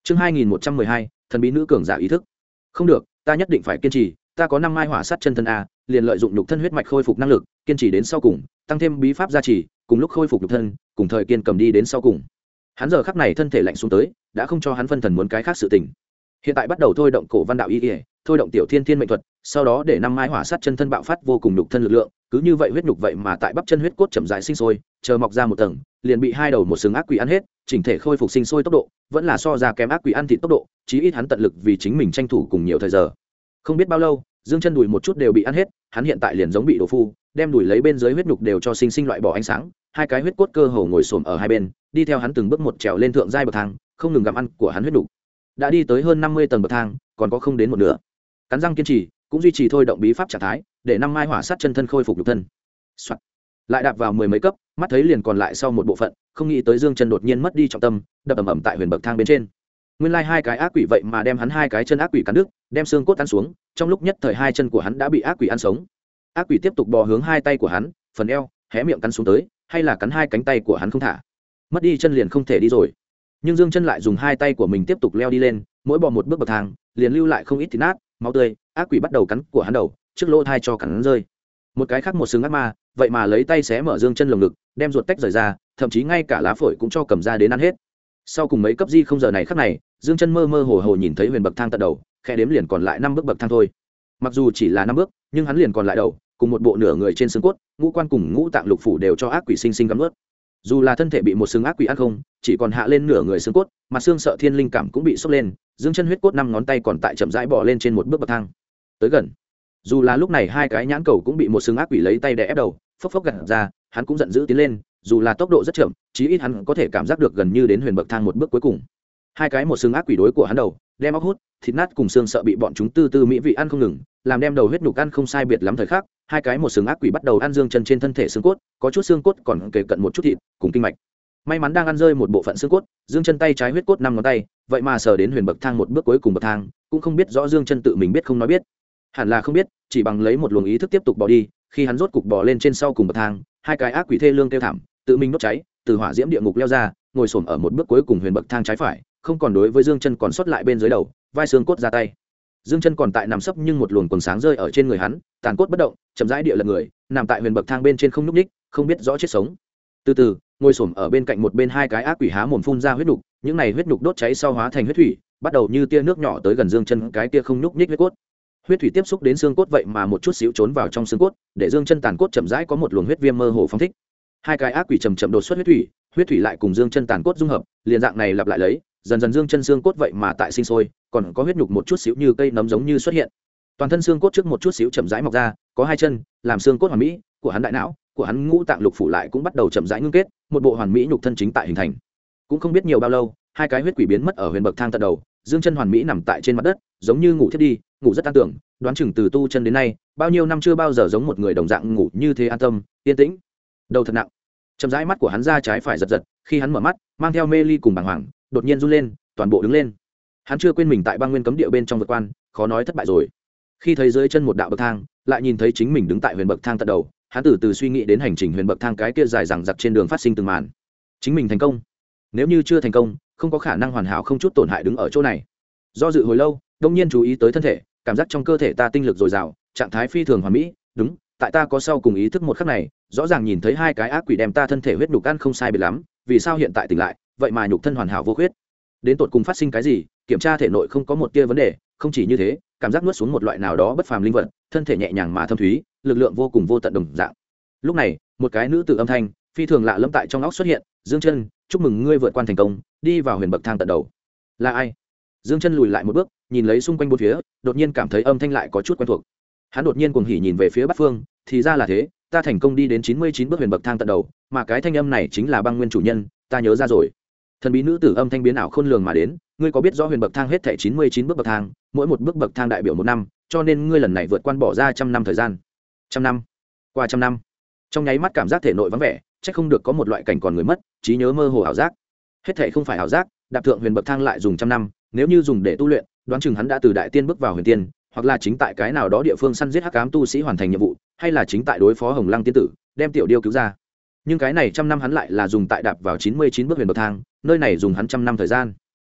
Chương 2112, thần bí nữ cường giả ý thức. Không được, ta nhất định phải kiên trì, ta có 5 mai hỏa sát chân thân a, liền lợi dụng nhục thân huyết mạch khôi phục năng lực, kiên trì đến sau cùng, tăng thêm bí pháp gia trì, cùng lúc khôi phục nhục thân, cùng thời kiên cầm đi đến sau cùng. Hắn giờ khắc này thân thể lạnh xuống tới, đã không cho hắn phân thần muốn cái khác sự tình. Hiện tại bắt đầu thôi động cổ văn đạo y, thôi động tiểu thiên thiên mệnh thuật, sau đó để 5 mai hỏa sát chân thân bạo phát vô cùng nhục thân lực lượng, cứ như vậy huyết nhục vậy mà tại bắp chân huyết cốt chậm rãi sinh sôi, chờ mọc ra một tầng, liền bị hai đầu một sừng ác quỷ ăn hết, chỉnh thể khôi phục sinh sôi tốc độ, vẫn là so ra kém ác quỷ ăn thịt tốc độ, chí ít hắn tận lực vì chính mình tranh thủ cùng nhiều thời giờ. Không biết bao lâu, dương chân đùi một chút đều bị ăn hết, hắn hiện tại liền giống bị đổ phu, đem đùi lấy bên dưới huyết nhục đều cho sinh sinh loại bỏ ánh sáng, hai cái huyết cốt cơ hồ ngồi xổm ở hai bên, đi theo hắn từng bước một trèo lên thượng giai bậc thang, không ngừng gặm ăn của hắn huyết nhục. Đã đi tới hơn 50 tầng bậc thang, còn có không đến một nửa. Cắn răng kiên trì, cũng duy trì thôi động bí pháp trạng thái, để 5 mai hỏa sát chân thân khôi phục nhục thân. Soạn. Lại đạp vào 10 mấy cấp, mắt thấy liền còn lại sau một bộ phận, không nghĩ tới dương chân đột nhiên mất đi trọng tâm, đập ầm ầm tại huyền bậc thang bên trên. Nguyên lai hai cái ác quỷ vậy mà đem hắn hai cái chân ác quỷ cắn đứt, đem xương cốt ăn xuống, trong lúc nhất thời hai chân của hắn đã bị ác quỷ ăn sống. Ác quỷ tiếp tục bò hướng hai tay của hắn, phần eo, hé miệng cắn xuống tới, hay là cắn hai cánh tay của hắn không thả. Mất đi chân liền không thể đi rồi. Nhưng dương chân lại dùng hai tay của mình tiếp tục leo đi lên, mỗi bò một bước bậc thang, liền lưu lại không ít thịt nát, máu tươi, ác quỷ bắt đầu cắn của hắn đầu, trước lỗ thai cho cắn rơi. Một cái khác một sừng ác ma, vậy mà lấy tay xé mở dương chân lồng ngực, đem ruột tách rời ra, thậm chí ngay cả lá phổi cũng cho cầm ra đến ăn hết. Sau cùng mấy cấp di không giờ này khắc này, dương chân mơ mơ hồ hồ nhìn thấy huyền bậc thang tận đầu, khe đếm liền còn lại 5 bước bậc thang thôi. Mặc dù chỉ là 5 bước, nhưng hắn liền còn lại đầu, cùng một bộ nửa người trên xương cốt, ngũ quan cùng ngũ tạng lục phủ đều cho ác quỷ sinh sinh cắn nuốt. Dù là thân thể bị một sừng ác quỷ ăn không, chỉ còn hạ lên nửa người xương cốt, mà xương sợ thiên linh cảm cũng bị sốc lên, dương chân huyết cốt 5 ngón tay còn tại chậm rãi bò lên trên một bước bậc thang. Tới gần. Dù là lúc này hai cái nhãn cầu cũng bị một sừng ác quỷ lấy tay đè ép đầu, phốc phốc gạt ra, hắn cũng giận dữ tiến lên, dù là tốc độ rất chậm, chí ít hắn có thể cảm giác được gần như đến huyền bậc thang một bước cuối cùng. Hai cái một sừng ác quỷ đối của hắn đầu, đem óc hút, thịt nát cùng xương sợ bị bọn chúng tư tư mỹ vị ăn không ngừng, làm đem đầu huyết nhục ăn không sai biệt lắm thời khắc, hai cái một sừng ác quỷ bắt đầu ăn dương chân trên thân thể xương cốt, có chút xương cốt còn kề cận một chút thịt, cùng kinh mạch. May mắn đang ăn rơi một bộ phận xương cốt, dương chân tay trái huyết cốt 5 ngón tay, vậy mà sờ đến huyền bậc thang một bước cuối cùng bậc thang, cũng không biết rõ dương chân tự mình biết không nói biết. Hẳn là không biết, chỉ bằng lấy một luồng ý thức tiếp tục bò đi, khi hắn rốt cục bò lên trên sau cùng bậc thang, hai cái ác quỷ thê lương kêu thảm, tự mình đốt cháy, từ hỏa diễm địa ngục leo ra, ngồi xổm ở một bước cuối cùng huyền bậc thang trái phải, không còn đối với dương chân còn sót lại bên dưới đầu, vai xương cốt ra tay. Dương chân còn tại nằm sấp nhưng một luồng quần sáng rơi ở trên người hắn, tàn cốt bất động, chậm rãi địa lật người, nằm tại huyền bậc thang bên trên không nhúc nhích, không biết rõ chết sống. Từ từ, ngồi xổm ở bên cạnh một bên hai cái ác quỷ há mồm phun ra huyết nhục, những này huyết nhục đốt cháy sau hóa thành huyết thủy, bắt đầu như tia nước nhỏ tới gần dương chân cái tia không nhúc nhích huyết cốt. Huyết thủy tiếp xúc đến xương cốt vậy mà một chút xíu trốn vào trong xương cốt, để dương chân tàn cốt chậm rãi có một luồng huyết viêm mơ hồ phóng thích. Hai cái ác quỷ chậm chậm đột xuất huyết thủy lại cùng dương chân tàn cốt dung hợp, liền dạng này lặp lại lấy, dần dần dương chân xương cốt vậy mà tại sinh sôi, còn có huyết nhục một chút xíu như cây nấm giống như xuất hiện. Toàn thân xương cốt trước một chút xíu chậm rãi mọc ra, có hai chân, làm xương cốt hoàn mỹ của hắn đại não, của hắn ngũ tạng lục phủ lại cũng bắt đầu chậm rãi ngưng kết, một bộ hoàn mỹ nhục thân chính tại hình thành. Cũng không biết nhiều bao lâu, hai cái huyết quỷ biến mất ở huyền bậc thang tận đầu, dương chân hoàn mỹ nằm tại trên mặt đất, giống như ngủ thiết đi, ngủ rất an tưởng, đoán chừng từ tu chân đến nay, bao nhiêu năm chưa bao giờ giống một người đồng dạng ngủ như thế an tâm, yên tĩnh. Đầu thật nặng. Chậm rãi mắt của hắn ra trái phải giật giật, khi hắn mở mắt, mang theo mê ly cùng bàng hoàng, đột nhiên run lên, toàn bộ đứng lên. Hắn chưa quên mình tại băng nguyên cấm địa bên trong vượt quan, khó nói thất bại rồi. Khi thấy dưới chân một đạo bậc thang, lại nhìn thấy chính mình đứng tại huyền bậc thang tận đầu, hắn từ từ suy nghĩ đến hành trình huyền bậc thang cái kia dài dằng dặc trên đường phát sinh từng màn. Chính mình thành công. Nếu như chưa thành công, không có khả năng hoàn hảo không chút tổn hại đứng ở chỗ này. Do dự hồi lâu, đông nhiên chú ý tới thân thể, cảm giác trong cơ thể ta tinh lực dồi dào, trạng thái phi thường hoàn mỹ. Đúng, tại ta có sau cùng ý thức một khắc này, rõ ràng nhìn thấy hai cái ác quỷ đem ta thân thể huyết nhục ăn không sai biệt lắm, vì sao hiện tại tỉnh lại, vậy mà nhục thân hoàn hảo vô khuyết? Đến tột cùng phát sinh cái gì? Kiểm tra thể nội không có một tia vấn đề, không chỉ như thế, cảm giác nuốt xuống một loại nào đó bất phàm linh vật, thân thể nhẹ nhàng mà thâm thúy, lực lượng vô cùng vô tận đồng dạng. Lúc này, một cái nữ tử âm thanh phi thường lạ lẫm tại trong óc xuất hiện, "Dương Chân, chúc mừng ngươi vượt qua thành công, đi vào huyền bậc thang tận đầu." Là ai? Dương Chân lùi lại một bước, nhìn lấy xung quanh bốn phía, đột nhiên cảm thấy âm thanh lại có chút quen thuộc. Hắn đột nhiên cuồng hỉ nhìn về phía Bắc Phương, thì ra là thế, ta thành công đi đến 99 bước huyền bậc thang tận đầu, mà cái thanh âm này chính là băng nguyên chủ nhân, ta nhớ ra rồi. Thần bí nữ tử âm thanh biến ảo khôn lường mà đến, ngươi có biết rõ huyền bậc thang hết thảy 99 bước bậc thang, mỗi một bước bậc thang đại biểu một năm, cho nên ngươi lần này vượt qua bỏ ra 100 năm thời gian. 100 năm. Qua 100 năm. Trong nháy mắt cảm giác thể nội vắng vẻ, chắc không được có một loại cảnh còn người mất, trí nhớ mơ hồ ảo giác. Hết thảy không phải ảo giác, đạp thượng huyền bậc thang lại dùng 100 năm, nếu như dùng để tu luyện, đoán chừng hắn đã từ đại tiên bước vào huyền tiên, hoặc là chính tại cái nào đó địa phương săn giết hắc ám tu sĩ hoàn thành nhiệm vụ, hay là chính tại đối phó Hồng Lăng tiên tử, đem tiểu điêu cứu ra. Nhưng cái này 100 năm hắn lại là dùng tại đạp vào 99 bước huyền bậc thang, nơi này dùng hắn 100 năm thời gian.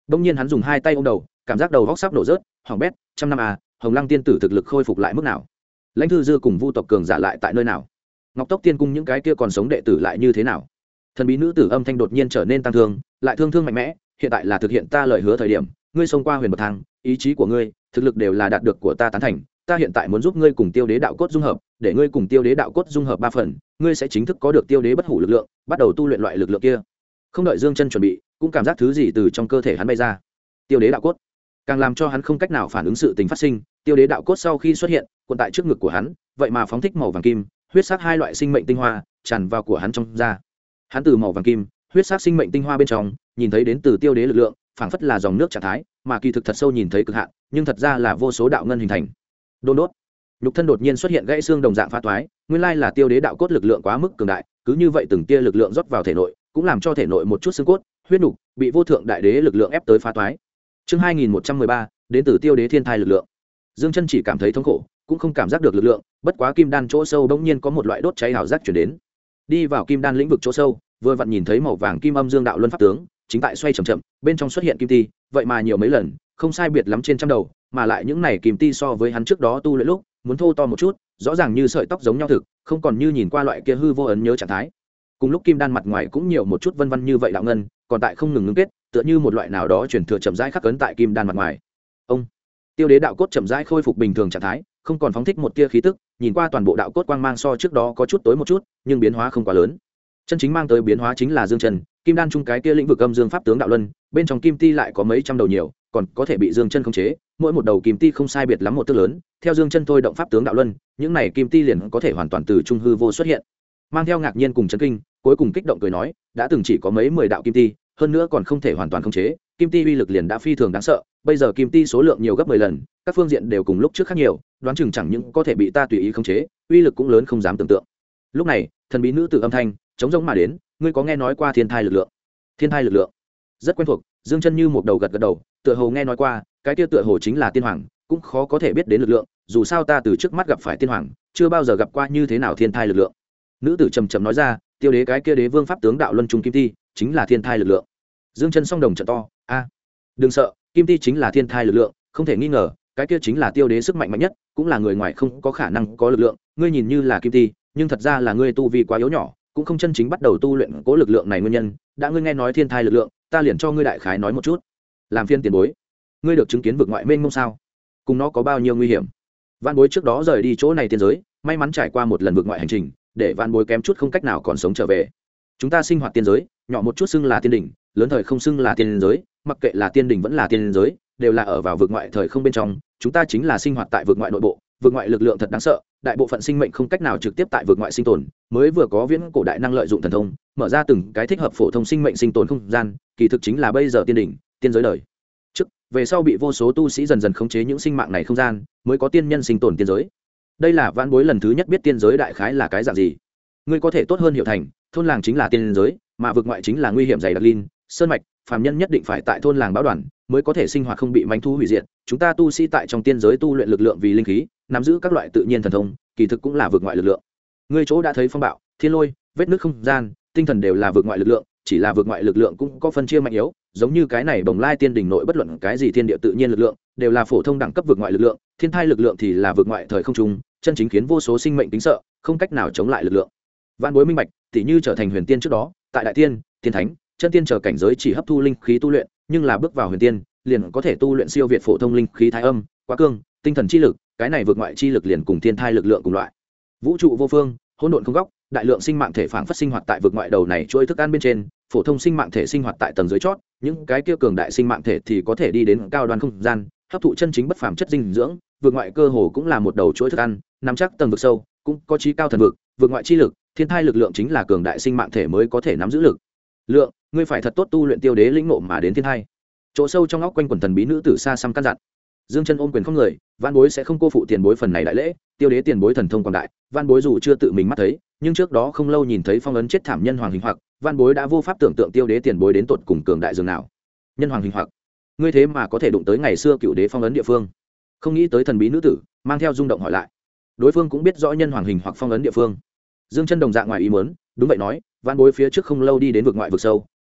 Đông nhiên hắn dùng hai tay ôm đầu, cảm giác đầu góc sắp nổ rớt, hỏng bét, trăm năm à, Hồng Lăng tiên tử thực lực khôi phục lại mức nào? Lãnh Thư Dư cùng Vu tộc cường giả lại tại nơi nào? Ngọc Tốc tiên cung những cái kia còn sống đệ tử lại như thế nào? Thần bí nữ tử âm thanh đột nhiên trở nên tăng thương, lại thương mạnh mẽ, hiện tại là thực hiện ta lời hứa thời điểm, ngươi xông qua huyền bậc thang, ý chí của ngươi, thực lực đều là đạt được của ta tán thành, ta hiện tại muốn giúp ngươi cùng Tiêu Đế đạo cốt dung hợp, để ngươi cùng Tiêu Đế đạo cốt dung hợp 3 phần, ngươi sẽ chính thức có được Tiêu Đế bất hủ lực lượng, bắt đầu tu luyện loại lực lượng kia. Không đợi Dương Chân chuẩn bị, cũng cảm giác thứ gì từ trong cơ thể hắn bay ra. Tiêu Đế đạo cốt, càng làm cho hắn không cách nào phản ứng sự tình phát sinh. Tiêu Đế đạo cốt sau khi xuất hiện, cuộn tại trước ngực của hắn, vậy mà phóng thích màu vàng kim, huyết sắc hai loại sinh mệnh tinh hoa tràn vào của hắn trong da. Hắn từ màu vàng kim, huyết sắc sinh mệnh tinh hoa bên trong, nhìn thấy đến từ Tiêu Đế lực lượng, phảng phất là dòng nước trạng thái, mà kỳ thực thật sâu nhìn thấy cực hạn, nhưng thật ra là vô số đạo ngân hình thành. Đôn đốt, nhục thân đột nhiên xuất hiện gãy xương đồng dạng phá toái, nguyên lai là Tiêu Đế đạo cốt lực lượng quá mức cường đại, cứ như vậy từng tia lực lượng rót vào thể nội, cũng làm cho thể nội một chút xương cốt, huyết nục bị vô thượng đại đế lực lượng ép tới phá toái. Chương 2113, đến từ Tiêu Đế thiên thai lực lượng. Dương Chân chỉ cảm thấy thống khổ, cũng không cảm giác được lực lượng, bất quá kim đan chỗ sâu bỗng nhiên có một loại đốt cháy hào giác truyền đến. Đi vào kim đan lĩnh vực chỗ sâu, vừa vặn nhìn thấy màu vàng kim âm dương đạo luân pháp tướng, chính tại xoay chậm chậm, bên trong xuất hiện kim ti, vậy mà nhiều mấy lần, không sai biệt lắm trên trăm đầu, mà lại những này kim ti so với hắn trước đó tu luyện lúc, muốn thô to một chút, rõ ràng như sợi tóc giống nhau thực, không còn như nhìn qua loại kia hư vô ấn nhớ trạng thái. Cùng lúc kim đan mặt ngoài cũng nhiều một chút vân vân như vậy đạo ngân, còn tại không ngừng ngưng kết, tựa như một loại nào đó truyền thừa chậm rãi khắc ấn tại kim đan mặt ngoài. Ông Tiêu Đế đạo cốt chậm rãi khôi phục bình thường trạng thái, không còn phóng thích một tia khí tức, nhìn qua toàn bộ đạo cốt quang mang so trước đó có chút tối một chút, nhưng biến hóa không quá lớn. Chân chính mang tới biến hóa chính là Dương Chân, kim đan chung cái kia lĩnh vực âm dương pháp tướng đạo luân, bên trong kim ti lại có mấy trăm đầu nhiều, còn có thể bị Dương Chân khống chế, mỗi một đầu kim ti không sai biệt lắm một tấc lớn, theo Dương Chân thôi động pháp tướng đạo luân, những này kim ti liền có thể hoàn toàn từ trung hư vô xuất hiện. Mang theo ngạc nhiên cùng chấn kinh, cuối cùng kích động cười nói, đã từng chỉ có mấy 10 đạo kim ti, hơn nữa còn không thể hoàn toàn khống chế, kim ti uy lực liền đã phi thường đáng sợ, bây giờ kim ti số lượng nhiều gấp 10 lần, các phương diện đều cùng lúc trước khác nhiều, đoán chừng chẳng những có thể bị ta tùy ý khống chế, uy lực cũng lớn không dám tưởng tượng. Lúc này, thần bí nữ tử âm thanh chống rỗng mà đến, ngươi có nghe nói qua thiên thai lực lượng? Thiên thai lực lượng rất quen thuộc. Dương Chân như một đầu gật đầu, tựa hồ nghe nói qua, cái kia tựa hồ chính là tiên hoàng, cũng khó có thể biết đến lực lượng, dù sao ta từ trước mắt gặp phải tiên hoàng, chưa bao giờ gặp qua như thế nào thiên thai lực lượng. Nữ tử trầm trầm nói ra, Tiêu Đế cái kia đế vương pháp tướng đạo luân trung kim ti, chính là thiên thai lực lượng. Dương Chân song đồng trợ to, a, đừng sợ, kim ti chính là thiên thai lực lượng, không thể nghi ngờ, cái kia chính là Tiêu Đế sức mạnh mạnh nhất, cũng là người ngoài không có khả năng có lực lượng, ngươi nhìn như là kim ti, nhưng thật ra là ngươi tu vi quá yếu nhỏ, cũng không chân chính bắt đầu tu luyện cố lực lượng này nguyên nhân. Đã ngươi nghe nói thiên thai lực lượng, ta liền cho ngươi đại khái nói một chút. Làm phiên tiền bối, ngươi được chứng kiến vực ngoại mênh mông sao? Cùng nó có bao nhiêu nguy hiểm? Vạn Bối trước đó rời đi chỗ này tiên giới, may mắn trải qua một lần vực ngoại hành trình, để Vạn Bối kém chút không cách nào còn sống trở về. Chúng ta sinh hoạt tiên giới, nhỏ một chút xưng là tiên đỉnh, lớn thời không xưng là tiên giới, mặc kệ là tiên đỉnh vẫn là tiên giới, đều là ở vào vực ngoại thời không bên trong, chúng ta chính là sinh hoạt tại vực ngoại nội bộ, vực ngoại lực lượng thật đáng sợ, đại bộ phận sinh mệnh không cách nào trực tiếp tại vực ngoại sinh tồn, mới vừa có viễn cổ đại năng lợi dụng thần thông, mở ra từng cái thích hợp phổ thông sinh mệnh sinh tồn không gian, kỳ thực chính là bây giờ tiên đỉnh, tiên giới đời. Trước, về sau bị vô số tu sĩ dần dần khống chế những sinh mạng này không gian, mới có tiên nhân sinh tồn tiên giới. Đây là Vạn Bối lần thứ nhất biết tiên giới đại khái là cái dạng gì. Ngươi có thể tốt hơn hiểu thành, thôn làng chính là tiên giới, mà vực ngoại chính là nguy hiểm dày đặc linh, sơn mạch, phàm nhân nhất định phải tại thôn làng báo đoàn, mới có thể sinh hoạt không bị manh thu hủy diệt. Chúng ta tu sĩ tại trong tiên giới tu luyện lực lượng vì linh khí, nắm giữ các loại tự nhiên thần thông, kỳ thực cũng là vực ngoại lực lượng. Ngươi chỗ đã thấy phong bạo, thiên lôi, vết nứt không gian, tinh thần đều là vực ngoại lực lượng, chỉ là vực ngoại lực lượng cũng có phân chia mạnh yếu, giống như cái này Bồng Lai Tiên đỉnh nội bất luận cái gì thiên địa tự nhiên lực lượng, đều là phổ thông đẳng cấp vực ngoại lực lượng, thiên thai lực lượng thì là vực ngoại thời không trung, chân chính khiến vô số sinh mệnh kính sợ, không cách nào chống lại lực lượng. Vạn Bối minh bạch, tỉ như trở thành huyền tiên trước đó, tại đại tiên, tiên thánh, chân tiên chờ cảnh giới chỉ hấp thu linh khí tu luyện, nhưng là bước vào huyền tiên, liền có thể tu luyện siêu việt phổ thông linh khí thái âm, quá cương, tinh thần chi lực, cái này vượt ngoại chi lực liền cùng thiên thai lực lượng cùng loại. Vũ trụ vô phương, hỗn độn không góc, đại lượng sinh mạng thể phảng phất sinh hoạt tại vượt ngoại đầu này chuỗi thức ăn bên trên, phổ thông sinh mạng thể sinh hoạt tại tầng dưới chót, những cái kia cường đại sinh mạng thể thì có thể đi đến cao đoan không gian, hấp thụ chân chính bất phàm chất dinh dưỡng, vượt ngoại cơ hồ cũng là một đầu chuỗi thức ăn, nắm chắc tầng vực sâu, cũng có trí cao thần vực, vượt ngoại chi lực, thiên thai lực lượng chính là cường đại sinh mạng thể mới có thể nắm giữ lực. Lượng, ngươi phải thật tốt tu luyện Tiêu Đế lĩnh ngộ mà đến thiên thai. Chỗ sâu trong óc quanh quần thần bí nữ tử xa xăm căn dặn. Dương Chân ôm quyền không người, Vạn Bối sẽ không cô phụ tiền bối phần này đại lễ, Tiêu Đế tiền bối thần thông quảng đại, Vạn Bối dù chưa tự mình mắt thấy, nhưng trước đó không lâu nhìn thấy phong ấn chết thảm nhân hoàng hình hoặc, Vạn Bối đã vô pháp tưởng tượng Tiêu Đế tiền bối đến tột cùng cường đại dường nào. Nhân hoàng hình hoặc, ngươi thế mà có thể đụng tới ngày xưa cựu đế phong ấn địa phương. Không nghĩ tới thần bí nữ tử mang theo rung động hỏi lại. Đối phương cũng biết rõ nhân hoàng hình hoặc phong ấn địa phương. Dương Chân đồng dạng ngoài ý muốn, đúng vậy nói, Vạn Bối phía trước không lâu đi đến vực ngoại vực sâu,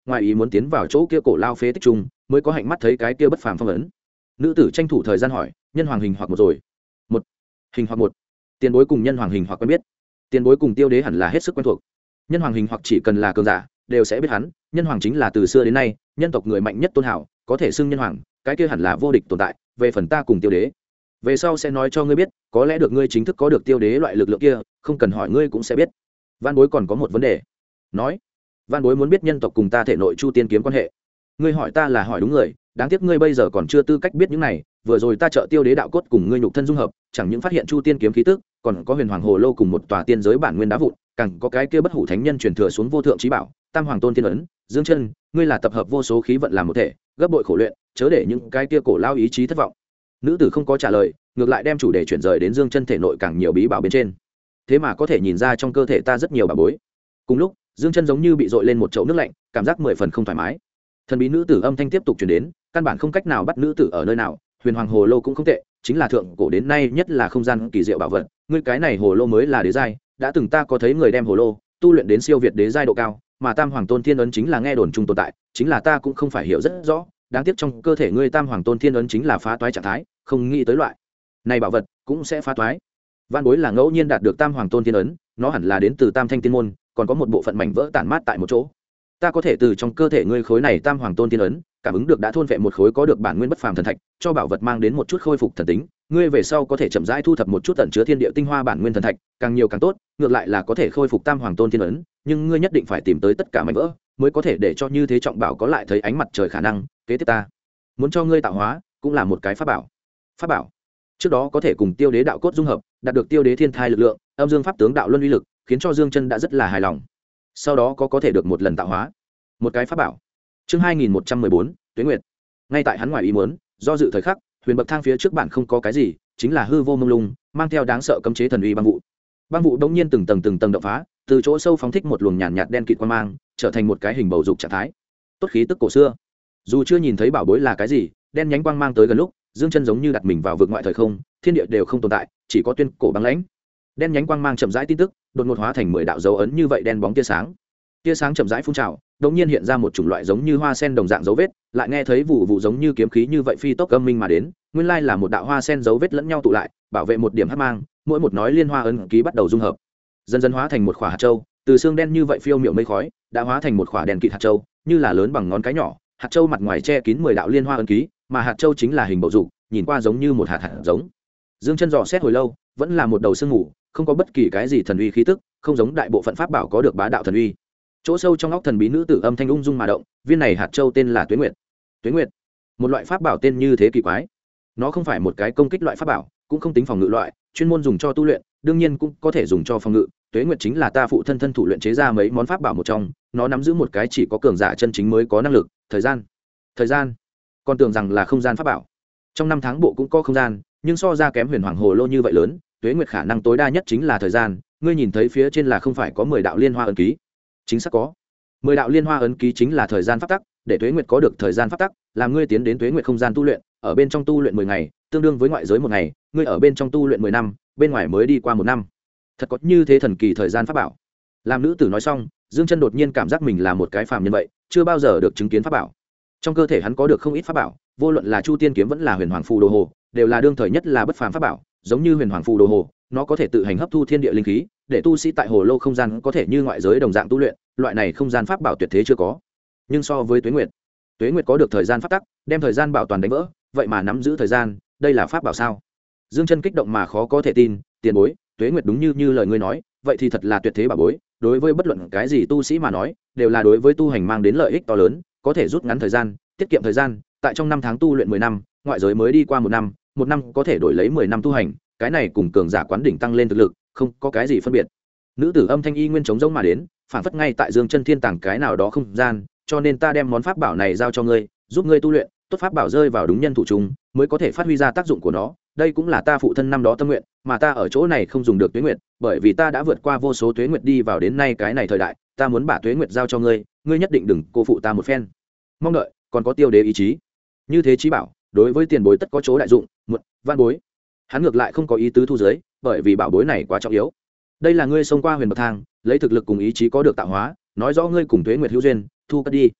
ngoài ý muốn tiến vào chỗ kia cổ lao phế tích trung mới có hạnh mắt thấy cái kia bất phàm phong ấn. Nữ tử tranh thủ thời gian hỏi, nhân hoàng hình hoặc một rồi? Một hình hoặc một. Tiền bối cùng nhân hoàng hình hoặc quen biết. Tiền bối cùng Tiêu Đế hẳn là hết sức quen thuộc. Nhân hoàng hình hoặc chỉ cần là cường giả đều sẽ biết hắn. Nhân hoàng chính là từ xưa đến nay nhân tộc người mạnh nhất tôn hảo, có thể xưng nhân hoàng, cái kia hẳn là vô địch tồn tại. Về phần ta cùng Tiêu Đế, về sau sẽ nói cho ngươi biết, có lẽ được ngươi chính thức có được Tiêu Đế loại lực lượng kia, không cần hỏi ngươi cũng sẽ biết. Van bối còn có một vấn đề. Nói. Van bối muốn biết nhân tộc cùng ta thể nội Chu Tiên kiếm quan hệ. Ngươi hỏi ta là hỏi đúng người, đáng tiếc ngươi bây giờ còn chưa tư cách biết những này. Vừa rồi ta trợ Tiêu Đế đạo cốt cùng ngươi nhục thân dung hợp, chẳng những phát hiện Chu Tiên kiếm khí tức, còn có Huyền Hoàng Hồ Lô cùng một tòa tiên giới bản nguyên đá vụn, càng có cái kia bất hủ thánh nhân truyền thừa xuống vô thượng chí bảo, Tam Hoàng Tôn Tiên ấn. Dương Chân, ngươi là tập hợp vô số khí vận làm một thể, gấp bội khổ luyện, chớ để những cái kia cổ lao ý chí thất vọng. Nữ tử không có trả lời, ngược lại đem chủ đề chuyển rời đến Dương Chân thể nội càng nhiều bí bảo bên trên. Thế mà có thể nhìn ra trong cơ thể ta rất nhiều bảo bối. Cùng lúc, Dương Chân giống như bị dội lên một chậu nước lạnh, cảm giác 10 phần không thoải mái. Thần bí nữ tử âm thanh tiếp tục truyền đến, căn bản không cách nào bắt nữ tử ở nơi nào. Huyền Hoàng Hồ Lô cũng không tệ, chính là thượng cổ đến nay nhất là không gian kỳ diệu bảo vật. Ngươi cái này hồ lô mới là đế giai, đã từng ta có thấy người đem hồ lô tu luyện đến siêu việt đế giai độ cao, mà Tam Hoàng Tôn Thiên ấn chính là nghe đồn chung tồn tại, chính là ta cũng không phải hiểu rất rõ. Đáng tiếc trong cơ thể ngươi Tam Hoàng Tôn Thiên ấn chính là phá toái trạng thái, không nghĩ tới loại này bảo vật cũng sẽ phá toái. Van bối là ngẫu nhiên đạt được Tam Hoàng Tôn Thiên ấn, nó hẳn là đến từ Tam Thanh Tiên môn, còn có một bộ phận mảnh vỡ tản mát tại một chỗ. Ta có thể từ trong cơ thể ngươi khối này Tam Hoàng Tôn Thiên ấn cảm ứng được đã thôn vệ một khối có được bản nguyên bất phàm thần thạch, cho bảo vật mang đến một chút khôi phục thần tính. Ngươi về sau có thể chậm rãi thu thập một chút tẩn chứa thiên địa tinh hoa bản nguyên thần thạch, càng nhiều càng tốt, ngược lại là có thể khôi phục Tam Hoàng Tôn Thiên ấn, nhưng ngươi nhất định phải tìm tới tất cả mảnh vỡ, mới có thể để cho như thế trọng bảo có lại thấy ánh mặt trời khả năng. Kế tiếp ta muốn cho ngươi tạo hóa, cũng là một cái pháp bảo. Pháp bảo trước đó có thể cùng Tiêu Đế đạo cốt dung hợp, đạt được Tiêu Đế thiên thai lực lượng, âm dương pháp tướng đạo luân uy lực, khiến cho Dương Chân đã rất là hài lòng. Sau đó có thể được một lần tạo hóa, một cái pháp bảo. Chương 2114, Tuế Nguyệt. Ngay tại hắn ngoài ý muốn, do dự thời khắc, huyền bậc thang phía trước bản không có cái gì, chính là hư vô mông lung, mang theo đáng sợ cấm chế thần uy băng vụ. Băng vụ đột nhiên từng tầng động phá, từ chỗ sâu phóng thích một luồng nhàn nhạt đen kịt quang mang, trở thành một cái hình bầu dục trạng thái. Tốt khí tức cổ xưa. Dù chưa nhìn thấy bảo bối là cái gì, đen nhánh quang mang tới gần lúc, Dương Chân giống như đặt mình vào vực ngoại thời không, thiên địa đều không tồn tại, chỉ có tuyên cổ băng lãnh. Đen nhánh quang mang chậm rãi tin tức, đột ngột hóa thành 10 đạo dấu ấn như vậy đen bóng tia sáng. Tia sáng chậm rãi phun trào, đột nhiên hiện ra một chủng loại giống như hoa sen đồng dạng dấu vết, lại nghe thấy vụ vụ giống như kiếm khí như vậy phi tốc âm minh mà đến, nguyên lai là một đạo hoa sen dấu vết lẫn nhau tụ lại, bảo vệ một điểm hắc mang, mỗi một nói liên hoa ấn ký bắt đầu dung hợp, dần dần hóa thành một quả hạt châu, từ xương đen như vậy phiêu miểu mây khói, đã hóa thành một quả đèn kịt hạt châu, như là lớn bằng ngón cái nhỏ, hạt châu mặt ngoài che kín 10 đạo liên hoa ấn ký, mà hạt châu chính là hình bầu dục, nhìn qua giống như một hạt giống. Dương Chân dò xét hồi lâu, vẫn là một đầu sương mù, không có bất kỳ cái gì thần uy khí tức, không giống đại bộ phận pháp bảo có được bá đạo thần uy. Chỗ sâu trong óc thần bí nữ tử âm thanh ung dung mà động, viên này hạt châu tên là Tuế Nguyệt. Tuế Nguyệt, một loại pháp bảo tên như thế kỳ quái. Nó không phải một cái công kích loại pháp bảo, cũng không tính phòng ngự loại, chuyên môn dùng cho tu luyện, đương nhiên cũng có thể dùng cho phòng ngự. Tuế Nguyệt chính là ta phụ thân thân thủ luyện chế ra mấy món pháp bảo một trong, nó nắm giữ một cái chỉ có cường giả chân chính mới có năng lực, thời gian. Còn tưởng rằng là không gian pháp bảo. Trong năm tháng bộ cũng có không gian, nhưng so ra kém Huyền Hoàng Hồ Lô như vậy lớn, Tuế Nguyệt khả năng tối đa nhất chính là thời gian. Ngươi nhìn thấy phía trên là không phải có 10 đạo liên hoa ấn ký? Chính xác có. 10 đạo liên hoa ấn ký chính là thời gian pháp tắc, để Tuế Nguyệt có được thời gian pháp tắc, làm ngươi tiến đến Tuế Nguyệt không gian tu luyện, ở bên trong tu luyện 10 ngày, tương đương với ngoại giới 1 ngày, ngươi ở bên trong tu luyện 10 năm, bên ngoài mới đi qua 1 năm. Thật có như thế thần kỳ thời gian pháp bảo. Làm nữ tử nói xong, Dương Chân đột nhiên cảm giác mình là một cái phàm nhân vậy, chưa bao giờ được chứng kiến pháp bảo. Trong cơ thể hắn có được không ít pháp bảo, vô luận là Chu Tiên kiếm vẫn là Huyền Hoàng phù đồ hồ, đều là đương thời nhất là bất phàm pháp bảo, giống như Huyền Hoàng phù đồ hồ, nó có thể tự hành hấp thu thiên địa linh khí, để tu sĩ tại hồ lô không gian có thể như ngoại giới đồng dạng tu luyện, loại này không gian pháp bảo tuyệt thế chưa có. Nhưng so với Tuế Nguyệt có được thời gian pháp tắc, đem thời gian bảo toàn đánh vỡ, vậy mà nắm giữ thời gian, đây là pháp bảo sao? Dương Chân kích động mà khó có thể tin, tiền bối, Tuế Nguyệt đúng như lời ngươi nói, vậy thì thật là tuyệt thế bảo bối, đối với bất luận cái gì tu sĩ mà nói, đều là đối với tu hành mang đến lợi ích to lớn, có thể rút ngắn thời gian, tiết kiệm thời gian, tại trong 5 tháng tu luyện 10 năm, ngoại giới mới đi qua 1 năm, 1 năm có thể đổi lấy 10 năm tu hành, cái này cùng cường giả quán đỉnh tăng lên thực lực, không có cái gì phân biệt. Nữ tử âm thanh y nguyên chống rỗng mà đến, phản phất ngay tại Dương Chân thiên tàng cái nào đó không gian, cho nên ta đem món pháp bảo này giao cho ngươi, giúp ngươi tu luyện, tốt pháp bảo rơi vào đúng nhân thủ trùng, mới có thể phát huy ra tác dụng của nó. Đây cũng là ta phụ thân năm đó tâm nguyện, mà ta ở chỗ này không dùng được Tuế Nguyệt, bởi vì ta đã vượt qua vô số Tuế Nguyệt đi vào đến nay cái này thời đại, ta muốn把Tuế Nguyệt giao cho ngươi, ngươi nhất định đừng cô phụ ta một phen. Mong đợi, còn có Tiêu Đế ý chí. Như thế chí bảo, đối với tiền bối tất có chỗ đại dụng, một văn bối. Hắn ngược lại không có ý tứ thu giới, bởi vì bảo bối này quá trọng yếu. Đây là ngươi xông qua huyền bậc thang, lấy thực lực cùng ý chí có được tạo hóa, nói rõ ngươi cùng Tuế Nguyệt hữu duyên, thu cất đi.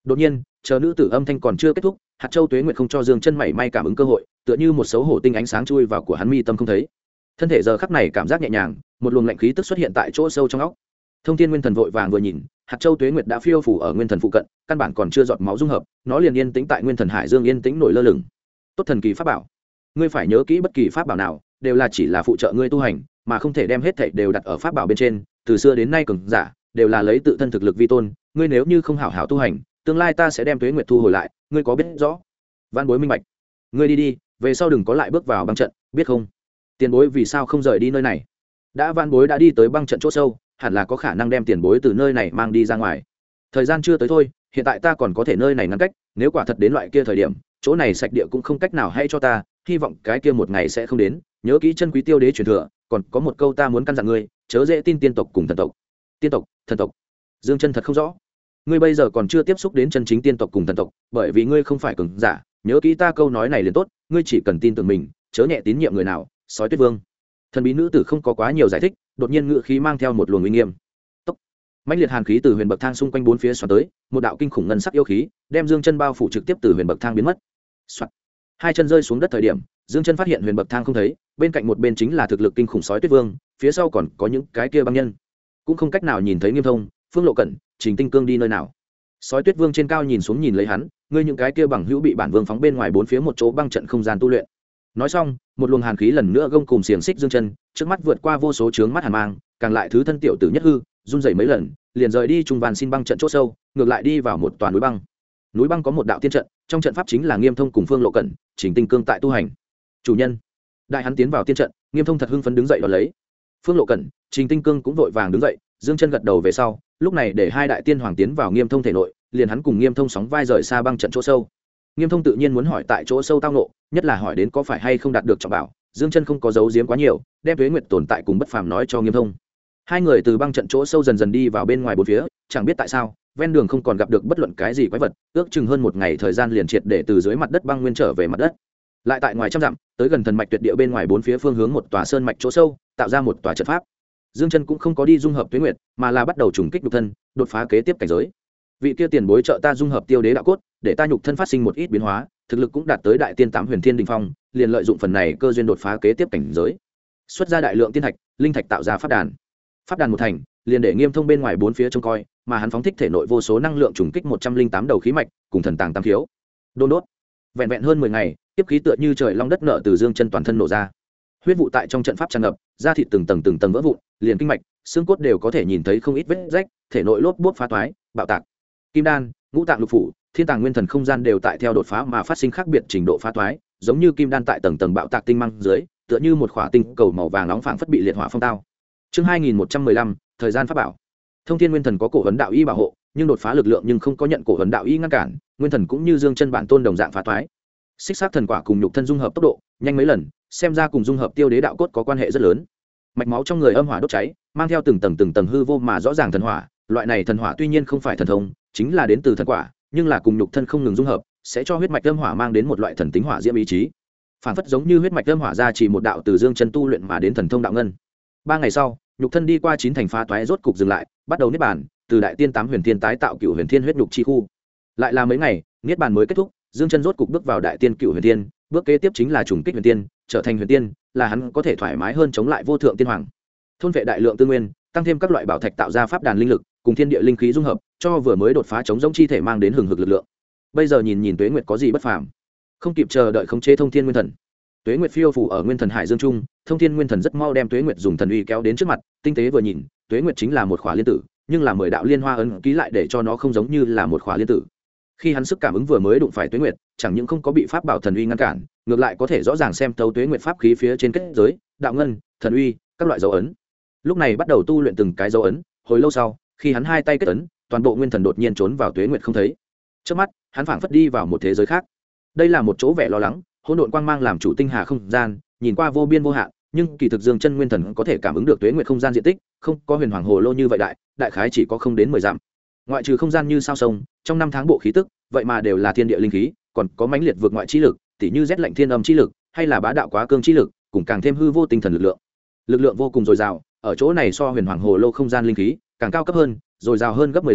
đột nhiên chờ nữ tử âm thanh còn chưa kết thúc, hạt châu tuế nguyệt không cho Dương Chân mảy may cảm ứng cơ hội, tựa như một xấu hổ tinh ánh sáng chui vào của hắn mi tâm không thấy. Thân thể giờ khắc này cảm giác nhẹ nhàng, một luồng lạnh khí tức xuất hiện tại chỗ sâu trong óc. Thông Thiên Nguyên Thần vội vàng vừa nhìn, hạt châu tuế nguyệt đã phiêu phù ở nguyên thần phụ cận, căn bản còn chưa giọt máu dung hợp, nó liền yên tĩnh tại nguyên thần hải dương yên tĩnh nổi lơ lửng. Tốt thần kỳ pháp bảo, ngươi phải nhớ kỹ bất kỳ pháp bảo nào đều là chỉ là phụ trợ ngươi tu hành, mà không thể đem hết thảy đều đặt ở pháp bảo bên trên. Từ xưa đến nay cường giả đều là lấy tự thân thực lực vi tôn, ngươi nếu như không hảo hảo tu hành, tương lai ta sẽ đem tuế nguyệt thu hồi lại, ngươi có biết rõ? Văn bối minh bạch. Ngươi đi đi, về sau đừng có lại bước vào băng trận, biết không? Tiền bối vì sao không rời đi nơi này? Đã văn bối đã đi tới băng trận chỗ sâu, hẳn là có khả năng đem tiền bối từ nơi này mang đi ra ngoài. Thời gian chưa tới thôi, hiện tại ta còn có thể nơi này ngăn cách, nếu quả thật đến loại kia thời điểm, chỗ này sạch địa cũng không cách nào hay cho ta, hy vọng cái kia một ngày sẽ không đến. Nhớ kỹ chân quý tiêu đế truyền thừa, còn có một câu ta muốn căn dặn ngươi, chớ dễ tin tiên tộc cùng thần tộc. Tiên tộc, thần tộc? Dương Chân thật không rõ. Ngươi bây giờ còn chưa tiếp xúc đến chân chính tiên tộc cùng thần tộc, bởi vì ngươi không phải cường giả, nhớ kỹ ta câu nói này liền tốt, ngươi chỉ cần tin tưởng mình, chớ nhẹ tín nhiệm người nào. Sói Tuyết Vương. Thần bí nữ tử không có quá nhiều giải thích, đột nhiên ngữ khí mang theo một luồng uy nghiêm. Tốc. Mãnh liệt hàn khí từ huyền bậc thang xung quanh bốn phía xoắn tới, một đạo kinh khủng ngân sắc yêu khí, đem Dương Chân bao phủ trực tiếp từ huyền bậc thang biến mất. Soạt. Hai chân rơi xuống đất thời điểm, Dương Chân phát hiện huyền bậc thang không thấy, bên cạnh một bên chính là thực lực kinh khủng Sói Tuyết Vương, phía sau còn có những cái kia băng nhân, cũng không cách nào nhìn thấy Nghiêm Thông, Phương Lộ Cẩn, Trình Tinh Cương đi nơi nào. Sói Tuyết Vương trên cao nhìn xuống nhìn lấy hắn, ngươi những cái kia bằng hữu bị bản vương phóng bên ngoài bốn phía một chỗ băng trận không gian tu luyện. Nói xong, một luồng hàn khí lần nữa gông cùng xiềng xích Dương Chân, trước mắt vượt qua vô số chướng mắt hàn mang, càng lại thứ thân tiểu tử nhất hư, run rẩy mấy lần, liền rời đi trung vàn xin băng trận chỗ sâu, ngược lại đi vào một tòa núi băng. Núi băng có một đạo tiên trận, trong trận pháp chính là Nghiêm Thông cùng Phương Lộ Cẩn, Trình Tinh Cương tại tu hành. Chủ nhân. Đại hắn tiến vào tiên trận, Nghiêm Thông thật hưng phấn đứng dậy đón lấy. Phương Lộ Cẩn, Trình Tinh Cương cũng vội vàng đứng dậy, Dương Chân gật đầu về sau, lúc này để hai đại tiên hoàng tiến vào Nghiêm Thông thể nội, liền hắn cùng Nghiêm Thông sóng vai rời xa băng trận chỗ sâu. Nghiêm Thông tự nhiên muốn hỏi tại chỗ sâu tao nộ, nhất là hỏi đến có phải hay không đạt được trọng bảo. Dương Chân không có giấu giếm quá nhiều, đem tuế nguyệt tồn tại cùng bất phàm nói cho Nghiêm Thông. Hai người từ băng trận chỗ sâu dần dần đi vào bên ngoài bốn phía, chẳng biết tại sao, ven đường không còn gặp được bất luận cái gì quái vật, ước chừng hơn một ngày thời gian liền triệt để từ dưới mặt đất băng nguyên trở về mặt đất. Lại tại ngoài trăm dặm, tới gần thần mạch tuyệt địa bên ngoài bốn phía phương hướng một tòa sơn mạch chỗ sâu, tạo ra một tòa trận pháp. Dương Chân cũng không có đi dung hợp tuế nguyệt, mà là bắt đầu trùng kích nhục thân, đột phá kế tiếp cảnh giới. Vị kia tiền bối trợ ta dung hợp tiêu đế đạo cốt, để ta nhục thân phát sinh một ít biến hóa, thực lực cũng đạt tới đại tiên tám huyền thiên đỉnh phong, liền lợi dụng phần này cơ duyên đột phá kế tiếp cảnh giới. Xuất ra đại lượng tiên thạch, linh thạch tạo ra pháp đàn. Pháp đàn một thành, liền để Nghiêm Thông bên ngoài bốn phía trông coi, mà hắn phóng thích thể nội vô số năng lượng trùng kích 108 đầu khí mạch, cùng thần tàng tam khiếu. Đôn đốt. Vẹn vẹn hơn 10 ngày, tiếp khí tựa như trời long đất nợ từ Dương Chân toàn thân nổ ra. Huyết vụ tại trong trận pháp tràn ngập, da thịt từng tầng vỡ vụn, liền kinh mạch, xương cốt đều có thể nhìn thấy không ít vết rách, thể nội lốp bốp phá toái, bạo tạc. Kim đan, ngũ tạng lục phủ, thiên tàng nguyên thần không gian đều tại theo đột phá mà phát sinh khác biệt trình độ phá toái, giống như kim đan tại tầng bạo tạc tinh mang dưới, tựa như một khỏa tinh cầu màu vàng nóng phảng phất bị liệt hỏa phong tao. Chương 2115, thời gian pháp bảo. Thông Thiên Nguyên Thần có cổ vấn đạo y bảo hộ, nhưng đột phá lực lượng nhưng không có nhận cổ vấn đạo y ngăn cản, nguyên thần cũng như Dương Chân bản tôn đồng dạng phá toái. Xích sát thần quả cùng nhục thân dung hợp tốc độ nhanh mấy lần, xem ra cùng dung hợp tiêu đế đạo cốt có quan hệ rất lớn. Mạch máu trong người âm hỏa đốt cháy, mang theo từng tầng hư vô mà rõ ràng thần hỏa, loại này thần hỏa tuy nhiên không phải thần thông, chính là đến từ thần quả, nhưng là cùng nhục thân không ngừng dung hợp, sẽ cho huyết mạch âm hỏa mang đến một loại thần tính hỏa diễm ý chí. Phản phất giống như huyết mạch âm hỏa ra chỉ một đạo từ Dương Chân tu luyện mà đến thần thông đạo ngân. 3 ngày sau, nhục thân đi qua 9 thành phá toái rốt cục dừng lại, bắt đầu niết bàn, từ đại tiên 8 huyền thiên tái tạo cựu huyền thiên huyết nhục chi khu. Lại là mấy ngày, niết bàn mới kết thúc, Dương Chân rốt cục bước vào đại tiên cựu huyền thiên, bước kế tiếp chính là trùng kích huyền tiên, trở thành huyền tiên, là hắn có thể thoải mái hơn chống lại vô thượng tiên hoàng. Thôn vệ đại lượng tư nguyên, tăng thêm các loại bảo thạch tạo ra pháp đàn linh lực, cùng thiên địa linh khí dung hợp, cho vừa mới đột phá chống giống chi thể mang đến hừng hực lực lượng. Bây giờ nhìn tuế nguyệt có gì bất phàm, không kịp chờ đợi khống chế thông thiên nguyên thần. Tuế nguyệt phiêu phù ở nguyên thần hải dương trung, thông thiên nguyên thần rất mau đem tuế nguyệt dùng thần uy kéo đến trước mặt, tinh tế vừa nhìn, tuế nguyệt chính là một khỏa liên tử, nhưng là 10 đạo liên hoa ấn ký lại để cho nó không giống như là một khỏa liên tử. Khi hắn sức cảm ứng vừa mới đụng phải tuế nguyệt, chẳng những không có bị pháp bảo thần uy ngăn cản, ngược lại có thể rõ ràng xem thấu tuế nguyệt pháp khí phía trên kết giới, đạo ngân, thần uy, các loại dấu ấn. Lúc này bắt đầu tu luyện từng cái dấu ấn, hồi lâu sau, khi hắn hai tay kết ấn, toàn bộ nguyên thần đột nhiên trốn vào tuế nguyệt không thấy. Trước mắt, hắn phảng phất đi vào một thế giới khác. Đây là một chỗ vẻ lo lắng, hỗn độn quang mang làm chủ tinh hà không gian, nhìn qua vô biên vô hạn, nhưng kỳ thực Dương Chân nguyên thần có thể cảm ứng được tuế nguyệt không gian diện tích, không có huyền hoàng hồ lô như vậy đại khái chỉ có không đến 10 dặm. Ngoại trừ không gian như sao sông, trong 5 tháng bộ khí tức, vậy mà đều là thiên địa linh khí, còn có mãnh liệt vượt ngoại chi lực, tỉ như rét lạnh thiên âm chi lực, hay là bá đạo quá cương chi lực, cùng càng thêm hư vô tinh thần lực lượng. Lực lượng vô cùng dồi dào, ở chỗ này so huyền hoàng hồ lô không gian linh khí càng cao cấp hơn, dồi dào hơn gấp 10 lần,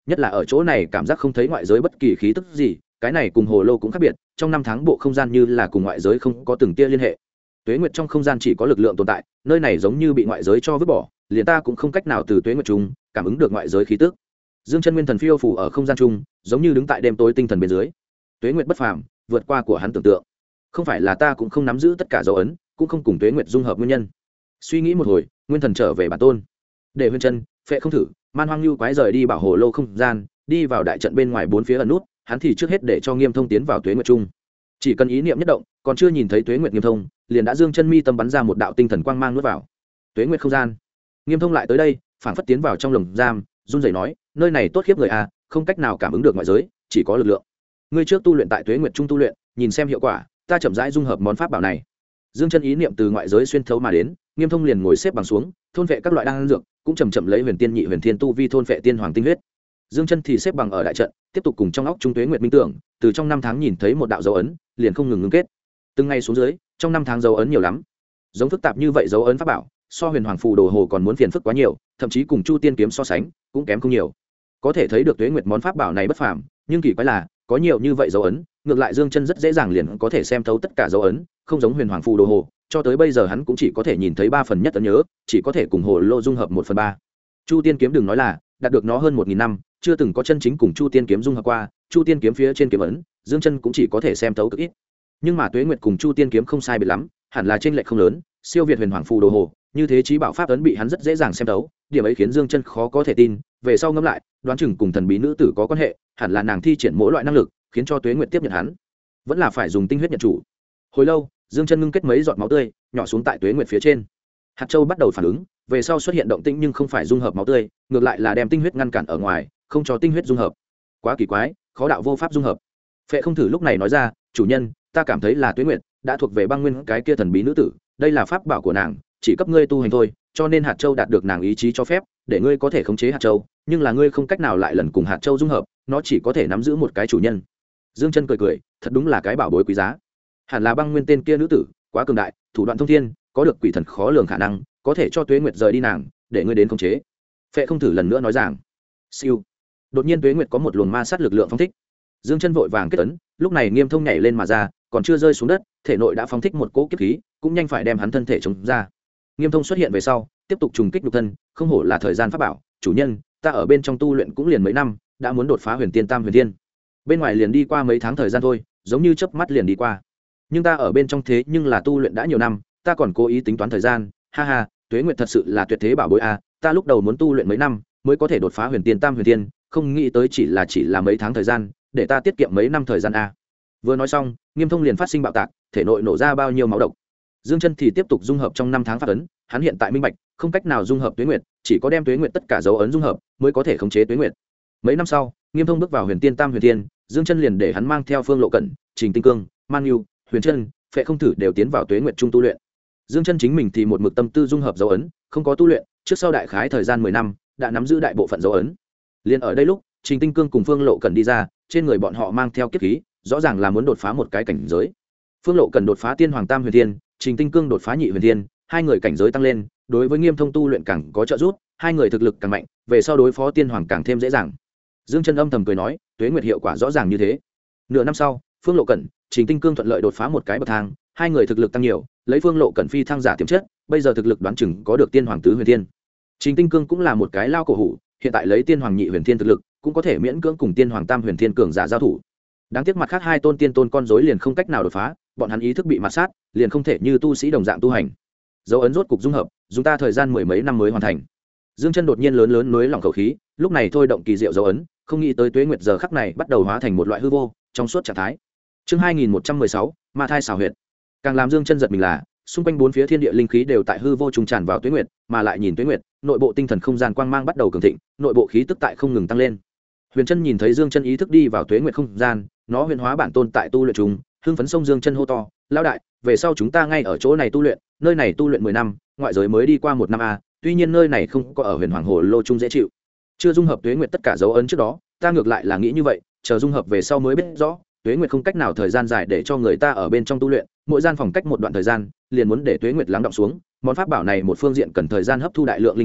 nhất là ở chỗ này cảm giác không thấy ngoại giới bất kỳ khí tức gì. Cái này cùng hồ lô cũng khác biệt, trong năm tháng bộ không gian như là cùng ngoại giới không có từng tia liên hệ. Tuế nguyệt trong không gian chỉ có lực lượng tồn tại, nơi này giống như bị ngoại giới cho vứt bỏ, liền ta cũng không cách nào từ tuế nguyệt chung cảm ứng được ngoại giới khí tức. Dương chân nguyên thần phiêu phủ ở không gian chung, giống như đứng tại đêm tối tinh thần bên dưới. Tuế nguyệt bất phàm, vượt qua của hắn tưởng tượng. Không phải là ta cũng không nắm giữ tất cả dấu ấn, cũng không cùng tuế nguyệt dung hợp nguyên nhân. Suy nghĩ một hồi, nguyên thần trở về bản tôn. Để Huyền Chân, Phệ Không Thử, Man Hoang Lưu quái rời đi bảo hồ lô không gian, đi vào đại trận bên ngoài bốn phía ẩn nút, hắn thì trước hết để cho Nghiêm Thông tiến vào tuế nguyệt chung. Chỉ cần ý niệm nhất động, còn chưa nhìn thấy tuế nguyệt Nghiêm Thông, liền đã dương chân mi tâm bắn ra một đạo tinh thần quang mang nuốt vào. Tuế nguyệt không gian. Nghiêm Thông lại tới đây, phảng phất tiến vào trong lồng giam, run rẩy nói, nơi này tốt khiếp người a, không cách nào cảm ứng được ngoại giới, chỉ có lực lượng. Ngươi trước tu luyện tại tuế nguyệt trung tu luyện, nhìn xem hiệu quả, ta chậm rãi dung hợp món pháp bảo này. Dương chân ý niệm từ ngoại giới xuyên thấu mà đến, Nghiêm Thông liền ngồi xếp bằng xuống, thôn vệ các loại đan dược, cũng chậm chậm lấy huyền tiên nhị huyền thiên tu vi thôn vệ tiên hoàng tinh huyết. Dương chân thì xếp bằng ở đại trận, tiếp tục cùng trong óc trung tuế nguyệt minh tưởng, từ trong năm tháng nhìn thấy một đạo dấu ấn, liền không ngừng ngưng kết. Từng ngày xuống dưới, trong năm tháng dấu ấn nhiều lắm. Giống phức tạp như vậy dấu ấn pháp bảo, so huyền hoàng phù đồ hồ còn muốn phiền phức quá nhiều, thậm chí cùng chu tiên kiếm so sánh, cũng kém không nhiều. Có thể thấy được tuế nguyệt món pháp bảo này bất phàm, nhưng kỳ quái là, có nhiều như vậy dấu ấn, ngược lại Dương chân rất dễ dàng liền có thể xem thấu tất cả dấu ấn, không giống huyền hoàng phù đồ hồ, cho tới bây giờ hắn cũng chỉ có thể nhìn thấy 3 phần nhất ấn nhớ, chỉ có thể cùng hồ lô dung hợp 1/3. Chu tiên kiếm đừng nói là, đạt được nó hơn 1000 năm, chưa từng có chân chính cùng chu tiên kiếm dung hợp qua, chu tiên kiếm phía trên kiếm ấn, Dương chân cũng chỉ có thể xem thấu cực ít. Nhưng mà tuế nguyệt cùng chu tiên kiếm không sai biệt lắm, hẳn là chênh lệch không lớn, siêu việt huyền hoàng phù đồ hồ, như thế chí bảo pháp ấn bị hắn rất dễ dàng xem thấu, điểm ấy khiến Dương chân khó có thể tin, về sau ngẫm lại, đoán chừng cùng thần bí nữ tử có quan hệ, hẳn là nàng thi triển mỗi loại năng lực, khiến cho tuế nguyệt tiếp nhận hắn. Vẫn là phải dùng tinh huyết nhận chủ. Hồi lâu, Dương chân ngưng kết mấy giọt máu tươi, nhỏ xuống tại tuế nguyệt phía trên. Hạt châu bắt đầu phản ứng, về sau xuất hiện động tĩnh nhưng không phải dung hợp máu tươi, ngược lại là đem tinh huyết ngăn cản ở ngoài, không cho tinh huyết dung hợp. Quá kỳ quái, khó đạo vô pháp dung hợp. Phệ Không Thử lúc này nói ra, chủ nhân, ta cảm thấy là tuế nguyệt đã thuộc về băng nguyên cái kia thần bí nữ tử, đây là pháp bảo của nàng, chỉ cấp ngươi tu hành thôi, cho nên hạt châu đạt được nàng ý chí cho phép, để ngươi có thể khống chế hạt châu, nhưng là ngươi không cách nào lại lần cùng hạt châu dung hợp, nó chỉ có thể nắm giữ một cái chủ nhân. Dương chân cười cười, thật đúng là cái bảo bối quý giá. Hẳn là băng nguyên tên kia nữ tử quá cường đại, thủ đoạn thông thiên, có được quỷ thần khó lường khả năng, có thể cho tuế nguyệt rời đi nàng, để ngươi đến khống chế. Phệ Không Thử lần nữa nói rằng, siêu. Đột nhiên tuế nguyệt có một luồng ma sát lực lượng phóng thích. Dương chân vội vàng kết ấn, lúc này Nghiêm Thông nhảy lên mà ra, còn chưa rơi xuống đất, thể nội đã phóng thích một cỗ kiếp khí, cũng nhanh phải đem hắn thân thể chống ra. Nghiêm Thông xuất hiện về sau, tiếp tục trùng kích nhục thân, không hổ là thời gian pháp bảo, chủ nhân, ta ở bên trong tu luyện cũng liền mấy năm, đã muốn đột phá huyền tiên tam huyền tiên. Bên ngoài liền đi qua mấy tháng thời gian thôi, giống như chớp mắt liền đi qua. Nhưng ta ở bên trong thế nhưng là tu luyện đã nhiều năm, ta còn cố ý tính toán thời gian, ha ha, tuế nguyệt thật sự là tuyệt thế bảo bối a, ta lúc đầu muốn tu luyện mấy năm mới có thể đột phá huyền tiên tam huyền tiên, không nghĩ tới chỉ là mấy tháng thời gian, để ta tiết kiệm mấy năm thời gian a. Vừa nói xong, Nghiêm Thông liền phát sinh bạo tạc, thể nội nổ ra bao nhiêu máu độc. Dương chân thì tiếp tục dung hợp trong năm tháng pháp ấn, hắn hiện tại minh bạch, không cách nào dung hợp tuế nguyệt, chỉ có đem tuế nguyệt tất cả dấu ấn dung hợp mới có thể khống chế tuế nguyệt. Mấy năm sau, Nghiêm Thông bước vào huyền tiên tam huyền tiên, Dương chân liền để hắn mang theo Phương Lộ Cẩn, Trình Tinh Cương, Man Nhu, Huyền Chân, Phệ Không Thử đều tiến vào tuế nguyệt trung tu luyện. Dương chân chính mình thì một mực tâm tư dung hợp dấu ấn, không có tu luyện, trước sau đại khái thời gian 10 năm, đã nắm giữ đại bộ phận dấu ấn. Liên ở đây lúc, Trình Tinh Cương cùng Phương Lộ Cẩn đi ra, trên người bọn họ mang theo kiếp khí, rõ ràng là muốn đột phá một cái cảnh giới. Phương Lộ Cẩn đột phá tiên hoàng tam huyền thiên, Trình Tinh Cương đột phá nhị huyền thiên, hai người cảnh giới tăng lên, đối với Nghiêm Thông tu luyện càng có trợ giúp, hai người thực lực càng mạnh, về sau đối phó tiên hoàng càng thêm dễ dàng. Dương chân âm thầm cười nói, tuế nguyệt hiệu quả rõ ràng như thế. Nửa năm sau, Phương Lộ Cẩn, Trình Tinh Cương thuận lợi đột phá một cái bậc thang, hai người thực lực tăng nhiều, lấy Phương Lộ Cẩn phi thăng giả tiềm chất, bây giờ thực lực đoán chừng có được tiên hoàng tứ huyền thiên. Trình Tinh Cương cũng là một cái lao cổ hủ, hiện tại lấy tiên hoàng nhị huyền thiên thực lực, cũng có thể miễn cưỡng cùng tiên hoàng tam huyền thiên cường giả giao thủ. Đáng tiếc mặt khác hai tôn tiên tôn con rối liền không cách nào đột phá, bọn hắn ý thức bị mạt sát, liền không thể như tu sĩ đồng dạng tu hành. Dấu ấn rốt cục dung hợp, dùng ta thời gian 10 mấy năm mới hoàn thành. Dương chân đột nhiên lớn nới lỏng khẩu khí, lúc này thôi động kỳ diệu dấu ấn, không nghĩ tới tuế nguyệt giờ khắc này bắt đầu hóa thành một loại hư vô, trong suốt trạng thái. Chương 2116, ma thai xảo huyệt. Càng làm Dương chân giật mình là, xung quanh bốn phía thiên địa linh khí đều tại hư vô trùng tràn vào tuế nguyệt, mà lại nhìn tuế nguyệt, nội bộ tinh thần không gian quang mang bắt đầu cường thịnh, nội bộ khí tức tại không ngừng tăng lên. Huyền Chân nhìn thấy Dương chân ý thức đi vào tuế nguyệt không gian, nó huyền hóa bản tôn tại tu luyện chúng, hưng phấn sông Dương chân hô to, lão đại, về sau chúng ta ngay ở chỗ này tu luyện, nơi này tu luyện 10 năm, ngoại giới mới đi qua 1 năm a, tuy nhiên nơi này không có ở huyền hoàng hồ lô trung dễ chịu. Chưa dung hợp tuế nguyệt tất cả dấu ấn trước đó, ta ngược lại là nghĩ như vậy, chờ dung hợp về sau mới biết rõ, tuế nguyệt không cách nào thời gian dài để cho người ta ở bên trong tu luyện, mỗi gian phòng cách một đoạn thời gian, liền muốn để tuế nguyệt lắng đọng xuống, món pháp bảo này một phương diện cần thời gian hấp thu đại lượng linh khí,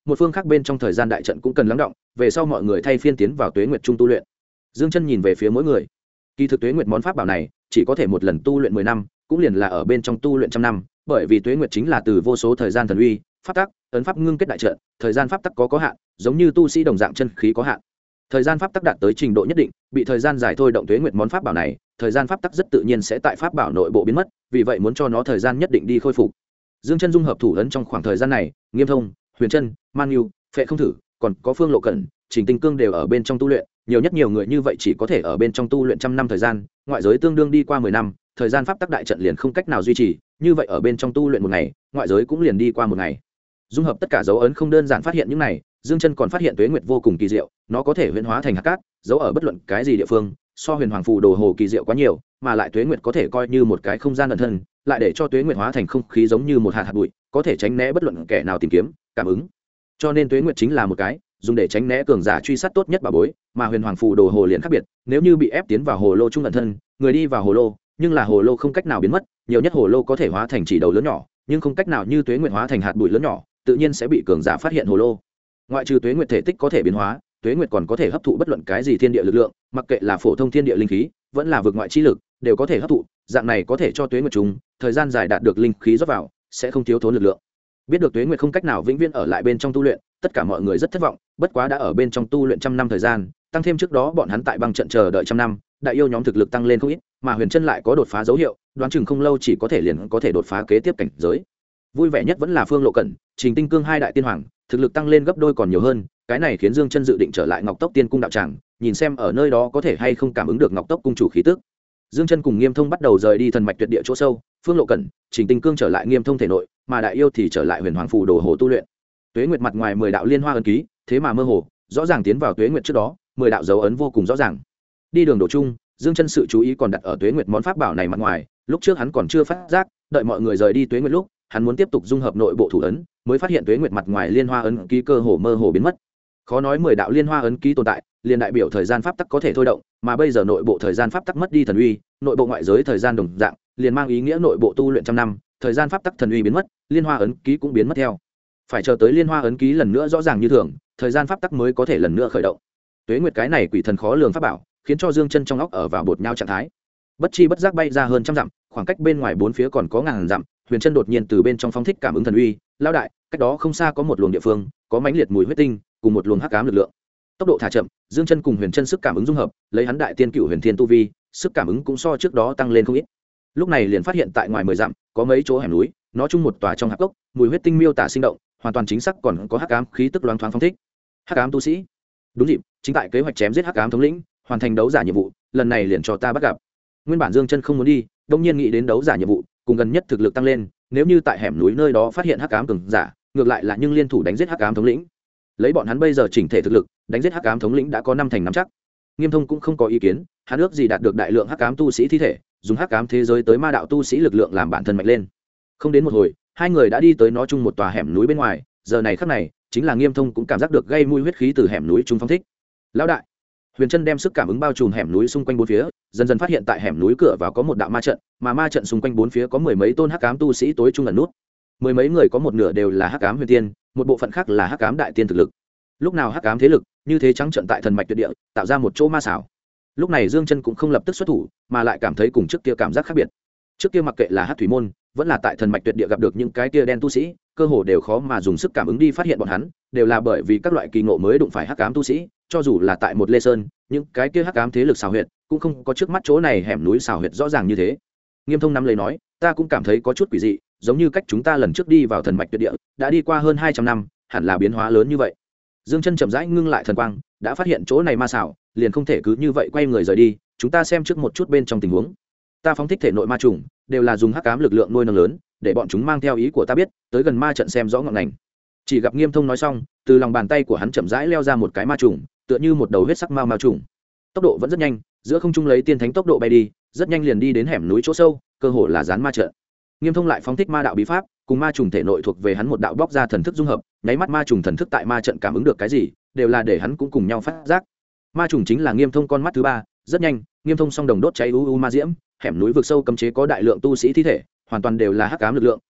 một phương khác bên trong thời gian đại trận cũng cần lắng động, về sau mọi người thay phiên tiến vào tuế nguyệt trung tu luyện. Dương Chân nhìn về phía mỗi người, kỳ thực tuế nguyệt món pháp bảo này chỉ có thể một lần tu luyện 10 năm, cũng liền là ở bên trong tu luyện trăm năm, bởi vì tuế nguyệt chính là từ vô số thời gian thần uy, pháp tắc, ấn pháp ngưng kết đại trận, thời gian pháp tắc có hạn, giống như tu sĩ đồng dạng chân khí có hạn. Thời gian pháp tắc đạt tới trình độ nhất định, bị thời gian dài thôi động tuế nguyệt món pháp bảo này, thời gian pháp tắc rất tự nhiên sẽ tại pháp bảo nội bộ biến mất, vì vậy muốn cho nó thời gian nhất định đi khôi phục. Dương Chân dung hợp thủ ấn trong khoảng thời gian này, Nghiêm Thông, Huyền Chân, Man Nhu, Phệ Không Thử, còn có Phương Lộ Cẩn, Trình Tinh Cương đều ở bên trong tu luyện, nhiều người như vậy chỉ có thể ở bên trong tu luyện trăm năm thời gian, ngoại giới tương đương đi qua 10 năm, thời gian pháp tắc đại trận liền không cách nào duy trì, như vậy ở bên trong tu luyện một ngày, ngoại giới cũng liền đi qua một ngày. Dung hợp tất cả dấu ấn không đơn giản phát hiện những này, Dương Chân còn phát hiện tuế nguyệt vô cùng kỳ diệu, nó có thể huyễn hóa thành hạt cát, giấu ở bất luận cái gì địa phương, so huyền hoàng phù đồ hồ kỳ diệu quá nhiều, mà lại tuế nguyệt có thể coi như một cái không gian ẩn thân, lại để cho tuế nguyệt hóa thành không khí giống như một hạt bụi, có thể tránh né bất luận kẻ nào tìm kiếm, cảm ứng. Cho nên tuế nguyệt chính là một cái dùng để tránh né cường giả truy sát tốt nhất bảo bối, mà huyền hoàng phù đồ hồ liền khác biệt, nếu như bị ép tiến vào hồ lô trung ẩn thân, người đi vào hồ lô, nhưng là hồ lô không cách nào biến mất, nhiều nhất hồ lô có thể hóa thành chỉ đầu lớn nhỏ, nhưng không cách nào như tuế nguyệt hóa thành hạt bụi lớn nhỏ, tự nhiên sẽ bị cường giả phát hiện hồ lô. Ngoại trừ tuế nguyệt thể tích có thể biến hóa, tuế nguyệt còn có thể hấp thụ bất luận cái gì thiên địa lực lượng, mặc kệ là phổ thông thiên địa linh khí, vẫn là vực ngoại chi lực, đều có thể hấp thụ, dạng này có thể cho tuế nguyệt chúng thời gian dài đạt được linh khí rót vào, sẽ không thiếu thốn lực lượng. Biết được tuế nguyệt không cách nào vĩnh viễn ở lại bên trong tu luyện, tất cả mọi người rất thất vọng, bất quá đã ở bên trong tu luyện trăm năm thời gian, tăng thêm trước đó bọn hắn tại băng trận chờ đợi trăm năm, đại yêu nhóm thực lực tăng lên không ít, mà Huyền Chân lại có đột phá dấu hiệu, đoán chừng không lâu chỉ có thể liền có thể đột phá kế tiếp cảnh giới. Vui vẻ nhất vẫn là Phương Lộ Cẩn, Trình Tinh Cương hai đại tiên hoàng, thực lực tăng lên gấp đôi còn nhiều hơn, cái này khiến Dương Chân dự định trở lại Ngọc Tốc Tiên cung đạo tràng, nhìn xem ở nơi đó có thể hay không cảm ứng được Ngọc Tốc cung chủ khí tức. Dương Chân cùng Nghiêm Thông bắt đầu rời đi thần mạch tuyệt địa chỗ sâu, Phương Lộ Cẩn, Trình Tinh Cương trở lại Nghiêm Thông thể nội, mà đại yêu thì trở lại huyền hoàng phù đồ hồ tu luyện. Tuế nguyệt mặt ngoài 10 đạo liên hoa ấn ký, thế mà mơ hồ, rõ ràng tiến vào tuế nguyệt trước đó, 10 đạo dấu ấn vô cùng rõ ràng. Đi đường đổ chung, Dương Chân sự chú ý còn đặt ở tuế nguyệt món pháp bảo này mặt ngoài, lúc trước hắn còn chưa phát giác, đợi mọi người rời đi tuế nguyệt lúc, hắn muốn tiếp tục dung hợp nội bộ thủ ấn, mới phát hiện tuế nguyệt mặt ngoài liên hoa ấn ký cơ hồ mơ hồ biến mất. Khó nói 10 đạo liên hoa ấn ký tồn tại, liền đại biểu thời gian pháp tắc có thể thôi động, mà bây giờ nội bộ thời gian pháp tắc mất đi thần uy, nội bộ ngoại giới thời gian đồng dạng, liền mang ý nghĩa nội bộ tu luyện trăm năm, thời gian pháp tắc thần uy biến mất, liên hoa ấn ký cũng biến mất theo. Phải chờ tới liên hoa ấn ký lần nữa rõ ràng như thường, thời gian pháp tắc mới có thể lần nữa khởi động. Tuế nguyệt cái này quỷ thần khó lường pháp bảo, khiến cho Dương Chân trong óc ở vào bột nhau trạng thái. Bất chi bất giác bay ra hơn trăm dặm, khoảng cách bên ngoài bốn phía còn có ngàn dặm, Huyền Chân đột nhiên từ bên trong phóng thích cảm ứng thần uy, lão đại, cách đó không xa có một luồng địa phương, có mãnh liệt mùi huyết tinh, cùng một luồng hắc ám lực lượng. Tốc độ thả chậm, Dương Chân cùng Huyền Chân sức cảm ứng dung hợp, lấy hắn đại tiên cửu huyền thiên tu vi, sức cảm ứng cũng so trước đó tăng lên không ít. Lúc này liền phát hiện tại ngoài 10 dặm, có mấy chỗ hẻm núi, nó chung một tòa trong hạp cốc, mùi huyết tinh miêu tả sinh động, hoàn toàn chính xác còn có hắc ám khí tức loáng thoáng phóng thích. Hắc ám tu sĩ. Đúng dịp, chính tại kế hoạch chém giết hắc ám thống lĩnh, hoàn thành đấu giả nhiệm vụ, lần này liền cho ta bắt gặp. Nguyên bản Dương Chân không muốn đi, đột nhiên nghĩ đến đấu giả nhiệm vụ, cùng gần nhất thực lực tăng lên, nếu như tại hẻm núi nơi đó phát hiện hắc ám cường giả, ngược lại là nhưng liên thủ đánh giết hắc ám thống lĩnh. Lấy bọn hắn bây giờ chỉnh thể thực lực, đánh giết hắc ám thống lĩnh đã có 5 thành 5 chắc. Nghiêm Thông cũng không có ý kiến, hắn ước gì đạt được đại lượng hắc ám tu sĩ thi thể, dùng hắc ám thế giới tới ma đạo tu sĩ lực lượng làm bản thân mạnh lên. Không đến một hồi, hai người đã đi tới nó chung một tòa hẻm núi bên ngoài, giờ này khắc này, chính là Nghiêm Thông cũng cảm giác được gây mùi huyết khí từ hẻm núi trung phóng thích. Lão đại, Huyền Chân đem sức cảm ứng bao trùm hẻm núi xung quanh bốn phía, dần dần phát hiện tại hẻm núi cửa vào có một đạo ma trận, mà ma trận xung quanh bốn phía có mười mấy tôn hắc ám tu sĩ tối trung ẩn nút. Mười mấy người có một nửa đều là hắc ám huyền tiên, một bộ phận khác là hắc ám đại tiên thực lực. Lúc nào hắc ám thế lực như thế trắng trận tại thần mạch tuyệt địa, tạo ra một chỗ ma xảo. Lúc này Dương Chân cũng không lập tức xuất thủ, mà lại cảm thấy cùng trước kia cảm giác khác biệt. Trước kia mặc kệ là hắc thủy môn, vẫn là tại thần mạch tuyệt địa gặp được những cái kia đen tu sĩ, cơ hồ đều khó mà dùng sức cảm ứng đi phát hiện bọn hắn, đều là bởi vì các loại kỳ ngộ mới đụng phải hắc ám tu sĩ, cho dù là tại một Lê Sơn, những cái kia hắc ám thế lực xảo huyệt, cũng không có trước mắt chỗ này hẻm núi xảo huyệt rõ ràng như thế. Nghiêm Thông nắm lấy nói, ta cũng cảm thấy có chút quỷ dị, giống như cách chúng ta lần trước đi vào thần mạch tuyệt địa, đã đi qua hơn 200 năm, hẳn là biến hóa lớn như vậy. Dương Chân chậm rãi ngưng lại thần quang, đã phát hiện chỗ này ma xảo, liền không thể cứ như vậy quay người rời đi, chúng ta xem trước một chút bên trong tình huống. Ta phóng thích thể nội ma trùng, đều là dùng hắc ám lực lượng nuôi nấng lớn, để bọn chúng mang theo ý của ta biết, tới gần ma trận xem rõ ngọn ngành. Chỉ gặp Nghiêm Thông nói xong, từ lòng bàn tay của hắn chậm rãi leo ra một cái ma trùng, tựa như một đầu huyết sắc ma trùng. Tốc độ vẫn rất nhanh, giữa không trung lấy tiên thánh tốc độ bay đi, rất nhanh liền đi đến hẻm núi chỗ sâu, cơ hồ là dán ma trận. Nghiêm Thông lại phóng thích ma đạo bí pháp, cùng ma trùng thể nội thuộc về hắn một đạo bóc ra thần thức dung hợp, nháy mắt ma trùng thần thức tại ma trận cảm ứng được cái gì, đều là để hắn cũng cùng nhau phát giác. Ma trùng chính là Nghiêm Thông con mắt thứ ba, rất nhanh, Nghiêm Thông song đồng đốt cháy u ma diễm, hẻm núi vực sâu cấm chế có đại lượng tu sĩ thi thể, hoàn toàn đều là hắc ám lực lượng,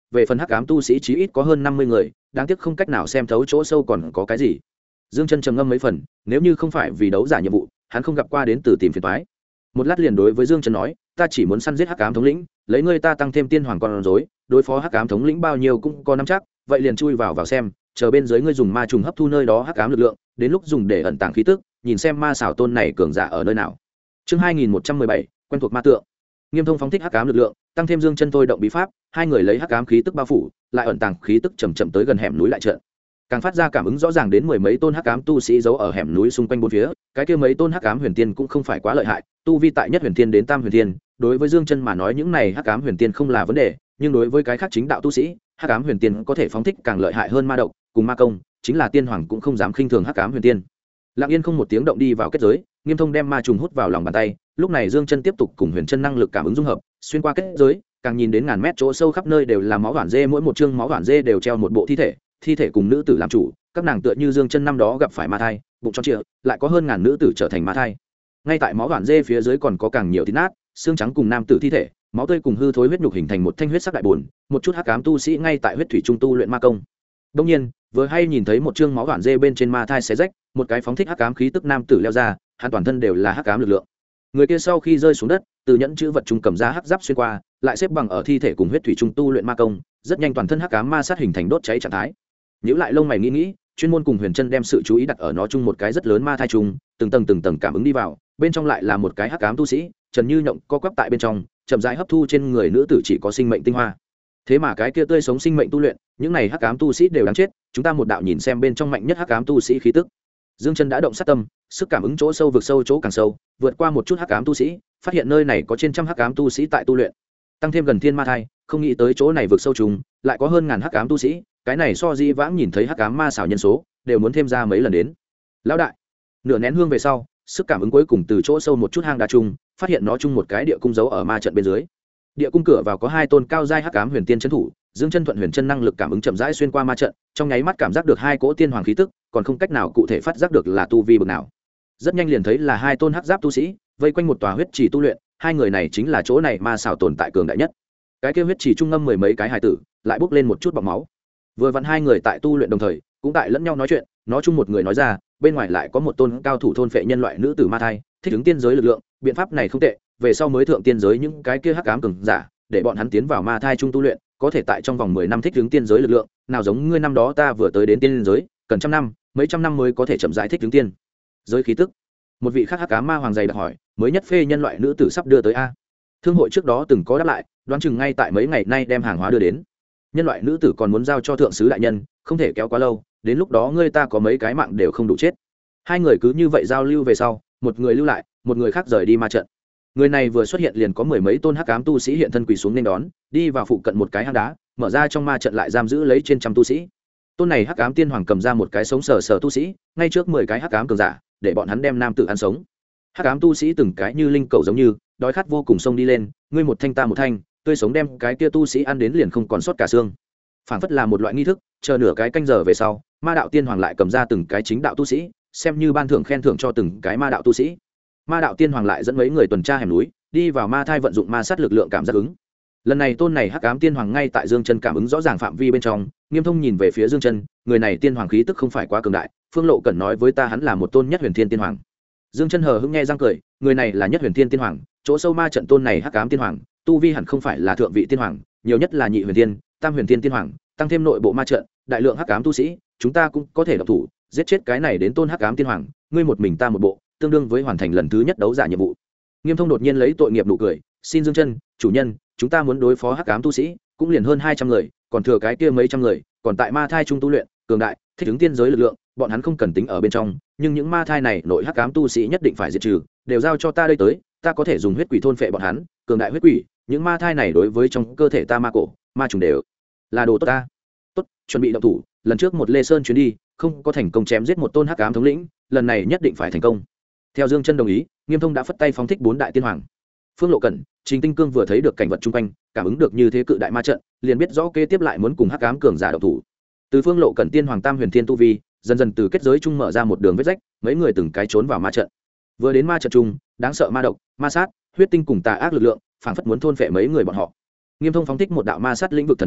về phần hắc ám tu sĩ chí ít có hơn 50 người, đáng tiếc không cách nào xem thấu chỗ sâu còn có cái gì. Dương Chân trầm ngâm mấy phần, nếu như không phải vì đấu giả nhiệm vụ, hắn không gặp qua đến từ tìm phiền toái. Một lát liền đối với Dương Chân nói, ta chỉ muốn săn giết hắc ám thống lĩnh, lấy ngươi ta tăng thêm tiên hoàng con rối, đối phó hắc ám thống lĩnh bao nhiêu cũng có nắm chắc, vậy liền chui vào xem, chờ bên dưới ngươi dùng ma trùng hấp thu nơi đó hắc ám lực lượng, đến lúc dùng để ẩn tàng khí tức, nhìn xem ma xảo tôn này cường giả ở nơi nào. Chương 2117, quen thuộc ma tượng. Nghiêm Thông phóng thích hắc ám lực lượng, tăng thêm Dương Chân thôi động bí pháp, hai người lấy hắc ám khí tức bao phủ, lại ẩn tàng khí tức chậm chậm tới gần hẻm núi lại trận. Càng phát ra cảm ứng rõ ràng đến mười mấy tôn hắc ám tu sĩ giấu ở hẻm núi xung quanh bốn phía, cái kia mấy tôn hắc ám huyền tiên cũng không phải quá lợi hại, tu vi tại nhất huyền tiên đến tam huyền tiên, đối với Dương Chân mà nói những này hắc ám huyền tiên không là vấn đề, nhưng đối với cái khác chính đạo tu sĩ, hắc ám huyền tiên có thể phóng thích càng lợi hại hơn ma độc, cùng ma công, chính là tiên hoàng cũng không dám khinh thường hắc ám huyền tiên. Lặng yên không một tiếng động đi vào kết giới, Nghiêm Thông đem ma trùng hút vào lòng bàn tay, lúc này Dương Chân tiếp tục cùng huyền chân năng lực cảm ứng dung hợp, xuyên qua kết giới, càng nhìn đến ngàn mét chỗ sâu khắp nơi đều là máu hoản dê, mỗi một chương máu hoản dê đều treo một bộ thi thể, thi thể cùng nữ tử làm chủ, các nàng tựa như Dương Chân năm đó gặp phải ma thai, bụng tròn trịa, lại có hơn ngàn nữ tử trở thành ma thai. Ngay tại máu hoản dê phía dưới còn có càng nhiều thịt nát, xương trắng cùng nam tử thi thể, máu tươi cùng hư thối huyết nhục hình thành một thanh huyết sắc đại buồn, một chút hắc ám tu sĩ ngay tại huyết thủy trung tu luyện ma công. Đương nhiên, vừa hay nhìn thấy một chương máu hoản dê bên trên ma thai xé rách, một cái phóng thích hắc ám khí tức nam tử leo ra, hắn toàn thân đều là hắc ám lực lượng. Người kia sau khi rơi xuống đất, từ nhẫn chữ vật trung cầm ra hắc giáp xuyên qua, lại xếp bằng ở thi thể cùng huyết thủy trung tu luyện ma công, rất nhanh toàn thân hắc ám ma sát hình thành đốt cháy trạng thái. Nhíu lại lông mày nghĩ, chuyên môn cùng huyền chân đem sự chú ý đặt ở nó chung một cái rất lớn ma thai trùng, từng tầng cảm ứng đi vào, bên trong lại là một cái hắc ám tu sĩ, trần như nhộng co quắp tại bên trong, chậm rãi hấp thu trên người nữ tử chỉ có sinh mệnh tinh hoa. Thế mà cái kia tươi sống sinh mệnh tu luyện, những này hắc ám tu sĩ đều đáng chết, chúng ta một đạo nhìn xem bên trong mạnh nhất hắc ám tu sĩ khí tức. Dương Chân đã động sát tâm, sức cảm ứng chỗ sâu vực sâu chỗ càng sâu, vượt qua một chút hắc ám tu sĩ, phát hiện nơi này có trên trăm hắc ám tu sĩ tại tu luyện. Tăng thêm gần thiên ma thai, không nghĩ tới chỗ này vực sâu trùng, lại có hơn ngàn hắc ám tu sĩ, cái này so di vãng nhìn thấy hắc ám ma xảo nhân số, đều muốn thêm ra mấy lần đến. Lão đại, nửa nén hương về sau, sức cảm ứng cuối cùng từ chỗ sâu một chút hang đá trùng, phát hiện nó chung một cái địa cung giấu ở ma trận bên dưới. Địa cung cửa vào có hai tôn cao giai hắc ám huyền tiên trấn thủ, Dương Chân thuận huyền chân năng lực cảm ứng chậm rãi xuyên qua ma trận, trong nháy mắt cảm giác được hai cỗ tiên hoàng khí tức, còn không cách nào cụ thể phát giác được là tu vi bậc nào. Rất nhanh liền thấy là hai tôn hắc giáp tu sĩ, vây quanh một tòa huyết trì tu luyện, hai người này chính là chỗ này ma xảo tồn tại cường đại nhất. Cái kia huyết trì trung ngâm mười mấy cái hài tử, lại bốc lên một chút bọt máu. Vừa vặn hai người tại tu luyện đồng thời, cũng tại lẫn nhau nói chuyện, nó chung một người nói ra, bên ngoài lại có một tôn cao thủ thôn phệ nhân loại nữ tử ma thai, thích ứng tiên giới lực lượng, biện pháp này không tệ, về sau mới thượng tiên giới những cái kia hắc ám cường giả, để bọn hắn tiến vào ma thai trung tu luyện, có thể tại trong vòng 10 năm thích ứng tiên giới lực lượng, nào giống ngươi năm đó ta vừa tới đến tiên giới, cần trăm năm, mấy trăm năm mới có thể chậm rãi thích ứng tiên giới khí tức. Một vị khác hắc ám ma hoàng dày đặc hỏi, mới nhất phê nhân loại nữ tử sắp đưa tới a? Thương hội trước đó từng có đáp lại, đoán chừng ngay tại mấy ngày nay đem hàng hóa đưa đến. Nhân loại nữ tử còn muốn giao cho thượng sứ đại nhân, không thể kéo quá lâu, đến lúc đó ngươi ta có mấy cái mạng đều không đủ chết. Hai người cứ như vậy giao lưu về sau, một người lưu lại, một người khác rời đi ma trận. Người này vừa xuất hiện liền có mười mấy tôn hắc ám tu sĩ hiện thân quỳ xuống nên đón, đi vào phụ cận một cái hang đá, mở ra trong ma trận lại giam giữ lấy trên trăm tu sĩ. Tôn này hắc ám tiên hoàng cầm ra một cái sống sờ sờ tu sĩ, ngay trước 10 cái hắc ám cường giả, để bọn hắn đem nam tử ăn sống. Hắc ám tu sĩ từng cái như linh cầu giống như, đói khát vô cùng xông đi lên, ngươi một thanh ta một thanh, tươi sống đem cái kia tu sĩ ăn đến liền không còn sót cả xương. Phảng phất là một loại nghi thức, chờ nửa cái canh giờ về sau, ma đạo tiên hoàng lại cầm ra từng cái chính đạo tu sĩ, xem như ban thưởng khen thưởng cho từng cái ma đạo tu sĩ. Ma đạo tiên hoàng lại dẫn mấy người tuần tra hẻm núi, đi vào ma thai vận dụng ma sát lực lượng cảm giác ứng. Lần này tôn này hắc ám tiên hoàng ngay tại Dương Chân cảm ứng rõ ràng phạm vi bên trong, Nghiêm Thông nhìn về phía Dương Chân, người này tiên hoàng khí tức không phải quá cường đại, Phương Lộ Cẩn nói với ta hắn là một tôn nhất huyền thiên tiên hoàng. Dương Chân hờ hững nghe răng cười, người này là nhất huyền thiên tiên hoàng, chỗ sâu ma trận tôn này hắc ám tiên hoàng, tu vi hẳn không phải là thượng vị tiên hoàng, nhiều nhất là nhị huyền thiên, tam huyền thiên tiên hoàng, tăng thêm nội bộ ma trận, đại lượng hắc ám tu sĩ, chúng ta cũng có thể động thủ, giết chết cái này đến tôn hắc ám tiên hoàng, ngươi một mình ta một bộ, tương đương với hoàn thành lần thứ nhất đấu giả nhiệm vụ. Nghiêm Thông đột nhiên lấy tội nghiệp nụ cười, xin Dương Chân, chủ nhân, chúng ta muốn đối phó hắc ám tu sĩ, cũng liền hơn 200 người, còn thừa cái kia mấy trăm người, còn tại ma thai trung tu luyện, cường đại, thích ứng tiên giới lực lượng, bọn hắn không cần tính ở bên trong, nhưng những ma thai này nội hắc ám tu sĩ nhất định phải diệt trừ, đều giao cho ta đây tới, ta có thể dùng huyết quỷ thôn phệ bọn hắn, cường đại huyết quỷ, những ma thai này đối với trong cơ thể ta ma cổ, ma trùng đều là đồ tốt ta. Tốt, chuẩn bị động thủ, lần trước một Lê Sơn chuyến đi, không có thành công chém giết một tôn hắc ám thống lĩnh, lần này nhất định phải thành công. Theo Dương Chân đồng ý, Nghiêm Thông đã phất tay phóng thích 4 đại tiên hoàng. Phương Lộ Cẩn, Trình Tinh Cương vừa thấy được cảnh vật chung quanh, cảm ứng được như thế cự đại ma trận, liền biết rõ kế tiếp lại muốn cùng hắc ám cường giả động thủ. Từ Phương Lộ Cẩn tiên hoàng tam huyền thiên tu vi, dần dần từ kết giới trung mở ra một đường vết rách, mấy người từng cái trốn vào ma trận. Vừa đến ma trận trung, đáng sợ ma độc, ma sát, huyết tinh cùng tà ác lực lượng, phảng phất muốn thôn phệ mấy người bọn họ. Nghiêm Thông phóng thích một đạo ma sát lĩnh vực thần uy,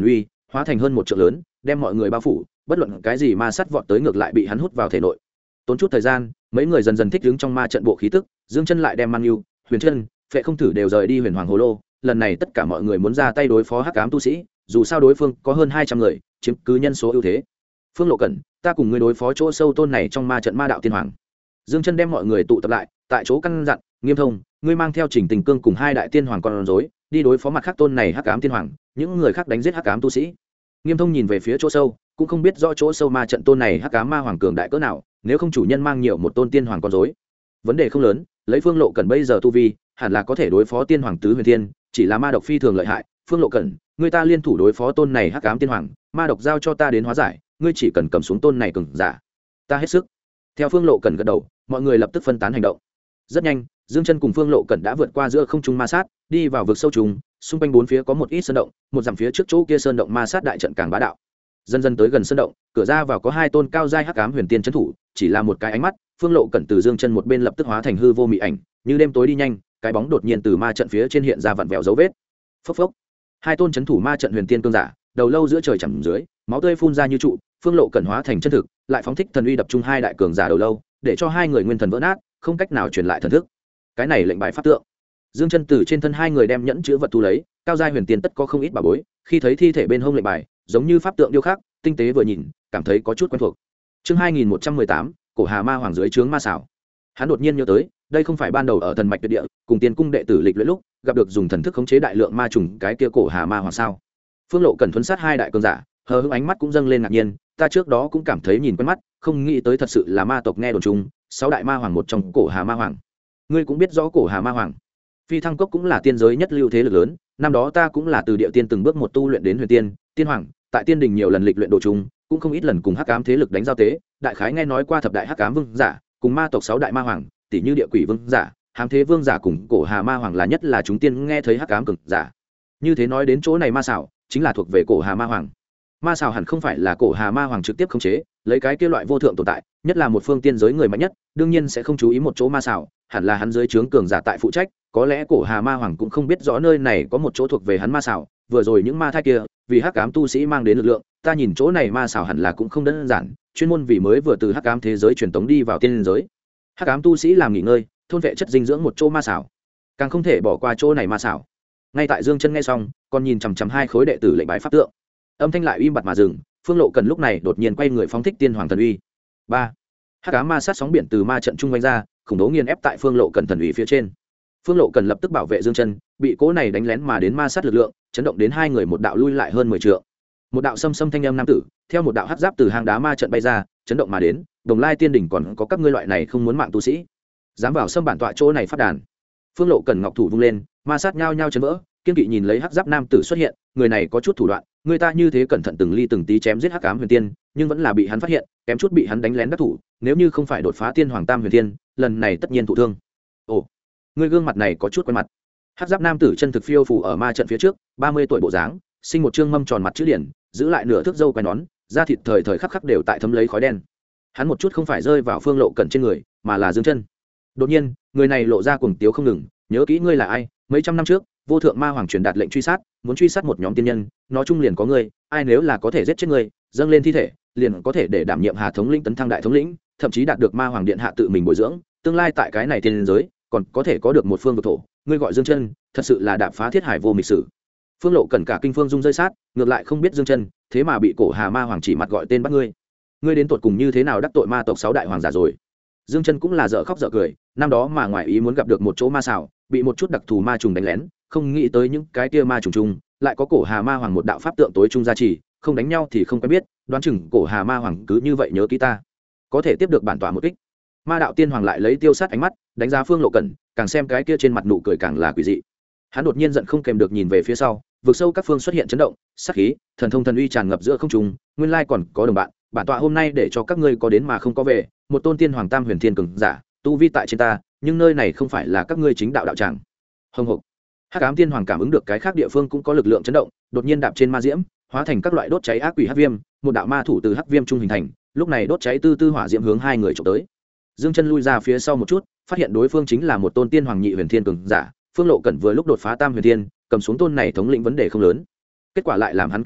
hóa thành hơn một trượng lớn, đem mọi người bao phủ, bất luận cái gì ma sát vọt tới ngược lại bị hắn hút vào thể nội. Tốn chút thời gian, mấy người dần dần thích ứng trong ma trận bộ khí tức, Dương Chân lại đem Man Nhu, Huyền Chân, Phệ Không Thử đều rời đi Huyền Hoàng Hồ Lô, lần này tất cả mọi người muốn ra tay đối phó hắc ám tu sĩ, dù sao đối phương có hơn 200 người, chiếm cứ nhân số ưu thế. Phương Lộ Cẩn, ta cùng ngươi đối phó chỗ sâu tôn này trong ma trận ma đạo tiên hoàng. Dương Chân đem mọi người tụ tập lại, tại chỗ căn dặn, Nghiêm Thông, ngươi mang theo Trình Tình Cương cùng hai đại tiên hoàng con rối, đi đối phó mặt khác tôn này hắc ám tiên hoàng, những người khác đánh giết hắc ám tu sĩ. Nghiêm Thông nhìn về phía chỗ sâu, cũng không biết rõ chỗ sâu ma trận tôn này hắc ám ma hoàng cường đại cỡ nào, nếu không chủ nhân mang nhiều một tôn tiên hoàng con rối, vấn đề không lớn, lấy Phương Lộ Cẩn bây giờ tu vi, hẳn là có thể đối phó tiên hoàng tứ huyền thiên, chỉ là ma độc phi thường lợi hại. Phương Lộ Cẩn, người ta liên thủ đối phó tôn này hắc ám tiên hoàng, ma độc giao cho ta đến hóa giải, ngươi chỉ cần cầm xuống tôn này cường giả, ta hết sức. Theo Phương Lộ Cẩn gật đầu, mọi người lập tức phân tán hành động. Rất nhanh, Dương Chân cùng Phương Lộ Cẩn đã vượt qua giữa không trung ma sát, đi vào vực sâu trùng, xung quanh bốn phía có một ít sơn động, một dặm phía trước chỗ kia sơn động ma sát đại trận càng bá đạo. Dần dần tới gần sơn động, cửa ra vào có hai tôn cao giai hắc ám huyền tiên trấn thủ, chỉ là một cái ánh mắt, Phương Lộ Cẩn từ Dương Chân một bên lập tức hóa thành hư vô mị ảnh, như đêm tối đi nhanh, cái bóng đột nhiên từ ma trận phía trên hiện ra vặn vẹo dấu vết. Phốc phốc. Hai tôn trấn thủ ma trận huyền tiên cương giả, đầu lâu giữa trời chẳng dưới, máu tươi phun ra như trụ, Phương Lộ Cẩn hóa thành chân thực, lại phóng thích thần uy đập trung hai đại cường giả đầu lâu, để cho hai người nguyên thần vỡ nát, không cách nào truyền lại thần thức. Cái này lệnh bài pháp tượng. Dương Chân từ trên thân hai người đem nhẫn chứa vật thu lấy, cao giai huyền tiên tất có không ít bảo bối, khi thấy thi thể bên hông lệnh bài, giống như pháp tượng điêu khắc, tinh tế vừa nhìn, cảm thấy có chút quen thuộc. Chương 2118, Cổ Hà Ma Hoàng dưới trướng ma xảo. Hắn đột nhiên nhớ tới, đây không phải ban đầu ở thần mạch tuyệt địa, cùng tiên cung đệ tử lịch luyện lúc, gặp được dùng thần thức khống chế đại lượng ma trùng cái kia Cổ Hà Ma Hoàng sao? Phương Lộ Cẩn thuấn sát hai đại cường giả, hờ hững ánh mắt cũng dâng lên ngạc nhiên, ta trước đó cũng cảm thấy nhìn quen mắt, không nghĩ tới thật sự là ma tộc nghe đồn chung, sáu đại ma hoàng một trong Cổ Hà Ma Hoàng. Ngươi cũng biết rõ Cổ Hà Ma Hoàng? Phi Thăng Cốc cũng là tiên giới nhất lưu thế lực lớn, năm đó ta cũng là từ địa tiên từng bước một tu luyện đến huyền tiên, tiên hoàng, tại tiên đình nhiều lần lịch luyện độ chung, cũng không ít lần cùng hắc ám thế lực đánh giao tế, đại khái nghe nói qua thập đại hắc ám vương giả, cùng ma tộc sáu đại ma hoàng, tỷ như địa quỷ vương giả, hám thế vương giả cùng Cổ Hà Ma Hoàng là nhất là chúng tiên nghe thấy hắc ám cường giả. Như thế nói đến chỗ này ma xảo, chính là thuộc về Cổ Hà Ma Hoàng. Ma xảo hẳn không phải là Cổ Hà Ma Hoàng trực tiếp khống chế, lấy cái kia loại vô thượng tồn tại, nhất là một phương tiên giới người mạnh nhất, đương nhiên sẽ không chú ý một chỗ ma xảo, hẳn là hắn dưới trướng cường giả tại phụ trách, có lẽ Cổ Hà Ma Hoàng cũng không biết rõ nơi này có một chỗ thuộc về hắn ma xảo, vừa rồi những ma thai kia, vì hắc ám tu sĩ mang đến lực lượng, ta nhìn chỗ này ma xảo hẳn là cũng không đơn giản, chuyên môn vì mới vừa từ hắc ám thế giới truyền tống đi vào tiên giới. Hắc ám tu sĩ làm nghỉ ngơi, thôn vệ chất dinh dưỡng một chỗ ma xảo, càng không thể bỏ qua chỗ này ma xảo. Ngay tại Dương Chân nghe xong, còn nhìn chằm chằm hai khối đệ tử lệnh bái pháp tượng, âm thanh lại im bặt mà dừng. Phương Lộ Cần lúc này đột nhiên quay người phóng thích tiên hoàng thần uy. 3. Hắc ám ma sát sóng biển từ ma trận trung quanh ra, khủng bố nghiền ép tại Phương Lộ Cần thần uy phía trên. Phương Lộ Cần lập tức bảo vệ Dương Chân, bị cỗ này đánh lén mà đến ma sát lực lượng, chấn động đến hai người một đạo lui lại hơn 10 trượng. Một đạo xâm xâm thanh âm nam tử, theo một đạo hắc giáp từ hang đá ma trận bay ra, chấn động mà đến, Đồng Lai Tiên đỉnh còn có các ngươi loại này không muốn mạng tu sĩ, dám vào xâm bản tọa chỗ này phát đàn. Phương Lộ Cần ngọc thủ vung lên, ma sát nhao nhao chấn vỡ, kiên kỵ nhìn lấy hắc giáp nam tử xuất hiện, người này có chút thủ đoạn, người ta như thế cẩn thận từng ly từng tí chém giết hắc ám huyền tiên, nhưng vẫn là bị hắn phát hiện, kém chút bị hắn đánh lén đắc thủ, nếu như không phải đột phá tiên hoàng tam huyền tiên, lần này tất nhiên thụ thương. Ồ, người gương mặt này có chút quen mặt. Hắc giáp nam tử chân thực phiêu phù ở ma trận phía trước, 30 tuổi bộ dáng, sinh một trương mâm tròn mặt chữ điển, giữ lại nửa thước râu quai nón, da thịt thời thời khắc khắc đều tại thấm lấy khói đen. Hắn một chút không phải rơi vào Phương Lộ Cẩn trên người, mà là Dương Chân. Đột nhiên, người này lộ ra cuồng tiếu không ngừng, nhớ kỹ ngươi là ai, mấy trăm năm trước, vô thượng ma hoàng truyền đạt lệnh truy sát, muốn truy sát một nhóm tiên nhân, nó chung liền có ngươi, ai nếu là có thể giết chết ngươi, dâng lên thi thể, liền có thể để đảm nhiệm Hà thống lĩnh tấn thăng đại thống lĩnh, thậm chí đạt được ma hoàng điện hạ tự mình bồi dưỡng, tương lai tại cái này tiên giới, còn có thể có được một phương vực thổ. Ngươi gọi Dương Chân, thật sự là đạp phá thiết hải vô mịch sử. Phương Lộ Cẩn cả kinh phương dung rơi sát, ngược lại không biết Dương Chân, thế mà bị Cổ Hà ma hoàng chỉ mặt gọi tên bắt ngươi. Ngươi đến tột cùng như thế nào đắc tội ma tộc 6 đại hoàng giả rồi? Dương Chân cũng là dở khóc dở cười, năm đó mà ngoài ý muốn gặp được một chỗ ma xảo, bị một chút đặc thù ma trùng đánh lén, không nghĩ tới những cái kia ma trùng trùng, lại có Cổ Hà ma hoàng một đạo pháp tượng tối trung gia trì, không đánh nhau thì không quen biết, đoán chừng Cổ Hà ma hoàng cứ như vậy nhớ kỹ ta, có thể tiếp được bản tọa một kích. Ma đạo tiên hoàng lại lấy tiêu sát ánh mắt, đánh giá Phương Lộ Cẩn, càng xem cái kia trên mặt nụ cười càng là quỷ dị. Hắn đột nhiên giận không kèm được nhìn về phía sau, vực sâu các phương xuất hiện chấn động, sát khí, thần thông thần uy tràn ngập giữa không trung, nguyên lai còn có đồng bạn, bản tọa hôm nay để cho các ngươi có đến mà không có về, một tôn tiên hoàng tam huyền thiên cường giả, tu vi tại trên ta, nhưng nơi này không phải là các ngươi chính đạo đạo tràng. Hồng hộc. Hắc ám tiên hoàng cảm ứng được cái khác địa phương cũng có lực lượng chấn động, đột nhiên đạp trên ma diễm, hóa thành các loại đốt cháy ác quỷ hắc viêm, một đạo ma thủ từ hắc viêm trung hình thành, lúc này đốt cháy tư tư hỏa diễm hướng hai người chụp tới. Dương Chân lui ra phía sau một chút, phát hiện đối phương chính là một tôn tiên hoàng nhị huyền thiên cường giả. Phương Lộ Cẩn vừa lúc đột phá tam huyền thiên, cầm xuống tôn này thống lĩnh vấn đề không lớn. Kết quả lại làm hắn kinh ngạc,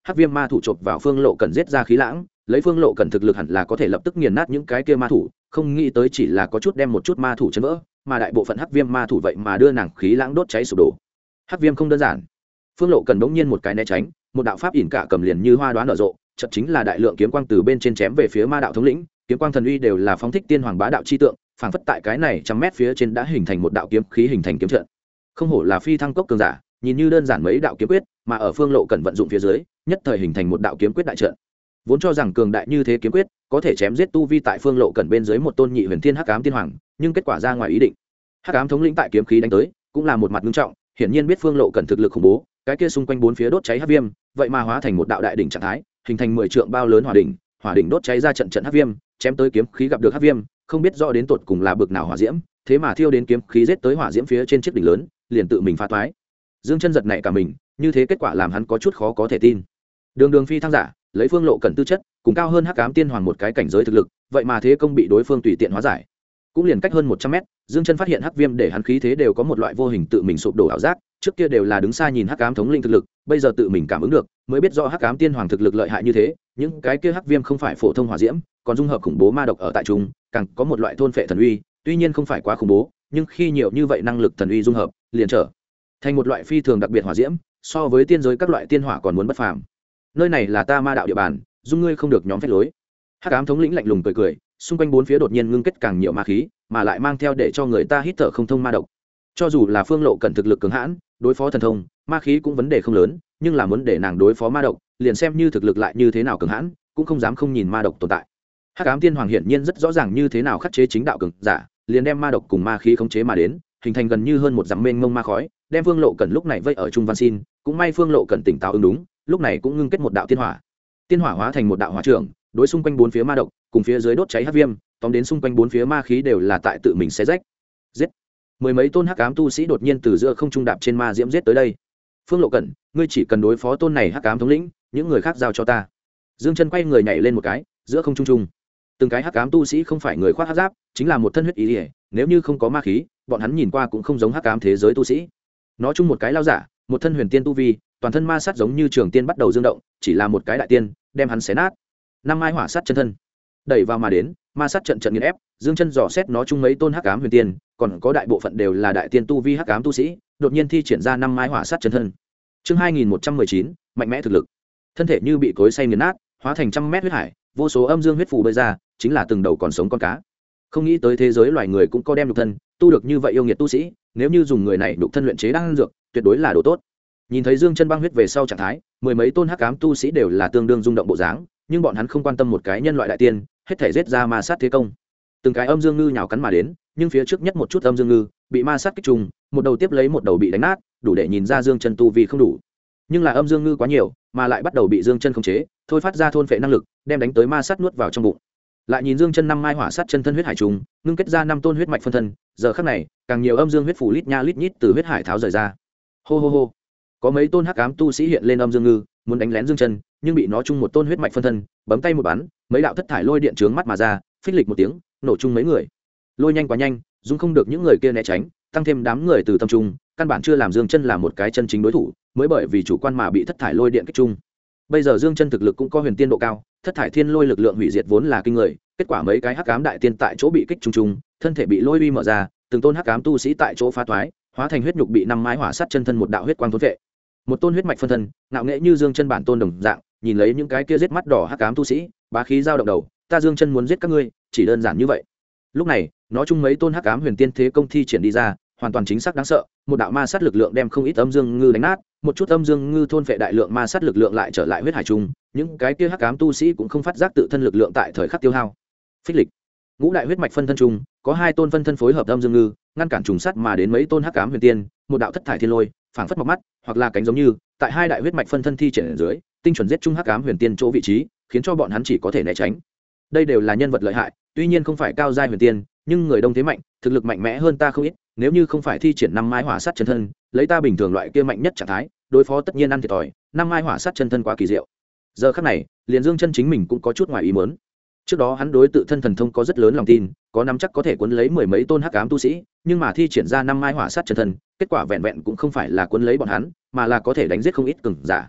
hắc viêm ma thủ chộp vào Phương Lộ Cẩn giết ra khí lãng, lấy Phương Lộ Cẩn thực lực hẳn là có thể lập tức nghiền nát những cái kia ma thủ, không nghĩ tới chỉ là có chút đem một chút ma thủ chấn vỡ, mà đại bộ phận hắc viêm ma thủ vậy mà đưa nàng khí lãng đốt cháy sụp đổ. Hắc viêm không đơn giản. Phương Lộ Cẩn đống nhiên một cái né tránh, một đạo pháp ỉn cả cầm liền như hoa đoán nở rộ, chợt chính là đại lượng kiếm quang từ bên trên chém về phía ma đạo thống lĩnh, kiếm quang thần uy đều là phóng thích tiên hoàng bá đạo chi tượng, phảng phất tại cái này trăm mét phía trên đã hình thành một đạo kiếm khí hình thành kiếm trận. Không hổ là phi thăng cốc cường giả, nhìn như đơn giản mấy đạo kiếm quyết, mà ở Phương Lộ Cẩn vận dụng phía dưới, nhất thời hình thành một đạo kiếm quyết đại trận. Vốn cho rằng cường đại như thế kiếm quyết có thể chém giết tu vi tại Phương Lộ Cẩn bên dưới một tôn nhị huyền thiên hắc ám tiên hoàng, nhưng kết quả ra ngoài ý định. Hắc ám thống lĩnh tại kiếm khí đánh tới, cũng là một mặt nghiêm trọng, hiển nhiên biết Phương Lộ Cẩn thực lực khủng bố, cái kia xung quanh bốn phía đốt cháy hắc viêm, vậy mà hóa thành một đạo đại đỉnh trạng thái, hình thành 10 trượng bao lớn hỏa đỉnh đốt cháy ra trận trận hắc viêm, chém tới kiếm khí gặp được hắc viêm, không biết rõ đến tột cùng là bực nào hỏa diễm, thế mà thiêu đến kiếm khí giết tới hỏa diễm phía trên chiếc đỉnh lớn, liền tự mình phá toái. Dương Chân giật nảy cả mình, như thế kết quả làm hắn có chút khó có thể tin. Đường phi thăng giả, lấy Phương Lộ Cẩn tư chất, cùng cao hơn hắc ám tiên hoàng một cái cảnh giới thực lực, vậy mà thế công bị đối phương tùy tiện hóa giải. Cũng liền cách hơn 100 mét, Dương Chân phát hiện hắc viêm để hắn khí thế đều có một loại vô hình tự mình sụp đổ ảo giác, trước kia đều là đứng xa nhìn hắc ám thống linh thực lực, bây giờ tự mình cảm ứng được, mới biết rõ hắc ám tiên hoàng thực lực lợi hại như thế, những cái kia hắc viêm không phải phổ thông hỏa diễm, còn dung hợp khủng bố ma độc ở tại chúng, càng có một loại thôn phệ thần uy, tuy nhiên không phải quá khủng bố, nhưng khi nhiều như vậy năng lực thần uy dung hợp, liền trở thành một loại phi thường đặc biệt hỏa diễm, so với tiên giới các loại tiên hỏa còn muốn bất phàm. Nơi này là ta ma đạo địa bàn, dung ngươi không được nhóm phép lối. Hắc ám thống lĩnh lạnh lùng cười cười, xung quanh bốn phía đột nhiên ngưng kết càng nhiều ma khí, mà lại mang theo để cho người ta hít thở không thông ma độc. Cho dù là Phương Lộ Cẩn thực lực cường hãn, đối phó thần thông, ma khí cũng vấn đề không lớn, nhưng là muốn để nàng đối phó ma độc, liền xem như thực lực lại như thế nào cường hãn, cũng không dám không nhìn ma độc tồn tại. Hắc ám tiên hoàng hiển nhiên rất rõ ràng như thế nào khắc chế chính đạo cường giả, liền đem ma độc cùng ma khí khống chế mà đến, hình thành gần như hơn một dặm mênh mông ma khói, đem Phương Lộ Cẩn lúc này vây ở trung văn xin, cũng may Phương Lộ Cẩn tỉnh táo ứng đúng, lúc này cũng ngưng kết một đạo tiên hỏa. Tiên hỏa hóa thành một đạo hỏa trưởng, đối xung quanh bốn phía ma độc, cùng phía dưới đốt cháy hắc viêm, tóm đến xung quanh bốn phía ma khí đều là tại tự mình xé rách. Giết! Mười mấy tôn hắc ám tu sĩ đột nhiên từ giữa không trung đạp trên ma diễm giết tới đây. Phương Lộ Cẩn, ngươi chỉ cần đối phó tôn này hắc ám thống lĩnh, những người khác giao cho ta. Dương Chân quay người nhảy lên một cái, giữa không trung trung. Từng cái hắc ám tu sĩ không phải người khoác hắc giáp, chính là một thân huyết ý liễu, nếu như không có ma khí, bọn hắn nhìn qua cũng không giống hắc ám thế giới tu sĩ. Nó chung một cái lao giả, một thân huyền tiên tu vi, toàn thân ma sát giống như trường tiên bắt đầu dương động, chỉ là một cái đại tiên, đem hắn xé nát. Năm mai hỏa sát chân thân, đẩy vào mà đến, ma sát trận trận nghiền ép, Dương Chân dò xét nó chung mấy tôn hắc ám huyền tiên, còn có đại bộ phận đều là đại tiên tu vi hắc ám tu sĩ, đột nhiên thi triển ra năm mai hỏa sát chân thân. Chương 2119, mạnh mẽ thực lực. Thân thể như bị cối xay nghiền nát, hóa thành trăm mét huyết hải, vô số âm dương huyết phù bơi ra, chính là từng đầu còn sống con cá. Không nghĩ tới thế giới loài người cũng có đem nhục thân tu được như vậy yêu nghiệt tu sĩ, nếu như dùng người này nhục thân luyện chế đan dược, tuyệt đối là đồ tốt. Nhìn thấy Dương Chân băng huyết về sau trạng thái, mười mấy tôn hắc ám tu sĩ đều là tương đương rung động bộ dáng, nhưng bọn hắn không quan tâm một cái nhân loại đại tiên, hết thể giết ra ma sát thế công. Từng cái âm dương ngư nhào cắn mà đến, nhưng phía trước nhất một chút âm dương ngư bị ma sát kích trùng, một đầu tiếp lấy một đầu bị đánh nát, đủ để nhìn ra Dương Chân tu vi không đủ. Nhưng là âm dương ngư quá nhiều, mà lại bắt đầu bị Dương Chân khống chế, thôi phát ra thôn phệ năng lực, đem đánh tới ma sát nuốt vào trong bụng. Lại nhìn Dương Chân năm mai hỏa sát chân thân huyết hải trùng, ngưng kết ra năm tôn huyết mạch phân thân, giờ khắc này, càng nhiều âm dương huyết phủ lít nha lít nhít từ huyết hải tháo rời ra. Hô hô hô. Có mấy tôn hắc ám tu sĩ hiện lên âm dương ngư, muốn đánh lén Dương Chân, nhưng bị nó chung một tôn huyết mạch phân thân, bấm tay một bắn, mấy đạo thất thải lôi điện trướng mắt mà ra, phích lịch một tiếng, nổ chung mấy người. Lôi nhanh quá nhanh, dung không được những người kia né tránh, tăng thêm đám người từ tâm trung, căn bản chưa làm Dương Chân là một cái chân chính đối thủ, mới bởi vì chủ quan mà bị thất thải lôi điện kích chung. Bây giờ Dương Chân thực lực cũng có huyền tiên độ cao, thất thải thiên lôi lực lượng hủy diệt vốn là kinh người, kết quả mấy cái hắc ám đại tiên tại chỗ bị kích trùng trùng, thân thể bị lôi uy mở ra, từng tôn hắc ám tu sĩ tại chỗ phá toái, hóa thành huyết nhục bị năm mái hỏa sát chân thân một đạo huyết quang thôn vệ. Một tôn huyết mạch phân thân, ngạo nghễ như Dương Chân bản tôn đồng dạng, nhìn lấy những cái kia giết mắt đỏ hắc ám tu sĩ, bá khí giao động đầu, ta Dương Chân muốn giết các ngươi, chỉ đơn giản như vậy. Lúc này, nó chung mấy tôn hắc ám huyền tiên thế công thi triển đi ra, hoàn toàn chính xác đáng sợ, một đạo ma sát lực lượng đem không ít âm dương ngư đánh nát, một chút âm dương ngư thôn phệ đại lượng ma sát lực lượng lại trở lại huyết hải trung, những cái kia hắc ám tu sĩ cũng không phát giác tự thân lực lượng tại thời khắc tiêu hao. Phích lịch, ngũ đại huyết mạch phân thân trung, có hai tôn phân thân phối hợp âm dương ngư, ngăn cản trùng sát mà đến mấy tôn hắc ám huyền tiên, một đạo thất thải thiên lôi, phảng phất mọc mắt, hoặc là cánh giống như, tại hai đại huyết mạch phân thân thi triển ở dưới, tinh chuẩn giết chung hắc ám huyền tiên chỗ vị trí, khiến cho bọn hắn chỉ có thể né tránh. Đây đều là nhân vật lợi hại, tuy nhiên không phải cao giai huyền tiên, nhưng người đông thế mạnh, thực lực mạnh mẽ hơn ta không ít, nếu như không phải thi triển năm mai hỏa sát chân thân, lấy ta bình thường loại kia mạnh nhất trạng thái, đối phó tất nhiên ăn thiệt thòi, năm mai hỏa sát chân thân quá kỳ diệu. Giờ khắc này, liền Dương Chân chính mình cũng có chút ngoài ý muốn. Trước đó hắn đối tự thân thần thông có rất lớn lòng tin, có nắm chắc có thể cuốn lấy mười mấy tôn hắc ám tu sĩ, nhưng mà thi triển ra năm mai hỏa sát chân thân, kết quả vẹn vẹn cũng không phải là cuốn lấy bọn hắn, mà là có thể đánh giết không ít cường giả.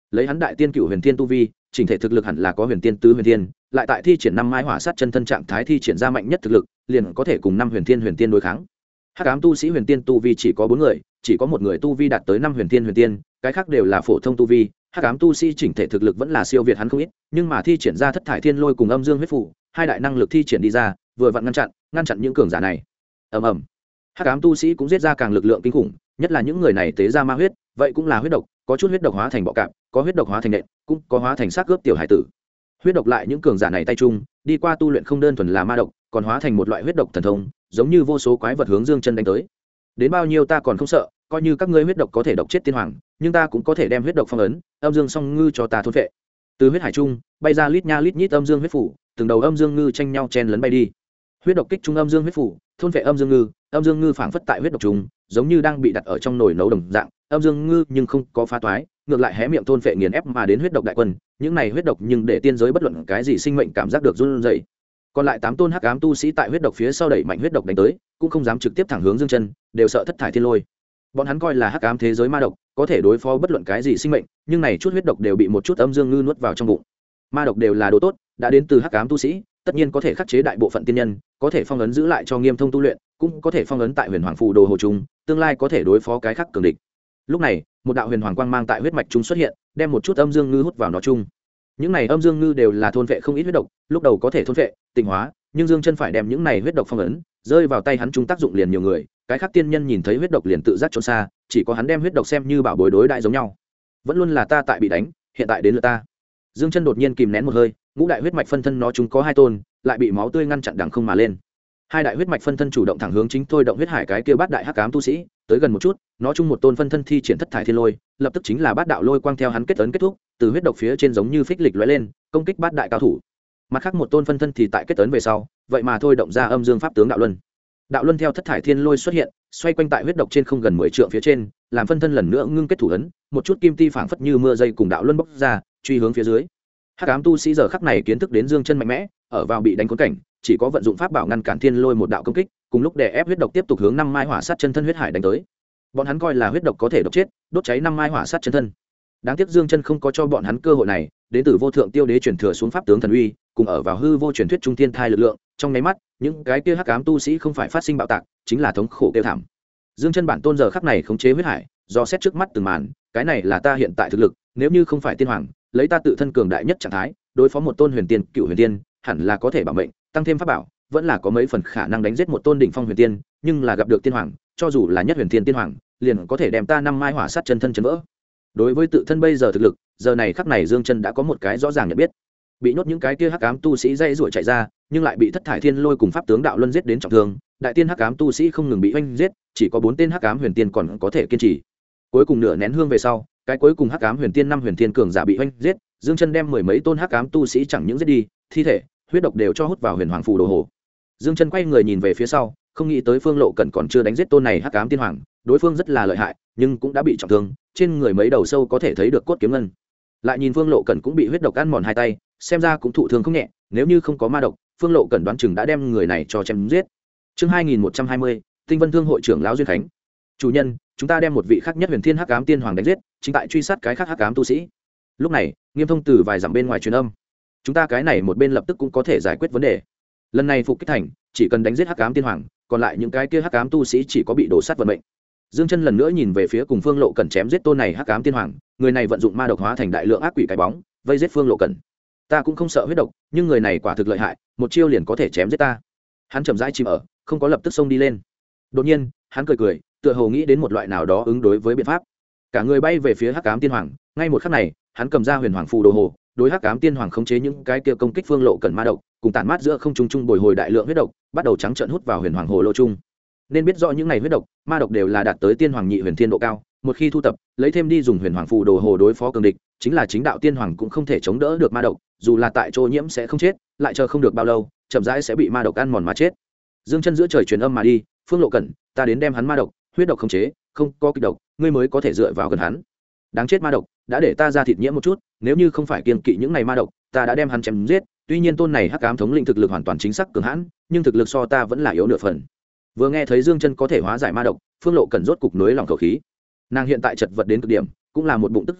lấy hắn đại tiên cửu huyền tiên tu vi, chỉnh thể thực lực hẳn là có huyền tiên tứ huyền tiên, lại tại thi triển năm mai hỏa sát chân thân trạng thái thi triển ra mạnh nhất thực lực, liền có thể cùng năm huyền tiên đối kháng. Hắc ám tu sĩ huyền tiên tu vi chỉ có 4 người, chỉ có một người tu vi đạt tới 5 huyền tiên, cái khác đều là phổ thông tu vi. Hắc ám tu sĩ chỉnh thể thực lực vẫn là siêu việt hắn không ít, nhưng mà thi triển ra thất thải thiên lôi cùng âm dương huyết phủ, hai đại năng lực thi triển đi ra, vừa vặn ngăn chặn những cường giả này. Ầm ầm. Hắc ám tu sĩ cũng giết ra càng lực lượng kinh khủng, nhất là những người này tế ra ma huyết, vậy cũng là huyết độc, có chút huyết độc hóa thành bọ cạp, có huyết độc hóa thành nện, cũng có hóa thành xác cướp tiểu hải tử. Huyết độc lại những cường giả này tay chung, đi qua tu luyện không đơn thuần là ma độc, còn hóa thành một loại huyết độc thần thông, giống như vô số quái vật hướng Dương Chân đánh tới. Đến bao nhiêu ta còn không sợ, coi như các ngươi huyết độc có thể độc chết tiên hoàng, nhưng ta cũng có thể đem huyết độc phong ấn, âm dương song ngư cho ta thôn phệ. Từ huyết hải trung bay ra lít nha lít nhít âm dương huyết phủ, từng đầu âm dương ngư tranh nhau chen lấn bay đi. Huyết độc kích trung âm dương huyết phủ, thôn phệ âm dương ngư phảng phất tại huyết độc trùng, giống như đang bị đặt ở trong nồi nấu đồng dạng, âm dương ngư nhưng không có phá toái, ngược lại hé miệng thôn phệ nghiền ép mà đến huyết độc đại quân, những này huyết độc nhưng để tiên giới bất luận cái gì sinh mệnh cảm giác được run rẩy. Còn lại 8 tôn hắc ám tu sĩ tại huyết độc phía sau đẩy mạnh huyết độc đánh tới, cũng không dám trực tiếp thẳng hướng Dương Chân, đều sợ thất thải thiên lôi. Bọn hắn coi là hắc ám thế giới ma độc, có thể đối phó bất luận cái gì sinh mệnh, nhưng này chút huyết độc đều bị một chút âm dương ngư nuốt vào trong bụng. Ma độc đều là đồ tốt, đã đến từ hắc ám tu sĩ, tất nhiên có thể khắc chế đại bộ phận tiên nhân, có thể phong ấn giữ lại cho nghiêm thông tu luyện, cũng có thể phong ấn tại huyền hoàng phù đồ hồ trung, tương lai có thể đối phó cái khác cường địch. Lúc này, một đạo huyền hoàng quang mang tại huyết mạch trung xuất hiện, đem một chút âm dương ngư hút vào nó chung. Những này âm dương ngư đều là thôn vệ không ít huyết độc, lúc đầu có thể thôn vệ, tịnh hóa, nhưng Dương Chân phải đem những này huyết độc phong ấn, rơi vào tay hắn chúng tác dụng liền nhiều người, cái khác tiên nhân nhìn thấy huyết độc liền tự giác trốn xa, chỉ có hắn đem huyết độc xem như bảo bối đối đại giống nhau. Vẫn luôn là ta tại bị đánh, hiện tại đến lượt ta. Dương Chân đột nhiên kìm nén một hơi, ngũ đại huyết mạch phân thân nó chúng có 2 tôn, lại bị máu tươi ngăn chặn đằng không mà lên. Hai đại huyết mạch phân thân chủ động thẳng hướng chính thôi động huyết hải cái kia bát đại hắc ám tu sĩ, tới gần một chút, nó chung một tôn phân thân thi triển thất thải thiên lôi, lập tức chính là bát đạo lôi quang theo hắn kết ấn kết thúc, từ huyết độc phía trên giống như phích lịch lóe lên, công kích bát đại cao thủ. Mặt khác một tôn phân thân thì tại kết ấn về sau, vậy mà thôi động ra âm dương pháp tướng đạo luân. Đạo luân theo thất thải thiên lôi xuất hiện, xoay quanh tại huyết độc trên không gần 10 trượng phía trên, làm phân thân lần nữa ngưng kết thủ ấn, một chút kim ti phảng phất như mưa dây cùng đạo luân bốc ra, truy hướng phía dưới. Hắc ám tu sĩ giờ khắc này kiến thức đến Dương Chân mạnh mẽ, ở vào bị đánh cuốn cảnh, chỉ có vận dụng pháp bảo ngăn cản thiên lôi một đạo công kích, cùng lúc đè ép huyết độc tiếp tục hướng 5 mai hỏa sát chân thân huyết hải đánh tới. Bọn hắn coi là huyết độc có thể độc chết, đốt cháy 5 mai hỏa sát chân thân. Đáng tiếc Dương Chân không có cho bọn hắn cơ hội này, đến từ vô thượng tiêu đế truyền thừa xuống pháp tướng thần uy, cùng ở vào hư vô truyền thuyết trung thiên thai lực lượng, trong nháy mắt, những cái kia hắc ám tu sĩ không phải phát sinh bạo tạc, chính là thống khổ kêu thảm. Dương Chân bản tôn giờ khắc này khống chế huyết hải, do xét trước mắt từng màn, cái này là ta hiện tại thực lực, nếu như không phải tiên hoàng, lấy ta tự thân cường đại nhất trạng thái, đối phó một tôn huyền tiên, cựu huyền tiên, hẳn là có thể bảo mệnh, tăng thêm pháp bảo, vẫn là có mấy phần khả năng đánh giết một tôn đỉnh phong huyền tiên, nhưng là gặp được tiên hoàng, cho dù là nhất huyền tiên tiên hoàng, liền có thể đem ta 5 mai hỏa sát chân thân chấn vỡ. Đối với tự thân bây giờ thực lực, giờ này khắc này Dương Chân đã có một cái rõ ràng nhận biết. Bị nhốt những cái kia hắc ám tu sĩ dây rủa chạy ra, nhưng lại bị thất thải thiên lôi cùng pháp tướng đạo luân giết đến trọng thương, đại tiên hắc ám tu sĩ không ngừng bị oanh giết, chỉ có 4 tên hắc ám huyền tiên còn có thể kiên trì. Cuối cùng nửa nén hương về sau, cái cuối cùng hắc ám huyền tiên 5 huyền tiên cường giả bị oanh giết, Dương Chân đem 10 mấy tôn hắc ám tu sĩ chẳng những giết đi, thi thể, huyết độc đều cho hút vào huyền hoàng phù đồ hồ. Dương Chân quay người nhìn về phía sau, không nghĩ tới Phương Lộ Cẩn còn chưa đánh giết tôn này hắc ám tiên hoàng, đối phương rất là lợi hại, nhưng cũng đã bị trọng thương, trên người mấy đầu sâu có thể thấy được cốt kiếm ngân. Lại nhìn Phương Lộ Cẩn cũng bị huyết độc ăn mòn hai tay, xem ra cũng thụ thương không nhẹ, nếu như không có ma độc, Phương Lộ Cẩn đoán chừng đã đem người này cho chém giết. Chương 2120, Tinh Vân Thương hội trưởng lão Duyên Khánh. Chủ nhân, chúng ta đem một vị khác nhất huyền thiên hắc ám tiên hoàng đánh giết, chính tại truy sát cái khác hắc ám tu sĩ. Lúc này, Nghiêm Thông từ vài dặm bên ngoài truyền âm. Chúng ta cái này một bên lập tức cũng có thể giải quyết vấn đề. Lần này phục kích thành, chỉ cần đánh giết hắc ám tiên hoàng, còn lại những cái kia hắc ám tu sĩ chỉ có bị đổ sát vận mệnh. Dương Chân lần nữa nhìn về phía cùng Phương Lộ Cẩn chém giết tôn này hắc ám tiên hoàng, người này vận dụng ma độc hóa thành đại lượng ác quỷ cái bóng, vây giết Phương Lộ Cẩn. Ta cũng không sợ huyết độc, nhưng người này quả thực lợi hại, một chiêu liền có thể chém giết ta. Hắn chậm rãi chìm ở, không có lập tức xông đi lên. Đột nhiên, hắn cười cười, tựa hồ nghĩ đến một loại nào đó ứng đối với biện pháp. Cả người bay về phía hắc ám tiên hoàng, ngay một khắc này, hắn cầm ra huyền hoàng phù đồ hồ, đối hắc ám tiên hoàng khống chế những cái kia công kích Phương Lộ Cẩn ma độc, cùng tản mát giữa không trung trung bồi hồi đại lượng huyết độc, bắt đầu trắng trợn hút vào huyền hoàng hồ lô trung. Nên biết rõ những này huyết độc, ma độc đều là đạt tới tiên hoàng nhị huyền thiên độ cao, một khi thu tập, lấy thêm đi dùng huyền hoàng phù đồ hồ đối phó cường địch, chính là chính đạo tiên hoàng cũng không thể chống đỡ được ma độc, dù là tại chỗ nhiễm sẽ không chết, lại chờ không được bao lâu, chậm rãi sẽ bị ma độc ăn mòn mà chết. Dương Chân giữa trời truyền âm mà đi, Phương Lộ Cẩn, ta đến đem hắn ma độc, huyết độc khống chế, không có kịch độc, ngươi mới có thể dựa vào gần hắn. Đáng chết ma độc, đã để ta ra thịt nhiễm một chút, nếu như không phải kiêng kỵ những này ma độc, ta đã đem hắn chém giết. Tuy nhiên tôn này hắc ám thống lĩnh thực lực hoàn toàn chính xác cường hãn, nhưng thực lực so ta vẫn là yếu nửa phần. Vừa nghe thấy Dương Chân có thể hóa giải ma độc, Phương Lộ Cẩn rốt cục nối lòng khẩu khí. Nàng hiện tại chật vật đến cực điểm, cũng là một bụng tức giận,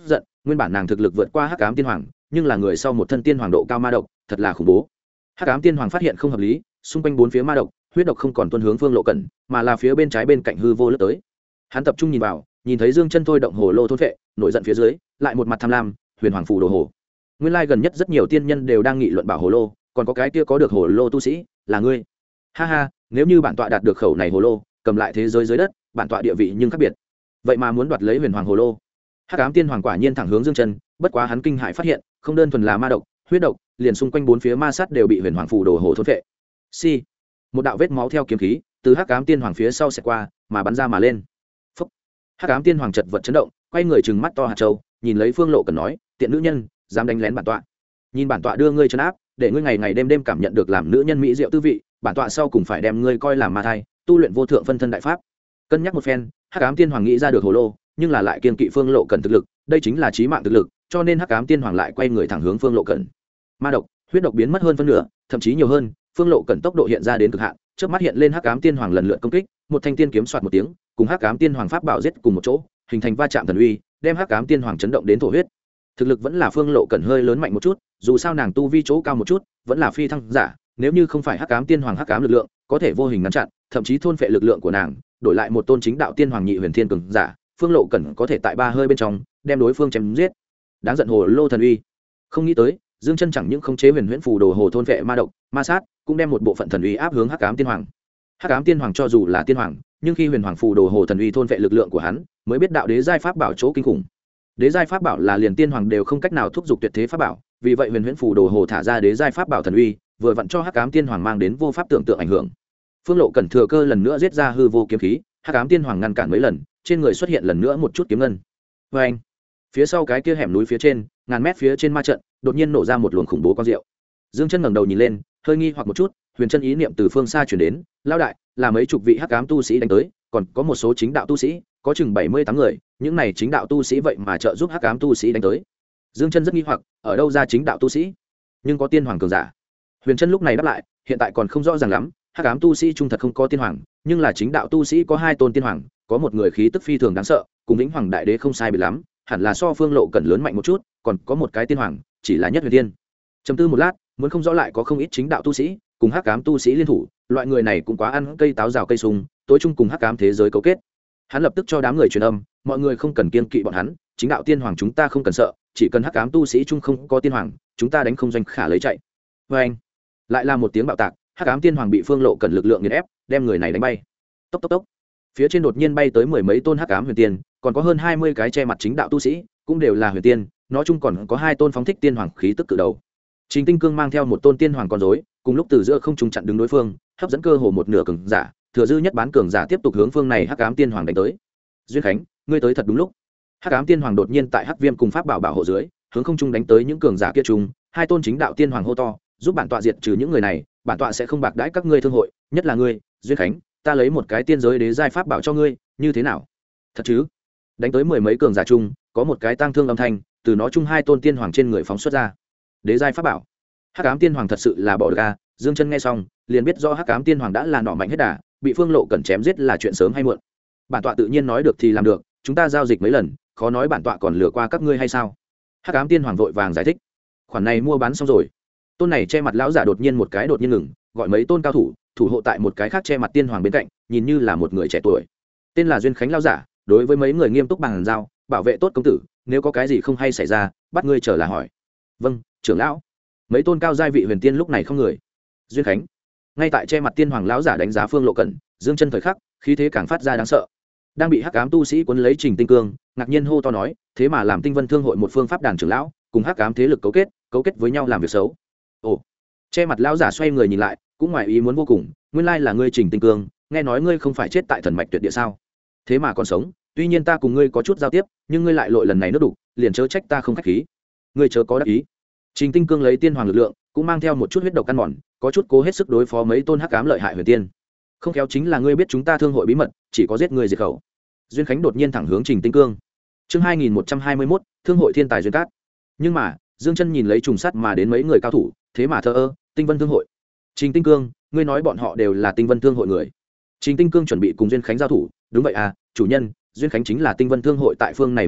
nguyên bản nàng thực lực vượt qua hắc ám tiên hoàng, nhưng là người sau một thân tiên hoàng độ cao ma độc thật là khủng bố. Hắc ám tiên hoàng phát hiện không hợp lý, xung quanh bốn phía ma độc huyết độc không còn tuân hướng Phương Lộ Cẩn, mà là phía bên trái bên cạnh hư vô lướt tới. Hắn tập trung nhìn vào, nhìn thấy Dương Chân thôi động hồ lô thôn vệ, nổi giận phía dưới lại một mặt tham lam, huyền hoàng phù đồ hồ. Nguyên lai gần nhất rất nhiều tiên nhân đều đang nghị luận bảo hồ lô, còn có cái kia có được hồ lô tu sĩ là ngươi. Ha ha, nếu như bản tọa đạt được khẩu này hồ lô, cầm lại thế giới dưới đất, bản tọa địa vị nhưng khác biệt. Vậy mà muốn đoạt lấy huyền hoàng hồ lô. Hắc ám tiên hoàng quả nhiên thẳng hướng Dương Chân, bất quá hắn kinh hãi phát hiện, không đơn thuần là ma độc, huyết độc, liền xung quanh bốn phía ma sát đều bị huyền hoàng phù đồ hồ thôn vệ. Si, một đạo vết máu theo kiếm khí từ hắc ám tiên hoàng phía sau sẽ qua, mà bắn ra mà lên. Phúc. Hắc ám tiên hoàng chợt vật chấn động, quay người trừng mắt to hạt châu, nhìn lấy Phương Lộ Cẩn nói, tiện nữ nhân, dám đánh lén bản tọa. Nhìn bản tọa đưa ngươi trấn áp, để ngươi ngày ngày đêm đêm cảm nhận được làm nữ nhân mỹ diệu tư vị, bản tọa sau cùng phải đem ngươi coi làm ma thai, tu luyện vô thượng phân thân đại pháp. Cân nhắc một phen, hắc ám tiên hoàng nghĩ ra được hồ lô, nhưng là lại kiên kỵ Phương Lộ Cẩn thực lực, đây chính là chí mạng thực lực, cho nên hắc ám tiên hoàng lại quay người thẳng hướng Phương Lộ Cẩn. Ma độc, huyết độc biến mất hơn phân nửa, thậm chí nhiều hơn, Phương Lộ Cẩn tốc độ hiện ra đến cực hạn, chớp mắt hiện lên hắc ám tiên hoàng lần lượt công kích, một thanh tiên kiếm xoạt một tiếng, cùng hắc ám tiên hoàng pháp bảo giết cùng một chỗ, hình thành va chạm thần uy, đem hắc ám tiên hoàng chấn động đến thổ huyết. Thực lực vẫn là Phương Lộ Cẩn hơi lớn mạnh một chút, dù sao nàng tu vi chỗ cao một chút, vẫn là phi thăng giả, nếu như không phải hắc ám tiên hoàng hắc ám lực lượng, có thể vô hình ngăn chặn, thậm chí thôn phệ lực lượng của nàng, đổi lại một tôn chính đạo tiên hoàng nhị huyền thiên cường giả, Phương Lộ Cẩn có thể tại ba hơi bên trong đem đối phương chém giết. Đáng giận hồ lô thần uy. Không nghĩ tới, Dương Chân chẳng những không chế huyền huyễn phù đồ hồ thôn phệ ma độc, ma sát, cũng đem một bộ phận thần uy áp hướng hắc ám tiên hoàng. Hắc ám tiên hoàng cho dù là tiên hoàng, nhưng khi huyền hoàng phù đồ hồ thần uy thôn phệ lực lượng của hắn, mới biết đạo đế giai pháp bảo chỗ kinh khủng. Đế giai pháp bảo là liền tiên hoàng đều không cách nào thúc giục tuyệt thế pháp bảo, vì vậy huyền huyễn phù đồ hồ thả ra đế giai pháp bảo thần uy, vừa vặn cho hắc ám tiên hoàng mang đến vô pháp tưởng tượng ảnh hưởng. Phương Lộ Cẩn thừa cơ lần nữa giết ra hư vô kiếm khí, hắc ám tiên hoàng ngăn cản mấy lần, trên người xuất hiện lần nữa một chút kiếm ngân. Và anh, phía sau cái kia hẻm núi phía trên, ngàn mét phía trên ma trận, đột nhiên nổ ra một luồng khủng bố quang diệu. Dương Chân ngẩng đầu nhìn lên, hơi nghi hoặc một chút, huyền chân ý niệm từ phương xa truyền đến, lão đại, là mấy chục vị hắc ám tu sĩ đánh tới, còn có một số chính đạo tu sĩ, có chừng 78 người, những này chính đạo tu sĩ vậy mà trợ giúp hắc ám tu sĩ đánh tới. Dương Chân rất nghi hoặc, ở đâu ra chính đạo tu sĩ? Nhưng có tiên hoàng cường giả. Huyền Chân lúc này đáp lại, hiện tại còn không rõ ràng lắm, hắc ám tu sĩ trung thật không có tiên hoàng, nhưng là chính đạo tu sĩ có hai tôn tiên hoàng, có một người khí tức phi thường đáng sợ, cùng Vĩnh Hoàng đại đế không sai biệt lắm, hẳn là so Phương Lộ Cẩn lớn mạnh một chút, còn có một cái tiên hoàng, chỉ là nhất huyền tiên. Trầm tư một lát, muốn không rõ lại có không ít chính đạo tu sĩ cùng hắc ám tu sĩ liên thủ, loại người này cũng quá ăn cây táo rào cây sung, tối chung cùng hắc ám thế giới cấu kết. Hắn lập tức cho đám người truyền âm, mọi người không cần kiêng kỵ bọn hắn, chính đạo tiên hoàng chúng ta không cần sợ, chỉ cần hắc ám tu sĩ chung không có tiên hoàng, chúng ta đánh không doanh khả lấy chạy. Và anh, lại là một tiếng bạo tạc, hắc ám tiên hoàng bị Phương Lộ Cẩn lực lượng nghiền ép, đem người này đánh bay. Tốc tốc tốc. Phía trên đột nhiên bay tới mười mấy tôn hắc ám huyền tiên, còn có hơn 20 cái che mặt chính đạo tu sĩ, cũng đều là huyền tiên, nói chung còn có hai tôn phóng thích tiên hoàng khí tức cự đầu. Trình Tinh Cương mang theo một tôn tiên hoàng con rối, cùng lúc từ giữa không trung chặn đứng đối phương, hấp dẫn cơ hồ một nửa cường giả, thừa dư nhất bán cường giả tiếp tục hướng phương này hắc ám tiên hoàng đánh tới. Duyên Khánh, ngươi tới thật đúng lúc. Hắc ám tiên hoàng đột nhiên tại hắc viêm cùng pháp bảo bảo hộ dưới, hướng không trung đánh tới những cường giả kia trùng, hai tôn chính đạo tiên hoàng hô to, giúp bản tọa diệt trừ những người này, bản tọa sẽ không bạc đãi các ngươi thương hội, nhất là ngươi, Duyên Khánh, ta lấy một cái tiên giới đế giai pháp bảo cho ngươi, như thế nào? Thật chứ? Đánh tới mười mấy cường giả chung, có một cái tang thương âm thanh từ nó chung hai tôn tiên hoàng trên người phóng xuất ra. Đế giai pháp bảo. Hắc ám tiên hoàng thật sự là bỏ được a. Dương Chân nghe xong liền biết do hắc ám tiên hoàng đã là nỏ mạnh hết đà, bị Phương Lộ Cẩn chém giết là chuyện sớm hay muộn. Bản tọa tự nhiên nói được thì làm được, chúng ta giao dịch mấy lần, khó nói bản tọa còn lừa qua các ngươi hay sao? Hắc ám tiên hoàng vội vàng giải thích. Khoản này mua bán xong rồi. Tôn này che mặt lão giả đột nhiên đột nhiên ngừng, gọi mấy tôn cao thủ thủ hộ tại một cái khác che mặt tiên hoàng bên cạnh, nhìn như là một người trẻ tuổi, tên là Duyên Khánh lão giả, đối với mấy người nghiêm túc bằng giao, bảo vệ tốt công tử, nếu có cái gì không hay xảy ra, bắt ngươi trở là hỏi. Vâng, trưởng lão. Mấy tôn cao giai vị huyền tiên lúc này không người. Duyên Khánh. Ngay tại che mặt tiên hoàng lão giả đánh giá Phương Lộ Cẩn, Dương Chân thời khắc, khí thế càng phát ra đáng sợ. Đang bị hắc ám tu sĩ cuốn lấy Trình Tinh Cương, ngạc nhiên hô to nói, thế mà làm Tinh Vân Thương hội một phương pháp đàn trưởng lão, cùng hắc ám thế lực cấu kết với nhau làm việc xấu. Ồ. Che mặt lão giả xoay người nhìn lại, cũng ngoài ý muốn vô cùng, nguyên lai là ngươi Trình Tinh Cương, nghe nói ngươi không phải chết tại thần mạch tuyệt địa sao? Thế mà còn sống, tuy nhiên ta cùng ngươi có chút giao tiếp, nhưng ngươi lại lội lần này nước đủ, liền chớ trách ta không khách khí. Ngươi chớ có đắc ý. Trình Tinh Cương lấy tiên hoàng lực lượng, cũng mang theo một chút huyết độc căn mòn, có chút cố hết sức đối phó mấy tôn hắc ám lợi hại huyền tiên. Không khéo chính là ngươi biết chúng ta thương hội bí mật, chỉ có giết ngươi diệt khẩu. Duyên Khánh đột nhiên thẳng hướng Trình Tinh Cương. Chương 2121, thương hội thiên tài duyên cát. Nhưng mà, Dương Chân nhìn lấy trùng sát mà đến mấy người cao thủ, thế mà thờ ơ, Tinh Vân Thương hội. Trình Tinh Cương, ngươi nói bọn họ đều là Tinh Vân Thương hội người? Trình Tinh Cương chuẩn bị cùng Duyên Khánh giao thủ, đúng vậy à, chủ nhân, Duyên Khánh chính là Tinh Vân Thương hội tại phương này vực thổ,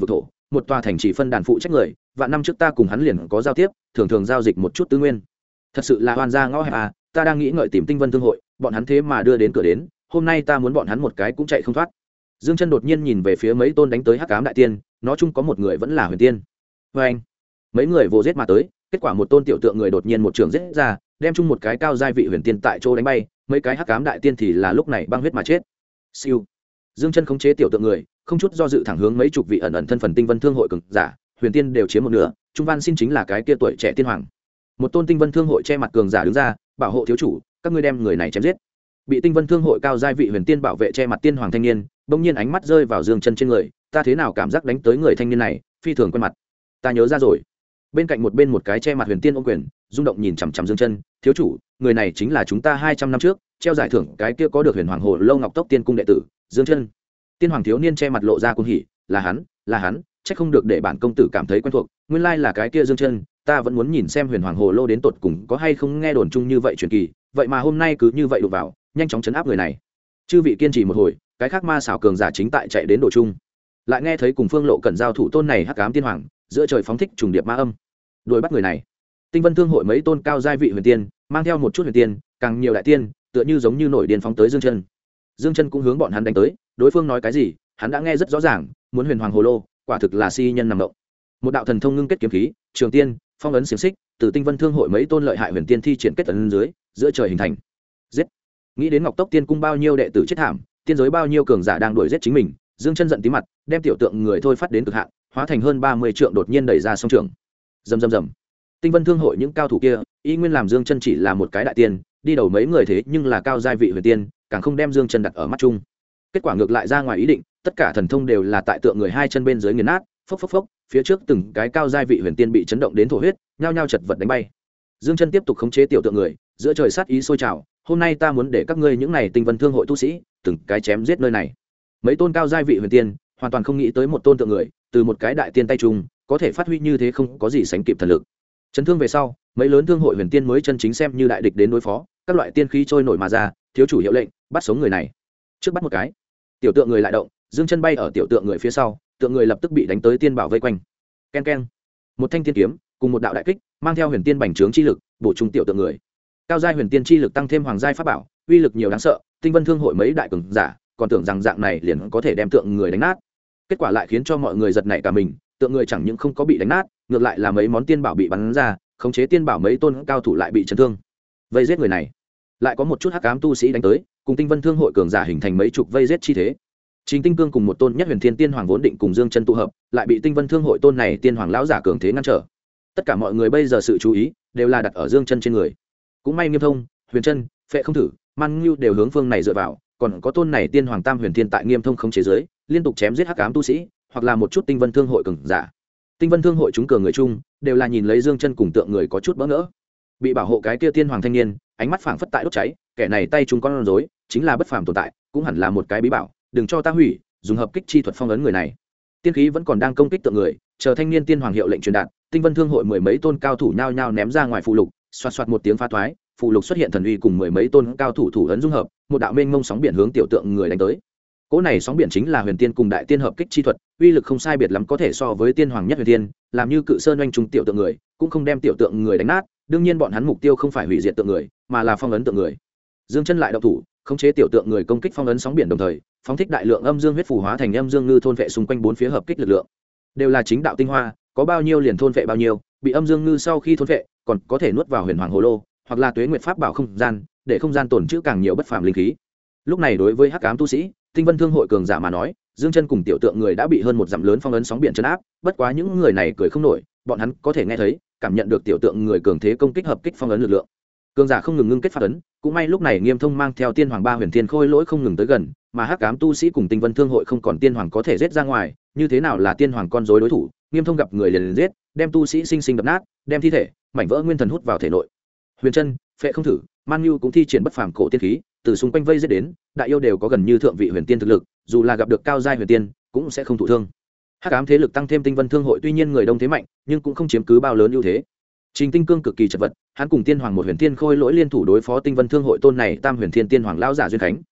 một tòa thành chỉ phân đàn phụ trách người, vạn năm trước ta cùng hắn liền có giao tiếp, thường thường giao dịch một chút tư nguyên. Thật sự là oan gia ngõ hẹp à, ta đang nghĩ ngợi tìm Tinh Vân Thương hội, bọn hắn thế mà đưa đến cửa đến, hôm nay ta muốn bọn hắn một cái cũng chạy không thoát. Dương Chân đột nhiên nhìn về phía mấy tôn đánh tới Hắc Ám đại tiên, nó chung có một người vẫn là huyền tiên. Và anh, mấy người vồ giết mà tới, kết quả một tôn tiểu tượng người đột nhiên một trường giết ra, đem chung một cái cao giai vị huyền tiên tại chỗ đánh bay, mấy cái Hắc Ám đại tiên thì là lúc này băng huyết mà chết. Siêu. Dương Chân khống chế tiểu tượng người, không chút do dự thẳng hướng mấy chục vị ẩn ẩn thân phần Tinh Vân Thương hội cường giả, huyền tiên đều chiếm một nửa, trung văn xin chính là cái kia tuổi trẻ tiên hoàng. Một tôn Tinh Vân Thương hội che mặt cường giả đứng ra, bảo hộ thiếu chủ, các ngươi đem người này chém giết. Bị Tinh Vân Thương hội cao giai vị huyền tiên bảo vệ che mặt tiên hoàng thanh niên, bỗng nhiên ánh mắt rơi vào Dương Chân trên người, ta thế nào cảm giác đánh tới người thanh niên này, phi thường quen mặt. Ta nhớ ra rồi. Bên cạnh một cái che mặt huyền tiên ôm quyền, rung động nhìn chằm chằm Dương Chân, thiếu chủ, người này chính là chúng ta 200 năm trước treo giải thưởng cái kia có được Huyền Hoàng Hồ Lâu Ngọc Tốc Tiên cung đệ tử, Dương Chân. Tiên hoàng thiếu niên che mặt lộ ra cuồng hỉ, là hắn, chắc không được để bản công tử cảm thấy quen thuộc, nguyên lai là cái kia Dương Chân, ta vẫn muốn nhìn xem Huyền Hoàng Hồ Lô đến tột cùng có hay không nghe đồn chung như vậy truyền kỳ, vậy mà hôm nay cứ như vậy đụng vào, nhanh chóng chấn áp người này. Chư vị kiên trì một hồi, cái khác ma xảo cường giả chính tại chạy đến đồ chung, lại nghe thấy cùng Phương Lộ Cẩn giao thủ tôn này Hắc Ám tiên hoàng, giữa trời phóng thích trùng điệp ma âm, đuổi bắt người này. Tinh Vân Thương hội mấy tôn cao giai vị huyền tiên, mang theo một chút huyền tiên, càng nhiều đại tiên, tựa như giống như nổi điên phóng tới Dương Chân. Dương Chân cũng hướng bọn hắn đánh tới, đối phương nói cái gì, hắn đã nghe rất rõ ràng, muốn Huyền Hoàng Hồ Lô, quả thực là si nhân nằm động. Một đạo thần thông ngưng kết kiếm khí, trường tiên, phong ấn xiềng xích, từ Tinh Vân Thương hội mấy tôn lợi hại huyền tiên thi triển kết ấn dưới, giữa trời hình thành. Giết! Nghĩ đến Ngọc Tốc Tiên cung bao nhiêu đệ tử chết thảm, tiên giới bao nhiêu cường giả đang đuổi giết chính mình, Dương Chân giận tím mặt, đem tiểu tượng người thôi phát đến cực hạn, hóa thành hơn 30 trượng đột nhiên đẩy ra sông trường. Rầm rầm rầm. Tinh Vân Thương hội những cao thủ kia, y nguyên làm Dương Chân chỉ là một cái đại tiên, đi đầu mấy người thế nhưng là cao giai vị huyền tiên, càng không đem Dương Chân đặt ở mắt chung. Kết quả ngược lại ra ngoài ý định, tất cả thần thông đều là tại tượng người hai chân bên dưới nghiền nát, phốc phốc phốc, phía trước từng cái cao giai vị huyền tiên bị chấn động đến thổ huyết, nhao nhao chật vật đánh bay. Dương Chân tiếp tục khống chế tiểu tượng người, giữa trời sát ý sôi trào, hôm nay ta muốn để các ngươi những này Tinh Vân Thương hội tu sĩ, từng cái chém giết nơi này. Mấy tôn cao giai vị huyền tiên, hoàn toàn không nghĩ tới một tôn tượng người, từ một cái đại tiên tay chung, có thể phát huy như thế không có gì sánh kịp thần lực. Chấn thương về sau, mấy lớn thương hội huyền tiên mới chân chính xem như đại địch đến đối phó, các loại tiên khí trôi nổi mà ra, thiếu chủ hiệu lệnh, bắt sống người này. Trước bắt một cái. Tiểu tượng người lại động, Dương Chân bay ở tiểu tượng người phía sau, tượng người lập tức bị đánh tới tiên bảo vây quanh. Ken ken. Một thanh tiên kiếm, cùng một đạo đại kích, mang theo huyền tiên bành trướng chi lực, bổ trung tiểu tượng người. Cao giai huyền tiên chi lực tăng thêm hoàng giai pháp bảo, uy lực nhiều đáng sợ, Tinh Vân Thương hội mấy đại cường giả, còn tưởng rằng dạng này liền có thể đem tượng người đánh nát. Kết quả lại khiến cho mọi người giật nảy cả mình, tượng người chẳng những không có bị đánh nát, ngược lại là mấy món tiên bảo bị bắn ra, khống chế tiên bảo mấy tôn cao thủ lại bị chấn thương. Vây giết người này, lại có một chút hắc ám tu sĩ đánh tới, cùng Tinh Vân Thương hội cường giả hình thành mấy chục vây giết chi thế. Trình Tinh Cương cùng một tôn nhất huyền thiên tiên hoàng vốn định cùng Dương Chân tụ hợp, lại bị Tinh Vân Thương hội tôn này tiên hoàng lão giả cường thế ngăn trở. Tất cả mọi người bây giờ sự chú ý đều là đặt ở Dương Chân trên người. Cũng may Nghiêm Thông, Huyền Chân, Phệ Không Thử, Man Ngưu đều hướng phương này dựa vào, còn có tôn này tiên hoàng tam huyền thiên tại Nghiêm Thông khống chế dưới, liên tục chém giết hắc ám tu sĩ, hoặc là một chút Tinh Vân Thương hội cường giả. Tinh Vân Thương hội chúng cường người chung, đều là nhìn lấy Dương Chân cùng tượng người có chút bỡ ngỡ. Bị bảo hộ cái kia tiên hoàng thanh niên, ánh mắt phảng phất tại đốt cháy, kẻ này tay chung con rối, chính là bất phàm tồn tại, cũng hẳn là một cái bí bảo, đừng cho ta hủy, dùng hợp kích chi thuật phong ấn người này. Tiên khí vẫn còn đang công kích tượng người, chờ thanh niên tiên hoàng hiệu lệnh truyền đạt, Tinh Vân Thương hội mười mấy tôn cao thủ nhao nhao ném ra ngoài phù lục, xoạt xoạt một tiếng phá toái, phù lục xuất hiện thần uy cùng mười mấy tôn cao thủ thủ ấn dung hợp, một đạo mênh mông sóng biển hướng tiểu tượng người đánh tới. Cỗ này sóng biển chính là huyền tiên cùng đại tiên hợp kích chi thuật, uy lực không sai biệt lắm, có thể so với tiên hoàng nhất huyền tiên, làm như cự sơn oanh trùng tiểu tượng người, cũng không đem tiểu tượng người đánh nát. Đương nhiên bọn hắn mục tiêu không phải hủy diệt tượng người, mà là phong ấn tượng người. Dương Chân lại động thủ, khống chế tiểu tượng người công kích phong ấn sóng biển, đồng thời phóng thích đại lượng âm dương huyết phù hóa thành âm dương ngư thôn vệ xung quanh bốn phía hợp kích lực lượng. Đều là chính đạo tinh hoa, có bao nhiêu liền thôn vệ bao nhiêu, bị âm dương ngư sau khi thôn vệ, còn có thể nuốt vào Huyền Hoàng Hồ Lô, hoặc là Tuế Nguyệt Pháp bảo không gian, để không gian tồn trữ càng nhiều bất phàm linh khí. Lúc này đối với hắc ám tu sĩ, Tinh Vân Thương hội cường giả mà nói, Dương Chân cùng tiểu tượng người đã bị hơn một dặm lớn phong ấn sóng biển trấn áp, bất quá những người này cười không nổi, bọn hắn có thể nghe thấy, cảm nhận được tiểu tượng người cường thế công kích hợp kích phong ấn lực lượng. Cường giả không ngừng ngưng kết pháp ấn, cũng may lúc này Nghiêm Thông mang theo tiên hoàng ba huyền thiên khôi lỗi không ngừng tới gần, mà hắc ám tu sĩ cùng Tinh Vân Thương hội không còn tiên hoàng có thể giết ra ngoài, như thế nào là tiên hoàng con rối đối thủ, Nghiêm Thông gặp người liền giết, đem tu sĩ sinh sinh đập nát, đem thi thể, mảnh vỡ nguyên thần hút vào thể nội. Huyền Chân, Phệ Không Thử, Man Nhu cũng thi triển bất phàm cổ tiên khí, từ xung quanh vây giết đến, đại yêu đều có gần như thượng vị huyền tiên thực lực, dù là gặp được cao giai huyền tiên, cũng sẽ không thụ thương. Hắc ám thế lực tăng thêm Tinh Vân Thương hội tuy nhiên người đông thế mạnh, nhưng cũng không chiếm cứ bao lớn ưu thế. Trình Tinh Cương cực kỳ chật vật, hắn cùng tiên hoàng một huyền tiên khôi lỗi liên thủ đối phó Tinh Vân Thương hội tôn này tam huyền thiên tiên hoàng lão giả duyên khánh.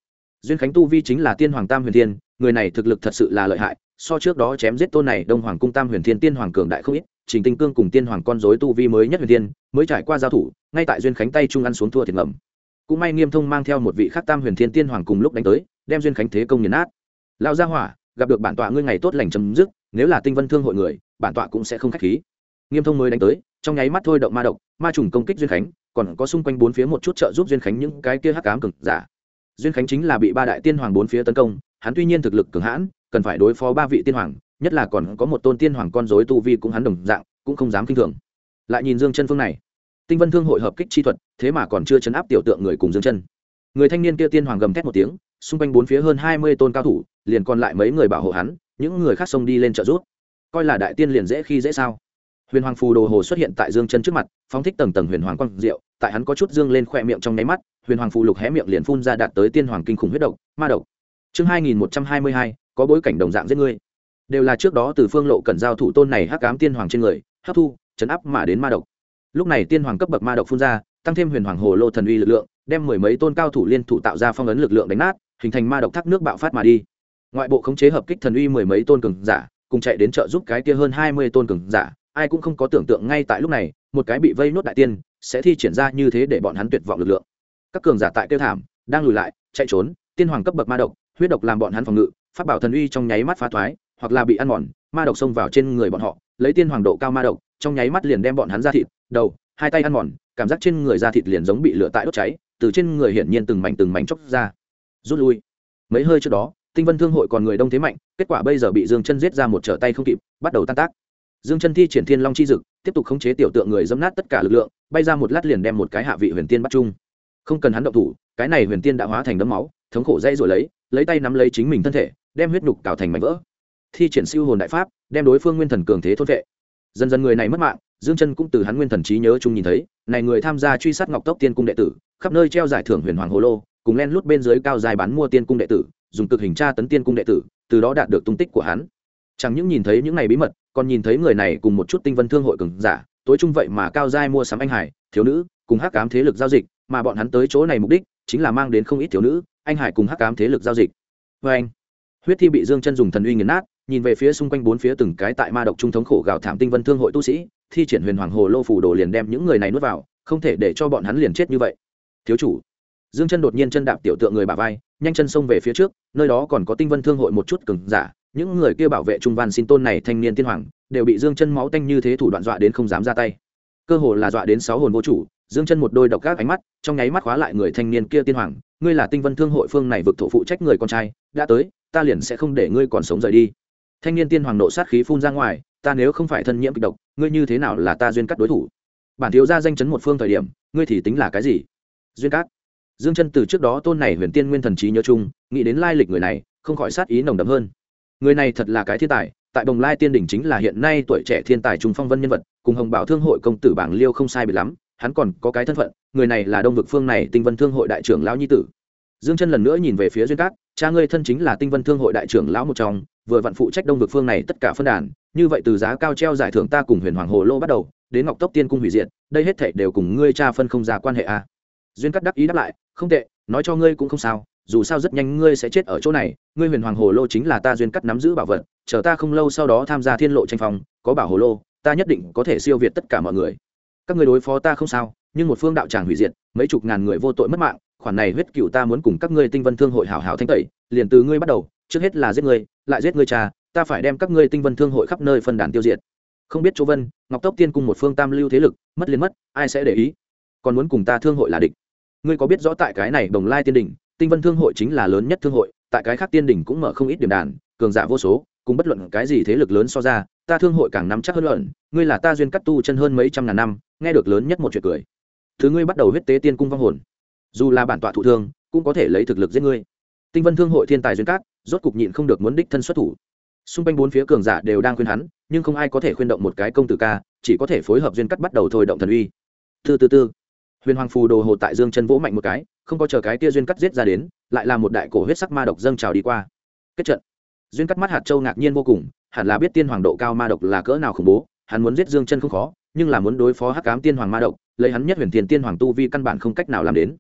Duyên Khánh tu vi chính là tiên hoàng tam huyền thiên, người này thực lực thật sự là lợi hại, so trước đó chém giết tôn này đông hoàng cung tam huyền thiên tiên hoàng cường đại không ít. Trình Tinh Cương cùng tiên hoàng con rối tu vi mới nhất huyền thiên mới trải qua giao thủ, ngay tại Duyên Khánh tay trung ăn xuống thua thiệt ngầm. Cũng may Nghiêm Thông mang theo một vị khác tam huyền thiên tiên hoàng cùng lúc đánh tới, đem Duyên Khánh thế công nghiền nát. Lão gia hỏa, gặp được bản tọa ngươi ngày tốt lành chấm dứt, nếu là Tinh Vân Thương hội người, bản tọa cũng sẽ không khách khí. Nghiêm Thông mới đánh tới, trong nháy mắt thôi động ma độc, ma trùng công kích Duyên Khánh, còn có xung quanh bốn phía một chút trợ giúp Duyên Khánh những cái kia hắc ám cường giả. Duyên Khánh chính là bị ba đại tiên hoàng bốn phía tấn công, hắn tuy nhiên thực lực cường hãn, cần phải đối phó ba vị tiên hoàng, nhất là còn có một tôn tiên hoàng con rối tu vi cũng hắn đồng dạng, cũng không dám kinh thường. Lại nhìn Dương Chân phương này, Tinh Vân Thương hội hợp kích chi thuật, thế mà còn chưa chấn áp tiểu tượng người cùng Dương Chân. Người thanh niên kia tiên hoàng gầm thét một tiếng, xung quanh bốn phía hơn 20 tôn cao thủ, liền còn lại mấy người bảo hộ hắn, những người khác xông đi lên trợ giúp. Coi là đại tiên liền dễ khi dễ sao? Huyền Hoàng phù đồ hồ xuất hiện tại Dương Chân trước mặt, phóng thích tầng tầng huyền hoàng quang diệu, tại hắn có chút dương lên khóe miệng trong nháy mắt, huyền hoàng phù lục hé miệng liền phun ra đạt tới tiên hoàng kinh khủng huyết độc, ma độc. Chương 2122, có bối cảnh đồng dạng giết ngươi. Đều là trước đó từ Phương Lộ cẩn giao thủ tôn này hắc ám tiên hoàng trên người, hấp thu, chấn áp mà đến ma độc. Lúc này tiên hoàng cấp bậc ma độc phun ra, tăng thêm huyền hoàng hồ lô thần uy lực lượng, đem mười mấy tôn cao thủ liên thủ tạo ra phong ấn lực lượng đánh nát, hình thành ma độc thác nước bạo phát mà đi. Ngoại bộ khống chế hợp kích thần uy mười mấy tôn cường giả, cùng chạy đến trợ giúp cái kia hơn 20 tôn cường giả, ai cũng không có tưởng tượng ngay tại lúc này, một cái bị vây nốt đại tiên sẽ thi triển ra như thế để bọn hắn tuyệt vọng lực lượng. Các cường giả tại kêu thảm, đang lùi lại, chạy trốn, tiên hoàng cấp bậc ma độc, huyết độc làm bọn hắn phòng ngự, pháp bảo thần uy trong nháy mắt phá thoái, hoặc là bị ăn mòn, ma độc xông vào trên người bọn họ, lấy tiên hoàng độ cao ma độc, trong nháy mắt liền đem bọn hắn ra thịt, đầu, hai tay ăn mòn, cảm giác trên người da thịt liền giống bị lửa tại đốt cháy, từ trên người hiển nhiên từng mảnh chốc ra. Rút lui. Mấy hơi trước đó, Tinh Vân Thương hội còn người đông thế mạnh, kết quả bây giờ bị Dương Chân giết ra một trở tay không kịp, bắt đầu tan tác. Dương Chân thi triển Thiên Long chi dực, tiếp tục khống chế tiểu tượng người dẫm nát tất cả lực lượng, bay ra một lát liền đem một cái hạ vị huyền tiên bắt chung. Không cần hắn động thủ, cái này huyền tiên đã hóa thành đấm máu, thống khổ dây rồi lấy tay nắm lấy chính mình thân thể, đem huyết nhục cào thành mảnh vỡ. Thi triển siêu hồn đại pháp, đem đối phương nguyên thần cường thế thôn vệ. Dần dần người này mất mạng, Dương Chân cũng từ hắn nguyên thần trí nhớ chung nhìn thấy, này người tham gia truy sát Ngọc Tốc Tiên cung đệ tử, khắp nơi treo giải thưởng huyền hoàng hồ lô, cùng len lút bên dưới cao dài bán mua tiên cung đệ tử, dùng cực hình tra tấn tiên cung đệ tử, từ đó đạt được tung tích của hắn. Chẳng những nhìn thấy những này bí mật, còn nhìn thấy người này cùng một chút Tinh Vân Thương hội cường giả, tối trung vậy mà cao giai mua sắm anh hải, thiếu nữ, cùng hắc ám thế lực giao dịch, mà bọn hắn tới chỗ này mục đích chính là mang đến không ít thiếu nữ, anh hải cùng hắc ám thế lực giao dịch. Anh, huyết thi bị Dương Chân dùng thần uy nghiền nát, nhìn về phía xung quanh bốn phía từng cái tại ma độc trung thống khổ gào thảm Tinh Vân Thương hội tu sĩ, thi triển huyền hoàng hồ lô phủ đồ liền đem những người này nuốt vào, không thể để cho bọn hắn liền chết như vậy. Thiếu chủ. Dương Chân đột nhiên chân đạp tiểu tượng người bả vai, nhanh chân xông về phía trước, nơi đó còn có Tinh Vân Thương hội một chút cường giả, những người kia bảo vệ trung văn xin tôn này thanh niên tiên hoàng, đều bị Dương Chân máu tanh như thế thủ đoạn dọa đến không dám ra tay. Cơ hồ là dọa đến sáu hồn vô chủ, Dương Chân một đôi độc các ánh mắt, trong nháy mắt khóa lại người thanh niên kia tiên hoàng, ngươi là Tinh Vân Thương hội phương này vực thổ phụ trách người con trai, đã tới, ta liền sẽ không để ngươi còn sống rời đi. Thanh niên tiên hoàng nộ sát khí phun ra ngoài, ta nếu không phải thân nhiễm kịch độc, ngươi như thế nào là ta duyên cắt đối thủ? Bản thiếu gia danh chấn một phương thời điểm, ngươi thì tính là cái gì? Duyên cắt. Dương Chân từ trước đó tôn này huyền tiên nguyên thần trí nhớ chung, nghĩ đến lai lịch người này, không khỏi sát ý nồng đậm hơn. Người này thật là cái thiên tài, tại Bồng Lai Tiên đỉnh chính là hiện nay tuổi trẻ thiên tài trung phong vân nhân vật, cùng Hồng Bảo Thương hội công tử Bảng Liêu không sai biệt lắm, hắn còn có cái thân phận, người này là Đông vực phương này Tinh Vân Thương hội đại trưởng lão nhi tử. Dương Chân lần nữa nhìn về phía Duyên Cát, cha ngươi thân chính là Tinh Vân Thương hội đại trưởng lão một trong, vừa vặn phụ trách Đông vực phương này tất cả phân đàn, như vậy từ giá cao treo giải thưởng ta cùng Huyền Hoàng Hồ Lô bắt đầu, đến Ngọc Tốc Tiên cung hủy diệt, đây hết thảy đều cùng ngươi cha phân không ra quan hệ a. Duyên Cát đáp ý đáp lại, không tệ, nói cho ngươi cũng không sao, dù sao rất nhanh ngươi sẽ chết ở chỗ này, ngươi Huyền Hoàng Hồ Lô chính là ta Duyên Cát nắm giữ bảo vật, chờ ta không lâu sau đó tham gia Thiên Lộ tranh phong, có bảo hồ lô, ta nhất định có thể siêu việt tất cả mọi người. Các ngươi đối phó ta không sao, nhưng một phương đạo tràng hủy diệt, mấy chục ngàn người vô tội mất mạng, khoản này huyết cựu ta muốn cùng các ngươi Tinh Vân Thương hội hảo hảo thanh tẩy, liền từ ngươi bắt đầu, trước hết là giết ngươi, lại giết ngươi cha, ta phải đem các ngươi Tinh Vân Thương hội khắp nơi phân đàn tiêu diệt. Không biết Chỗ Vân, Ngọc Tốc Tiên cung một phương tam lưu thế lực, mất liền mất, ai sẽ để ý? Còn muốn cùng ta thương hội là địch. Ngươi có biết rõ tại cái này Đồng Lai Tiên đỉnh, Tinh Vân Thương hội chính là lớn nhất thương hội, tại cái khác tiên đỉnh cũng mở không ít điểm đàn, cường giả vô số, cùng bất luận cái gì thế lực lớn so ra, ta thương hội càng nắm chắc hơn luận, ngươi là ta Duyên Cát tu chân hơn mấy trăm ngàn năm, nghe được lớn nhất một chuyện cười. Thứ ngươi bắt đầu huyết tế tiên cung vong hồn, dù là bản tọa thụ thương, cũng có thể lấy thực lực giết ngươi. Tinh Vân Thương hội thiên tài Duyên Cát, rốt cục nhịn không được muốn đích thân xuất thủ. Xung quanh bốn phía cường giả đều đang khuyên hắn, nhưng không ai có thể khuyên động một cái công tử ca, chỉ có thể phối hợp Duyên Cát bắt đầu thôi động thần uy. Từ Huyền Hoàng phù đồ hồ tại Dương Chân vỗ mạnh một cái, không có chờ cái kia Duyên Cát giết ra đến, lại là một đại cổ huyết sắc ma độc dâng trào đi qua. Kết trận. Duyên Cát mắt hạt châu ngạc nhiên vô cùng, hẳn là biết tiên hoàng độ cao ma độc là cỡ nào khủng bố, hắn muốn giết Dương Chân không khó, nhưng là muốn đối phó hắc ám tiên hoàng ma độc, lấy hắn nhất huyền thiên tiên hoàng tu vi căn bản không cách nào làm đến.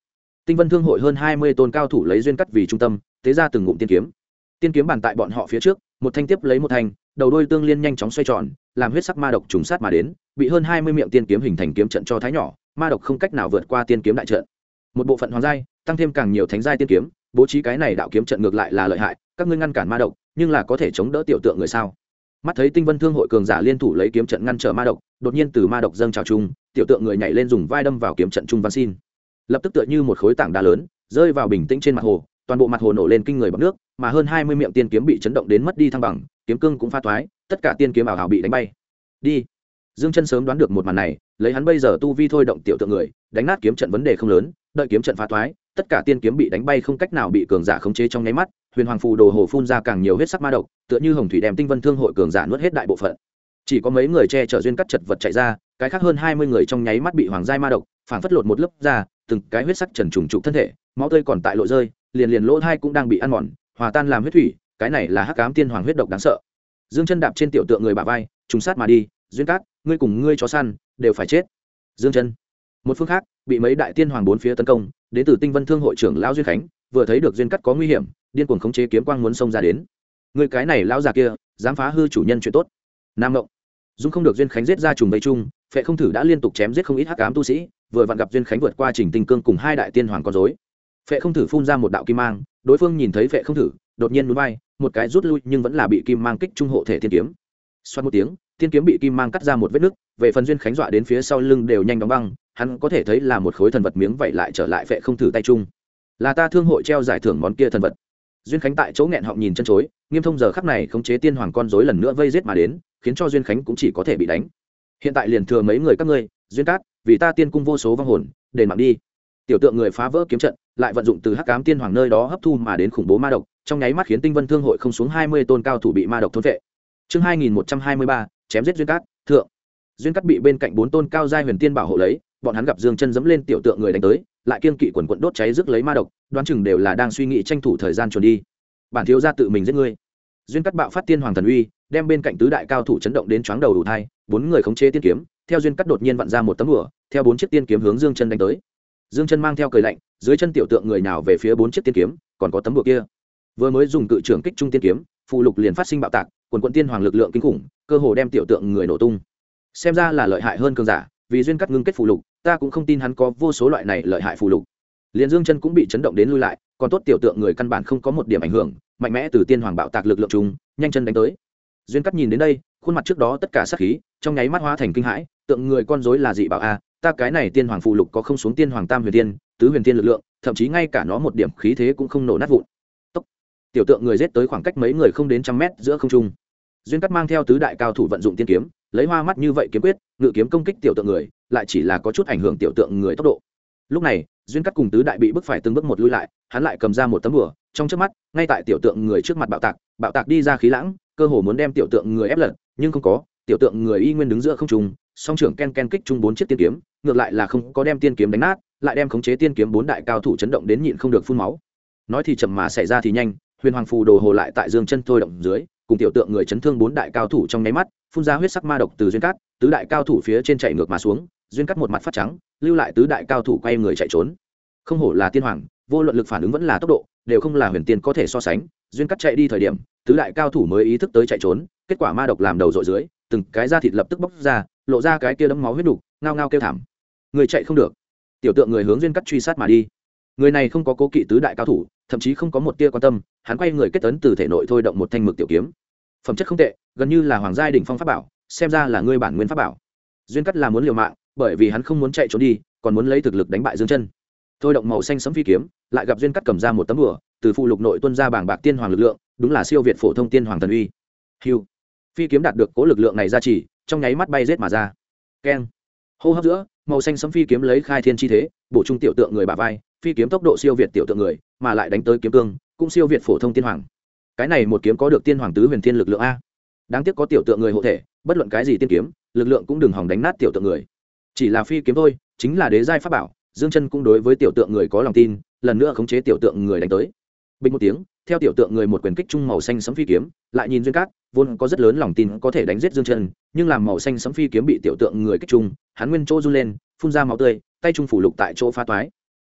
Tinh Vân Thương hội hơn 20 tôn cao thủ lấy duyên cắt vì trung tâm, tế ra từng ngụm tiên kiếm. Tiên kiếm bàn tại bọn họ phía trước, một thanh tiếp lấy một thanh, đầu đuôi tương liên nhanh chóng xoay tròn, làm huyết sắc ma độc trùng sát mà đến, bị hơn 20 miệng tiên kiếm hình thành kiếm trận cho thái nhỏ, ma độc không cách nào vượt qua tiên kiếm đại trận. Một bộ phận hoàng giai, tăng thêm càng nhiều thánh giai tiên kiếm, bố trí cái này đạo kiếm trận ngược lại là lợi hại, các ngươi ngăn cản ma độc, nhưng là có thể chống đỡ tiểu tượng người sao? Mắt thấy Tinh Vân Thương hội cường giả liên thủ lấy kiếm trận ngăn trở ma độc, đột nhiên từ ma độc dâng trào trung, tiểu tượng người nhảy lên dùng vai đâm vào kiếm trận trung văn xin. Lập tức tựa như một khối tảng đá lớn, rơi vào bình tĩnh trên mặt hồ, toàn bộ mặt hồ nổ lên kinh người bọt nước, mà hơn 20 miệng tiên kiếm bị chấn động đến mất đi thăng bằng, kiếm cương cũng phá toái, tất cả tiên kiếm ảo ảo bị đánh bay. Đi. Dương Chân sớm đoán được một màn này, lấy hắn bây giờ tu vi thôi động tiểu tượng người, đánh nát kiếm trận vấn đề không lớn, đợi kiếm trận phá toái, tất cả tiên kiếm bị đánh bay không cách nào bị cường giả khống chế trong nháy mắt, huyền hoàng phù đồ hồ phun ra càng nhiều huyết sắc ma độc, tựa như hồng thủy đem Tinh Vân Thương hội cường giả nuốt hết đại bộ phận. Chỉ có mấy người che chở duyên cắt chật vật chạy ra, cái khác hơn 20 người trong nháy mắt bị hoàng giai ma độc phản phất lột một lớp ra, từng cái huyết sắc trần trùng trụ thân thể, máu tươi còn tại lộ rơi, liền lỗ thai cũng đang bị ăn mòn, hòa tan làm huyết thủy, cái này là hắc ám tiên hoàng huyết độc đáng sợ. Dương Chân đạp trên tiểu tượng người bả vai, trùng sát mà đi, duyên cát, ngươi cùng ngươi chó săn đều phải chết. Dương Chân. Một phương khác, bị mấy đại tiên hoàng bốn phía tấn công, đến từ Tinh Vân Thương hội trưởng lão Duyên Khánh, vừa thấy được duyên cát có nguy hiểm, điên cuồng khống chế kiếm quang muốn xông ra đến. Ngươi cái này lão già kia, dám phá hư chủ nhân chuyện tốt. Nam Ngộng. Dung không được Duyên Khánh giết ra trùng vây chung, Phệ Không Thử đã liên tục chém giết không ít hắc ám tu sĩ, vừa vặn gặp Duyên Khánh vượt qua Trình Tinh Cương cùng hai đại tiên hoàng con rối. Phệ Không Thử phun ra một đạo kim mang, đối phương nhìn thấy Phệ Không Thử, đột nhiên nhún vai, một cái rút lui nhưng vẫn là bị kim mang kích trung hộ thể tiên kiếm. Xoát một tiếng, tiên kiếm bị kim mang cắt ra một vết nứt, về phần Duyên Khánh dọa đến phía sau lưng đều nhanh đóng băng, hắn có thể thấy là một khối thần vật miếng vậy lại trở lại Phệ Không Thử tay trung. Là ta thương hội treo giải thưởng món kia thần vật. Duyên Khánh tại chỗ nghẹn họng nhìn chân chối, Nghiêm Thông giờ khắc này khống chế tiên hoàng con rối lần nữa vây giết mà đến, khiến cho Duyên Khánh cũng chỉ có thể bị đánh. Hiện tại liền thừa mấy người các ngươi, Duyên Cát, vì ta tiên cung vô số vong hồn, đền mạng đi. Tiểu tượng người phá vỡ kiếm trận, lại vận dụng từ hắc ám tiên hoàng nơi đó hấp thu mà đến khủng bố ma độc, trong nháy mắt khiến Tinh Vân Thương hội không xuống 20 tôn cao thủ bị ma độc thôn phệ. Chương 2123, chém giết Duyên Cát, thượng. Duyên Cát bị bên cạnh 4 tôn cao giai huyền tiên bảo hộ lấy, bọn hắn gặp Dương Chân dẫm lên tiểu tượng người đánh tới, lại kiên kỵ quần quần đốt cháy rước lấy ma độc, đoán chừng đều là đang suy nghĩ tranh thủ thời gian chuẩn đi. Bản thiếu gia tự mình giết ngươi. Duyên Cát bạo phát tiên hoàng thần uy, đem bên cạnh tứ đại cao thủ chấn động đến chóng đầu đủ thai, 4 người khống chế tiên kiếm, theo Duyên Cát đột nhiên vặn ra một tấm lụa, theo 4 chiếc tiên kiếm hướng Dương Chân đánh tới. Dương Chân mang theo cười lạnh, dưới chân tiểu tượng người nào về phía 4 chiếc tiên kiếm, còn có tấm lụa kia. Vừa mới dùng cự trưởng kích trung tiên kiếm, phù lục liền phát sinh bạo tạc, quần quần tiên hoàng lực lượng kinh khủng, cơ hồ đem tiểu tượng người nổ tung. Xem ra là lợi hại hơn cường giả, vì Duyên Cát ngưng kết phù lục, ta cũng không tin hắn có vô số loại này lợi hại phù lục. Liên Dương Chân cũng bị chấn động đến lui lại, còn tốt tiểu tượng người căn bản không có một điểm ảnh hưởng, mạnh mẽ từ tiên hoàng bạo tạc lực lượng chung, nhanh chân đánh tới. Duyên Cát nhìn đến đây, khuôn mặt trước đó tất cả sát khí, trong nháy mắt hóa thành kinh hãi, tượng người con rối là dị bảo a, ta cái này tiên hoàng phù lục có không xuống tiên hoàng tam huyền tiên, tứ huyền tiên lực lượng, thậm chí ngay cả nó một điểm khí thế cũng không nổ nát vụn. Tốc. Tiểu tượng người giết tới khoảng cách mấy người không đến trăm mét giữa không trung. Duyên Cát mang theo tứ đại cao thủ vận dụng tiên kiếm, lấy hoa mắt như vậy kiếm quyết, ngự kiếm công kích tiểu tượng người, lại chỉ là có chút ảnh hưởng tiểu tượng người tốc độ. Lúc này, Duyên Cát cùng tứ đại bị bức phải từng bước một lui lại, hắn lại cầm ra một tấm bùa, trong chớp mắt, ngay tại tiểu tượng người trước mặt bạo tạc đi ra khí lãng, cơ hồ muốn đem tiểu tượng người ép lật, nhưng không có, tiểu tượng người y nguyên đứng giữa không trung, song trưởng ken ken kích chung 4 chiếc tiên kiếm, ngược lại là không có đem tiên kiếm đánh nát, lại đem khống chế tiên kiếm 4 đại cao thủ chấn động đến nhịn không được phun máu. Nói thì chậm mà xảy ra thì nhanh, huyền hoàng phù đồ hồ lại tại Dương Chân thôi động dưới, cùng tiểu tượng người chấn thương 4 đại cao thủ trong nháy mắt, phun ra huyết sắc ma độc từ Duyên Cát, tứ đại cao thủ phía trên chạy ngược mà xuống, Duyên Cát một mặt phát trắng, lưu lại tứ đại cao thủ quay người chạy trốn. Không hổ là tiên hoàng, vô luận lực phản ứng vẫn là tốc độ, đều không là huyền tiên có thể so sánh. Duyên Cát chạy đi thời điểm, tứ đại cao thủ mới ý thức tới chạy trốn, kết quả ma độc làm đầu dội dưới, từng cái da thịt lập tức bóc ra, lộ ra cái kia đấm máu huyết đục, ngao ngao kêu thảm. Người chạy không được. Tiểu tượng người hướng Duyên Cát truy sát mà đi. Người này không có cố kỵ tứ đại cao thủ, thậm chí không có một tia quan tâm, hắn quay người kết tấn từ thể nội thôi động một thanh mực tiểu kiếm. Phẩm chất không tệ, gần như là hoàng giai đỉnh phong pháp bảo, xem ra là ngươi bản nguyên pháp bảo. Duyên Cát là muốn liều mạng, bởi vì hắn không muốn chạy trốn đi, còn muốn lấy thực lực đánh bại Dương Chân. Thôi động màu xanh sẫm phi kiếm, lại gặp Duyên Cát cầm ra một tấm bùa, từ phù lục nội tuôn ra bảng bạc tiên hoàng lực lượng, đúng là siêu việt phổ thông tiên hoàng thần uy. Hưu. Phi kiếm đạt được cố lực lượng này ra chỉ, trong nháy mắt bay rết mà ra. Keng. Hô hấp giữa, màu xanh sẫm phi kiếm lấy khai thiên chi thế, bổ trung tiểu tượng người bả vai, phi kiếm tốc độ siêu việt tiểu tượng người, mà lại đánh tới kiếm cương, cũng siêu việt phổ thông tiên hoàng. Cái này một kiếm có được tiên hoàng tứ huyền thiên lực lượng a. Đáng tiếc có tiểu tượng người hộ thể, bất luận cái gì tiên kiếm, lực lượng cũng đừng hòng đánh nát tiểu tượng người. Chỉ là phi kiếm thôi, chính là đế giai pháp bảo, Dương Chân cũng đối với tiểu tượng người có lòng tin, lần nữa khống chế tiểu tượng người đánh tới. Bình một tiếng, theo tiểu tượng người một quyền kích trung màu xanh sẫm phi kiếm, lại nhìn Duyên Cát, vốn có rất lớn lòng tin có thể đánh giết Dương Chân, nhưng làm màu xanh sẫm phi kiếm bị tiểu tượng người kích trung, hắn nguyên chỗ run lên, phun ra máu tươi, tay trung phủ lục tại chỗ phá toái.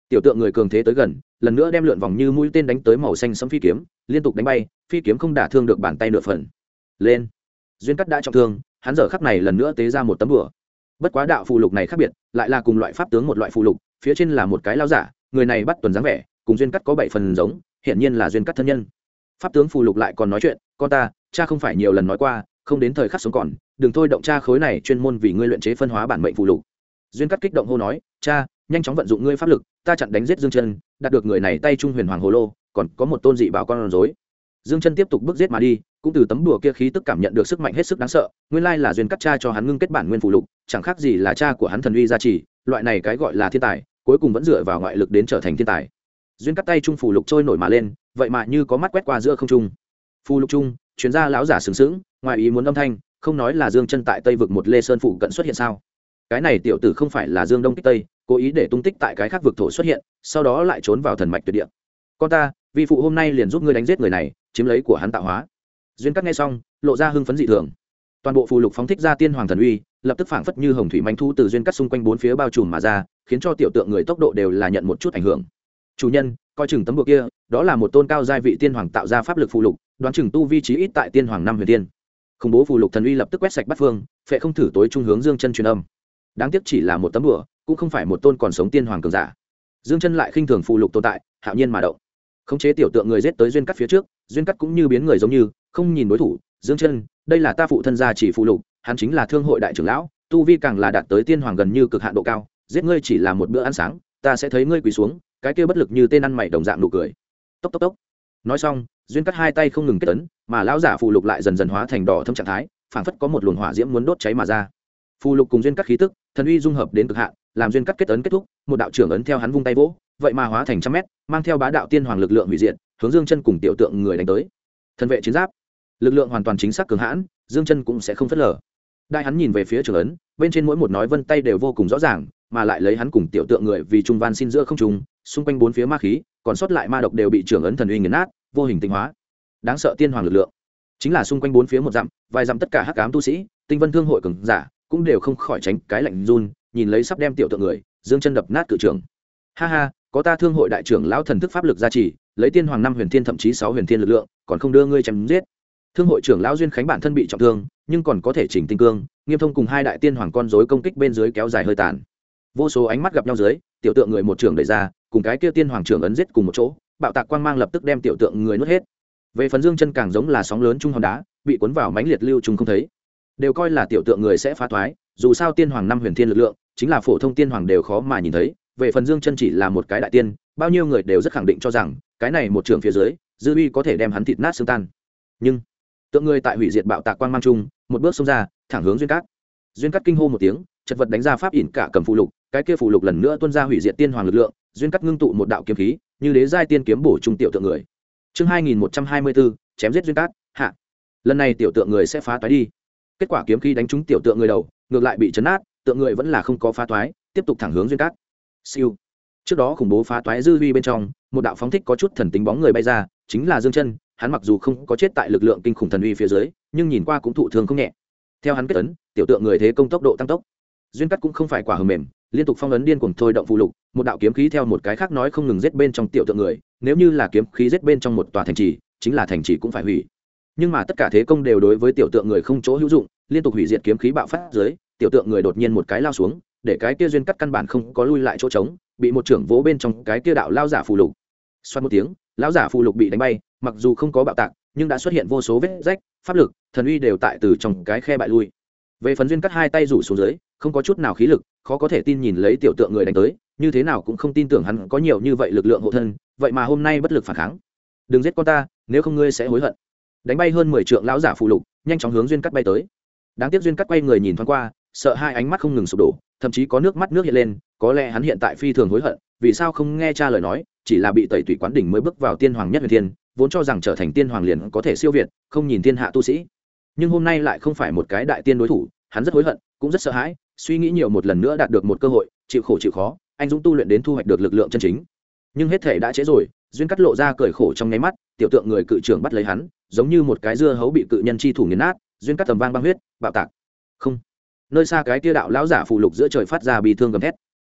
Tiểu tượng người cường thế tới gần, lần nữa đem lượn vòng như mũi tên đánh tới màu xanh sẫm phi kiếm, liên tục đánh bay, phi kiếm không đả thương được bàn tay nửa phần. Lên. Duyên Cắt đã trọng thương, hắn giờ khắc này lần nữa tế ra một tấm bùa. Bất quá đạo phù lục này khác biệt, lại là cùng loại pháp tướng một loại phù lục, phía trên là một cái lão giả, người này bắt tuần dáng vẻ, cùng Duyên Cắt có 7 phần giống, hiển nhiên là Duyên Cắt thân nhân. Pháp tướng phù lục lại còn nói chuyện, con ta, cha không phải nhiều lần nói qua, không đến thời khắc sống còn, đừng thôi động cha khối này chuyên môn vì ngươi luyện chế phân hóa bản mệnh phù lục. Duyên Cắt kích động hô nói, cha, nhanh chóng vận dụng ngươi pháp lực, ta chặn đánh giết Dương Chân, đạt được người này tay trung huyền hoàng hồ lô, còn có một tôn dị bảo con rối. Dương Chân tiếp tục bước giết mà đi, cũng từ tấm đùa kia khí tức cảm nhận được sức mạnh hết sức đáng sợ, nguyên lai là Duyên Cắt cha cho hắn ngưng kết bản nguyên phù lục, chẳng khác gì là cha của hắn thần uy gia trì, loại này cái gọi là thiên tài, cuối cùng vẫn dựa vào ngoại lực đến trở thành thiên tài. Duyên Cắt tay trung phù lục trôi nổi mà lên, vậy mà như có mắt quét qua giữa không trung. Phù lục trung, chuyên gia lão giả sừng sững, ngoài ý muốn âm thanh, không nói là Dương Chân tại Tây vực một Lê Sơn phụ cận xuất hiện sao? Cái này tiểu tử không phải là Dương Đông kích Tây, cố ý để tung tích tại cái khác vực thổ xuất hiện, sau đó lại trốn vào thần mạch tuyệt địa. Con ta, vi phụ hôm nay liền giúp ngươi đánh giết người này, chiếm lấy của hắn tạo hóa. Duyên Cắt nghe xong, lộ ra hưng phấn dị thường. Toàn bộ phù lục phóng thích ra tiên hoàng thần uy, lập tức phảng phất như hồng thủy manh thu từ Duyên Cắt xung quanh bốn phía bao trùm mà ra, khiến cho tiểu tượng người tốc độ đều là nhận một chút ảnh hưởng. Chủ nhân, coi chừng tấm bùa kia, đó là một tôn cao giai vị tiên hoàng tạo ra pháp lực phù lục, đoán chừng tu vi trí ít tại tiên hoàng năm huyền tiên. Khủng bố phù lục thần uy lập tức quét sạch bát phương, phệ không thử tối trung hướng Dương Chân truyền âm. Đáng tiếc chỉ là một tấm bùa, cũng không phải một tôn còn sống tiên hoàng cường giả. Dương Chân lại khinh thường phù lục tồn tại, hạo nhiên mà động. Khống chế tiểu tượng người giết tới Duyên Cắt phía trước, Duyên Cắt cũng như biến người giống như, không nhìn đối thủ. Dương Chân, đây là ta phụ thân gia chỉ phù lục, hắn chính là thương hội đại trưởng lão, tu vi càng là đạt tới tiên hoàng gần như cực hạn độ cao, giết ngươi chỉ là một bữa ăn sáng, ta sẽ thấy ngươi quỳ xuống. Cái kia bất lực như tên ăn mày đồng dạng nụ cười. Tốc tốc tốc. Nói xong, Duyên Cắt hai tay không ngừng kết ấn, mà lão giả phù lục lại dần dần hóa thành đỏ thâm trạng thái, phảng phất có một luồng hỏa diễm muốn đốt cháy mà ra. Phù lục cùng Duyên Cắt khí tức, thần uy dung hợp đến cực hạn, làm Duyên Cắt kết ấn kết thúc, một đạo trưởng ấn theo hắn vung tay vỗ, vậy mà hóa thành trăm mét, mang theo bá đạo tiên hoàng lực lượng hủy diệt, hướng Dương Chân cùng tiểu tượng người đánh tới. Thần vệ chiến giáp, lực lượng hoàn toàn chính xác cường hãn, Dương Chân cũng sẽ không phớt lờ. Đại hắn nhìn về phía trưởng ấn, bên trên mỗi một nói vân tay đều vô cùng rõ ràng, mà lại lấy hắn cùng tiểu tượng người vì trung van xin giữa không trung, xung quanh bốn phía ma khí, còn sót lại ma độc đều bị trưởng ấn thần uy nghiền nát, vô hình tinh hóa. Đáng sợ tiên hoàng lực lượng, chính là xung quanh bốn phía một dặm, vài dặm tất cả hắc ám tu sĩ, tinh vân thương hội cường giả, cũng đều không khỏi tránh cái lạnh run, nhìn lấy sắp đem tiểu tượng người, Dương Chân đập nát cự trưởng. Ha ha, có ta thương hội đại trưởng lão thần thức pháp lực gia trì, lấy tiên hoàng năm huyền thiên thậm chí 6 huyền thiên lực lượng, còn không đưa ngươi chém giết. Thương hội trưởng lão Duyên Khánh bản thân bị trọng thương, nhưng còn có thể chỉnh tinh cương, Nghiêm Thông cùng hai đại tiên hoàng con rối công kích bên dưới kéo dài hơi tàn. Vô số ánh mắt gặp nhau dưới, tiểu tượng người một trưởng đẩy ra, cùng cái kia tiên hoàng trưởng ấn giết cùng một chỗ, bạo tạc quang mang lập tức đem tiểu tượng người nuốt hết. Về phần Dương Chân càng giống là sóng lớn trung hòn đá, bị cuốn vào mãnh liệt lưu trùng không thấy. Đều coi là tiểu tượng người sẽ phá toái, dù sao tiên hoàng năm huyền thiên lực lượng, chính là phổ thông tiên hoàng đều khó mà nhìn thấy. Về phần Dương Chân chỉ là một cái đại tiên, bao nhiêu người đều rất khẳng định cho rằng, cái này một trưởng phía dưới, dư uy có thể đem hắn thịt nát xương tan. Nhưng tượng người tại hủy diệt bạo tạc quang mang trung, một bước xông ra, thẳng hướng Duyên Cắt. Duyên Cắt kinh hô một tiếng, chật vật đánh ra pháp ỉn cả cầm phù lục, cái kia phù lục lần nữa tuôn ra hủy diệt tiên hoàng lực lượng, Duyên Cắt ngưng tụ một đạo kiếm khí, như đế giai tiên kiếm bổ trung tiểu tượng người. Chương 2124, chém giết Duyên Cắt, hạ. Lần này tiểu tượng người sẽ phá toái đi. Kết quả kiếm khí đánh trúng tiểu tượng người đầu, ngược lại bị chấn nát, tượng người vẫn là không có phá toái, tiếp tục thẳng hướng Duyên Cắt. Siêu. Trước đó khủng bố phá toái dư huy bên trong, một đạo phóng thích có chút thần tính bóng người bay ra, chính là Dương Chân, hắn mặc dù không có chết tại lực lượng kinh khủng thần uy phía dưới, nhưng nhìn qua cũng thụ thương không nhẹ. Theo hắn kết ấn, tiểu tượng người thế công tốc độ tăng tốc. Duyên Cắt cũng không phải quả hờ mềm, liên tục phong ấn điên cuồng thôi động phù lục, một đạo kiếm khí theo một cái khác nói không ngừng giết bên trong tiểu tượng người, nếu như là kiếm khí giết bên trong một tòa thành trì, chính là thành trì cũng phải hủy. Nhưng mà tất cả thế công đều đối với tiểu tượng người không chỗ hữu dụng, liên tục hủy diệt kiếm khí bạo phát dưới, tiểu tượng người đột nhiên một cái lao xuống, để cái kia Duyên Cắt căn bản không có lui lại chỗ trống, bị một trưởng vỗ bên trong cái kia đạo lao giả phù lục. Xoát một tiếng, lão giả phù lục bị đánh bay, mặc dù không có bạo tạc, nhưng đã xuất hiện vô số vết rách, pháp lực, thần uy đều tại từ trong cái khe bại lui. Về phần Duyên Cắt hai tay rủ xuống dưới, không có chút nào khí lực, khó có thể tin nhìn lấy tiểu tượng người đánh tới, như thế nào cũng không tin tưởng hắn có nhiều như vậy lực lượng hộ thân, vậy mà hôm nay bất lực phản kháng. Đừng giết con ta, nếu không ngươi sẽ hối hận. Đánh bay hơn 10 trượng lão giả phù lục, nhanh chóng hướng Duyên Cắt bay tới. Đáng tiếc Duyên Cắt quay người nhìn thoáng qua, sợ hai ánh mắt không ngừng sụp đổ, thậm chí có nước mắt hiện lên, có lẽ hắn hiện tại phi thường hối hận, vì sao không nghe cha lời nói, chỉ là bị tẩy tủy quán đỉnh mới bước vào tiên hoàng nhất huyền thiên, vốn cho rằng trở thành tiên hoàng liền có thể siêu việt, không nhìn thiên hạ tu sĩ. Nhưng hôm nay lại không phải một cái đại tiên đối thủ, hắn rất hối hận, cũng rất sợ hãi, suy nghĩ nhiều một lần nữa đạt được một cơ hội, chịu khổ chịu khó, anh dũng tu luyện đến thu hoạch được lực lượng chân chính. Nhưng hết thể đã trễ rồi, Duyên Cắt lộ ra cười khổ trong nháy mắt, tiểu tượng người cự trưởng bắt lấy hắn, giống như một cái dưa hấu bị cự nhân chi thủ nghiền nát, Duyên Cắt tầm vang băng huyết, bạo tạc. Không. Nơi xa cái tia đạo lão giả phù lục giữa trời phát ra bi thương gầm thét.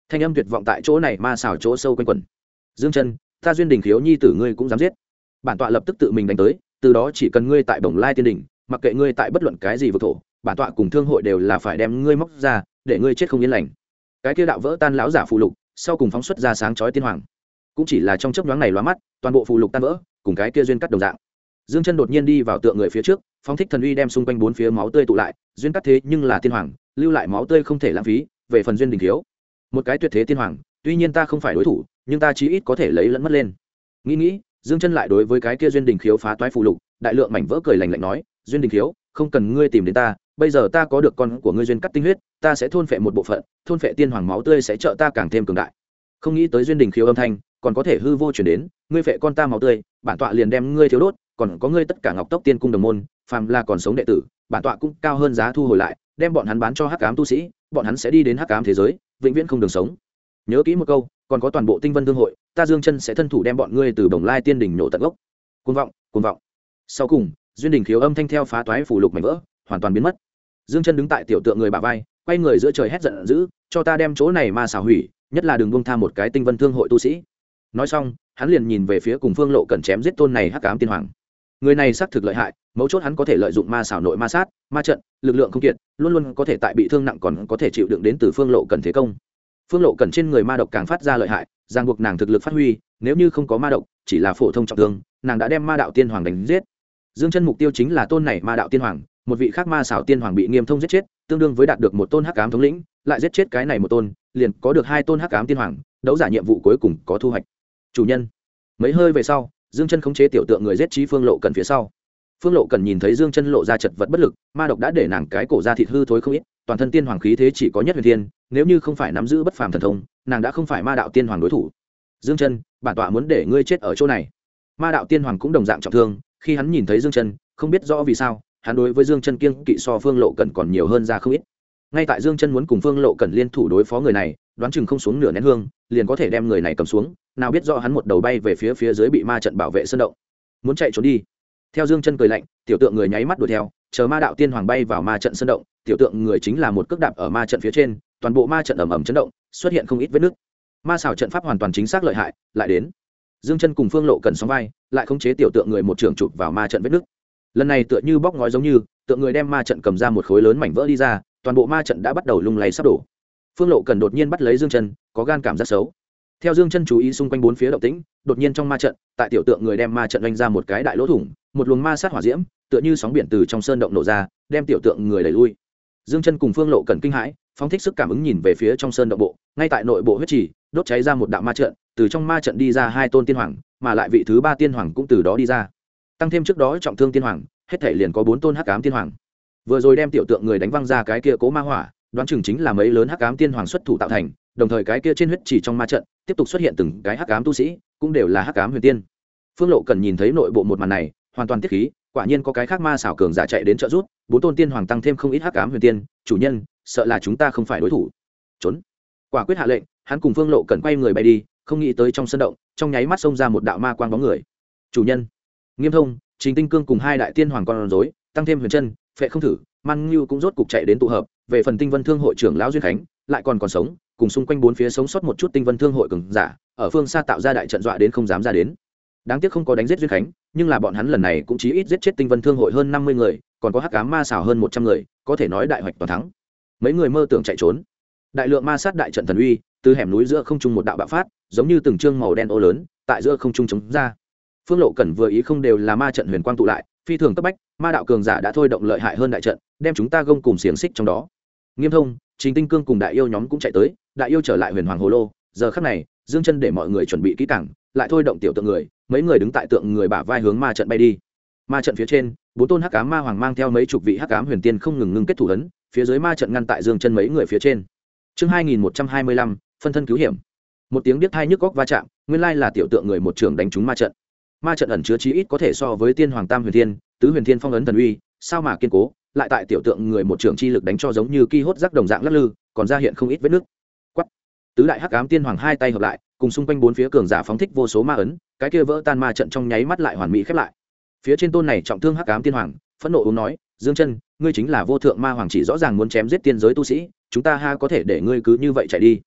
thanh âm tuyệt vọng tại chỗ này ma xảo chỗ sâu quanh quẩn. Dương Chân, ta duyên đình khiếu nhi tử ngươi cũng dám giết? Bản tọa lập tức tự mình đánh tới, từ đó chỉ cần ngươi tại Bồng Lai Tiên Đỉnh, mặc kệ ngươi tại bất luận cái gì vực thổ, bản tọa cùng thương hội đều là phải đem ngươi móc ra, để ngươi chết không yên lành. Cái kia đạo vỡ tan lão giả phù lục, sau cùng phóng xuất ra sáng chói tiên hoàng. Cũng chỉ là trong chớp nhoáng này lóa mắt, toàn bộ phù lục tan vỡ, cùng cái kia duyên cắt đồng dạng. Dương Chân đột nhiên đi vào tượng người phía trước, phóng thích thần uy đem xung quanh bốn phía máu tươi tụ lại, duyên cắt thế nhưng là tiên hoàng, lưu lại máu tươi không thể lãng phí, về phần duyên đình thiếu, một cái tuyệt thế tiên hoàng, tuy nhiên ta không phải đối thủ, nhưng ta chí ít có thể lấy lẫn mất lên. Nghĩ, Dương Chân lại đối với cái kia duyên đình khiếu phá toái phù lục, đại lượng mảnh vỡ cười lạnh lạnh nói, duyên đình khiếu, không cần ngươi tìm đến ta, bây giờ ta có được con của ngươi duyên cắt tinh huyết, ta sẽ thôn phệ một bộ phận, thôn phệ tiên hoàng máu tươi sẽ trợ ta càng thêm cường đại. Không nghĩ tới duyên đình khiếu âm thanh, còn có thể hư vô chuyển đến, ngươi phệ con ta máu tươi, bản tọa liền đem ngươi thiếu đốt, còn có ngươi tất cả ngọc tốc tiên cung đồng môn, phàm là còn sống đệ tử, bản tọa cũng cao hơn giá thu hồi lại, đem bọn hắn bán cho hắc ám tu sĩ, bọn hắn sẽ đi đến hắc ám thế giới, vĩnh viễn không đường sống. Nhớ kỹ một câu, còn có toàn bộ tinh vân thương hội, ta Dương Chân sẽ thân thủ đem bọn ngươi từ Bồng Lai Tiên Đỉnh nổ tận gốc. Cuồng vọng. Sau cùng, duyên đình khiếu âm thanh theo phá toái phủ lục mảnh vỡ, hoàn toàn biến mất. Dương Chân đứng tại tiểu tượng người bả vai, quay người giữa trời hét giận dữ, cho ta đem chỗ này ma xảo hủy, nhất là đừng buông tha một cái tinh vân thương hội tu sĩ. Nói xong, hắn liền nhìn về phía cùng Phương Lộ Cẩn chém giết tôn này hắc ám tiên hoàng. Người này xác thực lợi hại, mấu chốt hắn có thể lợi dụng ma xảo nội ma sát, ma trận, lực lượng không kiệt, luôn luôn có thể tại bị thương nặng còn có thể chịu đựng đến từ Phương Lộ Cẩn thế công. Phương Lộ Cẩn trên người ma độc càng phát ra lợi hại, ràng buộc nàng thực lực phát huy, nếu như không có ma độc, chỉ là phổ thông trọng thương, nàng đã đem ma đạo tiên hoàng đánh giết. Dương Chân mục tiêu chính là tôn này ma đạo tiên hoàng, một vị khác ma xảo tiên hoàng bị Nghiêm Thông giết chết, tương đương với đạt được một tôn hắc ám thống lĩnh, lại giết chết cái này một tôn, liền có được hai tôn hắc ám tiên hoàng, đấu giả nhiệm vụ cuối cùng có thu hoạch. Chủ nhân. Mấy hơi về sau, Dương Chân khống chế tiểu tượng người giết chí Phương Lộ Cẩn phía sau. Phương Lộ Cẩn nhìn thấy Dương Chân lộ ra chật vật bất lực, ma độc đã để nàng cái cổ da thịt hư thối không ít, toàn thân tiên hoàng khí thế chỉ có nhất huyền thiên, nếu như không phải nắm giữ bất phàm thần thông, nàng đã không phải ma đạo tiên hoàng đối thủ. Dương Chân, bản tọa muốn để ngươi chết ở chỗ này. Ma đạo tiên hoàng cũng đồng dạng trọng thương, khi hắn nhìn thấy Dương Chân, không biết rõ vì sao, hắn đối với Dương Chân kiêng kỵ so Phương Lộ Cẩn còn nhiều hơn ra không ít. Ngay tại Dương Chân muốn cùng Phương Lộ Cẩn liên thủ đối phó người này, đoán chừng không xuống nửa nén hương, liền có thể đem người này cầm xuống, nào biết rõ hắn một đầu bay về phía dưới bị ma trận bảo vệ sơn động, muốn chạy trốn đi. Theo Dương Chân cười lạnh, tiểu tượng người nháy mắt đuổi theo, chờ ma đạo tiên hoàng bay vào ma trận sơn động, tiểu tượng người chính là một cước đạp ở ma trận phía trên, toàn bộ ma trận ầm ầm chấn động, xuất hiện không ít vết nứt. Ma xảo trận pháp hoàn toàn chính xác lợi hại, lại đến. Dương Chân cùng Phương Lộ Cẩn sóng vai, lại khống chế tiểu tượng người một trường chụp vào ma trận vết nứt. Lần này tựa như bóc ngói giống như, tượng người đem ma trận cầm ra một khối lớn mảnh vỡ đi ra, toàn bộ ma trận đã bắt đầu lung lay sắp đổ. Phương Lộ Cẩn đột nhiên bắt lấy Dương Chân, có gan cảm giác xấu. Theo Dương Chân chú ý xung quanh bốn phía động tĩnh, đột nhiên trong ma trận, tại tiểu tượng người đem ma trận vênh ra một cái đại lỗ thủng, một luồng ma sát hỏa diễm, tựa như sóng biển từ trong sơn động nổ ra, đem tiểu tượng người đẩy lui. Dương Chân cùng Phương Lộ Cẩn kinh hãi, phóng thích sức cảm ứng nhìn về phía trong sơn động bộ, ngay tại nội bộ huyết trì, đốt cháy ra một đạo ma trận, từ trong ma trận đi ra hai tôn tiên hoàng, mà lại vị thứ ba tiên hoàng cũng từ đó đi ra. Tăng thêm trước đó trọng thương tiên hoàng, hết thảy liền có bốn tôn hắc ám tiên hoàng. Vừa rồi đem tiểu tượng người đánh văng ra cái kia cố ma hỏa, đoán chừng chính là mấy lớn hắc ám tiên hoàng xuất thủ tạo thành, đồng thời cái kia trên huyết chỉ trong ma trận tiếp tục xuất hiện từng cái hắc ám tu sĩ, cũng đều là hắc ám huyền tiên. Phương Lộ Cần nhìn thấy nội bộ một màn này, hoàn toàn tiết khí, quả nhiên có cái khác ma xảo cường giả chạy đến trợ giúp, bốn tôn tiên hoàng tăng thêm không ít hắc ám huyền tiên, chủ nhân, sợ là chúng ta không phải đối thủ. Trốn. Quả quyết hạ lệnh, hắn cùng Phương Lộ Cần quay người bay đi, không nghĩ tới trong sân động, trong nháy mắt xông ra một đạo ma quang bóng người. Chủ nhân. Nghiêm Thông, Trình Tinh Cương cùng hai đại tiên hoàng con rối, tăng thêm Huyền Chân, Phệ Không Thử, Man Nhu cũng rốt cục chạy đến tụ hợp, về phần Tinh Vân Thương hội trưởng lão Duyên Khánh, lại còn sống, cùng xung quanh bốn phía sống sót một chút Tinh Vân Thương hội cường giả, ở phương xa tạo ra đại trận dọa đến không dám ra đến. Đáng tiếc không có đánh giết Duyên Khánh, nhưng là bọn hắn lần này cũng chí ít giết chết Tinh Vân Thương hội hơn 50 người, còn có hắc ám ma xảo hơn 100 người, có thể nói đại hoạch toàn thắng. Mấy người mơ tưởng chạy trốn. Đại lượng ma sát đại trận thần uy, từ hẻm núi giữa không trung một đạo bạo phát, giống như từng trương màu đen ô lớn, tại giữa không trung chống ra. Phương Lộ Cẩn vừa ý không đều là ma trận huyền quang tụ lại, phi thường cấp bách, ma đạo cường giả đã thôi động lợi hại hơn đại trận, đem chúng ta gông cùng xiềng xích trong đó. Nghiêm Thông, Trình Tinh Cương cùng đại yêu nhóm cũng chạy tới, đại yêu trở lại huyền hoàng hồ lô, giờ khắc này, Dương Chân để mọi người chuẩn bị kỹ càng, lại thôi động tiểu tượng người, mấy người đứng tại tượng người bả vai hướng ma trận bay đi. Ma trận phía trên, bốn tôn hắc ám ma hoàng mang theo mấy chục vị hắc ám huyền tiên không ngừng ngưng kết thủ ấn, phía dưới ma trận ngăn tại Dương Chân mấy người phía trên. Chương 2125, phân thân cứu hiểm. Một tiếng điếc tai nhức óc va chạm, nguyên lai là tiểu tượng người một trường đánh trúng ma trận. Ma trận ẩn chứa chí ít có thể so với tiên hoàng tam huyền thiên, tứ huyền thiên phong ấn thần uy, sao mà kiên cố, lại tại tiểu tượng người một trường chi lực đánh cho giống như ki hốt rắc đồng dạng lắc lư, còn ra hiện không ít vết nứt. Quắc. Tứ đại hắc ám tiên hoàng hai tay hợp lại, cùng xung quanh bốn phía cường giả phóng thích vô số ma ấn, cái kia vỡ tan ma trận trong nháy mắt lại hoàn mỹ khép lại. Phía trên tôn này trọng thương hắc ám tiên hoàng, phẫn nộ uống nói, Dương Chân, ngươi chính là vô thượng ma hoàng, chỉ rõ ràng muốn chém giết tiên giới tu sĩ, chúng ta ha có thể để ngươi cứ như vậy chạy đi.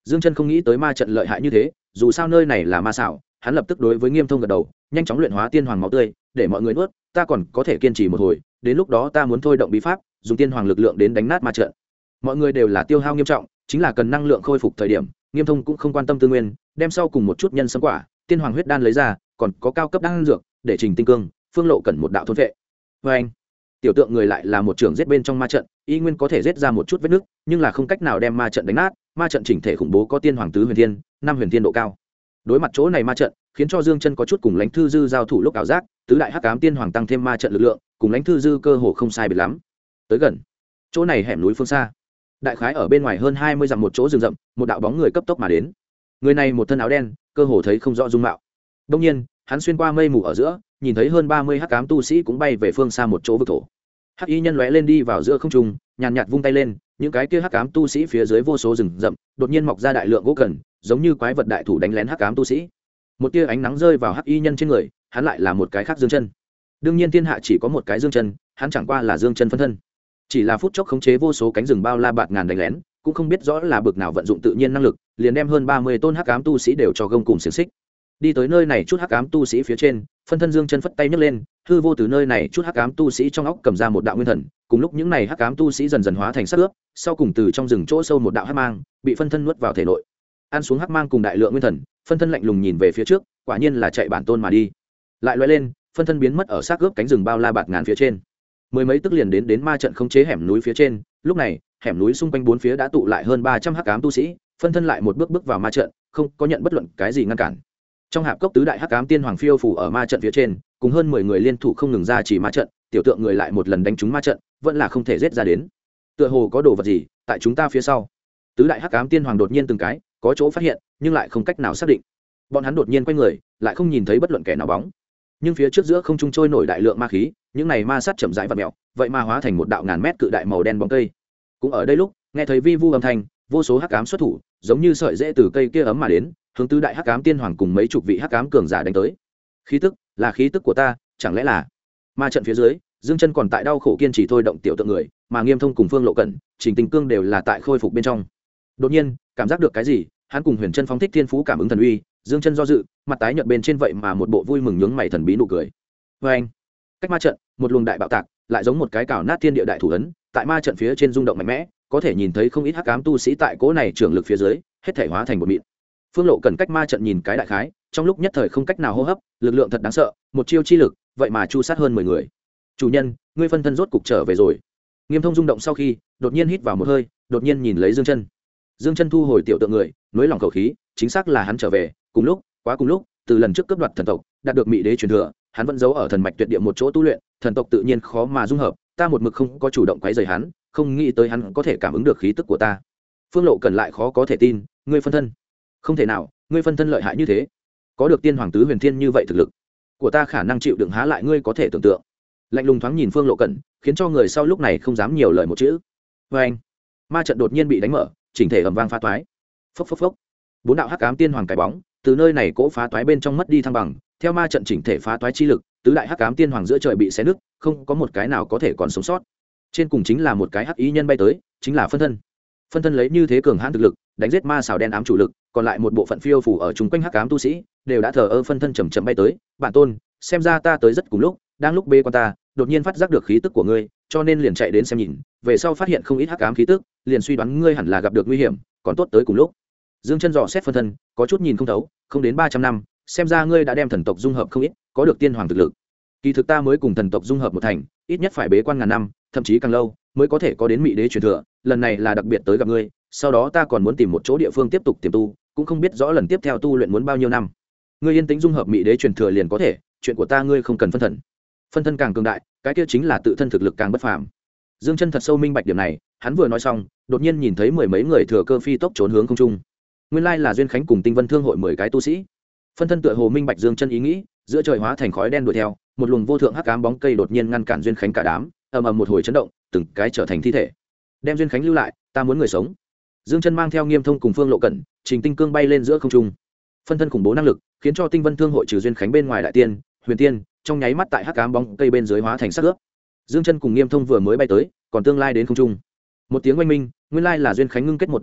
Dương Chân không nghĩ tới ma trận lợi hại như thế, dù sao nơi này là ma xảo, hắn lập tức đối với Nghiêm Thông gật đầu, nhanh chóng luyện hóa tiên hoàng máu tươi, để mọi người nuốt, ta còn có thể kiên trì một hồi, đến lúc đó ta muốn thôi động bí pháp, dùng tiên hoàng lực lượng đến đánh nát ma trận. Mọi người đều là tiêu hao nghiêm trọng, chính là cần năng lượng khôi phục thời điểm, Nghiêm Thông cũng không quan tâm tư nguyên, đem sau cùng một chút nhân sâm quả, tiên hoàng huyết đan lấy ra, còn có cao cấp đan dược, để Trình Tinh Cương, Phương Lộ cần một đạo thôn vệ. Và anh, tiểu tượng người lại là một trưởng giết bên trong ma trận, y nguyên có thể giết ra một chút vết nứt, nhưng là không cách nào đem ma trận đánh nát, ma trận chỉnh thể khủng bố có tiên hoàng tứ huyền thiên, năm huyền thiên độ cao. Đối mặt chỗ này ma trận, khiến cho Dương Chân có chút cùng Lãnh Thư Dư giao thủ lúc ảo giác, tứ đại hắc ám tiên hoàng tăng thêm ma trận lực lượng, cùng Lãnh Thư Dư cơ hồ không sai biệt lắm. Tới gần, chỗ này hẻm núi phương xa, đại khái ở bên ngoài hơn 20 dặm một chỗ rừng rậm, một đạo bóng người cấp tốc mà đến. Người này một thân áo đen, cơ hồ thấy không rõ dung mạo. Đương nhiên, hắn xuyên qua mây mù ở giữa, nhìn thấy hơn 30 hắc ám tu sĩ cũng bay về phương xa một chỗ vực thổ. Hắc y nhân lóe lên đi vào giữa không trung, nhàn nhạt vung tay lên, những cái kia hắc ám tu sĩ phía dưới vô số rừng rậm, đột nhiên mọc ra đại lượng gỗ cần, giống như quái vật đại thủ đánh lén hắc ám tu sĩ. Một tia ánh nắng rơi vào hắc y nhân trên người, hắn lại là một cái khác Dương Chân. Đương nhiên thiên hạ chỉ có một cái Dương Chân, hắn chẳng qua là Dương Chân phân thân. Chỉ là phút chốc khống chế vô số cánh rừng bao la bạt ngàn đánh lén, cũng không biết rõ là bực nào vận dụng tự nhiên năng lực, liền đem hơn 30 tôn hắc ám tu sĩ đều cho gông cùng xiềng xích. Đi tới nơi này chút hắc ám tu sĩ phía trên, phân thân Dương Chân phất tay nhấc lên, hư vô từ nơi này chút hắc ám tu sĩ trong óc cầm ra một đạo nguyên thần, cùng lúc những này hắc ám tu sĩ dần dần hóa thành sắc ướp, sau cùng từ trong rừng chỗ sâu một đạo hắc mang, bị phân thân nuốt vào thể nội. Ăn xuống hắc mang cùng đại lượng nguyên thần, phân thân lạnh lùng nhìn về phía trước, quả nhiên là chạy bản tôn mà đi. Lại lóe lên, phân thân biến mất ở xác ướp cánh rừng bao la bạt ngàn phía trên. Mười mấy tức liền đến ma trận khống chế hẻm núi phía trên, lúc này, hẻm núi xung quanh bốn phía đã tụ lại hơn 300 hắc ám tu sĩ, phân thân lại một bước bước vào ma trận, không có nhận bất luận cái gì ngăn cản. Trong hạp cốc tứ đại hắc ám tiên hoàng phiêu phủ ở ma trận phía trên, cùng hơn 10 người liên thủ không ngừng ra chỉ ma trận, tiểu tượng người lại một lần đánh trúng ma trận, vẫn là không thể giết ra đến. Tựa hồ có đồ vật gì tại chúng ta phía sau. Tứ đại hắc ám tiên hoàng đột nhiên từng cái có chỗ phát hiện, nhưng lại không cách nào xác định. Bọn hắn đột nhiên quay người, lại không nhìn thấy bất luận kẻ nào bóng. Nhưng phía trước giữa không trung trôi nổi đại lượng ma khí, những này ma sát chậm rãi vặn mèo, vậy mà hóa thành một đạo ngàn mét cự đại màu đen bóng cây. Cũng ở đây lúc, nghe thấy vi vu âm thanh, vô số hắc ám xuất thủ, giống như sợi rễ từ cây kia ấm mà đến, hướng tứ đại hắc ám tiên hoàng cùng mấy chục vị hắc ám cường giả đánh tới. Khí tức, là khí tức của ta, chẳng lẽ là ma trận phía dưới? Dương Chân còn tại đau khổ kiên trì thôi động tiểu tượng người, mà Nghiêm Thông cùng Phương Lộ Cẩn, Trình Tình Cương đều là tại khôi phục bên trong. Đột nhiên, cảm giác được cái gì, hắn cùng Huyền Chân phóng thích thiên phú cảm ứng thần uy, Dương Chân do dự, mặt tái nhợt bên trên vậy mà một bộ vui mừng nhướng mày thần bí nụ cười. Oeng! Cách ma trận, một luồng đại bạo tạc, lại giống một cái cào nát thiên địa đại thủ ấn, tại ma trận phía trên rung động mạnh mẽ, có thể nhìn thấy không ít hắc ám tu sĩ tại cỗ này trưởng lực phía dưới, hết thảy hóa thành một mịn. Phương Lộ Cẩn cách ma trận nhìn cái đại khái, trong lúc nhất thời không cách nào hô hấp, lực lượng thật đáng sợ, một chiêu chi lực, vậy mà chu sát hơn 10 người. Chủ nhân, ngươi phân thân rốt cục trở về rồi. Nghiêm Thông rung động sau khi, đột nhiên hít vào một hơi, đột nhiên nhìn lấy Dương Chân. Dương Chân thu hồi tiểu tượng người, nối lòng khẩu khí, chính xác là hắn trở về. Cùng lúc, quá cùng lúc, từ lần trước cướp đoạt thần tộc, đạt được Mị Đế truyền thừa, hắn vẫn giấu ở thần mạch tuyệt địa một chỗ tu luyện, thần tộc tự nhiên khó mà dung hợp, ta một mực không có chủ động quấy rầy hắn, không nghĩ tới hắn có thể cảm ứng được khí tức của ta. Phương Lộ Cẩn lại khó có thể tin, ngươi phân thân? Không thể nào, ngươi phân thân lợi hại như thế, có được tiên hoàng tứ huyền thiên như vậy thực lực của ta khả năng chịu đựng há lại ngươi có thể tưởng tượng. Lạnh lùng thoáng nhìn Phương Lộ Cẩn, khiến cho người sau lúc này không dám nhiều lời một chữ. Vê anh, ma trận đột nhiên bị đánh mở, chỉnh thể ầm vang phá toái. Phốc phốc phốc, bốn đạo hắc ám tiên hoàng cái bóng từ nơi này cỗ phá toái bên trong mất đi thăng bằng, theo ma trận chỉnh thể phá toái chi lực, tứ đại hắc ám tiên hoàng giữa trời bị xé nứt, không có một cái nào có thể còn sống sót. Trên cùng chính là một cái hắc ý nhân bay tới, chính là phân thân. Phân thân lấy như thế cường hãn thực lực, đánh giết ma xào đen ám chủ lực, còn lại một bộ phận phiêu phủ ở chung quanh hắc ám tu sĩ, đều đã thờ ơ. Phân thân chậm chậm bay tới, bản tôn, xem ra ta tới rất cùng lúc, đang lúc bê quan ta, đột nhiên phát giác được khí tức của ngươi, cho nên liền chạy đến xem nhìn, về sau phát hiện không ít hắc ám khí tức, liền suy đoán ngươi hẳn là gặp được nguy hiểm, còn tốt tới cùng lúc. Dương Chân dò xét phân thân, có chút nhìn không thấu, không đến 300 năm, xem ra ngươi đã đem thần tộc dung hợp không ít, có được tiên hoàng thực lực. Kỳ thực ta mới cùng thần tộc dung hợp một thành, ít nhất phải bế quan ngàn năm, thậm chí càng lâu, mới có thể có đến Mị Đế truyền thừa, lần này là đặc biệt tới gặp ngươi, sau đó ta còn muốn tìm một chỗ địa phương tiếp tục tiềm tu, cũng không biết rõ lần tiếp theo tu luyện muốn bao nhiêu năm. Ngươi yên tĩnh dung hợp Mị Đế truyền thừa liền có thể, chuyện của ta ngươi không cần phân thần. Phân thân càng cường đại, cái kia chính là tự thân thực lực càng bất phàm. Dương Chân thật sâu minh bạch điểm này, hắn vừa nói xong, đột nhiên nhìn thấy mười mấy người thừa cơ phi tốc trốn hướng không trung. Nguyên lai là Duyên Khánh cùng Tinh Vân Thương hội 10 cái tu sĩ. Phân thân tựa hồ minh bạch Dương Chân ý nghĩ, giữa trời hóa thành khói đen đuổi theo, một luồng vô thượng hắc ám bóng cây đột nhiên ngăn cản Duyên Khánh cả đám, ầm ầm một hồi chấn động, từng cái trở thành thi thể. Đem Duyên Khánh lưu lại, ta muốn người sống. Dương Chân mang theo Nghiêm Thông cùng Phương Lộ Cẩn, Trình Tinh Cương bay lên giữa không trung. Phân thân khủng bố năng lực, khiến cho Tinh Vân Thương hội trừ Duyên Khánh bên ngoài đại tiên, huyền tiên, trong nháy mắt tại hắc ám bóng cây bên dưới hóa thành xác ướp. Dương Chân cùng Nghiêm Thông vừa mới bay tới, còn tương lai đến không trung. Một tiếng oanh minh, nguyên lai là Duyên Khánh ngưng kết một đám lửa,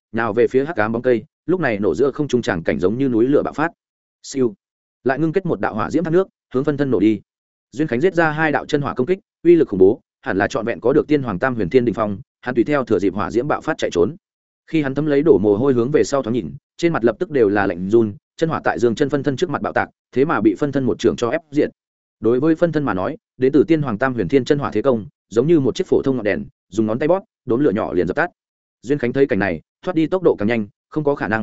nhào về phía hắc ám bóng cây, lúc này nổ giữa không trung tràng cảnh giống như núi lửa bạo phát. Siêu, lại ngưng kết một đạo hỏa diễm thác nước, hướng phân thân nổ đi. Duyên Khánh giết ra 2 đạo chân hỏa công kích, uy lực khủng bố, hẳn là trọn vẹn có được Tiên Hoàng Tam Huyền Thiên đỉnh phong, hắn tùy theo thừa dịp hỏa diễm bạo phát chạy trốn. Khi hắn thấm lấy đổ mồ hôi hướng về sau thoáng nhìn, trên mặt lập tức đều là lạnh run, chân hỏa tại Dương Chân phân thân trước mặt bạo tạc, thế mà bị phân thân một trường cho ép diệt. Đối với phân thân mà nói, đến từ Tiên Hoàng Tam Huyền Thiên chân hỏa thế công, giống như một chiếc phổ thông ngọn đèn, dùng ngón tay bóp, đốm lửa nhỏ liền dập tắt. Duyên Khánh thấy cảnh này, thoát đi tốc độ càng nhanh, không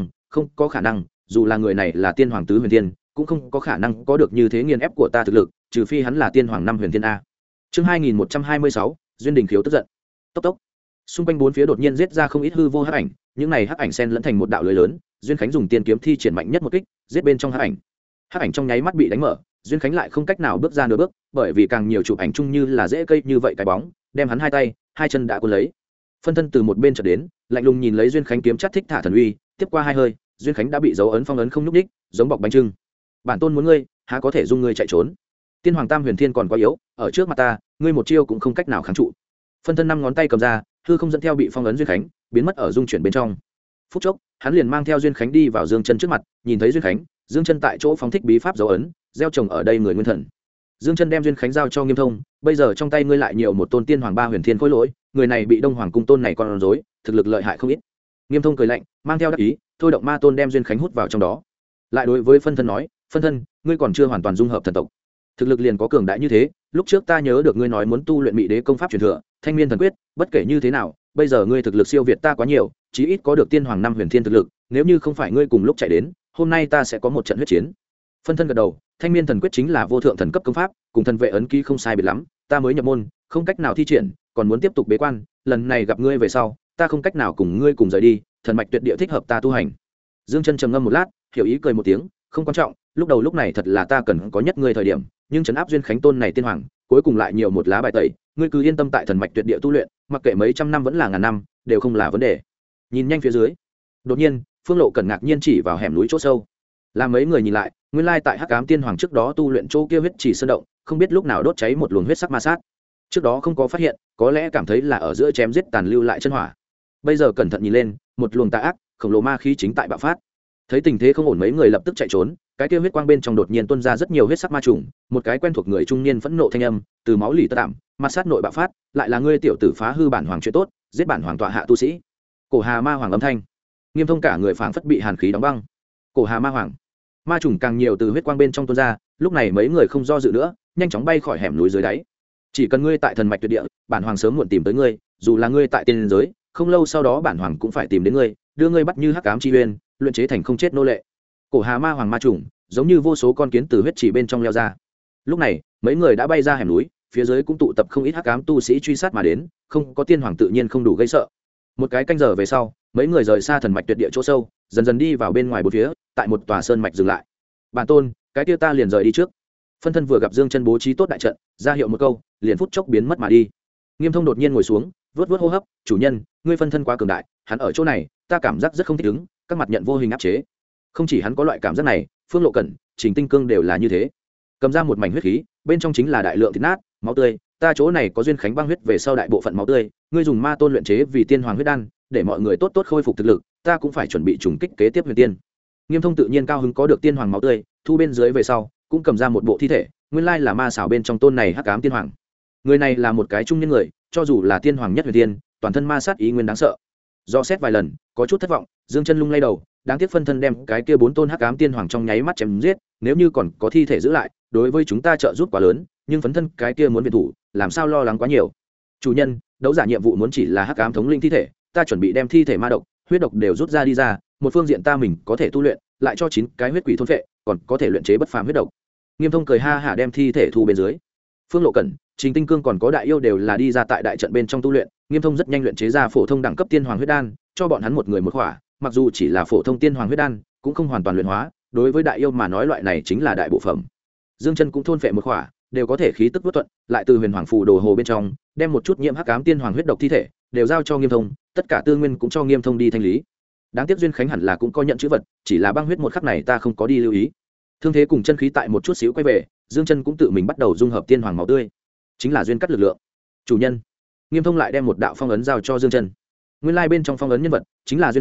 có khả năng, dù là người này là Tiên Hoàng Tứ Huyền Thiên, cũng không có khả năng có được như thế nghiền ép của ta thực lực, trừ phi hắn là Tiên Hoàng Năm Huyền Thiên a. Chương 2126, Duyên Đình khiếu tức giận. Tốc tốc. Xung quanh bốn phía đột nhiên giết ra không ít hư vô hắc ảnh, những này hắc ảnh xen lẫn thành một đạo lưới lớn, Duyên Khánh dùng tiên kiếm thi triển mạnh nhất một kích, giết bên trong hắc ảnh. Hắc ảnh trong nháy mắt bị đánh mở, Duyên Khánh lại không cách nào bước ra nửa bước, bởi vì càng nhiều chụp ảnh chung như là dễ cây như vậy cái bóng, đem hắn hai tay, hai chân đã cuốn lấy. Phân thân từ một bên chợt đến, lạnh lùng nhìn lấy Duyên Khánh kiếm chắt thích thả thần uy, tiếp qua hai hơi, Duyên Khánh đã bị dấu ấn phong ấn không nhúc nhích, giống bọc bánh trưng. Bản tôn muốn ngươi, há có thể dung ngươi chạy trốn? Tiên Hoàng Tam Huyền Thiên còn quá yếu, ở trước mặt ta, ngươi một chiêu cũng không cách nào kháng trụ. Phân thân 5 ngón tay cầm ra, hư không dẫn theo bị phong ấn Duyên Khánh, biến mất ở dung chuyển bên trong. Phút chốc, hắn liền mang theo Duyên Khánh đi vào Dương Chân trước mặt, nhìn thấy Duyên Khánh, Dương Chân tại chỗ phóng thích bí pháp dấu ấn, gieo trồng ở đây người nguyên thần. Dương Chân đem Duyên Khánh giao cho Nghiêm Thông, bây giờ trong tay ngươi lại nhiều một tôn Tiên Hoàng Ba Huyền Thiên khối lỗi, người này bị Đông Hoàng cung tôn này còn rối, thực lực lợi hại không ít. Nghiêm Thông cười lạnh, mang theo đắc ý, thôi động ma tôn đem Duyên Khánh hút vào trong đó. Lại đối với phân thân nói, phân thân, ngươi còn chưa hoàn toàn dung hợp thần tộc, thực lực liền có cường đại như thế, lúc trước ta nhớ được ngươi nói muốn tu luyện Mị Đế công pháp truyền thừa, Thanh Miên thần quyết, bất kể như thế nào, bây giờ ngươi thực lực siêu việt ta quá nhiều, chí ít có được Tiên Hoàng Năm Huyền Thiên thực lực, nếu như không phải ngươi cùng lúc chạy đến, hôm nay ta sẽ có một trận huyết chiến. Phân thân gật đầu, Thanh Miên thần quyết chính là vô thượng thần cấp công pháp, cùng thần vệ ấn ký không sai biệt lắm, ta mới nhập môn, không cách nào thi triển, còn muốn tiếp tục bế quan, lần này gặp ngươi về sau, ta không cách nào cùng ngươi cùng rời đi, thần mạch tuyệt địa thích hợp ta tu hành. Dương Chân trầm ngâm một lát, hiểu ý cười một tiếng, không quan trọng, lúc đầu lúc này thật là ta cần có nhất ngươi thời điểm, nhưng trấn áp Duyên Khánh tôn này tiên hoàng, cuối cùng lại nhiều một lá bài tẩy, ngươi cứ yên tâm tại thần mạch tuyệt địa tu luyện, mặc kệ mấy trăm năm vẫn là ngàn năm, đều không là vấn đề. Nhìn nhanh phía dưới, đột nhiên, Phương Lộ Cẩn ngạc nhiên chỉ vào hẻm núi chỗ sâu. Làm mấy người nhìn lại, nguyên lai tại Hắc Ám Tiên Hoàng trước đó tu luyện chỗ kia huyết chỉ sơn động, không biết lúc nào đốt cháy một luồng huyết sắc ma sát. Trước đó không có phát hiện, có lẽ cảm thấy là ở giữa chém giết tàn lưu lại chân hỏa. Bây giờ cẩn thận nhìn lên, một luồng tà ác, khổng lồ ma khí chính tại bạo phát. Thấy tình thế không ổn, mấy người lập tức chạy trốn, cái kia huyết quang bên trong đột nhiên tuôn ra rất nhiều huyết sắc ma trùng, một cái quen thuộc người trung niên phẫn nộ thanh âm từ máu lì tạm, ma sát nội bạo phát, lại là ngươi tiểu tử phá hư bản hoàng chuyện tốt, giết bản hoàng tọa hạ tu sĩ. Cổ Hà Ma Hoàng âm thanh. Nghiêm Thông cả người phảng phất bị hàn khí đóng băng. Cổ Hà Ma Hoàng. Ma trùng càng nhiều từ huyết quang bên trong tuôn ra, lúc này mấy người không do dự nữa, nhanh chóng bay khỏi hẻm núi dưới đáy. Chỉ cần ngươi tại thần mạch tuyệt địa, bản hoàng sớm muộn tìm tới ngươi, dù là ngươi tại tiên giới, không lâu sau đó bản hoàng cũng phải tìm đến ngươi, đưa ngươi bắt như hắc ám chi uyên, luyện chế thành không chết nô lệ. Cổ Hà Ma Hoàng ma trùng giống như vô số con kiến từ huyết chỉ bên trong leo ra. Lúc này mấy người đã bay ra hẻm núi, phía dưới cũng tụ tập không ít hắc ám tu sĩ truy sát mà đến, không có tiên hoàng tự nhiên không đủ gây sợ. Một cái canh giờ về sau, mấy người rời xa thần mạch tuyệt địa chỗ sâu, dần dần đi vào bên ngoài bốn phía, tại một tòa sơn mạch dừng lại. Bản tôn, cái kia ta liền rời đi trước. Phân thân vừa gặp Dương Chân bố trí tốt đại trận, ra hiệu một câu, liền phút chốc biến mất mà đi. Nghiêm Thông đột nhiên ngồi xuống, vớt vớt hô hấp, chủ nhân, ngươi phân thân quá cường đại, hắn ở chỗ này, ta cảm giác rất không thích ứng, các mặt nhận vô hình áp chế. Không chỉ hắn có loại cảm giác này, Phương Lộ Cẩn, Trình Tinh Cương đều là như thế. Cầm ra một mảnh huyết khí, bên trong chính là đại lượng thịt nát, máu tươi, ta chỗ này có Duyên Khánh băng huyết về sau đại bộ phận máu tươi, ngươi dùng ma tôn luyện chế vì tiên hoàng huyết đan, để mọi người tốt tốt khôi phục thực lực, ta cũng phải chuẩn bị trùng kích kế tiếp huyền tiên. Nghiêm Thông tự nhiên cao hứng có được tiên hoàng máu tươi, thu bên dưới về sau, cũng cầm ra một bộ thi thể, nguyên lai là ma xảo bên trong tôn này hắc ám tiên hoàng. Người này là một cái trung niên người, cho dù là tiên hoàng nhất huyền tiên, toàn thân ma sát ý nguyên đáng sợ. Do xét vài lần, có chút thất vọng, Dương Chân lung lay đầu, đáng tiếc phân thân đem cái kia 4 tôn hắc ám tiên hoàng trong nháy mắt chém giết, nếu như còn có thi thể giữ lại, đối với chúng ta trợ giúp quá lớn, nhưng phấn thân cái kia muốn viện thủ, làm sao lo lắng quá nhiều. Chủ nhân, đấu giả nhiệm vụ muốn chỉ là hắc ám thống linh thi thể, ta chuẩn bị đem thi thể ma độc, huyết độc đều rút ra đi ra, một phương diện ta mình có thể tu luyện, lại cho 9 cái huyết quỷ thôn phệ, còn có thể luyện chế bất phàm huyết độc. Nghiêm Thông cười ha hả đem thi thể thu bên dưới. Phương Lộ Cẩn, Trình Tinh Cương còn có Đại Yêu đều là đi ra tại đại trận bên trong tu luyện, Nghiêm Thông rất nhanh luyện chế ra phổ thông đẳng cấp tiên hoàng huyết đan, cho bọn hắn một người một khỏa, mặc dù chỉ là phổ thông tiên hoàng huyết đan, cũng không hoàn toàn luyện hóa, đối với Đại Yêu mà nói loại này chính là đại bộ phẩm. Dương Chân cũng thôn phệ một khỏa, đều có thể khí tức vút thuận, lại từ huyền hoàng phù đồ hồ bên trong, đem một chút nhiễm hắc ám tiên hoàng huyết độc thi thể, đều giao cho Nghiêm Thông, tất cả tư nguyên cũng cho Nghiêm Thông đi thanh lý. Đáng tiếc Duyên Khánh hẳn là cũng có nhận chữ vật, chỉ là băng huyết một khắc này ta không có đi lưu ý. Thương thế cùng chân khí tại một chút xíu quay về, Dương Chân cũng tự mình bắt đầu dung hợp tiên hoàng máu tươi, chính là duyên cắt lực lượng. Chủ nhân, Nghiêm Thông lại đem một đạo phong ấn giao cho Dương Chân. Nguyên lai bên trong phong ấn nhân vật chính là Duyên Khánh,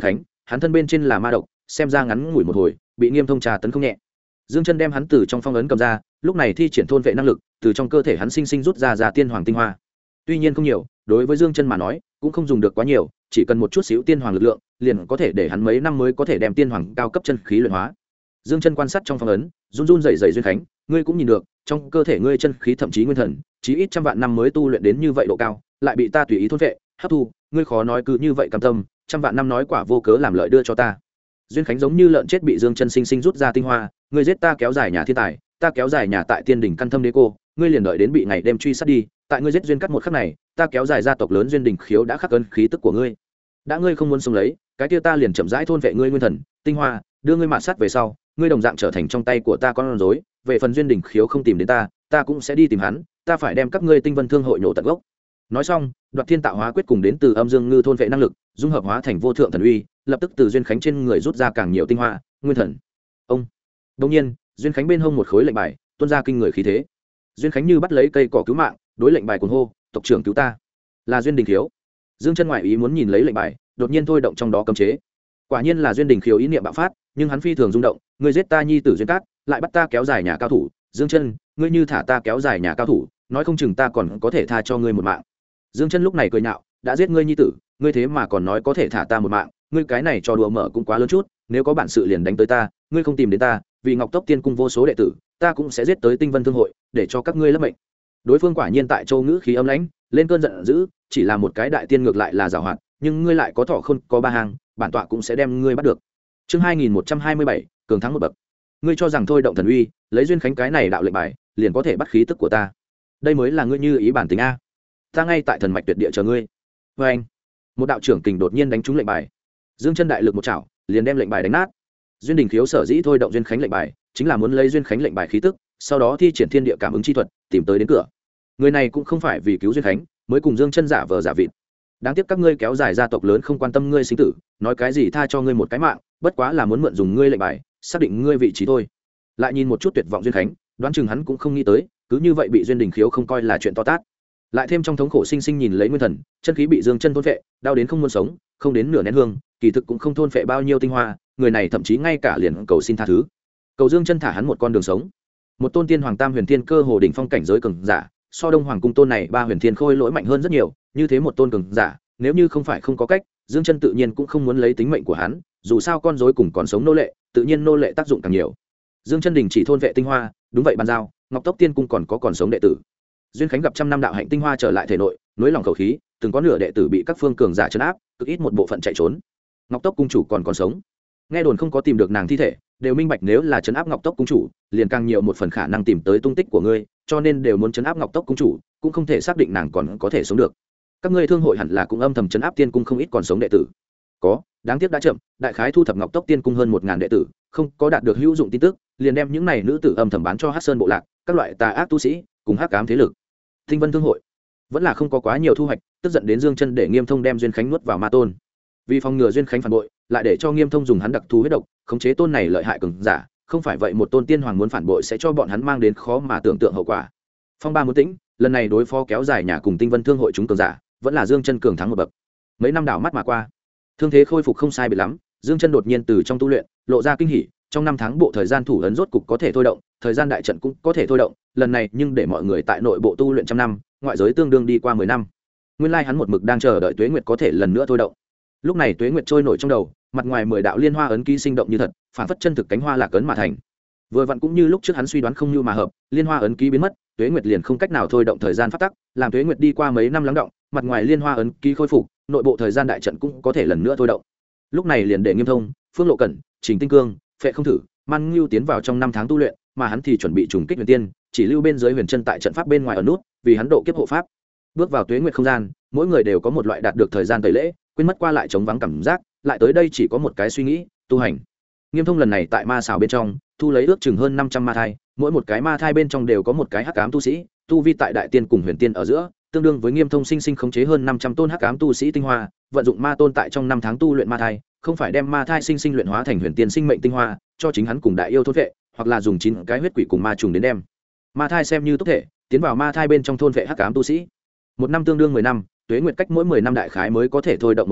hắn thân bên trên là ma độc, xem ra ngắn ngủi một hồi bị Nghiêm Thông trà tấn không nhẹ. Dương Chân đem hắn từ trong phong ấn cầm ra, lúc này thi triển thôn vệ năng lực, từ trong cơ thể hắn sinh sinh rút ra tiên hoàng tinh hoa. Tuy nhiên không nhiều, đối với Dương Chân mà nói, cũng không dùng được quá nhiều, chỉ cần một chút xíu tiên hoàng lực lượng, liền có thể để hắn mấy năm mới có thể đem tiên hoàng cao cấp chân khí luyện hóa. Dương Chân quan sát trong phong ấn, run run rẩy rẩy Duyên Khánh, ngươi cũng nhìn được, trong cơ thể ngươi chân khí thậm chí nguyên thần, chí ít trăm vạn năm mới tu luyện đến như vậy độ cao, lại bị ta tùy ý thôn vệ, hấp thu, ngươi khó nói cứ như vậy cam tâm, trăm vạn năm nói quả vô cớ làm lợi đưa cho ta. Duyên Khánh giống như lợn chết bị Dương Chân sinh sinh rút ra tinh hoa, ngươi giết ta kéo dài nhà thiên tài, ta kéo dài nhà tại tiên đỉnh căn thâm đế cô, ngươi liền đợi đến bị ngày đêm truy sát đi, tại ngươi giết Duyên Cắt một khắc này, ta kéo dài gia tộc lớn Duyên Đình Khiếu đã khắc ấn khí tức của ngươi. Đã ngươi không muốn sống lấy, cái kia ta liền chậm rãi thôn vệ ngươi nguyên thần, tinh hoa, đưa ngươi mạt sát về sau, ngươi đồng dạng trở thành trong tay của ta con rối, về phần Duyên Đình Khiếu không tìm đến ta, ta cũng sẽ đi tìm hắn, ta phải đem các ngươi Tinh Vân Thương hội nổ tận gốc. Nói xong, Đoạt Thiên Tạo Hóa quyết cùng đến từ Âm Dương Ngư thôn vệ năng lực, dung hợp hóa thành vô thượng thần uy, lập tức từ Duyên Khánh trên người rút ra càng nhiều tinh hoa, nguyên thần. Ông. Đương nhiên, Duyên Khánh bên hông một khối lệnh bài, tuôn ra kinh người khí thế. Duyên Khánh như bắt lấy cây cỏ cứu mạng, đối lệnh bài cuồng hô, tộc trưởng cứu ta. Là Duyên Đình Khiếu. Dương Chân ngoại ý muốn nhìn lấy lệnh bài, đột nhiên thôi động trong đó cấm chế. Quả nhiên là Duyên Đình Khiếu ý niệm bạo phát, nhưng hắn phi thường rung động, ngươi giết ta nhi tử Duyên Cát, lại bắt ta kéo dài nhà cao thủ, Dương Chân, ngươi như thả ta kéo dài nhà cao thủ, nói không chừng ta còn có thể tha cho ngươi một mạng. Dương Chân lúc này cười nhạo, đã giết ngươi nhi tử, ngươi thế mà còn nói có thể thả ta một mạng, ngươi cái này trò đùa mở cũng quá lớn chút, nếu có bản sự liền đánh tới ta, ngươi không tìm đến ta, vì Ngọc Tốc Tiên cung vô số đệ tử, ta cũng sẽ giết tới Tinh Vân Thương hội, để cho các ngươi lấp mệnh. Đối phương quả nhiên tại châu ngữ khí âm lãnh, lên cơn giận dữ, chỉ là một cái đại tiên ngược lại là giàu hoạt, nhưng ngươi lại có thọ khôn, có ba hàng, bản tọa cũng sẽ đem ngươi bắt được. Chương 2127, cường thắng một bậc. Ngươi cho rằng thôi động thần uy, lấy Duyên Khánh cái này đạo lệnh bài, liền có thể bắt khí tức của ta. Đây mới là ngươi như ý bản tính a. Ta ngay tại thần mạch tuyệt địa chờ ngươi. Và anh, một đạo trưởng kình đột nhiên đánh trúng lệnh bài. Dương Chân đại lực một chảo, liền đem lệnh bài đánh nát. Duyên Đình Khiếu sở dĩ thôi động Duyên Khánh lệnh bài, chính là muốn lấy Duyên Khánh lệnh bài khí tức, sau đó thi triển thiên địa cảm ứng chi thuật, tìm tới đến cửa. Người này cũng không phải vì cứu Duyên Khánh, mới cùng Dương Chân giả vờ giả vịt. Đáng tiếc các ngươi kéo dài gia tộc lớn không quan tâm ngươi sinh tử, nói cái gì tha cho ngươi một cái mạng, bất quá là muốn mượn dùng ngươi lệnh bài, xác định ngươi vị trí thôi. Lại nhìn một chút tuyệt vọng Duyên Khánh, đoán chừng hắn cũng không nghĩ tới, cứ như vậy bị Duyên Đình Khiếu không coi là chuyện to tát. Lại thêm trong thống khổ sinh sinh nhìn lấy nguyên thần, chân khí bị Dương Chân thôn phệ, đau đến không muốn sống, không đến nửa nén hương, kỳ thực cũng không thôn phệ bao nhiêu tinh hoa, người này thậm chí ngay cả liền cầu xin tha thứ. Cầu Dương Chân thả hắn một con đường sống. Một tôn tiên hoàng tam huyền thiên cơ hồ đỉnh phong cảnh giới cường giả, so Đông Hoàng cung tôn này ba huyền thiên khôi lỗi mạnh hơn rất nhiều, như thế một tôn cường giả, nếu như không phải không có cách, Dương Chân tự nhiên cũng không muốn lấy tính mệnh của hắn, dù sao con rối cùng còn sống nô lệ, tự nhiên nô lệ tác dụng càng nhiều. Dương Chân đình chỉ thôn vệ tinh hoa, đúng vậy bàn giao, Ngọc Tốc Tiên cung còn sống đệ tử. Duyên Khánh gặp trăm năm đạo hạnh tinh hoa trở lại thể nội, nối lòng khẩu khí, từng có nửa đệ tử bị các phương cường giả trấn áp, cực ít một bộ phận chạy trốn. Ngọc Tốc cung chủ còn sống. Nghe đồn không có tìm được nàng thi thể, đều minh bạch nếu là trấn áp Ngọc Tốc cung chủ, liền càng nhiều một phần khả năng tìm tới tung tích của ngươi, cho nên đều muốn trấn áp Ngọc Tốc cung chủ, cũng không thể xác định nàng còn có thể sống được. Các ngươi thương hội hẳn là cũng âm thầm trấn áp tiên cung không ít còn sống đệ tử. Có, đáng tiếc đã chậm, đại khái thu thập Ngọc Tốc tiên cung hơn 1000 đệ tử, không có đạt được hữu dụng tin tức, liền đem những này nữ tử âm thầm bán cho Hắc Sơn bộ lạc, các loại tà ác tu sĩ, cùng hắc ám thế lực. Tinh Vân thương hội vẫn là không có quá nhiều thu hoạch, tức giận đến Dương Chân để Nghiêm Thông đem Duyên Khánh nuốt vào ma tôn. Vì phòng ngừa Duyên Khánh phản bội, lại để cho Nghiêm Thông dùng hắn đặc thù huyết độc, khống chế tôn này lợi hại cường giả, không phải vậy một tôn tiên hoàng muốn phản bội sẽ cho bọn hắn mang đến khó mà tưởng tượng hậu quả. Phong ba muốn tĩnh, lần này đối phó kéo dài nhà cùng Tinh Vân thương hội chúng cường giả, vẫn là Dương Chân cường thắng một bậc. Mấy năm đảo mắt mà qua, thương thế khôi phục không sai biệt lắm, Dương Chân đột nhiên từ trong tu luyện lộ ra kinh hỉ, trong năm tháng bộ thời gian thủ ấn rốt cục có thể thôi động, thời gian đại trận cũng có thể thôi động, lần này nhưng để mọi người tại nội bộ tu luyện trăm năm, ngoại giới tương đương đi qua 10 năm. Nguyên lai hắn một mực đang chờ đợi Tuế Nguyệt có thể lần nữa thôi động. Lúc này Tuế Nguyệt trôi nổi trong đầu, mặt ngoài 10 đạo liên hoa ấn ký sinh động như thật, phản phất chân thực cánh hoa lạc ấn mà thành. Vừa vặn cũng như lúc trước hắn suy đoán không như mà hợp, liên hoa ấn ký biến mất, Tuế Nguyệt liền không cách nào thôi động thời gian pháp tắc, làm Tuế Nguyệt đi qua mấy năm lắng động, mặt ngoài liên hoa ấn ký khôi phục, nội bộ thời gian đại trận cũng có thể lần nữa thôi động. Lúc này liền để Nghiêm Thông, Phương Lộ Cẩn, Trình Tinh Cương, Phệ Không Thử, Man Ngưu tiến vào trong năm tháng tu luyện, mà hắn thì chuẩn bị trùng kích huyền tiên, chỉ lưu bên dưới huyền chân tại trận pháp bên ngoài ở nút, vì hắn độ kiếp hộ pháp. Bước vào Tuế Nguyệt không gian, mỗi người đều có một loại đạt được thời gian tẩy lễ, quên mất qua lại chống vắng cảm giác, lại tới đây chỉ có một cái suy nghĩ, tu hành. Nghiêm Thông lần này tại ma xào bên trong, thu lấy ước chừng hơn 500 ma thai, mỗi một cái ma thai bên trong đều có một cái hắc ám tu sĩ, tu vi tại đại tiên cùng huyền tiên ở giữa, tương đương với Nghiêm Thông sinh sinh khống chế hơn 500 tôn hắc ám tu sĩ tinh hoa, vận dụng ma tôn tại trong năm tháng tu luyện ma thai, không phải đem ma thai sinh sinh luyện hóa thành huyền tiên sinh mệnh tinh hoa, cho chính hắn cùng đại yêu thôn vệ, hoặc là dùng 9 cái huyết quỷ cùng ma trùng đến đem ma thai xem như tốc thể, tiến vào ma thai bên trong thôn vệ hắc ám tu sĩ. Một năm tương đương 10 năm, Tuế Nguyệt cách mỗi 10 năm đại khái mới có thể thôi động một lần,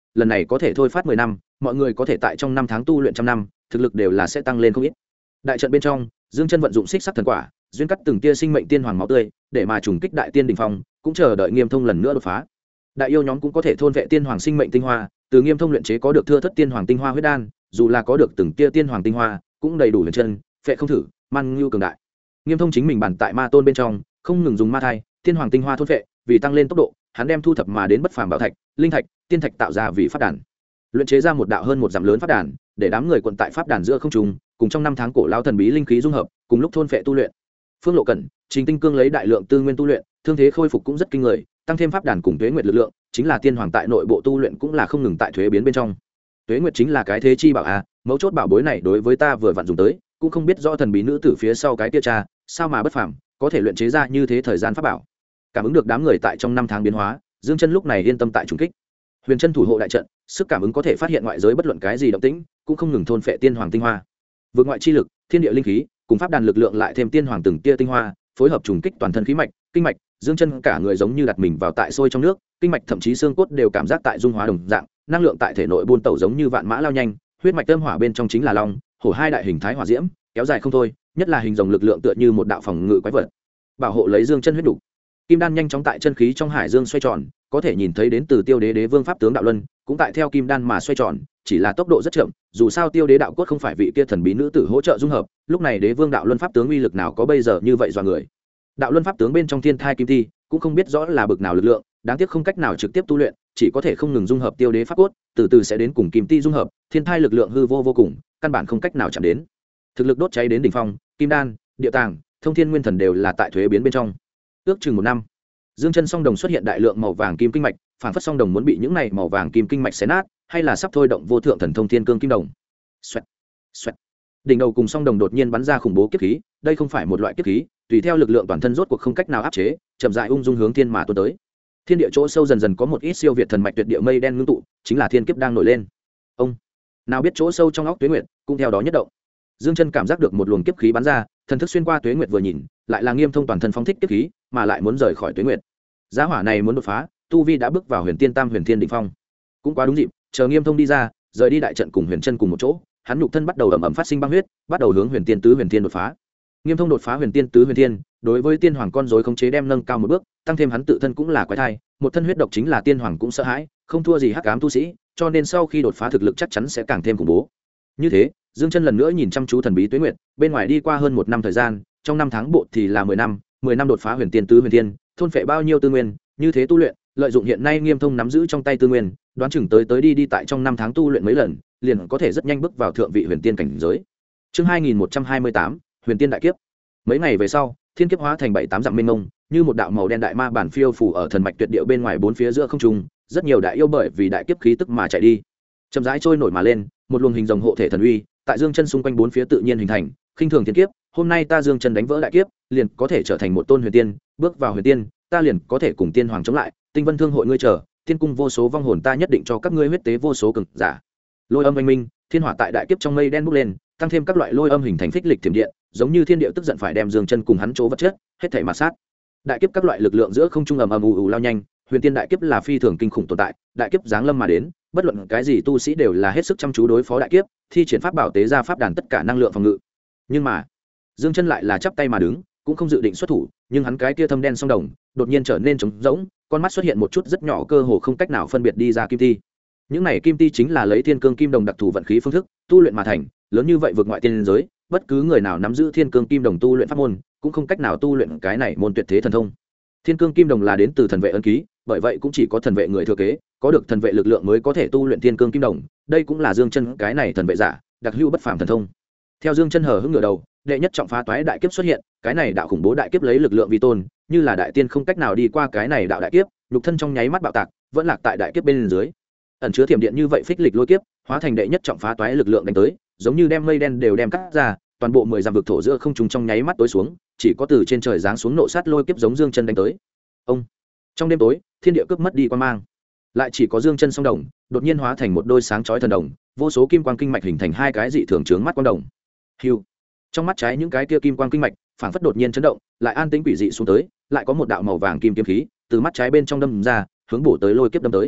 lần này có thể thôi phát 10 năm, mọi người có thể tại trong 5 tháng tu luyện trăm năm, thực lực đều là sẽ tăng lên không ít. Đại trận bên trong, Dương Chân vận dụng xích sắc thần quả, duyên cắt từng tia sinh mệnh tiên hoàng máu tươi, để mà trùng kích đại tiên đỉnh phong, cũng chờ đợi Nghiêm Thông lần nữa đột phá. Đại yêu nhóm cũng có thể thôn vệ tiên hoàng sinh mệnh tinh hoa, từ Nghiêm Thông luyện chế có được thưa thất tiên hoàng tinh hoa huyết đan, dù là có được từng tia tiên hoàng tinh hoa, cũng đầy đủ huyền chân, phệ không thử, man ngưu cường đại. Nghiêm Thông chính mình bản tại ma tôn bên trong, không ngừng dùng ma thai, tiên hoàng tinh hoa thôn vệ, vì tăng lên tốc độ, hắn đem thu thập mà đến bất phàm bảo thạch, linh thạch, tiên thạch tạo ra vị pháp đàn, luyện chế ra một đạo hơn một dặm lớn pháp đàn, để đám người quận tại pháp đàn giữa không trung, cùng trong 5 tháng cổ lao thần bí linh khí dung hợp, cùng lúc thôn phệ tu luyện. Phương Lộ Cẩn, Trình Tinh Cương lấy đại lượng tư nguyên tu luyện, thương thế khôi phục cũng rất kinh người, tăng thêm pháp đàn cùng tuế nguyệt lực lượng, chính là tiên hoàng tại nội bộ tu luyện cũng là không ngừng tại thuế biến bên trong. Tuế nguyệt chính là cái thế chi bảo a, mấu chốt bảo bối này đối với ta vừa vặn dùng tới, cũng không biết rõ thần bí nữ tử phía sau cái tia cha, sao mà bất phàm, có thể luyện chế ra như thế thời gian pháp bảo. Cảm ứng được đám người tại trong 5 tháng biến hóa, Dương Chân lúc này yên tâm tại trùng kích. Huyền chân thủ hộ đại trận, sức cảm ứng có thể phát hiện ngoại giới bất luận cái gì động tĩnh, cũng không ngừng thôn phệ tiên hoàng tinh hoa. Vượt ngoại chi lực, thiên địa linh khí, cùng pháp đàn lực lượng lại thêm tiên hoàng từng tia tinh hoa, phối hợp trùng kích toàn thân khí mạch, kinh mạch, Dương Chân cả người giống như đặt mình vào tại sôi trong nước, kinh mạch thậm chí xương cốt đều cảm giác tại dung hóa đồng dạng, năng lượng tại thể nội buôn tẩu giống như vạn mã lao nhanh, huyết mạch tâm hỏa bên trong chính là long, hổ hai đại hình thái hỏa diễm, kéo dài không thôi, nhất là hình rồng lực lượng tựa như một đạo phòng ngự quái vật, bảo hộ lấy Dương Chân huyết đủ. Kim đan nhanh chóng tại chân khí trong hải dương xoay tròn, có thể nhìn thấy đến từ Tiêu Đế Đế Vương pháp tướng đạo luân, cũng tại theo kim đan mà xoay tròn, chỉ là tốc độ rất chậm, dù sao Tiêu Đế đạo cốt không phải vị kia thần bí nữ tử hỗ trợ dung hợp, lúc này Đế Vương đạo luân pháp tướng uy lực nào có bây giờ như vậy dọa người. Đạo luân pháp tướng bên trong thiên thai kim thi, cũng không biết rõ là bực nào lực lượng, đáng tiếc không cách nào trực tiếp tu luyện, chỉ có thể không ngừng dung hợp Tiêu Đế pháp cốt, từ từ sẽ đến cùng kim ti dung hợp, thiên thai lực lượng hư vô vô cùng, căn bản không cách nào chạm đến. Thực lực đốt cháy đến đỉnh phong, kim đan, địa tàng, thông thiên nguyên thần đều là tại thuế biến bên trong. Ước chừng 1 năm, Dương Chân song đồng xuất hiện đại lượng màu vàng kim kinh mạch, phản phất song đồng muốn bị những này màu vàng kim kinh mạch xé nát, hay là sắp thôi động vô thượng thần thông thiên cương kim đồng. Xoẹt, xoẹt. Đỉnh đầu cùng song đồng đột nhiên bắn ra khủng bố kiếp khí, đây không phải một loại kiếp khí, tùy theo lực lượng toàn thân rốt cuộc không cách nào áp chế, chậm rãi ung dung hướng thiên mà tuôn tới. Thiên địa chỗ sâu dần dần có một ít siêu việt thần mạch tuyệt địa mây đen ngưng tụ, chính là thiên kiếp đang nổi lên. Ông, nào biết chỗ sâu trong óc Tuế Nguyệt, cũng theo đó nhất động. Dương Chân cảm giác được một luồng kiếp khí bắn ra, thần thức xuyên qua Tuế Nguyệt vừa nhìn, lại là Nghiêm Thông toàn thân phóng thích kiếp khí, mà lại muốn rời khỏi Tuế Nguyệt. Giá hỏa này muốn đột phá, tu vi đã bước vào Huyền Tiên Tam Huyền Thiên đỉnh phong. Cũng quá đúng dịp, chờ Nghiêm Thông đi ra, rời đi đại trận cùng Huyền Chân cùng một chỗ, hắn nhục thân bắt đầu ầm ầm phát sinh băng huyết, bắt đầu hướng Huyền Tiên Tứ Huyền Thiên đột phá. Nghiêm Thông đột phá Huyền Tiên Tứ Huyền Thiên, đối với tiên hoàng con rối khống chế đem nâng cao một bước, tăng thêm hắn tự thân cũng là quái thai, một thân huyết độc chính là tiên hoàng cũng sợ hãi, không thua gì hắc ám tu sĩ, cho nên sau khi đột phá thực lực chắc chắn sẽ càng thêm khủng bố. Như thế, Dương Chân lần nữa nhìn chăm chú thần bí Tuế Nguyệt, bên ngoài đi qua hơn 1 năm thời gian, trong 5 tháng bộ thì là 10 năm đột phá Huyền Tiên Tứ Huyền Thiên, thôn phệ bao nhiêu tư nguyên, như thế tu luyện, lợi dụng hiện nay Nghiêm Thông nắm giữ trong tay tư nguyên, đoán chừng tới đi tại trong 5 tháng tu luyện mấy lần, liền có thể rất nhanh bước vào thượng vị Huyền Tiên cảnh giới. Chương 2128, Huyền Tiên đại kiếp. Mấy ngày về sau, thiên kiếp hóa thành 7-8 dặm mênh mông, như một đạo màu đen đại ma bản phiêu phù ở thần mạch tuyệt địa bên ngoài bốn phía giữa không trung, rất nhiều đại yêu bởi vì đại kiếp khí tức mà chạy đi. Chậm rãi trôi nổi mà lên, một luồng hình rồng hộ thể thần uy, tại Dương Chân xung quanh bốn phía tự nhiên hình thành, khinh thường thiên kiếp, hôm nay ta Dương Chân đánh vỡ đại kiếp, liền có thể trở thành một tôn huyền tiên, bước vào huyền tiên, ta liền có thể cùng tiên hoàng chống lại, tinh vân thương hội ngươi chờ, tiên cung vô số vong hồn ta nhất định cho các ngươi huyết tế vô số cường giả. Lôi âm oanh minh, thiên hỏa tại đại kiếp trong mây đen bốc lên, tăng thêm các loại lôi âm hình thành phích lịch thiểm điện, giống như thiên địa tức giận phải đem Dương Chân cùng hắn chỗ vật chất, hết thảy mà sát. Đại kiếp các loại lực lượng giữa không trung ầm ầm ù lao nhanh, huyền tiên đại kiếp là phi thường kinh khủng tồn tại, đại kiếp giáng lâm mà đến, bất luận cái gì tu sĩ đều là hết sức chăm chú đối phó đại kiếp, thi triển pháp bảo tế ra pháp đàn tất cả năng lượng phòng ngự. Nhưng mà, Dương Chân lại là chắp tay mà đứng, cũng không dự định xuất thủ, nhưng hắn cái kia thâm đen song đồng, đột nhiên trở nên trống rỗng, con mắt xuất hiện một chút rất nhỏ cơ hồ không cách nào phân biệt đi ra kim ti. Những này kim ti chính là lấy thiên cương kim đồng đặc thù vận khí phương thức tu luyện mà thành, lớn như vậy vượt ngoại tiên giới, bất cứ người nào nắm giữ thiên cương kim đồng tu luyện pháp môn, cũng không cách nào tu luyện cái này môn tuyệt thế thần thông. Thiên cương kim đồng là đến từ thần vệ ân ký, bởi vậy cũng chỉ có thần vệ người thừa kế, có được thần vệ lực lượng mới có thể tu luyện thiên cương kim đồng, đây cũng là Dương Chân cái này thần vệ giả, đặc hữu bất phàm thần thông. Theo Dương Chân hờ hững ngửa đầu, đệ nhất trọng phá toái đại kiếp xuất hiện, cái này đạo khủng bố đại kiếp lấy lực lượng vi tôn, như là đại tiên không cách nào đi qua cái này đạo đại kiếp, nhục thân trong nháy mắt bạo tạc, vẫn lạc tại đại kiếp bên dưới. Ẩn chứa thiểm điện như vậy phích lịch lôi kiếp, hóa thành đệ nhất trọng phá toái lực lượng đánh tới, giống như đem mây đen đều đem cắt ra, toàn bộ 10 dặm vực thổ giữa không trung trong nháy mắt tối xuống, chỉ có từ trên trời giáng xuống nộ sát lôi kiếp giống Dương Chân đánh tới. Ông. Trong đêm tối, thiên địa cướp mất đi quan mang, lại chỉ có Dương Chân song đồng, đột nhiên hóa thành một đôi sáng chói thần đồng, vô số kim quang kinh mạch hình thành hai cái dị thường chướng mắt quang đồng. Hưu. Trong mắt trái những cái kia kim quang kinh mạch, phảng phất đột nhiên chấn động, lại an tĩnh quỷ dị xuống tới, lại có một đạo màu vàng kim kiếm khí từ mắt trái bên trong đâm ra, hướng bổ tới lôi kiếp đâm tới.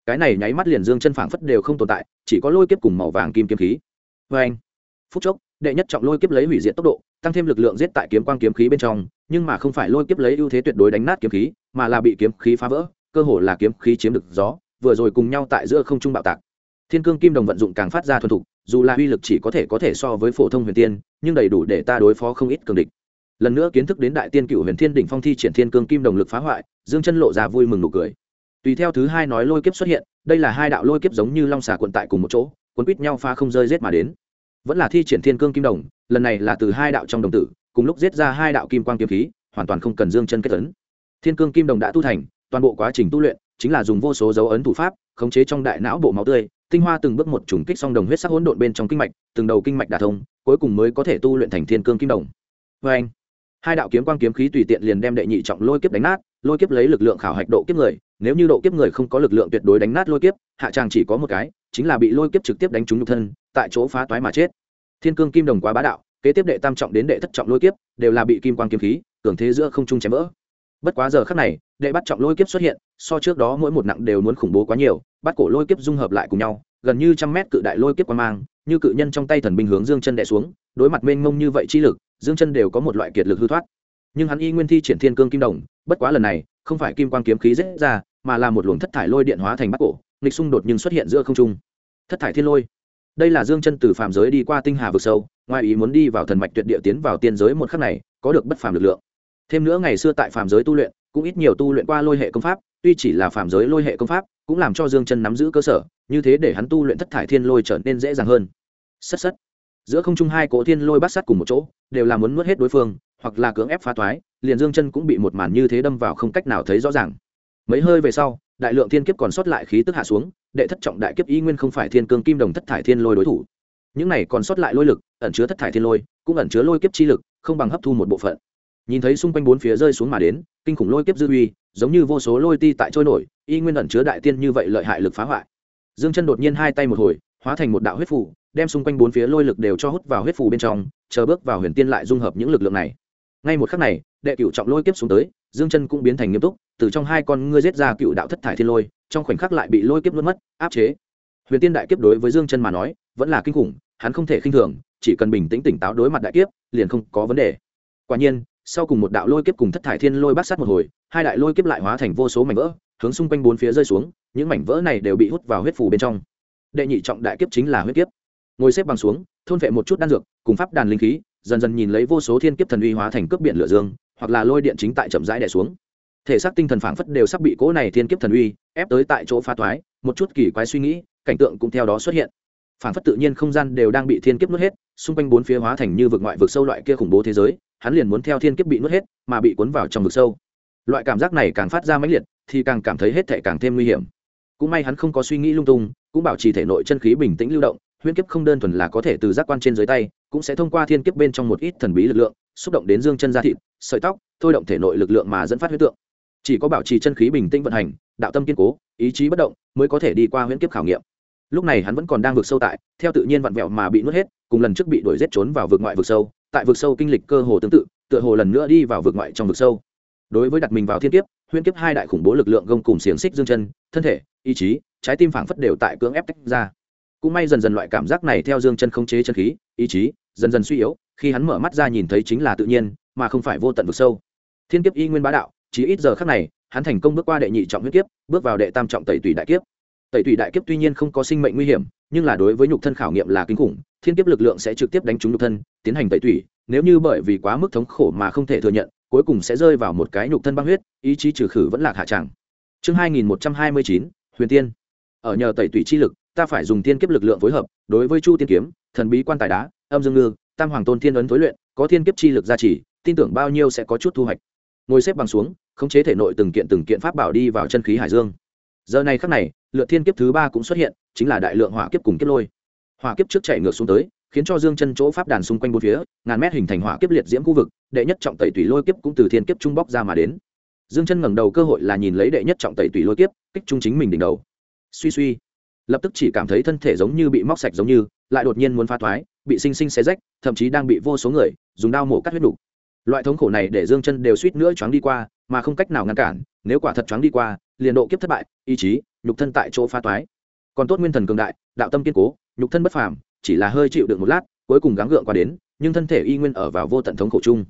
cái này nháy mắt liền dương chân phảng phất đều không tồn tại, chỉ có lôi kiếp cùng màu vàng kim kiếm khí. Vê anh, phút chốc đệ nhất trọng lôi kiếp lấy hủy diệt tốc độ tăng thêm lực lượng giết tại kiếm quang kiếm khí bên trong, nhưng mà không phải lôi kiếp lấy ưu thế tuyệt đối đánh nát kiếm khí, mà là bị kiếm khí phá vỡ, cơ hồ là kiếm khí chiếm được gió, vừa rồi cùng nhau tại giữa không trung bạo tạc. Thiên cương kim đồng vận dụng càng phát ra thuần thục, dù là uy lực chỉ có thể so với phổ thông huyền tiên, nhưng đầy đủ để ta đối phó không ít cường địch. Lần nữa kiến thức đến đại tiên cửu huyền thiên đỉnh phong thi triển thiên cương kim đồng lực phá hoại, dương chân lộ ra vui mừng nụ cười. Tùy theo thứ hai nói lôi kiếp xuất hiện, đây là hai đạo lôi kiếp giống như long xà cuộn tại cùng một chỗ, cuốn quýt nhau pha không rơi giết mà đến. Vẫn là thi triển thiên cương kim đồng, lần này là từ hai đạo trong đồng tử, cùng lúc giết ra hai đạo kim quang kiếm khí, hoàn toàn không cần dương chân kết ấn. Thiên cương kim đồng đã tu thành, toàn bộ quá trình tu luyện chính là dùng vô số dấu ấn thủ pháp, khống chế trong đại não bộ máu tươi, tinh hoa từng bước một trùng kích song đồng huyết sắc hỗn độn bên trong kinh mạch, từng đầu kinh mạch đả thông, cuối cùng mới có thể tu luyện thành thiên cương kim đồng. Và anh, hai đạo kiếm quang kiếm khí tùy tiện liền đem đệ nhị trọng lôi kiếp đánh nát. Lôi kiếp lấy lực lượng khảo hạch độ kiếp người, nếu như độ kiếp người không có lực lượng tuyệt đối đánh nát lôi kiếp, hạ tràng chỉ có một cái, chính là bị lôi kiếp trực tiếp đánh trúng nhục thân, tại chỗ phá toái mà chết. Thiên cương kim đồng quá bá đạo, kế tiếp đệ tam trọng đến đệ thất trọng lôi kiếp đều là bị kim quang kiếm khí cường thế giữa không trung chém vỡ. Bất quá giờ khắc này, đệ bắt trọng lôi kiếp xuất hiện, so trước đó mỗi một nặng đều muốn khủng bố quá nhiều, bắt cổ lôi kiếp dung hợp lại cùng nhau, gần như trăm mét cự đại lôi kiếp quang mang, như cự nhân trong tay thần binh hướng dương chân đè xuống, đối mặt mênh mông như vậy chi lực, dương chân đều có một loại kiệt lực hư thoát. Nhưng hắn y nguyên thi triển thiên cương kim đồng, bất quá lần này không phải kim quang kiếm khí giết ra, mà là một luồng thất thải lôi điện hóa thành bắt cổ, nghịch xung đột nhưng xuất hiện giữa không trung. Thất thải thiên lôi, đây là dương chân từ phàm giới đi qua tinh hà vực sâu, ngoài ý muốn đi vào thần mạch tuyệt địa tiến vào tiên giới một khắc này, có được bất phàm lực lượng. Thêm nữa ngày xưa tại phàm giới tu luyện, cũng ít nhiều tu luyện qua lôi hệ công pháp, tuy chỉ là phàm giới lôi hệ công pháp, cũng làm cho dương chân nắm giữ cơ sở, như thế để hắn tu luyện thất thải thiên lôi trở nên dễ dàng hơn. Sất sất, giữa không trung hai cỗ thiên lôi bắt sát cùng một chỗ, đều là muốn nuốt hết đối phương, hoặc là cưỡng ép phá toái, liền dương chân cũng bị một màn như thế đâm vào không cách nào thấy rõ ràng. Mấy hơi về sau, đại lượng thiên kiếp còn sót lại khí tức hạ xuống, đệ thất trọng đại kiếp y nguyên không phải thiên cương kim đồng thất thải thiên lôi đối thủ. Những này còn sót lại lôi lực, ẩn chứa thất thải thiên lôi, cũng ẩn chứa lôi kiếp chi lực, không bằng hấp thu một bộ phận. Nhìn thấy xung quanh bốn phía rơi xuống mà đến, kinh khủng lôi kiếp dư uy, giống như vô số lôi ti tại trôi nổi, y nguyên ẩn chứa đại tiên như vậy lợi hại lực phá hoại. Dương chân đột nhiên hai tay một hồi, hóa thành một đạo huyết phù, đem xung quanh bốn phía lôi lực đều cho hút vào huyết phù bên trong, chờ bước vào huyền tiên lại dung hợp những lực lượng này. Ngay một khắc này, đệ cửu trọng lôi kiếp xuống tới, dương chân cũng biến thành nghiêm túc, từ trong hai con ngươi giết ra cựu đạo thất thải thiên lôi, trong khoảnh khắc lại bị lôi kiếp nuốt mất, áp chế. Huyền tiên đại kiếp đối với dương chân mà nói, vẫn là kinh khủng, hắn không thể khinh thường, chỉ cần bình tĩnh tỉnh táo đối mặt đại kiếp, liền không có vấn đề. Quả nhiên, sau cùng một đạo lôi kiếp cùng thất thải thiên lôi bắt sát một hồi, hai đại lôi kiếp lại hóa thành vô số mảnh vỡ, hướng xung quanh bốn phía rơi xuống, những mảnh vỡ này đều bị hút vào huyết phù bên trong. Đệ nhị trọng đại kiếp chính là huyết kiếp. Ngồi xếp bằng xuống, thôn phệ một chút đan dược, cùng pháp đàn linh khí, dần dần nhìn lấy vô số thiên kiếp thần uy hóa thành cướp biển lửa dương, hoặc là lôi điện chính tại chậm rãi đè xuống. Thể xác tinh thần phảng phất đều sắp bị cỗ này thiên kiếp thần uy ép tới tại chỗ phá toái, một chút kỳ quái suy nghĩ, cảnh tượng cũng theo đó xuất hiện. Phảng phất tự nhiên không gian đều đang bị thiên kiếp nuốt hết, xung quanh bốn phía hóa thành như vực ngoại vực sâu loại kia khủng bố thế giới, hắn liền muốn theo thiên kiếp bị nuốt hết, mà bị cuốn vào trong vực sâu. Loại cảm giác này càng phát ra mãnh liệt, thì càng cảm thấy hết thảy càng thêm nguy hiểm. Cũng may hắn không có suy nghĩ lung tung, cũng bảo trì thể nội chân khí bình tĩnh lưu động, huyễn kiếp không đơn thuần là có thể từ giác quan trên dưới tay, cũng sẽ thông qua thiên kiếp bên trong một ít thần bí lực lượng, xúc động đến dương chân da thịt, sợi tóc, thôi động thể nội lực lượng mà dẫn phát huyễn tượng. Chỉ có bảo trì chân khí bình tĩnh vận hành, đạo tâm kiên cố, ý chí bất động, mới có thể đi qua huyễn kiếp khảo nghiệm. Lúc này hắn vẫn còn đang vực sâu tại, theo tự nhiên vặn vẹo mà bị nuốt hết, cùng lần trước bị đuổi giết trốn vào vực ngoại vực sâu, tại vực sâu kinh lịch cơ hồ tương tự, tựa hồ lần nữa đi vào vực ngoại trong vực sâu. Đối với đặt mình vào thiên kiếp, huyễn kiếp hai đại khủng bố lực lượng gông cùng xiềng xích dương chân, thân thể, ý chí, trái tim phảng phất đều tại cưỡng ép tách ra. Cũng may dần dần loại cảm giác này theo dương chân khống chế chân khí, ý chí dần dần suy yếu, khi hắn mở mắt ra nhìn thấy chính là tự nhiên, mà không phải vô tận vực sâu. Thiên kiếp y nguyên bá đạo, chỉ ít giờ khắc này, hắn thành công bước qua đệ nhị trọng huyết kiếp, bước vào đệ tam trọng tẩy tùy đại kiếp. Tẩy tùy đại kiếp tuy nhiên không có sinh mệnh nguy hiểm, nhưng là đối với nhục thân khảo nghiệm là kinh khủng, thiên kiếp lực lượng sẽ trực tiếp đánh trúng nhục thân, tiến hành tẩy tùy, nếu như bởi vì quá mức thống khổ mà không thể thừa nhận, cuối cùng sẽ rơi vào một cái nhục thân băng huyết, ý chí trừ khử vẫn lạc hạ tràng. Chương 2129, Huyền Tiên. Ở nhờ tẩy tùy chi lực, ta phải dùng thiên kiếp lực lượng phối hợp, đối với Chu Tiên kiếm, thần bí quan tài đá, âm dương ngư, tam hoàng tôn thiên ấn tối luyện, có thiên kiếp chi lực gia trì, tin tưởng bao nhiêu sẽ có chút thu hoạch. Ngồi xếp bằng xuống, khống chế thể nội từng kiện pháp bảo đi vào chân khí hải dương. Giờ này khắc này, lượt thiên kiếp thứ ba cũng xuất hiện, chính là đại lượng hỏa kiếp cùng kiếp lôi. Hỏa kiếp trước chạy ngược xuống tới, khiến cho dương chân chỗ pháp đàn xung quanh bốn phía, ngàn mét hình thành hỏa kiếp liệt diễm khu vực, đệ nhất trọng tẩy tùy lôi kiếp cũng từ thiên kiếp trung bóc ra mà đến. Dương chân ngẩng đầu cơ hội là nhìn lấy đệ nhất trọng tẩy tùy lôi kiếp, kích trung chính mình đỉnh đầu. Suy suy, lập tức chỉ cảm thấy thân thể giống như bị móc sạch giống như, lại đột nhiên muốn phá thoái, bị sinh sinh xé rách, thậm chí đang bị vô số người dùng đao mổ cắt huyết đủ. Loại thống khổ này để dương chân đều suýt nữa choáng đi qua, mà không cách nào ngăn cản, nếu quả thật choáng đi qua, liền độ kiếp thất bại, ý chí nhục thân tại chỗ phá toái. Còn tốt nguyên thần cường đại, đạo tâm kiên cố, nhục thân bất phàm, chỉ là hơi chịu đựng một lát, cuối cùng gắng gượng qua đến, nhưng thân thể y nguyên ở vào vô tận thống khổ chung.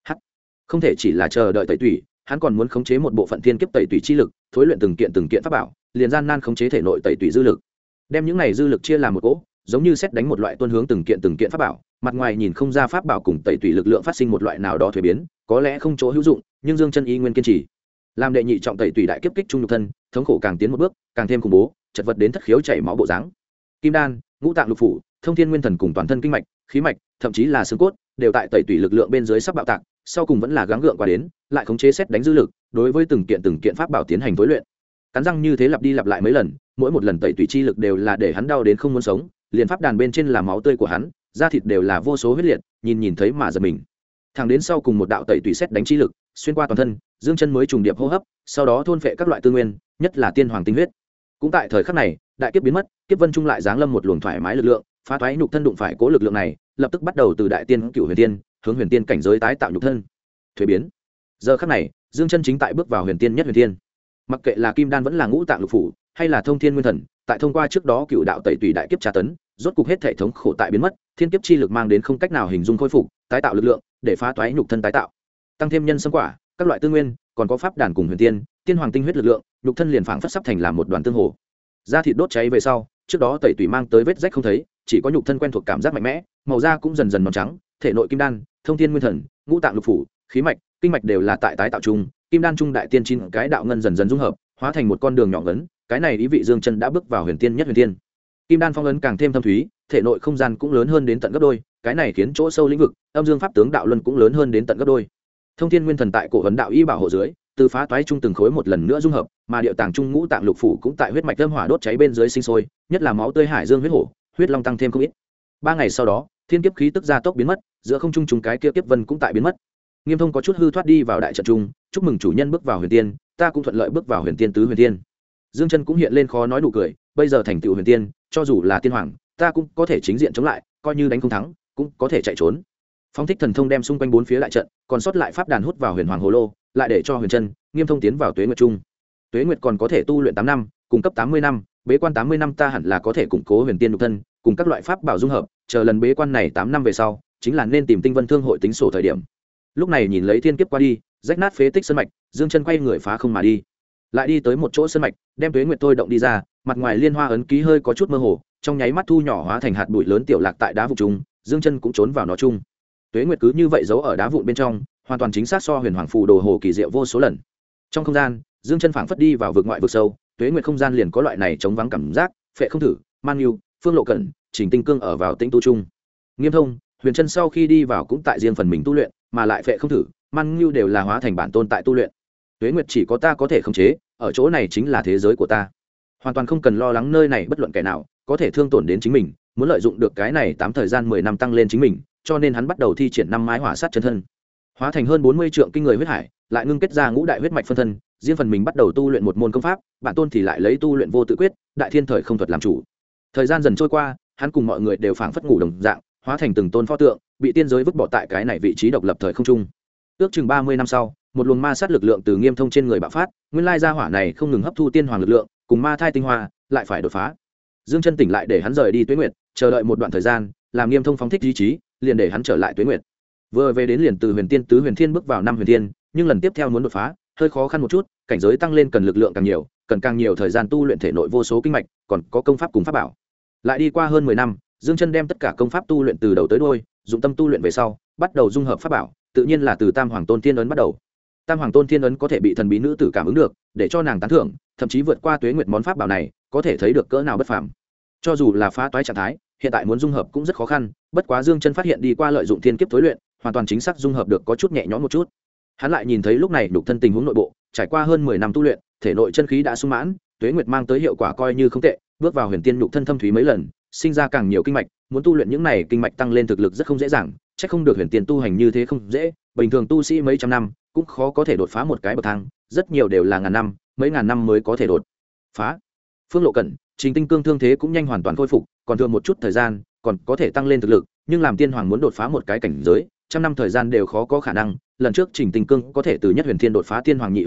Không thể chỉ là chờ đợi tẩy tủy, hắn còn muốn khống chế một bộ phận thiên kiếp tẩy tủy chi lực, thối luyện từng kiện pháp bảo, liền gian nan khống chế thể nội tẩy tủy dư lực. Đem những này dư lực chia làm một cỗ, giống như xét đánh một loại tuôn hướng từng kiện pháp bảo, mặt ngoài nhìn không ra pháp bảo cùng tẩy tủy lực lượng phát sinh một loại nào đó thuế biến, có lẽ không chỗ hữu dụng, nhưng Dương Chân y nguyên kiên trì. Làm đệ nhị trọng tẩy tủy đại kiếp kích trung nhục thân, thống khổ càng tiến một bước, càng thêm khủng bố, chật vật đến thất khiếu chảy máu bộ dáng. Kim đan, ngũ tạng lục phủ, thông thiên nguyên thần cùng toàn thân kinh mạch, khí mạch, thậm chí là xương cốt, đều tại tẩy tủy lực lượng bên dưới sắp bạo tạc, sau cùng vẫn là gắng gượng qua đến, lại khống chế xét đánh dư lực, đối với từng kiện pháp bảo tiến hành tối luyện. Cắn răng như thế lặp đi lặp lại mấy lần, mỗi một lần tẩy tủy chi lực đều là để hắn đau đến không muốn sống, liền pháp đàn bên trên là máu tươi của hắn, da thịt đều là vô số huyết liệt, nhìn thấy mà giật mình. Thẳng đến sau cùng một đạo tẩy tủy xét đánh chi lực, xuyên qua toàn thân, Dương Chân mới trùng điệp hô hấp, sau đó thôn phệ các loại tư nguyên, nhất là tiên hoàng tinh huyết. Cũng tại thời khắc này, đại kiếp biến mất, kiếp vân trung lại giáng lâm một luồng thoải mái lực lượng, phá toái nhục thân đụng phải cố lực lượng này, lập tức bắt đầu từ đại tiên cửu huyền tiên, hướng huyền tiên cảnh giới tái tạo nhục thân. Thuế biến. Giờ khắc này, Dương Chân chính tại bước vào huyền tiên nhất huyền tiên. Mặc kệ là kim đan vẫn là ngũ tạng lục phủ, hay là thông thiên nguyên thần, tại thông qua trước đó cựu đạo tẩy tùy đại kiếp tra tấn, rốt cục hết thể thống khổ tại biến mất, thiên kiếp chi lực mang đến không cách nào hình dung khôi phục, tái tạo lực lượng, để phá toái nhục thân tái tạo. Tăng thêm nhân sâm quả, các loại tư nguyên, còn có pháp đàn cùng huyền tiên, tiên hoàng tinh huyết lực lượng, nhục thân liền phảng phất sắp thành làm một đoàn tương hồ. Da thịt đốt cháy về sau, trước đó tẩy tùy mang tới vết rách không thấy, chỉ có nhục thân quen thuộc cảm giác mạnh mẽ, màu da cũng dần dần màu trắng, thể nội kim đan, thông thiên nguyên thần, ngũ tạng lục phủ, khí mạch, kinh mạch đều là tại tái tạo chung, kim đan trung đại tiên chín cái đạo ngân dần dần dung hợp, hóa thành một con đường nhỏ ngấn, cái này ý vị Dương Chân đã bước vào huyền tiên nhất huyền tiên. Kim đan phong ấn càng thêm thâm thúy, thể nội không gian cũng lớn hơn đến tận gấp đôi, cái này khiến chỗ sâu lĩnh vực, âm dương pháp tướng đạo luân cũng lớn hơn đến tận gấp đôi. Thông thiên nguyên thần tại cổ vấn đạo y bảo hộ dưới, từ phá toái trung từng khối một lần nữa dung hợp, mà điệu tàng trung ngũ tạng lục phủ cũng tại huyết mạch âm hỏa đốt cháy bên dưới sinh sôi, nhất là máu tươi hải dương huyết hổ, huyết long tăng thêm không ít. 3 ngày sau đó, thiên kiếp khí tức gia tốc biến mất, giữa không trung trùng cái kia kiếp vân cũng tại biến mất. Nghiêm Thông có chút hư thoát đi vào đại trận trung, chúc mừng chủ nhân bước vào huyền tiên, ta cũng thuận lợi bước vào huyền tiên tứ huyền tiên. Dương Chân cũng hiện lên khó nói đủ cười, bây giờ thành tựu huyền tiên, cho dù là tiên hoàng, ta cũng có thể chính diện chống lại, coi như đánh không thắng, cũng có thể chạy trốn. Phóng thích thần thông đem xung quanh bốn phía đại trận, còn sót lại pháp đàn hút vào huyền hoàng hồ lô, lại để cho Huyền Chân, Nghiêm Thông tiến vào Tuế Nguyệt trung. Tuế Nguyệt còn có thể tu luyện 8 năm, cung cấp 80 năm, bế quan 80 năm ta hẳn là có thể củng cố huyền tiên nhục thân, cùng các loại pháp bảo dung hợp, chờ lần bế quan này 8 năm về sau, chính là nên tìm Tinh Vân Thương hội tính sổ thời điểm. Lúc này nhìn lấy thiên kiếp qua đi, rách nát phế tích sơn mạch, Dương Chân quay người phá không mà đi. Lại đi tới một chỗ sơn mạch, đem Tuế Nguyệt thôi động đi ra, mặt ngoài liên hoa ấn ký hơi có chút mơ hồ, trong nháy mắt thu nhỏ hóa thành hạt bụi lớn tiểu lạc tại đá vụn trung, Dương Chân cũng trốn vào nó chung. Tuế Nguyệt cứ như vậy giấu ở đá vụn bên trong, hoàn toàn chính xác so huyền hoàng phù đồ hồ kỳ diệu vô số lần. Trong không gian, Dương Chân phảng phất đi vào vực ngoại vực sâu, Tuế Nguyệt không gian liền có loại này chống vắng cảm giác, Phệ Không Thử, Man Nhu, Phương Lộ Cẩn, Trình Tinh Cương ở vào tĩnh tu chung. Nghiêm Thông, Huyền Chân sau khi đi vào cũng tại riêng phần mình tu luyện, mà lại Phệ Không Thử, Man Nhu đều là hóa thành bản tôn tại tu luyện. Tuế Nguyệt chỉ có ta có thể khống chế, ở chỗ này chính là thế giới của ta. Hoàn toàn không cần lo lắng nơi này bất luận kẻ nào có thể thương tổn đến chính mình, muốn lợi dụng được cái này 8 thời gian 10 năm tăng lên chính mình, cho nên hắn bắt đầu thi triển 5 mái hỏa sát chân thân, hóa thành hơn 40 trượng kinh người huyết hải, lại ngưng kết ra ngũ đại huyết mạch phân thân, riêng phần mình bắt đầu tu luyện một môn công pháp, bản tôn thì lại lấy tu luyện vô tự quyết, đại thiên thời không thuật làm chủ. Thời gian dần trôi qua, hắn cùng mọi người đều phảng phất ngủ đồng dạng, hóa thành từng tôn pho tượng, bị tiên giới vứt bỏ tại cái này vị trí độc lập thời không trung. Ước chừng 30 năm sau, một luồng ma sát lực lượng từ Nghiêm Thông trên người bạo phát, nguyên lai gia hỏa này không ngừng hấp thu tiên hoàng lực lượng, cùng ma thai tinh hoa, lại phải đột phá. Dương Chân tỉnh lại để hắn rời đi Tuế Nguyệt, chờ đợi một đoạn thời gian, làm Nghiêm Thông phóng thích ý chí, liền để hắn trở lại Tuế Nguyệt. Vừa về đến liền từ huyền tiên tứ huyền thiên bước vào 5 huyền tiên, nhưng lần tiếp theo muốn đột phá, hơi khó khăn một chút, cảnh giới tăng lên cần lực lượng càng nhiều, cần càng nhiều thời gian tu luyện thể nội vô số kinh mạch, còn có công pháp cùng pháp bảo. Lại đi qua hơn 10 năm, Dương Chân đem tất cả công pháp tu luyện từ đầu tới đuôi, dụng tâm tu luyện về sau, bắt đầu dung hợp pháp bảo, tự nhiên là từ Tam Hoàng Tôn Thiên ấn bắt đầu. Tam Hoàng Tôn Thiên ấn có thể bị thần bí nữ tử cảm ứng được, để cho nàng tán thưởng, thậm chí vượt qua Tuế Nguyệt món pháp bảo này, có thể thấy được cỡ nào bất phàm. Cho dù là phá toái trạng thái, hiện tại muốn dung hợp cũng rất khó khăn, bất quá Dương Chân phát hiện đi qua lợi dụng thiên kiếp tối luyện, hoàn toàn chính xác dung hợp được có chút nhẹ nhõm một chút. Hắn lại nhìn thấy lúc này đục thân tình huống nội bộ, trải qua hơn 10 năm tu luyện, thể nội chân khí đã sung mãn, Tuế Nguyệt mang tới hiệu quả coi như không tệ, bước vào huyền tiên nhục thân thâm thúy mấy lần, sinh ra càng nhiều kinh mạch, muốn tu luyện những này kinh mạch tăng lên thực lực rất không dễ dàng, chắc không được huyền tiên tu hành như thế không dễ, bình thường tu sĩ mấy trăm năm cũng khó có thể đột phá một cái bậc thang, rất nhiều đều là ngàn năm, mấy ngàn năm mới có thể đột phá. Phương Lộ Cẩn, Trình Tinh Cương thương thế cũng nhanh hoàn toàn khôi phục, còn thừa một chút thời gian, còn có thể tăng lên thực lực, nhưng làm tiên hoàng muốn đột phá một cái cảnh giới, trăm năm thời gian đều khó có khả năng. Lần trước Trình Tinh Cương có thể từ nhất huyền thiên đột phá tiên hoàng nhị huyền thiên,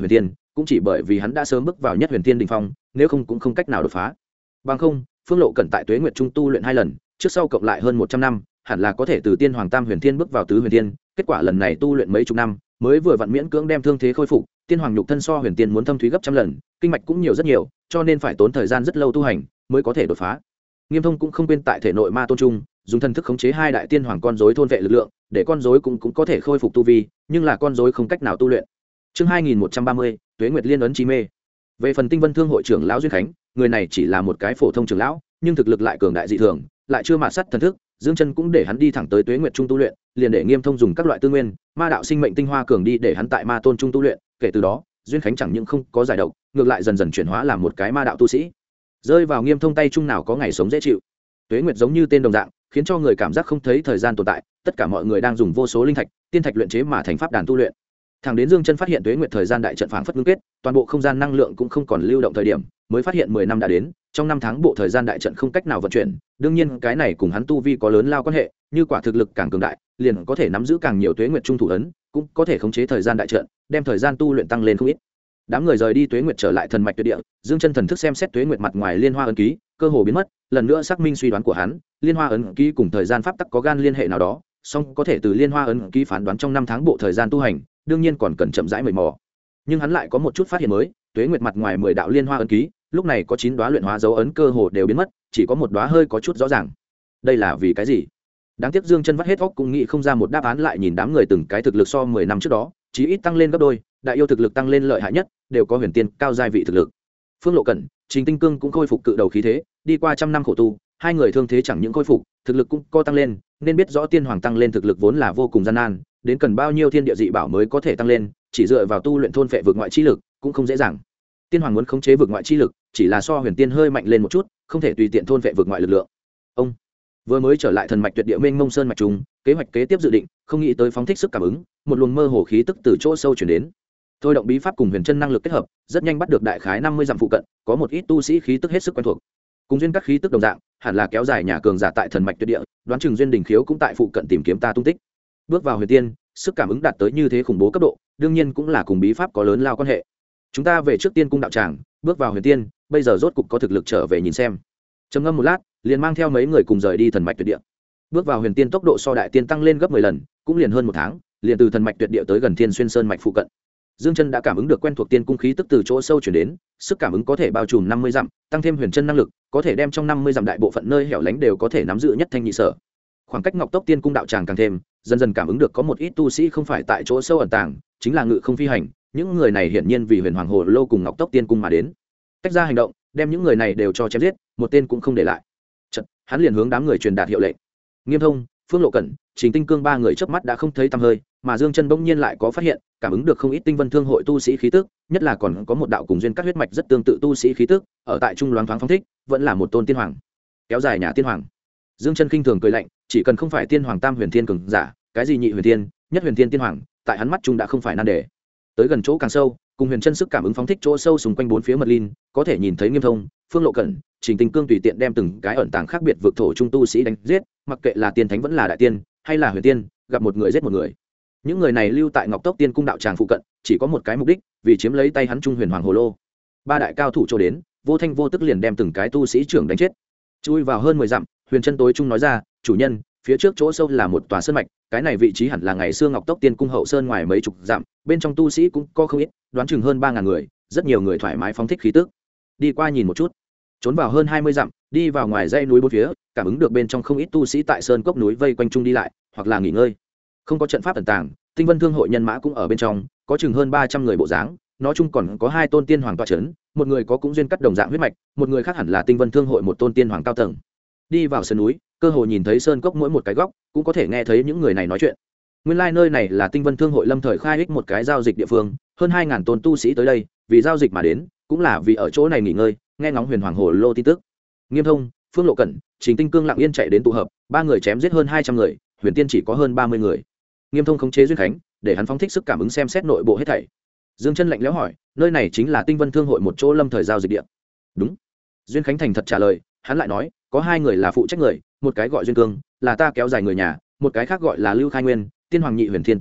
cũng chỉ bởi vì hắn đã sớm bước vào nhất huyền tiên đình phong, nếu không cũng không cách nào đột phá. Bằng không, Phương Lộ Cẩn tại Tuế Nguyệt Trung tu luyện 2 lần, trước sau cộng lại hơn 100 năm, hẳn là có thể từ tiên hoàng tam huyền thiên bước vào tứ huyền thiên, kết quả lần này tu luyện mấy chục năm, mới vừa vặn miễn cưỡng đem thương thế khôi phục, tiên hoàng nhục thân so huyền tiên muốn thâm thúy gấp trăm lần, kinh mạch cũng nhiều rất nhiều, cho nên phải tốn thời gian rất lâu tu hành mới có thể đột phá. Nghiêm Thông cũng không quên tại thể nội ma tôn trung, dùng thần thức khống chế 2 đại tiên hoàng con rối thôn vệ lực lượng, để con rối cũng có thể khôi phục tu vi, nhưng là con rối không cách nào tu luyện. Chương 2130, Tuế Nguyệt Liên ấn chi mê. Về phần Tinh Vân Thương hội trưởng lão Duyên Khánh, người này chỉ là một cái phổ thông trưởng lão, nhưng thực lực lại cường đại dị thường, lại chưa mạt sắt thần thức, Dương Chân cũng để hắn đi thẳng tới Tuế Nguyệt Trung tu luyện, liền để Nghiêm Thông dùng các loại tư nguyên, ma đạo sinh mệnh tinh hoa cường đi để hắn tại Ma Tôn Trung tu luyện, kể từ đó, Duyên Khánh chẳng những không có giải độc, ngược lại dần dần chuyển hóa làm một cái ma đạo tu sĩ. Rơi vào Nghiêm Thông tay trung nào có ngày sống dễ chịu. Tuế Nguyệt giống như tên đồng dạng, khiến cho người cảm giác không thấy thời gian tồn tại, tất cả mọi người đang dùng vô số linh thạch, tiên thạch luyện chế mà thành pháp đàn tu luyện. Thẳng đến Dương Chân phát hiện Tuế Nguyệt thời gian đại trận phảng phất ngưng kết, toàn bộ không gian năng lượng cũng không còn lưu động thời điểm, mới phát hiện 10 năm đã đến, trong 5 tháng bộ thời gian đại trận không cách nào vận chuyển, đương nhiên cái này cùng hắn tu vi có lớn lao quan hệ, như quả thực lực càng cường đại, liền có thể nắm giữ càng nhiều Tuế Nguyệt trung thủ ấn, cũng có thể khống chế thời gian đại trận, đem thời gian tu luyện tăng lên không ít. Đám người rời đi Tuế Nguyệt trở lại thần mạch tuyệt địa, Dương Chân thần thức xem xét Tuế Nguyệt mặt ngoài liên hoa ấn ký, cơ hồ biến mất, lần nữa xác minh suy đoán của hắn, liên hoa ấn ký cùng thời gian pháp tắc có gan liên hệ nào đó, song có thể từ liên hoa ấn ký phán đoán trong 5 tháng bộ thời gian tu hành, đương nhiên còn cần chậm rãi mời mò. Nhưng hắn lại có một chút phát hiện mới, Tuế Nguyệt mặt ngoài 10 đạo liên hoa ấn ký, lúc này có 9 đóa luyện hóa dấu ấn cơ hồ đều biến mất, chỉ có một đóa hơi có chút rõ ràng. Đây là vì cái gì? Đáng tiếc Dương Chân vắt hết óc cũng nghĩ không ra một đáp án, lại nhìn đám người từng cái thực lực so 10 năm trước đó, chí ít tăng lên gấp đôi, đại yêu thực lực tăng lên lợi hại nhất, đều có huyền tiên cao giai vị thực lực. Phương Lộ Cẩn, Trình Tinh Cương cũng khôi phục cự đầu khí thế, đi qua trăm năm khổ tu, hai người thương thế chẳng những khôi phục, thực lực cũng có tăng lên, nên biết rõ tiên hoàng tăng lên thực lực vốn là vô cùng gian nan, đến cần bao nhiêu thiên địa dị bảo mới có thể tăng lên, chỉ dựa vào tu luyện thôn phệ vực ngoại chi lực cũng không dễ dàng. Tiên hoàng muốn khống chế vực ngoại chi lực, chỉ là so huyền tiên hơi mạnh lên một chút, không thể tùy tiện thôn phệ vực ngoại lực lượng. Ông vừa mới trở lại thần mạch tuyệt địa mênh mông sơn mạch trùng, kế hoạch kế tiếp dự định, không nghĩ tới phóng thích sức cảm ứng, một luồng mơ hồ khí tức từ chỗ sâu truyền đến. Thôi động bí pháp cùng huyền chân năng lực kết hợp, rất nhanh bắt được đại khái 50 dặm phụ cận, có một ít tu sĩ khí tức hết sức quen thuộc. Cùng duyên các khí tức đồng dạng, hẳn là kéo dài nhà cường giả tại thần mạch tuyệt địa, đoán chừng duyên đình khiếu cũng tại phụ cận tìm kiếm ta tung tích. Bước vào huyền tiên, sức cảm ứng đạt tới như thế khủng bố cấp độ, đương nhiên cũng là cùng bí pháp có lớn lao quan hệ. Chúng ta về trước tiên cung đạo tràng, bước vào huyền tiên, bây giờ rốt cục có thực lực trở về nhìn xem. Trầm ngâm một lát, liền mang theo mấy người cùng rời đi thần mạch tuyệt địa. Bước vào huyền tiên tốc độ so đại tiên tăng lên gấp 10 lần, cũng liền hơn 1 tháng, liền từ thần mạch tuyệt địa tới gần Thiên Xuyên Sơn mạch phụ cận. Dương Chân đã cảm ứng được quen thuộc tiên cung khí tức từ chỗ sâu truyền đến, sức cảm ứng có thể bao trùm 50 dặm, tăng thêm huyền chân năng lực, có thể đem trong 50 dặm đại bộ phận nơi hẻo lánh đều có thể nắm giữ nhất thanh nhị sở. Khoảng cách Ngọc Tốc Tiên cung đạo tràng càng thêm, dần dần cảm ứng được có một ít tu sĩ không phải tại chỗ sâu ẩn tàng, chính là ngự không phi hành, những người này hiển nhiên vì Huyền Hoàng Hồ Lô cùng Ngọc Tốc Tiên cung mà đến. Tách ra hành động, đem những người này đều cho chém giết, một tên cũng không để lại. Chợt, hắn liền hướng đám người truyền đạt hiệu lệnh. Nghiêm Thông, Phương Lộ Cẩn, Trình Tinh Cương ba người chớp mắt đã không thấy tăm hơi, mà Dương Chân bỗng nhiên lại có phát hiện, cảm ứng được không ít Tinh Vân Thương hội tu sĩ khí tức, nhất là còn có một đạo cùng duyên các huyết mạch rất tương tự tu sĩ khí tức, ở tại trung loáng thoáng phóng thích, vẫn là một tôn tiên hoàng. Kéo dài nhà tiên hoàng. Dương Chân khinh thường cười lạnh, chỉ cần không phải tiên hoàng tam huyền thiên cường giả, cái gì nhị huyền thiên, nhất huyền thiên tiên hoàng, tại hắn mắt trung đã không phải nan đề. Tới gần chỗ càng sâu, cùng huyền chân sức cảm ứng phóng thích chỗ sâu xung quanh bốn phía mật linh, có thể nhìn thấy Nghiêm Thông, Phương Lộ Cẩn, Trình Tinh Cương tùy tiện đem từng cái ẩn tàng khác biệt vực thổ trung tu sĩ đánh giết, mặc kệ là tiên thánh vẫn là đại tiên, hay là huyền tiên, gặp một người giết một người. Những người này lưu tại Ngọc Tốc Tiên cung đạo tràng phụ cận, chỉ có một cái mục đích, vì chiếm lấy tay hắn trung huyền hoàng hồ lô. Ba đại cao thủ cho đến, vô thanh vô tức liền đem từng cái tu sĩ trưởng đánh chết. Chui vào hơn 10 dặm, huyền chân tối trung nói ra, chủ nhân, phía trước chỗ sâu là một tòa sơn mạch, cái này vị trí hẳn là ngày xưa Ngọc Tốc Tiên cung hậu sơn ngoài mấy chục dặm, bên trong tu sĩ cũng có không ít, đoán chừng hơn 3000 người, rất nhiều người thoải mái phóng thích khí tức. Đi qua nhìn một chút, trốn vào hơn 20 dặm, đi vào ngoài dãy núi bốn phía, cảm ứng được bên trong không ít tu sĩ tại sơn cốc núi vây quanh trung đi lại, hoặc là nghỉ ngơi. Không có trận pháp ẩn tàng, Tinh Vân Thương hội nhân mã cũng ở bên trong, có chừng hơn 300 người bộ dáng, nó chung còn có 2 tôn tiên hoàng tọa trấn, một người có cũng duyên cắt đồng dạng huyết mạch, một người khác hẳn là Tinh Vân Thương hội một tôn tiên hoàng cao tầng. Đi vào sơn núi, cơ hồ nhìn thấy sơn cốc mỗi một cái góc, cũng có thể nghe thấy những người này nói chuyện. Nguyên lai nơi này là Tinh Vân Thương hội lâm thời khai ích một cái giao dịch địa phương, hơn 2000 tôn tu sĩ tới đây, vì giao dịch mà đến, cũng là vì ở chỗ này nghỉ ngơi, nghe ngóng huyền hoàng hồ lô tin tức. Nghiêm Thông, Phương Lộ Cẩn, Trình Tinh Cương lặng yên chạy đến tụ hợp, ba người chém giết hơn 200 người, huyền tiên chỉ có hơn 30 người. Nghiêm Thông khống chế Duyên Khánh, để hắn phóng thích sức cảm ứng xem xét nội bộ hết thảy. Dương Chân lạnh lẽo hỏi, nơi này chính là Tinh Vân Thương hội một chỗ lâm thời giao dịch địa? Đúng. Duyên Khánh thành thật trả lời, hắn lại nói, có 2 người là phụ trách người, một cái gọi Duyên Cương, là ta kéo dài người nhà, một cái khác gọi là Lưu Khai Nguyên, tiên hoàng nhị huyền thiên tu vi,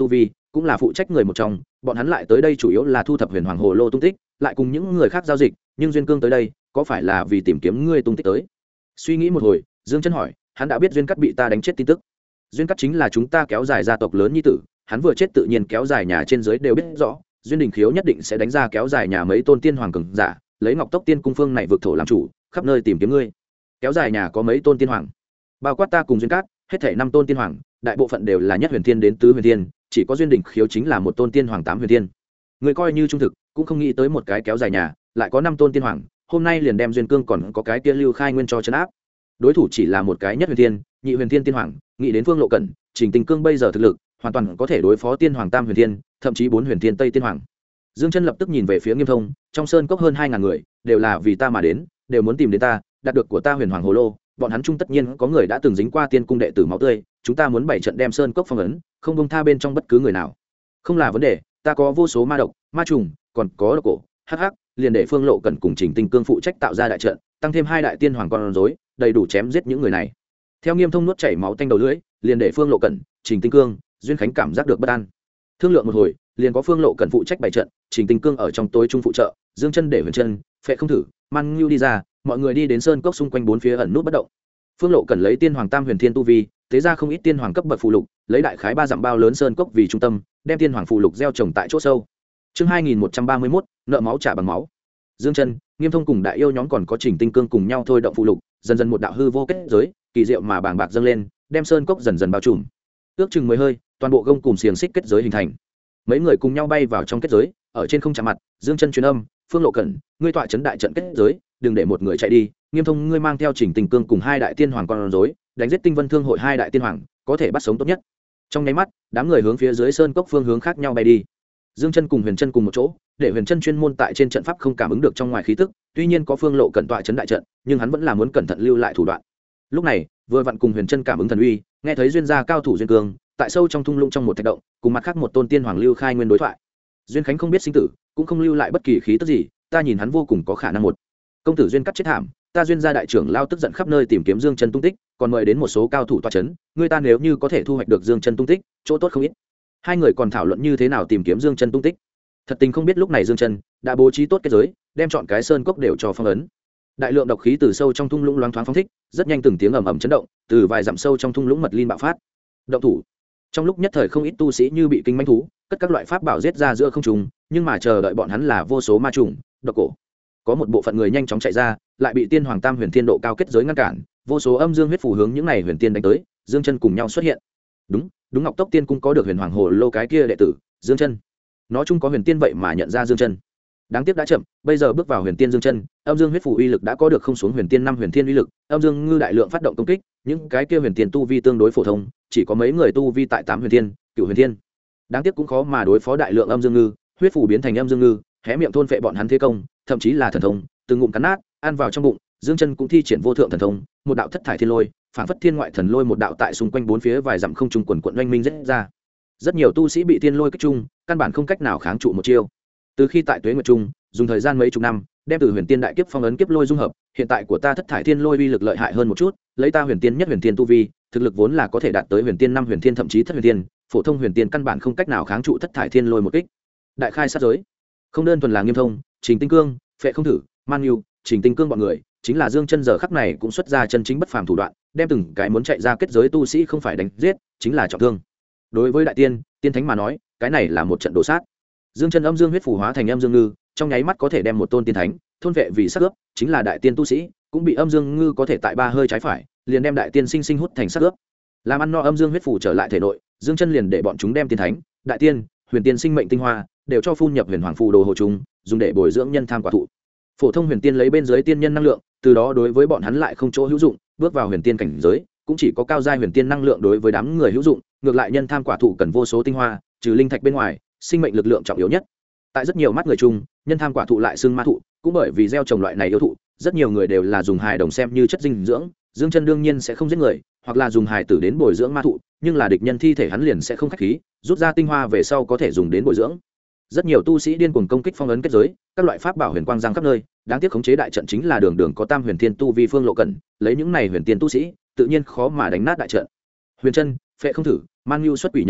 cũng là phụ trách người một trong, bọn hắn lại tới đây chủ yếu là thu thập huyền hoàng hồ lô tung tích, lại cùng những người khác giao dịch, nhưng duyên cương tới đây có phải là vì tìm kiếm ngươi tung tích tới? Suy nghĩ một hồi, Dương Chân hỏi, hắn đã biết duyên cắt bị ta đánh chết tin tức. Duyên cắt chính là chúng ta kéo dài gia tộc lớn nhi tử, hắn vừa chết tự nhiên kéo dài nhà trên dưới đều biết rõ, duyên đình khiếu nhất định sẽ đánh ra kéo dài nhà mấy tôn tiên hoàng cường giả, lấy Ngọc Tốc Tiên cung phương này vực thổ làm chủ, khắp nơi tìm kiếm ngươi. Kéo dài nhà có mấy tôn tiên hoàng? Bao quát ta cùng duyên cát, hết thảy 5 tôn tiên hoàng, đại bộ phận đều là nhất huyền thiên đến tứ huyền thiên, chỉ có duyên đình khiếu chính là một tôn tiên hoàng 8 huyền thiên. Người coi như trung thực, cũng không nghĩ tới một cái kéo dài nhà, lại có 5 tôn tiên hoàng, hôm nay liền đem duyên cương còn có cái kia Lưu Khai Nguyên cho trấn áp. Đối thủ chỉ là một cái nhất huyền thiên, nhị huyền thiên tiên hoàng, nghĩ đến Phương Lộ Cẩn, Trình Tình Cương bây giờ thực lực, hoàn toàn có thể đối phó tiên hoàng tam huyền thiên, thậm chí 4 huyền thiên tây tiên hoàng. Dương Chân lập tức nhìn về phía Nghiêm Thông, trong sơn cốc hơn 2000 người, đều là vì ta mà đến, đều muốn tìm đến ta, đạt được của ta huyền hoàng hồ lô, bọn hắn chung tất nhiên có người đã từng dính qua tiên cung đệ tử máu tươi, chúng ta muốn bày trận đem sơn cốc phong ấn, không buông tha bên trong bất cứ người nào. Không là vấn đề, ta có vô số ma độc, ma trùng, còn có độc cổ, hắc, liền để Phương Lộ Cẩn cùng Trình Tinh Cương phụ trách tạo ra đại trận, tăng thêm 2 đại tiên hoàng con rối, đầy đủ chém giết những người này. Theo Nghiêm Thông nuốt chảy máu tanh đầu lưỡi, liền để Phương Lộ Cẩn, Trình Tinh Cương, Duyên Khánh cảm giác được bất an. Thương lượng một hồi, liền có Phương Lộ Cẩn phụ trách bày trận, Trình Tinh Cương ở trong tối trung phụ trợ, Dương Chân để Huyền Chân, Phệ không thử, Man Nưu đi ra, mọi người đi đến sơn cốc xung quanh bốn phía ẩn nút bất động. Phương Lộ Cẩn lấy tiên hoàng tam huyền thiên tu vi, tế ra không ít tiên hoàng cấp bậc phù lục, lấy đại khái 3 dặm bao lớn sơn cốc vì trung tâm, đem tiên hoàng phù lục gieo trồng tại chỗ sâu. Chương 2131, nợ máu trả bằng máu. Dương Chân, Nghiêm Thông cùng đại yêu nhóm còn có Trình Tinh Cương cùng nhau thôi động phù lục, dần dần một đạo hư vô kết giới, kỳ diệu mà bàng bạc dâng lên, đem sơn cốc dần dần bao trùm. Ước chừng 10 hơi, toàn bộ gông cùng xiềng xích kết giới hình thành. Mấy người cùng nhau bay vào trong kết giới, ở trên không chạm mặt, Dương Chân truyền âm, Phương Lộ Cẩn, ngươi tọa trấn đại trận kết giới, đừng để một người chạy đi. Nghiêm Thông, ngươi mang theo Trình Tình Cương cùng 2 đại tiên hoàng con rối, đánh giết Tinh Vân Thương hội 2 đại tiên hoàng, có thể bắt sống tốt nhất. Trong nháy mắt, đám người hướng phía dưới sơn cốc phương hướng khác nhau bay đi. Dương Chân cùng Huyền Chân cùng một chỗ, để Huyền Chân chuyên môn tại trên trận pháp không cảm ứng được trong ngoài khí tức, tuy nhiên có Phương Lộ Cẩn tọa trấn đại trận, nhưng hắn vẫn là muốn cẩn thận lưu lại thủ đoạn. Lúc này, vừa vặn cùng Huyền Chân cảm ứng thần uy, nghe thấy duyên gia cao thủ duyên cương, tại sâu trong thung lũng trong một thạch động, cùng mặt khác một tôn tiên hoàng Lưu Khai Nguyên đối thoại. Duyên Khánh không biết sinh tử, cũng không lưu lại bất kỳ khí tức gì, ta nhìn hắn vô cùng có khả năng một công tử duyên cắt chết thảm, ta duyên gia đại trưởng lao tức giận khắp nơi tìm kiếm Dương Chân tung tích, còn mời đến một số cao thủ tọa chấn, người ta nếu như có thể thu hoạch được Dương Chân tung tích, chỗ tốt không ít. Hai người còn thảo luận như thế nào tìm kiếm Dương Chân tung tích. Thật tình không biết lúc này Dương Chân đã bố trí tốt kết giới, đem chọn cái sơn cốc đều cho phong ấn. Đại lượng độc khí từ sâu trong thung lũng loáng thoáng phóng thích, rất nhanh từng tiếng ầm ầm chấn động, từ vài dặm sâu trong thung lũng mật linh bạo phát. Động thủ. Trong lúc nhất thời không ít tu sĩ như bị kinh manh thú, cất các loại pháp bảo giết ra giữa không trung, nhưng mà chờ đợi bọn hắn là vô số ma trùng, độc cổ. Có một bộ phận người nhanh chóng chạy ra, lại bị tiên hoàng tam huyền thiên độ cao kết giới ngăn cản, vô số âm dương huyết phù hướng những này huyền tiên đánh tới, Dương Chân cùng nhau xuất hiện. Đúng Ngọc Tốc Tiên cung có được huyền hoàng hồ lô cái kia đệ tử, Dương Chân. Nó chung có huyền tiên vậy mà nhận ra Dương Chân. Đáng tiếc đã chậm, bây giờ bước vào huyền tiên Dương Chân, âm dương huyết phù uy lực đã có được không xuống huyền tiên 5 huyền thiên uy lực, âm dương ngư đại lượng phát động công kích, những cái kia huyền tiên tu vi tương đối phổ thông, chỉ có mấy người tu vi tại 8 huyền thiên, cửu huyền thiên. Đáng tiếc cũng khó mà đối phó đại lượng âm dương ngư, huyết phù biến thành âm dương ngư, hé miệng thôn phệ bọn hắn thế công, thậm chí là thần thông, từng ngụm cắn nát, ăn vào trong bụng. Dương Chân cũng thi triển vô thượng thần thông, một đạo thất thải thiên lôi, phảng phất thiên ngoại thần lôi một đạo tại xung quanh bốn phía vài dặm không trung quần quần oanh minh rất ra. Rất nhiều tu sĩ bị thiên lôi kích trung, căn bản không cách nào kháng trụ một chiêu. Từ khi tại Tuế Nguyệt Trung, dùng thời gian mấy chục năm, đem từ huyền tiên đại kiếp phong ấn kiếp lôi dung hợp, hiện tại của ta thất thải thiên lôi uy lực lợi hại hơn một chút, lấy ta huyền tiên nhất huyền tiên tu vi, thực lực vốn là có thể đạt tới huyền tiên 5 huyền tiên thậm chí thất huyền tiên, phổ thông huyền tiên căn bản không cách nào kháng trụ thất thải thiên lôi một kích. Đại khai sát giới. Không đơn thuần là Nghiêm Thông, Trình Tinh Cương, Phệ không thử, Man Nưu, Trình Tinh Cương bọn người, chính là Dương Chân giờ khắc này cũng xuất ra chân chính bất phàm thủ đoạn, đem từng cái muốn chạy ra kết giới tu sĩ không phải đánh giết, chính là trọng thương. Đối với đại tiên, tiên thánh mà nói, cái này là một trận đồ sát. Dương Chân âm dương huyết phù hóa thành âm dương ngư, trong nháy mắt có thể đem một tôn tiên thánh thôn vệ vì sát ướp, chính là đại tiên tu sĩ, cũng bị âm dương ngư có thể tại 3 hơi trái phải, liền đem đại tiên sinh sinh hút thành sát ướp. Làm ăn no âm dương huyết phù trở lại thể nội, Dương Chân liền để bọn chúng đem tiên thánh, đại tiên, huyền tiên sinh mệnh tinh hoa đều cho phun nhập huyền hoàng phù đồ hồ trùng, dùng để bồi dưỡng nhân tham quả thụ. Phổ thông huyền tiên lấy bên dưới tiên nhân năng lượng, từ đó đối với bọn hắn lại không chỗ hữu dụng, bước vào huyền tiên cảnh giới, cũng chỉ có cao giai huyền tiên năng lượng đối với đám người hữu dụng, ngược lại nhân tham quả thụ cần vô số tinh hoa, trừ linh thạch bên ngoài, sinh mệnh lực lượng trọng yếu nhất. Tại rất nhiều mắt người chung, nhân tham quả thụ lại xưng ma thụ, cũng bởi vì gieo trồng loại này yêu thụ, rất nhiều người đều là dùng hài đồng xem như chất dinh dưỡng. Dương Chân đương nhiên sẽ không giết người, hoặc là dùng hài tử đến bồi dưỡng ma thụ, nhưng là địch nhân thi thể hắn liền sẽ không khách khí, rút ra tinh hoa về sau có thể dùng đến bồi dưỡng. Rất nhiều tu sĩ điên cuồng công kích phong ấn kết giới, các loại pháp bảo huyền quang giang khắp nơi, đáng tiếc khống chế đại trận chính là đường đường có tam huyền thiên tu vi Phương Lộ Cẩn, lấy những này huyền tiên tu sĩ, tự nhiên khó mà đánh nát đại trận. Huyền Chân, Phệ không thử, Man Nưu xuất quỷ nhập thần,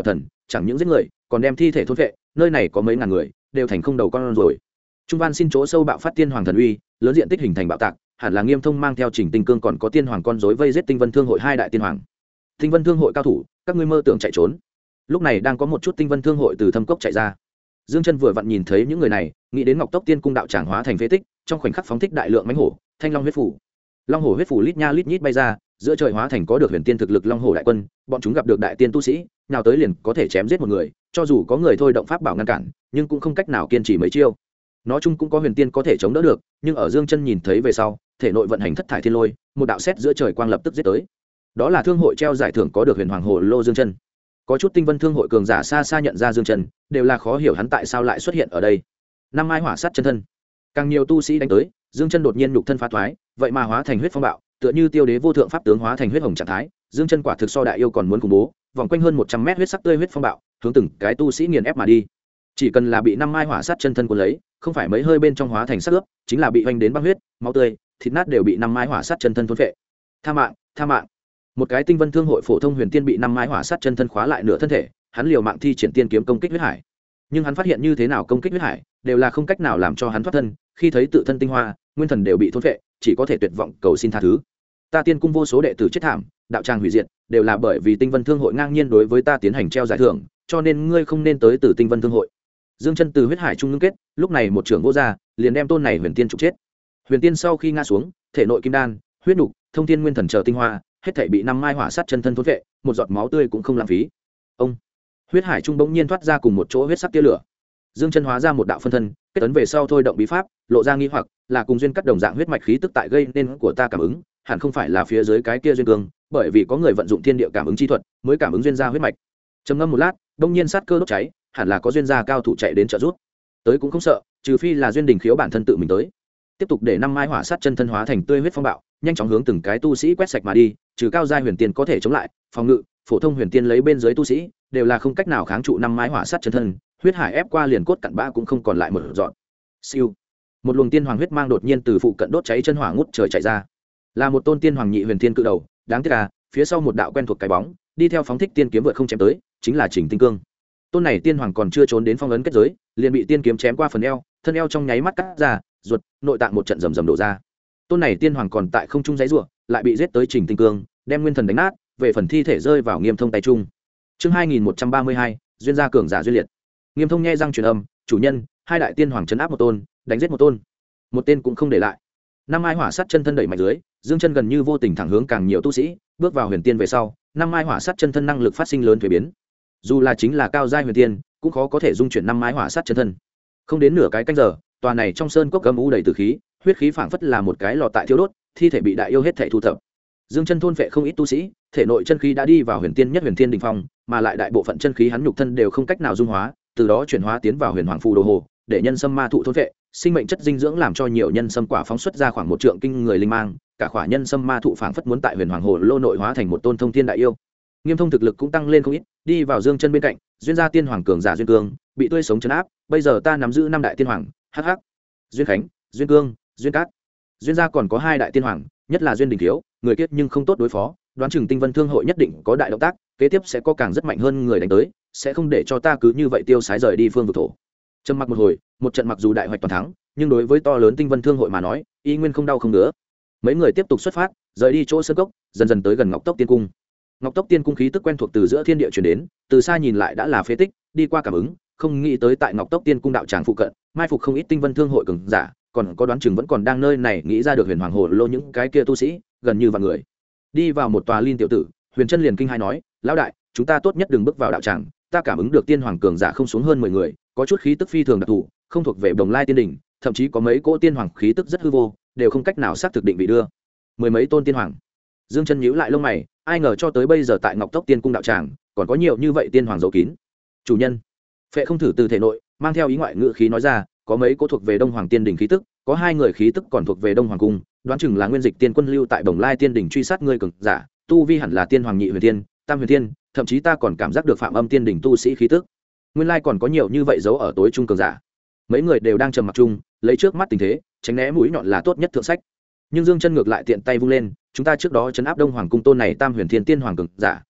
chẳng những giết người còn đem thi thể thôn vệ, nơi này có mấy ngàn người đều thành không đầu con rồi. Trung Văn xin chỗ sâu bạo phát tiên hoàng thần uy, lớn diện tích hình thành bạo tạc, hẳn là Nghiêm Thông mang theo Trình Tinh Cương còn có tiên hoàng con rối vây giết Tinh Vân Thương hội hai đại tiên hoàng. Tinh Vân Thương hội cao thủ, các ngươi mơ tưởng chạy trốn. Lúc này đang có một chút Tinh Vân Thương hội từ thâm cốc chạy ra. Dương Chân vừa vặn nhìn thấy những người này, nghĩ đến Ngọc Tốc Tiên cung đạo tràng hóa thành phế tích, trong khoảnh khắc phóng thích đại lượng mãnh hổ, thanh long huyết phủ. Long hổ huyết phủ lít nha lít nhít bay ra, giữa trời hóa thành có được huyền tiên thực lực long hổ đại quân, bọn chúng gặp được đại tiên tu sĩ, nào tới liền có thể chém giết một người, cho dù có người thôi động pháp bảo ngăn cản, nhưng cũng không cách nào kiên trì mấy chiêu. Nó chung cũng có huyền tiên có thể chống đỡ được, nhưng ở Dương Chân nhìn thấy về sau, thể nội vận hành thất thải thiên lôi, một đạo sét giữa trời quang lập tức giết tới. Đó là thương hội treo giải thưởng có được huyền hoàng hồ lô Dương Chân. Có chút Tinh Vân Thương hội cường giả xa xa nhận ra Dương Chân, đều là khó hiểu hắn tại sao lại xuất hiện ở đây. Năm mai hỏa sát chân thân, càng nhiều tu sĩ đánh tới, Dương Chân đột nhiên nhục thân phá thoái, vậy mà hóa thành huyết phong bạo, tựa như tiêu đế vô thượng pháp tướng hóa thành huyết hồng trạng thái. Dương Chân quả thực so đại yêu còn muốn khủng bố, vòng quanh hơn 100 mét huyết sắc tươi huyết phong bạo, hướng từng cái tu sĩ nghiền ép mà đi. Chỉ cần là bị năm mai hỏa sát chân thân cuốn lấy, không phải mấy hơi bên trong hóa thành sắc ướp, chính là bị hoành đến băng huyết, máu tươi, thịt nát đều bị năm mai hỏa sát chân thân thôn phệ. Tha mạng, tha mạng. Một cái Tinh Vân Thương hội phổ thông huyền tiên bị năm mai hỏa sát chân thân khóa lại nửa thân thể, hắn liều mạng thi triển tiên kiếm công kích huyết hải. Nhưng hắn phát hiện như thế nào công kích huyết hải, đều là không cách nào làm cho hắn thoát thân, khi thấy tự thân tinh hoa, nguyên thần đều bị thôn phệ, chỉ có thể tuyệt vọng cầu xin tha thứ. Ta tiên cung vô số đệ tử chết thảm, đạo tràng hủy diệt, đều là bởi vì Tinh Vân Thương hội ngang nhiên đối với ta tiến hành treo giải thưởng, cho nên ngươi không nên tới từ Tinh Vân Thương hội. Dương Chân từ huyết hải trung ngưng kết, lúc này một trưởng vô ra, liền đem tôn này huyền tiên trục chết. Huyền tiên sau khi ngã xuống, thể nội kim đan, huyết nục, thông thiên nguyên thần chờ tinh hoa, hết thảy bị năm mai hỏa sát chân thân thôn vệ, một giọt máu tươi cũng không lãng phí. Ông, huyết hải trung bỗng nhiên thoát ra cùng một chỗ huyết sắc tia lửa. Dương Chân hóa ra một đạo phân thân, kết ấn về sau thôi động bí pháp, lộ ra nghi hoặc, là cùng duyên cắt đồng dạng huyết mạch khí tức tại gây nên của ta cảm ứng, hẳn không phải là phía dưới cái kia duyên cương, bởi vì có người vận dụng thiên địa cảm ứng chi thuật, mới cảm ứng duyên gia huyết mạch. Trầm ngâm một lát, bỗng nhiên sát cơ đốt cháy, hẳn là có duyên gia cao thủ chạy đến trợ giúp. Tới cũng không sợ, trừ phi là duyên đình khiếu bản thân tự mình tới. Tiếp tục để năm mai hỏa sát chân thân hóa thành tươi huyết phong bạo, nhanh chóng hướng từng cái tu sĩ quét sạch mà đi, trừ cao giai huyền tiên có thể chống lại, phòng ngự, phổ thông huyền tiên lấy bên dưới tu sĩ, đều là không cách nào kháng trụ năm mai hỏa sát chân thân, huyết hải ép qua liền cốt cặn bã cũng không còn lại một dọn. Siêu, một luồng tiên hoàng huyết mang đột nhiên từ phụ cận đốt cháy chân hỏa ngút trời chạy ra, là một tôn tiên hoàng nhị huyền tiên cự đầu, đáng tiếc là phía sau một đạo quen thuộc cái bóng, đi theo phóng thích tiên kiếm vượt không chém tới, chính là Trình Tinh Cương. Tôn này tiên hoàng còn chưa trốn đến phong ấn kết giới, liền bị tiên kiếm chém qua phần eo, thân eo trong nháy mắt cắt ra, ruột, nội tạng một trận rầm rầm đổ ra. Tôn này tiên hoàng còn tại không trung giãy giụa, lại bị giết tới Trình Tinh Cương, đem nguyên thần đánh nát, về phần thi thể rơi vào Nghiêm Thông tay trung. Chương 2132, duyên gia cường giả duyên liệt. Nghiêm Thông nghe răng truyền âm, chủ nhân, hai đại tiên hoàng trấn áp một tôn, đánh giết một tôn, một tên cũng không để lại. Năm mai hỏa sát chân thân đẩy mạnh dưới, Dương Chân gần như vô tình thẳng hướng càng nhiều tu sĩ, bước vào huyền tiên về sau, năm mai hỏa sát chân thân năng lực phát sinh lớn thay biến. Dù là chính là cao giai huyền tiên, cũng khó có thể dung chuyển năm mai hỏa sát chân thân. Không đến nửa cái canh giờ, tòa này trong sơn cốc âm u đầy tử khí, huyết khí phảng phất là một cái lò tại thiêu đốt, thi thể bị đại yêu hết thảy thu thập. Dương Chân thôn phệ không ít tu sĩ, thể nội chân khí đã đi vào huyền tiên nhất huyền tiên đỉnh phong, mà lại đại bộ phận chân khí hắn nhục thân đều không cách nào dung hóa, từ đó chuyển hóa tiến vào huyền hoàng phù đồ hồ, để nhân sâm ma thụ thôn phệ, sinh mệnh chất dinh dưỡng làm cho nhiều nhân sâm quả phóng xuất ra khoảng một trượng kinh người linh mang, cả khỏa nhân sâm ma thụ phảng phất muốn tại huyền hoàng hồ lô nội hóa thành một tôn thông thiên đại yêu. Nghiêm Thông thực lực cũng tăng lên không ít, đi vào Dương Chân bên cạnh, duyên gia tiên hoàng cường giả duyên cương, bị tươi sống trấn áp, bây giờ ta nắm giữ năm đại tiên hoàng, hắc hắc. Duyên Khánh, Duyên Cương, Duyên Cát. Duyên gia còn có hai đại tiên hoàng, nhất là Duyên Đình Thiếu, người kiết nhưng không tốt đối phó, đoán chừng Tinh Vân Thương hội nhất định có đại động tác, kế tiếp sẽ có càng rất mạnh hơn người đánh tới, sẽ không để cho ta cứ như vậy tiêu sái rời đi phương vực thổ. Trầm mặc một hồi, một trận mặc dù đại hoạch toàn thắng, nhưng đối với to lớn Tinh Vân Thương hội mà nói, y nguyên không đau không ngứa. Mấy người tiếp tục xuất phát, rời đi chỗ sơn cốc, dần dần tới gần Ngọc Tốc Tiên cung. Ngọc Tốc Tiên cung khí tức quen thuộc từ giữa thiên địa truyền đến, từ xa nhìn lại đã là phế tích, đi qua cảm ứng, không nghĩ tới tại Ngọc Tốc Tiên cung đạo tràng phụ cận, mai phục không ít Tinh Vân Thương hội cường giả, còn có đoán chừng vẫn còn đang nơi này nghĩ ra được huyền hoàng hồ lô những cái kia tu sĩ, gần như vạn người. Đi vào một tòa linh tiểu tử, Huyền Chân liền kinh hai nói, lão đại, chúng ta tốt nhất đừng bước vào đạo tràng, ta cảm ứng được tiên hoàng cường giả không xuống hơn 10 người, có chút khí tức phi thường đặc thù, không thuộc về Đồng Lai Tiên đỉnh, thậm chí có mấy cỗ tiên hoàng khí tức rất hư vô, đều không cách nào xác thực định vị đưa. Mười mấy tôn tiên hoàng. Dương Chân nhíu lại lông mày, ai ngờ cho tới bây giờ tại Ngọc Tốc Tiên cung đạo tràng, còn có nhiều như vậy tiên hoàng giấu kín. Chủ nhân, Phệ không thử từ thể nội, mang theo ý ngoại ngữ khí nói ra, có mấy cỗ thuộc về Đông Hoàng Tiên đỉnh khí tức, có hai người khí tức còn thuộc về Đông Hoàng cung, đoán chừng là nguyên dịch tiên quân lưu tại Đồng Lai Tiên đỉnh truy sát ngươi cường giả, tu vi hẳn là tiên hoàng nhị huyền tiên, tam huyền tiên, thậm chí ta còn cảm giác được Phạm Âm Tiên đỉnh tu sĩ khí tức. Nguyên lai còn có nhiều như vậy giấu ở tối trung cường giả. Mấy người đều đang trầm mặc chung, lấy trước mắt tình thế, tránh né mũi nhọn là tốt nhất thượng sách. Nhưng Dương Chân ngược lại tiện tay vung lên, chúng ta trước đó trấn áp Đông Hoàng cung tôn này tam huyền thiên tiên hoàng cường giả,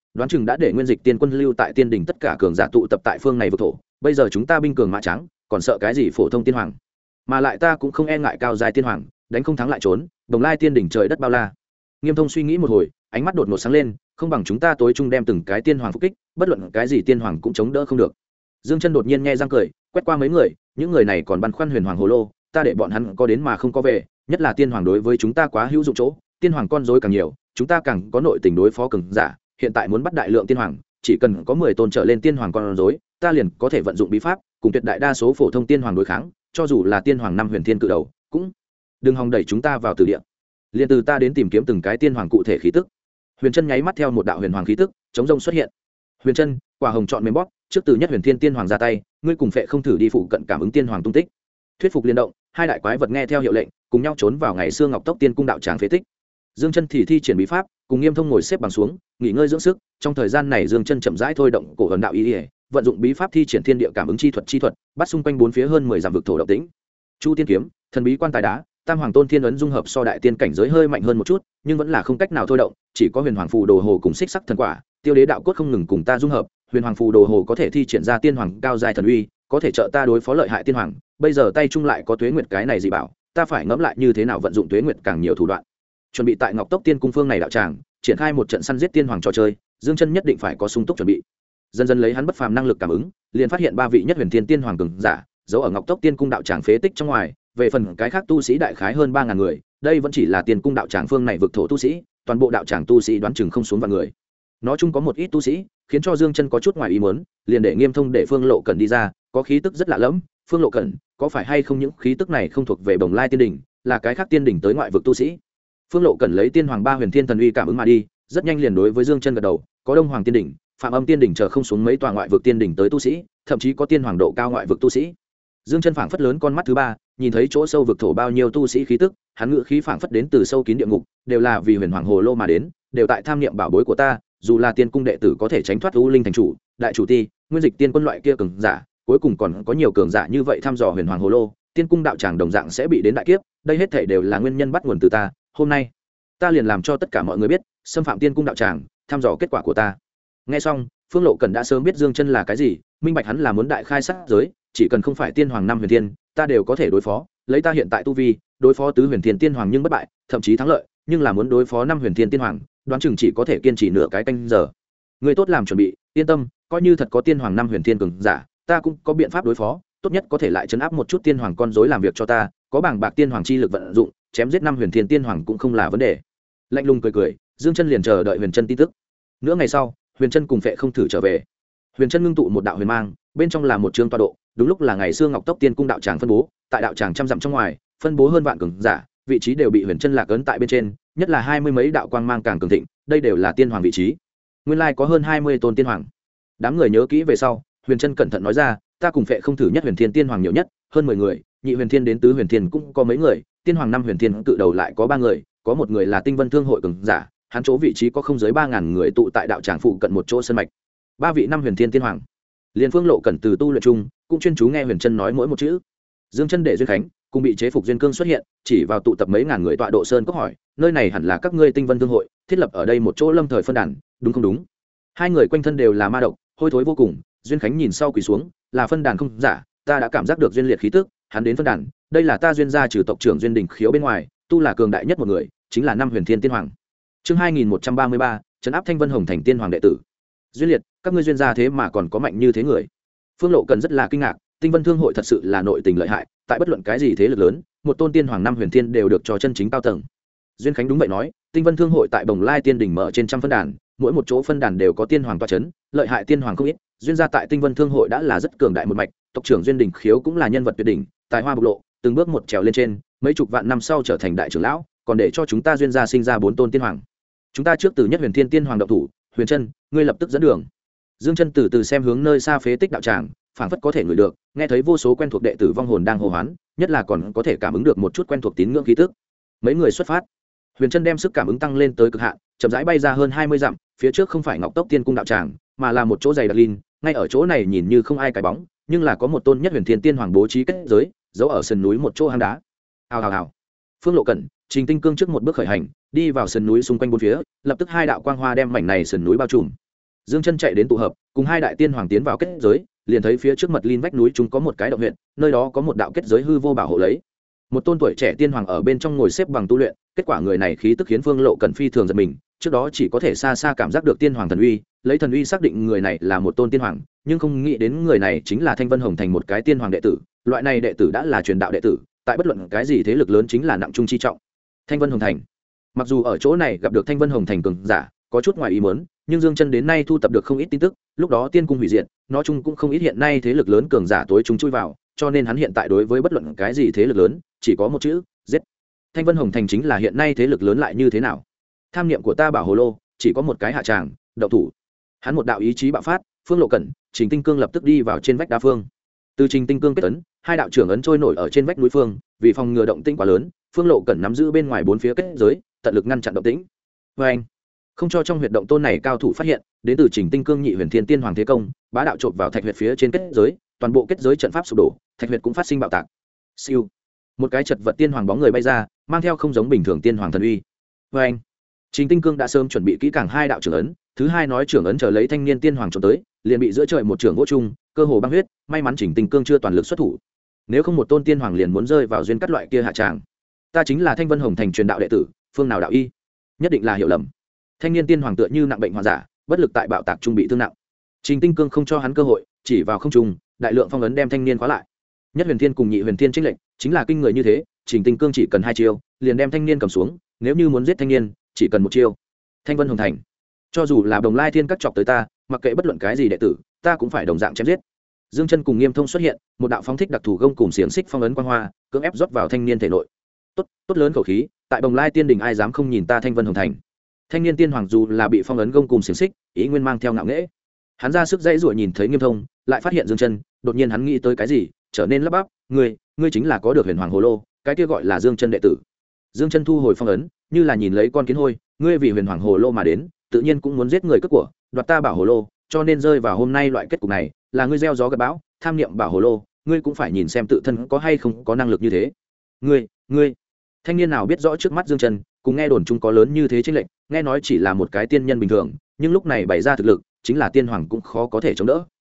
đoán chừng đã để nguyên dịch tiên quân lưu tại tiên đình tất cả cường giả tụ tập tại phương này vực thổ. Bây giờ chúng ta binh cường mã trắng, còn sợ cái gì phổ thông tiên hoàng? Mà lại ta cũng không e ngại cao dài tiên hoàng, đánh không thắng lại trốn, đồng lai tiên đỉnh trời đất bao la. Nghiêm Thông suy nghĩ một hồi, ánh mắt đột ngột sáng lên, không bằng chúng ta tối trung đem từng cái tiên hoàng phục kích, bất luận cái gì tiên hoàng cũng chống đỡ không được. Dương Chân đột nhiên nghe răng cười, quét qua mấy người, những người này còn băn khoăn huyền hoàng hồ lô, ta để bọn hắn có đến mà không có về, nhất là tiên hoàng đối với chúng ta quá hữu dụng chỗ, tiên hoàng con rối càng nhiều, chúng ta càng có nội tình đối phó cường giả, hiện tại muốn bắt đại lượng tiên hoàng, chỉ cần có 10 tôn trở lên tiên hoàng con rối, ta liền có thể vận dụng bí pháp, cùng tuyệt đại đa số phổ thông tiên hoàng đối kháng, cho dù là tiên hoàng năm huyền thiên cự đầu, cũng đừng hòng đẩy chúng ta vào tử địa. Liên từ ta đến tìm kiếm từng cái tiên hoàng cụ thể khí tức. Huyền Chân nháy mắt theo một đạo huyền hoàng khí tức, chống rông xuất hiện. Huyền Chân, quả hồng chọn mềm bóp, trước từ nhất huyền thiên tiên hoàng ra tay, ngươi cùng phệ không thử đi phụ cận cảm ứng tiên hoàng tung tích. Thuyết phục liên động, hai đại quái vật nghe theo hiệu lệnh, cùng nhau trốn vào ngày xưa Ngọc Tốc Tiên cung đạo tràng phế tích. Dương Chân thì thi triển bí pháp, cùng Nghiêm Thông ngồi xếp bằng xuống, nghỉ ngơi dưỡng sức. Trong thời gian này Dương Chân chậm rãi thôi động cổ hồn đạo ý, vận dụng bí pháp thi triển thiên địa cảm ứng chi thuật, bắt xung quanh bốn phía hơn 10 dặm vực thổ động tĩnh. Chu Tiên kiếm, thần bí quan tài đá, Tam Hoàng Tôn Thiên ấn dung hợp so đại tiên cảnh giới hơi mạnh hơn một chút, nhưng vẫn là không cách nào thôi động, chỉ có Huyền Hoàng phù đồ hồ cùng xích sắc thần quả, Tiêu Đế đạo cốt không ngừng cùng ta dung hợp, Huyền Hoàng phù đồ hồ có thể thi triển ra tiên hoàng cao giai thần uy, có thể trợ ta đối phó lợi hại tiên hoàng, bây giờ tay chung lại có Tuế Nguyệt cái này dị bảo, ta phải ngẫm lại như thế nào vận dụng Tuế Nguyệt càng nhiều thủ đoạn. Chuẩn bị tại Ngọc Tốc Tiên cung phương này đạo tràng, triển khai một trận săn giết tiên hoàng trò chơi, Dương Chân nhất định phải có sung túc chuẩn bị. Dần dần lấy hắn bất phàm năng lực cảm ứng, liền phát hiện ba vị nhất huyền thiên tiên hoàng cường giả, giấu ở Ngọc Tốc Tiên cung đạo tràng phế tích trong ngoài, về phần cái khác tu sĩ đại khái hơn 3000 người, đây vẫn chỉ là tiên cung đạo tràng phương này vực thổ tu sĩ, toàn bộ đạo tràng tu sĩ đoán chừng không xuống vạn người. Nói chung có một ít tu sĩ, khiến cho Dương Chân có chút ngoài ý muốn, liền để Nghiêm Thông để Phương Lộ Cẩn đi ra, có khí tức rất lạ lẫm. Phương Lộ Cẩn, có phải hay không những khí tức này không thuộc về Bồng Lai Tiên đỉnh, là cái khác tiên đỉnh tới ngoại vực tu sĩ? Phương Lộ Cẩn lấy tiên hoàng ba huyền thiên thần uy cảm ứng mà đi, rất nhanh liền đối với Dương Chân gật đầu, có Đông Hoàng Tiên đỉnh, Phạm Âm Tiên đỉnh chờ không xuống mấy tòa ngoại vực tiên đỉnh tới tu sĩ, thậm chí có tiên hoàng độ cao ngoại vực tu sĩ. Dương Chân phảng phất lớn con mắt thứ ba, nhìn thấy chỗ sâu vực thổ bao nhiêu tu sĩ khí tức, hắn ngự khí phảng phất đến từ sâu kín địa ngục, đều là vì huyền hoàng hồ lô mà đến, đều tại tham niệm bảo bối của ta, dù là tiên cung đệ tử có thể tránh thoát u linh thành chủ, đại chủ ti, nguyên dịch tiên quân loại kia cường giả, cuối cùng còn có nhiều cường giả như vậy thăm dò huyền hoàng hồ lô, tiên cung đạo tràng đồng dạng sẽ bị đến đại kiếp, đây hết thảy đều là nguyên nhân bắt nguồn từ ta, hôm nay ta liền làm cho tất cả mọi người biết, xâm phạm tiên cung đạo tràng, thăm dò kết quả của ta. Nghe xong, Phương Lộ Cẩn đã sớm biết Dương Chân là cái gì, minh bạch hắn là muốn đại khai sát giới, chỉ cần không phải tiên hoàng năm huyền thiên, ta đều có thể đối phó, lấy ta hiện tại tu vi, đối phó tứ huyền thiên tiên hoàng nhưng bất bại, thậm chí thắng lợi, nhưng là muốn đối phó năm huyền thiên tiên hoàng, đoán chừng chỉ có thể kiên trì nửa cái canh giờ. Người tốt làm chuẩn bị, yên tâm, coi như thật có tiên hoàng năm huyền thiên cường giả, ta cũng có biện pháp đối phó, tốt nhất có thể lại trấn áp một chút tiên hoàng con rối làm việc cho ta, có bảng bạc tiên hoàng chi lực vận dụng, chém giết năm huyền thiên tiên hoàng cũng không là vấn đề. Lạnh lùng cười cười, Dương Chân liền chờ đợi Huyền Chân tin tức. Nửa ngày sau, Huyền Chân cùng Phệ không thử trở về. Huyền Chân ngưng tụ một đạo huyền mang, bên trong là một trường tọa độ, đúng lúc là ngày xưa Ngọc Tốc Tiên cung đạo tràng phân bố, tại đạo tràng trăm dặm trong ngoài, phân bố hơn vạn cường giả, vị trí đều bị Huyền Chân lạc ấn tại bên trên, nhất là 20 mấy đạo quang mang càng cường thịnh, đây đều là tiên hoàng vị trí. Nguyên lai có hơn 20 tôn tiên hoàng. Đám người nhớ kỹ về sau, Huyền Chân cẩn thận nói ra, ta cùng Phệ không thử nhất huyền thiên tiên hoàng nhiều nhất, hơn 10 người, nhị huyền thiên đến tứ huyền thiên cũng có mấy người, tiên hoàng năm huyền thiên cự đầu lại có 3 người, có một người là Tinh Vân Thương hội cường giả, hắn chỗ vị trí có không dưới 3000 người tụ tại đạo tràng phụ cận một chỗ sân mạch. 3 vị năm huyền thiên tiên hoàng. Liên Phương Lộ Cẩn từ tu luyện chung, cũng chuyên chú nghe Huyền Chân nói mỗi một chữ. Dương Chân để duyên khánh, cùng bị chế phục duyên cương xuất hiện, chỉ vào tụ tập mấy ngàn người tọa độ sơn cốc hỏi, nơi này hẳn là các ngươi Tinh Vân Thương hội, thiết lập ở đây một chỗ lâm thời phân đàn, đúng không đúng? Hai người quanh thân đều là ma độc, hôi thối vô cùng, duyên khánh nhìn sau quỳ xuống, là phân đàn không giả, ta đã cảm giác được duyên liệt khí tức, hắn đến phân đàn, đây là ta duyên gia trừ tộc trưởng duyên đình khiếu bên ngoài, tu là cường đại nhất một người, chính là năm huyền thiên tiên hoàng. Chương 2133, trấn áp Thanh Vân Hồng thành tiên hoàng đệ tử. Duyên liệt, các ngươi duyên gia thế mà còn có mạnh như thế người. Phương Lộ Cần rất là kinh ngạc, Tinh Vân Thương hội thật sự là nội tình lợi hại, tại bất luận cái gì thế lực lớn, một tôn tiên hoàng năm huyền thiên đều được cho chân chính cao tầng. Duyên Khánh đúng vậy nói, Tinh Vân Thương hội tại Bồng Lai Tiên đỉnh mở trên trăm phân đàn, mỗi một chỗ phân đàn đều có tiên hoàng tọa chấn, lợi hại tiên hoàng không ít. Duyên gia tại Tinh Vân Thương hội đã là rất cường đại một mạch, tộc trưởng Duyên Đình Khiếu cũng là nhân vật tuyệt đỉnh, tài hoa bộc lộ, từng bước một trèo lên trên, mấy chục vạn năm sau trở thành đại trưởng lão, còn để cho chúng ta Duyên gia sinh ra 4 tôn tiên hoàng. Chúng ta trước từ nhất huyền thiên tiên hoàng động thủ, Huyền Chân, ngươi lập tức dẫn đường. Dương Chân từ từ xem hướng nơi xa phế tích đạo tràng, phảng phất có thể ngửi được, nghe thấy vô số quen thuộc đệ tử vong hồn đang hô hoán, nhất là còn có thể cảm ứng được một chút quen thuộc tín ngưỡng khí tức. Mấy người xuất phát. Huyền Chân đem sức cảm ứng tăng lên tới cực hạn, chậm rãi bay ra hơn 20 dặm, phía trước không phải Ngọc Tốc Tiên cung đạo tràng, mà là một chỗ dày đặc lin, ngay ở chỗ này nhìn như không ai cái bóng, nhưng là có một tôn nhất huyền thiên tiên hoàng bố trí kết giới, giấu ở sườn núi một chỗ hang đá. Hào hào hào. Phương Lộ Cẩn, Trình Tinh Cương trước một bước khởi hành, đi vào sườn núi xung quanh bốn phía, lập tức hai đạo quang hoa đem mảnh này sườn núi bao trùm. Dương Chân chạy đến tụ hợp, cùng hai đại tiên hoàng tiến vào kết giới, liền thấy phía trước mật linh vách núi chúng có một cái động huyệt, nơi đó có một đạo kết giới hư vô bảo hộ lấy. Một tôn tuổi trẻ tiên hoàng ở bên trong ngồi xếp bằng tu luyện, kết quả người này khí tức khiến Phương Lộ Cẩn phi thường giật mình, trước đó chỉ có thể xa xa cảm giác được tiên hoàng thần uy, lấy thần uy xác định người này là một tôn tiên hoàng, nhưng không nghĩ đến người này chính là Thanh Vân Hồng Thành một cái tiên hoàng đệ tử, loại này đệ tử đã là truyền đạo đệ tử, tại bất luận cái gì thế lực lớn chính là nặng trung chi trọng. Thanh Vân Hồng Thành, mặc dù ở chỗ này gặp được Thanh Vân Hồng Thành cường giả, có chút ngoài ý muốn, nhưng Dương Chân đến nay thu tập được không ít tin tức, lúc đó tiên cung hủy diệt, nói chung cũng không ít hiện nay thế lực lớn cường giả tối chúng chui vào, cho nên hắn hiện tại đối với bất luận cái gì thế lực lớn, chỉ có một chữ, giết. Thanh Vân Hồng Thành chính là hiện nay thế lực lớn lại như thế nào? Tham niệm của ta bảo hồ lô, chỉ có một cái hạ tràng, động thủ. Hắn một đạo ý chí bạo phát, Phương Lộ Cẩn, Trình Tinh Cương lập tức đi vào trên vách đá phương. Từ Trình Tinh Cương kết ấn, hai đạo trưởng ấn trôi nổi ở trên vách núi phương, vì phòng ngừa động tĩnh quá lớn, Phương Lộ Cẩn nắm giữ bên ngoài bốn phía kết giới, tận lực ngăn chặn động tĩnh. Và anh, không cho trong huyệt động tôn này cao thủ phát hiện, đến từ Trình Tinh Cương nhị huyền thiên tiên hoàng thế công, bá đạo chộp vào thạch huyệt phía trên kết giới, toàn bộ kết giới trận pháp sụp đổ, thạch huyệt cũng phát sinh bạo tạc. Siêu, một cái chật vật tiên hoàng bóng người bay ra, mang theo không giống bình thường tiên hoàng thần uy. Và anh, Trình Tinh Cương đã sớm chuẩn bị kỹ càng hai đạo trưởng ấn, thứ hai nói trưởng ấn chờ lấy thanh niên tiên hoàng trốn tới, liền bị giữa trời một trưởng vỗ chung, cơ hồ băng huyết, may mắn Trình Tinh Cương chưa toàn lực xuất thủ. Nếu không một tôn tiên hoàng liền muốn rơi vào duyên cắt loại kia hạ tràng. Ta chính là Thanh Vân Hồng Thành truyền đạo đệ tử, phương nào đạo y, nhất định là hiểu lầm. Thanh niên tiên hoàng tựa như nặng bệnh hoàn giả, bất lực tại bạo tạc trung bị thương nặng. Trình Tinh Cương không cho hắn cơ hội, chỉ vào không trung, đại lượng phong ấn đem thanh niên khóa lại. Nhất huyền thiên cùng nhị huyền thiên chênh lệnh, chính là kinh người như thế, Trình Tinh Cương chỉ cần hai chiêu, liền đem thanh niên cầm xuống, nếu như muốn giết thanh niên, chỉ cần một chiêu. Thanh Vân Hồng Thành, cho dù là Đồng Lai Thiên các chọc tới ta, mặc kệ bất luận cái gì đệ tử, ta cũng phải đồng dạng chém giết. Dương Chân cùng Nghiêm Thông xuất hiện, một đạo phóng thích đặc thù gông cùng xiềng xích phong ấn quang hoa, cưỡng ép rót vào thanh niên thể nội. Tốt lớn khẩu khí, tại Đồng Lai Tiên Đình ai dám không nhìn ta Thanh Vân Hồng Thành. Thanh niên tiên hoàng dù là bị phong ấn gông cùng xiềng xích, ý nguyên mang theo ngạo nghễ. Hắn ra sức dãy rủa nhìn thấy Nghiêm Thông, lại phát hiện Dương Chân, đột nhiên hắn nghĩ tới cái gì, trở nên lắp bắp, ngươi chính là có được Huyền Hoàng Hồ Lô, cái kia gọi là Dương Chân đệ tử. Dương Chân thu hồi phong ấn, như là nhìn lấy con kiến hôi, ngươi vì Huyền Hoàng Hồ Lô mà đến, tự nhiên cũng muốn giết người cướp của, đoạt ta bảo hồ lô, cho nên rơi vào hôm nay loại kết cục này, là ngươi gieo gió gặt bão, tham niệm bảo hồ lô, ngươi cũng phải nhìn xem tự thân có hay không có năng lực như thế. Ngươi, thanh niên nào biết rõ trước mắt Dương Chân, cùng nghe đồn chung có lớn như thế chênh lệch, nghe nói chỉ là một cái tiên nhân bình thường, nhưng lúc này bày ra thực lực, chính là tiên hoàng cũng khó có thể chống đỡ.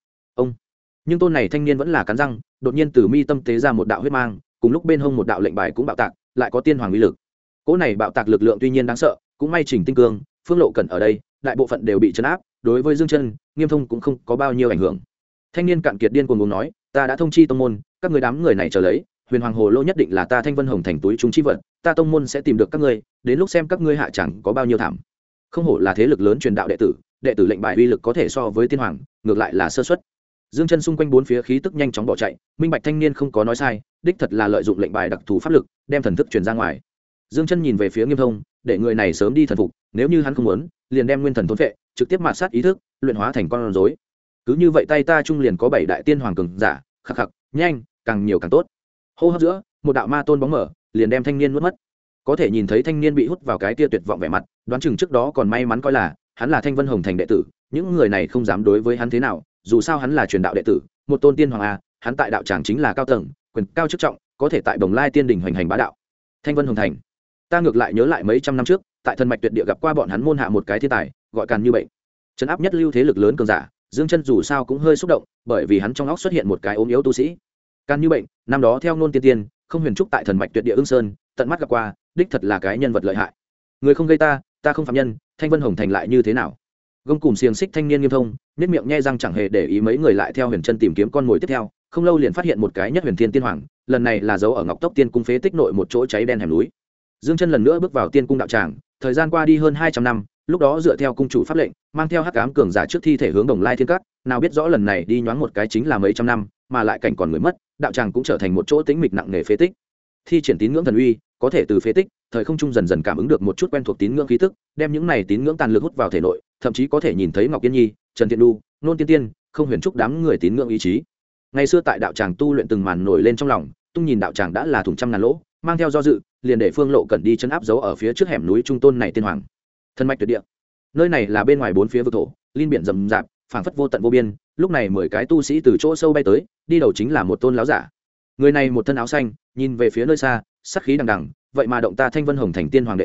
Nhưng tôn này thanh niên vẫn là cắn răng, đột nhiên từ mi tâm tế ra một đạo huyết mang, cùng lúc bên hông một đạo lệnh bài cũng bạo tạc, lại có tiên hoàng uy lực. Cỗ này bạo tạc lực lượng tuy nhiên đáng sợ, cũng may Trình Tinh Cương, Phương Lộ Cẩn ở đây, đại bộ phận đều bị trấn áp, đối với Dương Chân, Nghiêm Thông cũng không có bao nhiêu ảnh hưởng. Thanh niên cạn kiệt điên cuồng muốn nói, ta đã thông chi tông môn, các người đám người này chờ lấy, Huyền Hoàng Hồ Lô nhất định là ta Thanh Vân Hồng Thành túi chúng chi vật, ta tông môn sẽ tìm được các ngươi, đến lúc xem các ngươi hạ chẳng có bao nhiêu thảm. Không hổ là thế lực lớn truyền đạo đệ tử lệnh bài uy lực có thể so với tiên hoàng, ngược lại là sơ suất. Dương Chân xung quanh bốn phía khí tức nhanh chóng bỏ chạy, minh bạch thanh niên không có nói sai, đích thật là lợi dụng lệnh bài đặc thù pháp lực, đem thần thức truyền ra ngoài. Dương Chân nhìn về phía Nghiêm Thông, để người này sớm đi thần phục, nếu như hắn không muốn, liền đem nguyên thần thôn phệ, trực tiếp mạt sát ý thức, luyện hóa thành con rối. Cứ như vậy tay ta chung liền có 7 đại tiên hoàng cường giả, khắc khắc, nhanh, càng nhiều càng tốt. Hô hấp giữa, một đạo ma tôn bóng mở, liền đem thanh niên nuốt mất. Có thể nhìn thấy thanh niên bị hút vào cái tia tuyệt vọng vẻ mặt, đoán chừng trước đó còn may mắn coi là hắn là Thanh Vân Hồng Thành đệ tử, những người này không dám đối với hắn thế nào, dù sao hắn là truyền đạo đệ tử, một tôn tiên hoàng a, hắn tại đạo tràng chính là cao tầng, quyền cao chức trọng, có thể tại Bồng Lai Tiên Đình hoành hành bá đạo. Thanh Vân Hồng Thành, ta ngược lại nhớ lại mấy trăm năm trước, tại Thần Mạch Tuyệt Địa gặp qua bọn hắn môn hạ một cái thiên tài, gọi Càn Như Bệnh. Trấn áp nhất lưu thế lực lớn cường giả, Dương Chân dù sao cũng hơi xúc động, bởi vì hắn trong óc xuất hiện một cái ốm yếu tu sĩ. Càn Như Bệnh, năm đó theo ngôn tiên tiên, không huyền trúc tại Thần Mạch Tuyệt Địa Ưng Sơn, tận mắt gặp qua, đích thật là cái nhân vật lợi hại. Người không gây ta không phạm nhân, Thanh Vân Hồng Thành lại như thế nào? Gông cùng xiềng xích thanh niên Nghiêm Thông, nhếch miệng nhe răng chẳng hề để ý mấy người lại theo Huyền Chân tìm kiếm con mồi tiếp theo, không lâu liền phát hiện một cái nhất huyền thiên tiên hoàng, lần này là giấu ở Ngọc Tốc Tiên cung phế tích nội một chỗ cháy đen hẻm núi. Dương Chân lần nữa bước vào Tiên cung đạo tràng, thời gian qua đi hơn 200 năm, lúc đó dựa theo cung chủ pháp lệnh, mang theo hắc ám cường giả trước thi thể hướng Đồng Lai Thiên Các, nào biết rõ lần này đi nhoáng một cái chính là mấy trăm năm, mà lại cảnh còn người mất, đạo tràng cũng trở thành một chỗ tĩnh mịch nặng nề phế tích. Thi triển tín ngưỡng thần uy, có thể từ phế tích, thời không trung dần dần cảm ứng được một chút quen thuộc tín ngưỡng khí tức, đem những này tín ngưỡng tàn lực hút vào thể nội, thậm chí có thể nhìn thấy Ngọc Yên Nhi, Trần Tiện Du, Nôn Tiên Tiên, không huyền trúc đám người tín ngưỡng ý chí. Ngày xưa tại đạo tràng tu luyện từng màn nổi lên trong lòng, tung nhìn đạo tràng đã là thủng trăm ngàn lỗ, mang theo do dự, liền để Phương Lộ Cẩn đi trấn áp dấu ở phía trước hẻm núi trung tôn này tiên hoàng. Thân mạch tuyệt địa. Nơi này là bên ngoài bốn phía vực thổ, liên biển rầm rạp, phảng phất vô tận vô biên, lúc này 10 cái tu sĩ từ chỗ sâu bay tới, đi đầu chính là một tôn lão giả. Người này một thân áo xanh, nhìn về phía nơi xa, sắc khí đằng đằng, vậy mà động ta Thanh Vân Hồng Thành tiên hoàng đệ tử,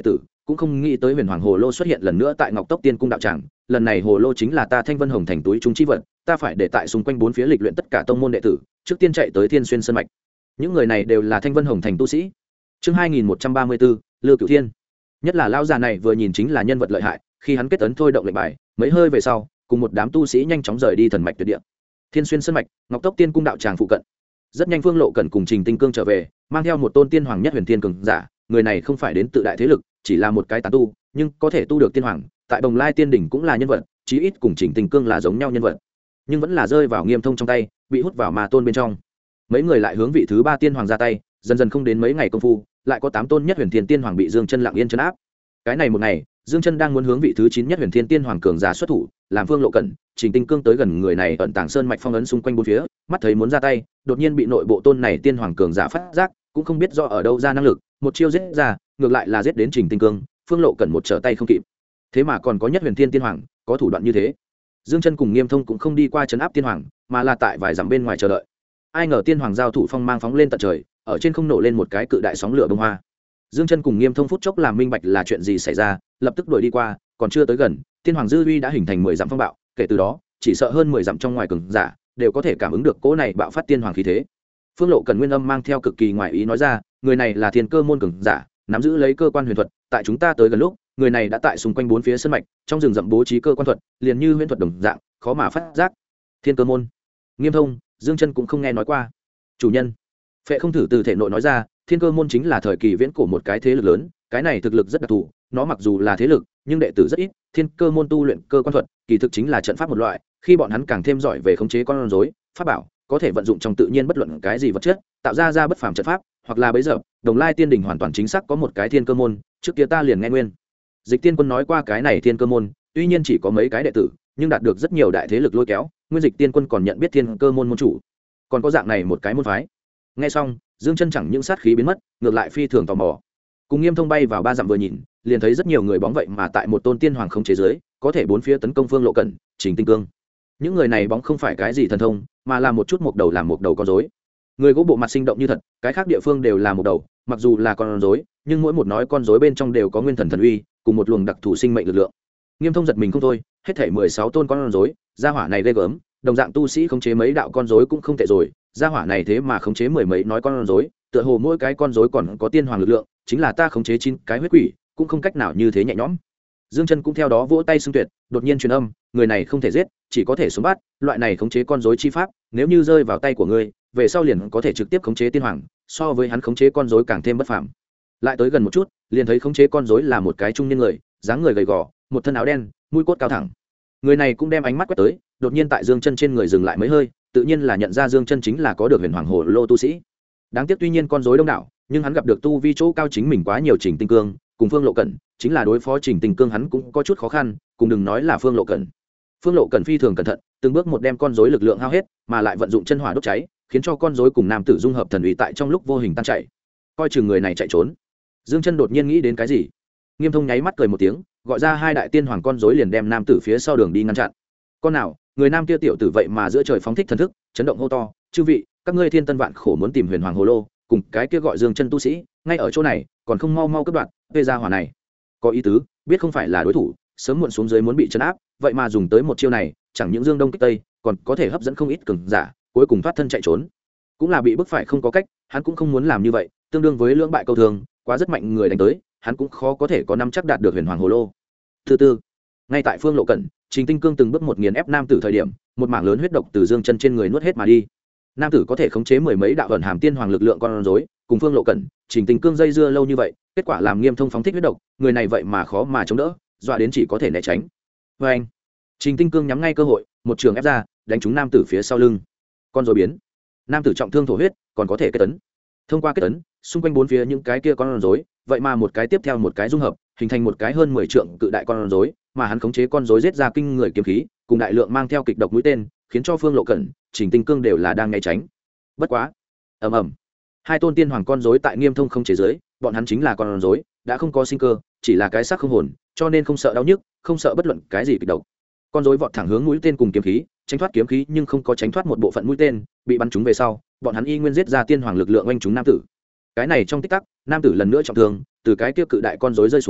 cũng không nghĩ tới huyền hoàng hồ lô xuất hiện lần nữa tại ngọc tốc tiên cung đạo tràng. Lần này hồ lô chính là ta Thanh Vân Hồng thành túi chúng chi vật, ta phải để tại xung quanh bốn phía lịch luyện tất cả tông môn đệ tử, trước tiên chạy tới Thiên Xuyên Sơn mạch. Những người này đều là Thanh Vân Hồng thành tu sĩ. Chương 2134, Lư Cửu Thiên. Nhất là lão già này vừa nhìn chính là nhân vật lợi hại, khi hắn kết ấn thôi động lệnh bài, mấy hơi về sau, cùng một đám tu sĩ nhanh chóng rời đi thần mạch tuyệt địa. Thiên Xuyên Sơn mạch, Ngọc Tốc Tiên cung đạo tràng phụ cận. Rất nhanh Phương Lộ Cẩn cùng Trình Tinh Cương trở về, mang theo một tôn tiên hoàng nhất huyền thiên cường giả, người này không phải đến tự đại thế lực, chỉ là một cái tán tu, nhưng có thể tu được tiên hoàng, tại Đồng Lai Tiên đỉnh cũng là nhân vật, chí ít cùng Trình Tinh Cương là giống nhau nhân vật, nhưng vẫn là rơi vào Nghiêm Thông trong tay, bị hút vào ma tôn bên trong. Mấy người lại hướng vị thứ ba tiên hoàng ra tay, dần dần không đến mấy ngày công phu, lại có 8 tôn nhất huyền thiên tiên hoàng bị Dương Chân lặng yên trấn áp. Cái này một ngày, Dương Chân đang muốn hướng vị thứ 9 nhất huyền thiên tiên hoàng cường giả xuất thủ, làm Phương Lộ Cẩn, Trình Tinh Cương tới gần người này ẩn tàng sơn mạch phong ấn xung quanh bốn phía, mắt thấy muốn ra tay, đột nhiên bị nội bộ tôn này tiên hoàng cường giả phát giác, cũng không biết do ở đâu ra năng lực, một chiêu giết ra, ngược lại là giết đến Trình Tinh Cương, Phương Lộ Cẩn một trở tay không kịp. Thế mà còn có nhất huyền thiên tiên hoàng, có thủ đoạn như thế. Dương Chân cùng Nghiêm Thông cũng không đi qua trấn áp tiên hoàng, mà là tại vài dặm bên ngoài chờ đợi. Ai ngờ tiên hoàng giao thủ phong mang phóng lên tận trời, ở trên không nổ lên một cái cự đại sóng lửa bông hoa. Dương Chân cùng Nghiêm Thông phút chốc làm minh bạch là chuyện gì xảy ra, lập tức đuổi đi qua, còn chưa tới gần, tiên hoàng dư uy đã hình thành 10 dặm phong bạo, kể từ đó, chỉ sợ hơn 10 dặm trong ngoài cường giả đều có thể cảm ứng được cỗ này bạo phát tiên hoàng khí thế. Phương Lộ Cần nguyên âm mang theo cực kỳ ngoại ý nói ra, người này là thiên cơ môn cường giả, nắm giữ lấy cơ quan huyền thuật, tại chúng ta tới gần lúc, người này đã tại xung quanh bốn phía sơn mạch, trong rừng rậm bố trí cơ quan thuật, liền như huyền thuật đồng dạng, khó mà phát giác. Thiên cơ môn, Nghiêm Thông, Dương Chân cũng không nghe nói qua. Chủ nhân, Phệ Không Thử từ thể nội nói ra, thiên cơ môn chính là thời kỳ viễn cổ một cái thế lực lớn, cái này thực lực rất đặc thù, nó mặc dù là thế lực, nhưng đệ tử rất ít, thiên cơ môn tu luyện cơ quan thuật, kỳ thực chính là trận pháp một loại, khi bọn hắn càng thêm giỏi về khống chế con rối, pháp bảo, có thể vận dụng trong tự nhiên bất luận cái gì vật chất, tạo ra bất phàm trận pháp, hoặc là bấy giờ, Đồng Lai Tiên đỉnh hoàn toàn chính xác có một cái thiên cơ môn, trước kia ta liền nghe nguyên. Dịch Tiên Quân nói qua cái này thiên cơ môn, tuy nhiên chỉ có mấy cái đệ tử, nhưng đạt được rất nhiều đại thế lực lôi kéo, Nguyên Dịch Tiên Quân còn nhận biết thiên cơ môn môn chủ, còn có dạng này một cái môn phái. Nghe xong, Dương Chân chẳng những sát khí biến mất, ngược lại phi thường tò mò. Cùng Nghiêm Thông bay vào 3 dặm vừa nhìn, liền thấy rất nhiều người bóng vậy mà tại một tôn tiên hoàng không chế giới, có thể bốn phía tấn công Phương Lộ Cẩn, Trình Tinh Cương. Những người này bóng không phải cái gì thần thông, mà là một chút mộc đầu làm mộc đầu con rối. Người gỗ bộ mặt sinh động như thật, cái khác địa phương đều là mộc đầu, mặc dù là con rối, nhưng mỗi một nói con rối bên trong đều có nguyên thần thần uy, cùng một luồng đặc thù sinh mệnh lực lượng. Nghiêm Thông giật mình không thôi, hết thảy 16 tôn con rối, gia hỏa này ghê gớm, đồng dạng tu sĩ khống chế mấy đạo con rối cũng không tệ rồi, gia hỏa này thế mà khống chế mười mấy nói con rối, tựa hồ mỗi cái con rối còn có tiên hoàng lực lượng, chính là ta khống chế 9 cái huyết quỷ, cũng không cách nào như thế nhẹ nhõm. Dương Chân cũng theo đó vỗ tay xưng tuyệt, đột nhiên truyền âm, người này không thể giết, chỉ có thể sống bắt, loại này khống chế con rối chi pháp, nếu như rơi vào tay của ngươi, về sau liền có thể trực tiếp khống chế tiên hoàng, so với hắn khống chế con rối càng thêm bất phàm. Lại tới gần một chút, liền thấy khống chế con rối là một cái trung niên người, dáng người gầy gò, một thân áo đen, mũi cốt cao thẳng. Người này cũng đem ánh mắt quét tới, đột nhiên tại Dương Chân trên người dừng lại mấy hơi, tự nhiên là nhận ra Dương Chân chính là có được huyền hoàng hồ lô tu sĩ. Đáng tiếc tuy nhiên con rối đông đảo, nhưng hắn gặp được tu vi chỗ cao chính mình quá nhiều, Trình Tinh Cương cùng Phương Lộ Cẩn, chính là đối phó Trình Tinh Cương hắn cũng có chút khó khăn, cùng đừng nói là Phương Lộ Cẩn. Phương Lộ Cẩn phi thường cẩn thận, từng bước một đem con rối lực lượng hao hết, mà lại vận dụng chân hỏa đốt cháy, khiến cho con rối cùng nam tử dung hợp thần uy tại trong lúc vô hình tan chảy. Coi chừng người này chạy trốn. Dương Chân đột nhiên nghĩ đến cái gì, Nghiêm Thông nháy mắt cười một tiếng, gọi ra 2 đại tiên hoàng con rối liền đem nam tử phía sau đường đi ngăn chặn. Con nào, người nam kia tiểu tử vậy mà giữa trời phóng thích thần thức, chấn động hô to, chư vị, các ngươi thiên tân vạn khổ muốn tìm huyền hoàng hồ lô, cùng cái kia gọi Dương Chân tu sĩ, ngay ở chỗ này, còn không mau mau cướp đoạt, vê ra hỏa này. Có ý tứ, biết không phải là đối thủ, sớm muộn xuống dưới muốn bị trấn áp, vậy mà dùng tới một chiêu này, chẳng những Dương Đông kích Tây, còn có thể hấp dẫn không ít cường giả, cuối cùng thoát thân chạy trốn. Cũng là bị bức phải không có cách, hắn cũng không muốn làm như vậy, tương đương với lưỡng bại câu thường, quá rất mạnh người đánh tới, hắn cũng khó có thể có nắm chắc đạt được huyền hoàng hồ lô. Thứ tư, ngay tại Phương Lộ Cẩn, Trình Tinh Cương từng bước một nghiền ép nam tử thời điểm, một mảng lớn huyết độc từ Dương Chân trên người nuốt hết mà đi. Nam tử có thể khống chế mười mấy đạo ẩn hàm tiên hoàng lực lượng con rối, cùng Phương Lộ Cẩn, Trình Tinh Cương dây dưa lâu như vậy, kết quả làm Nghiêm Thông phóng thích huyết độc, người này vậy mà khó mà chống đỡ, dọa đến chỉ có thể né tránh. Và anh, Trình Tinh Cương nhắm ngay cơ hội, một trường ép ra, đánh trúng nam tử phía sau lưng. Con rối biến, nam tử trọng thương thổ huyết, còn có thể kết tấn. Thông qua kết tấn, xung quanh bốn phía những cái kia con rối, vậy mà một cái tiếp theo một cái dung hợp, hình thành một cái hơn 10 trượng cự đại con rối, mà hắn khống chế con rối giết ra kinh người kiếm khí, cùng đại lượng mang theo kịch độc mũi tên, khiến cho Phương Lộ Cẩn, Trình Tinh Cương đều là đang né tránh. Bất quá, ầm ầm, 2 tôn tiên hoàng con rối tại Nghiêm Thông không chế giới, bọn hắn chính là con rối, đã không có sinh cơ, chỉ là cái xác không hồn, cho nên không sợ đau nhức, không sợ bất luận cái gì kịch độc. Con rối vọt thẳng hướng mũi tên cùng kiếm khí, tránh thoát kiếm khí nhưng không có tránh thoát một bộ phận mũi tên, bị bắn trúng về sau, bọn hắn y nguyên giết ra tiên hoàng lực lượng oanh trúng nam tử. Cái này trong tích tắc, nam tử lần nữa trọng thương, từ cái kia cự đại con rối rơi xuống,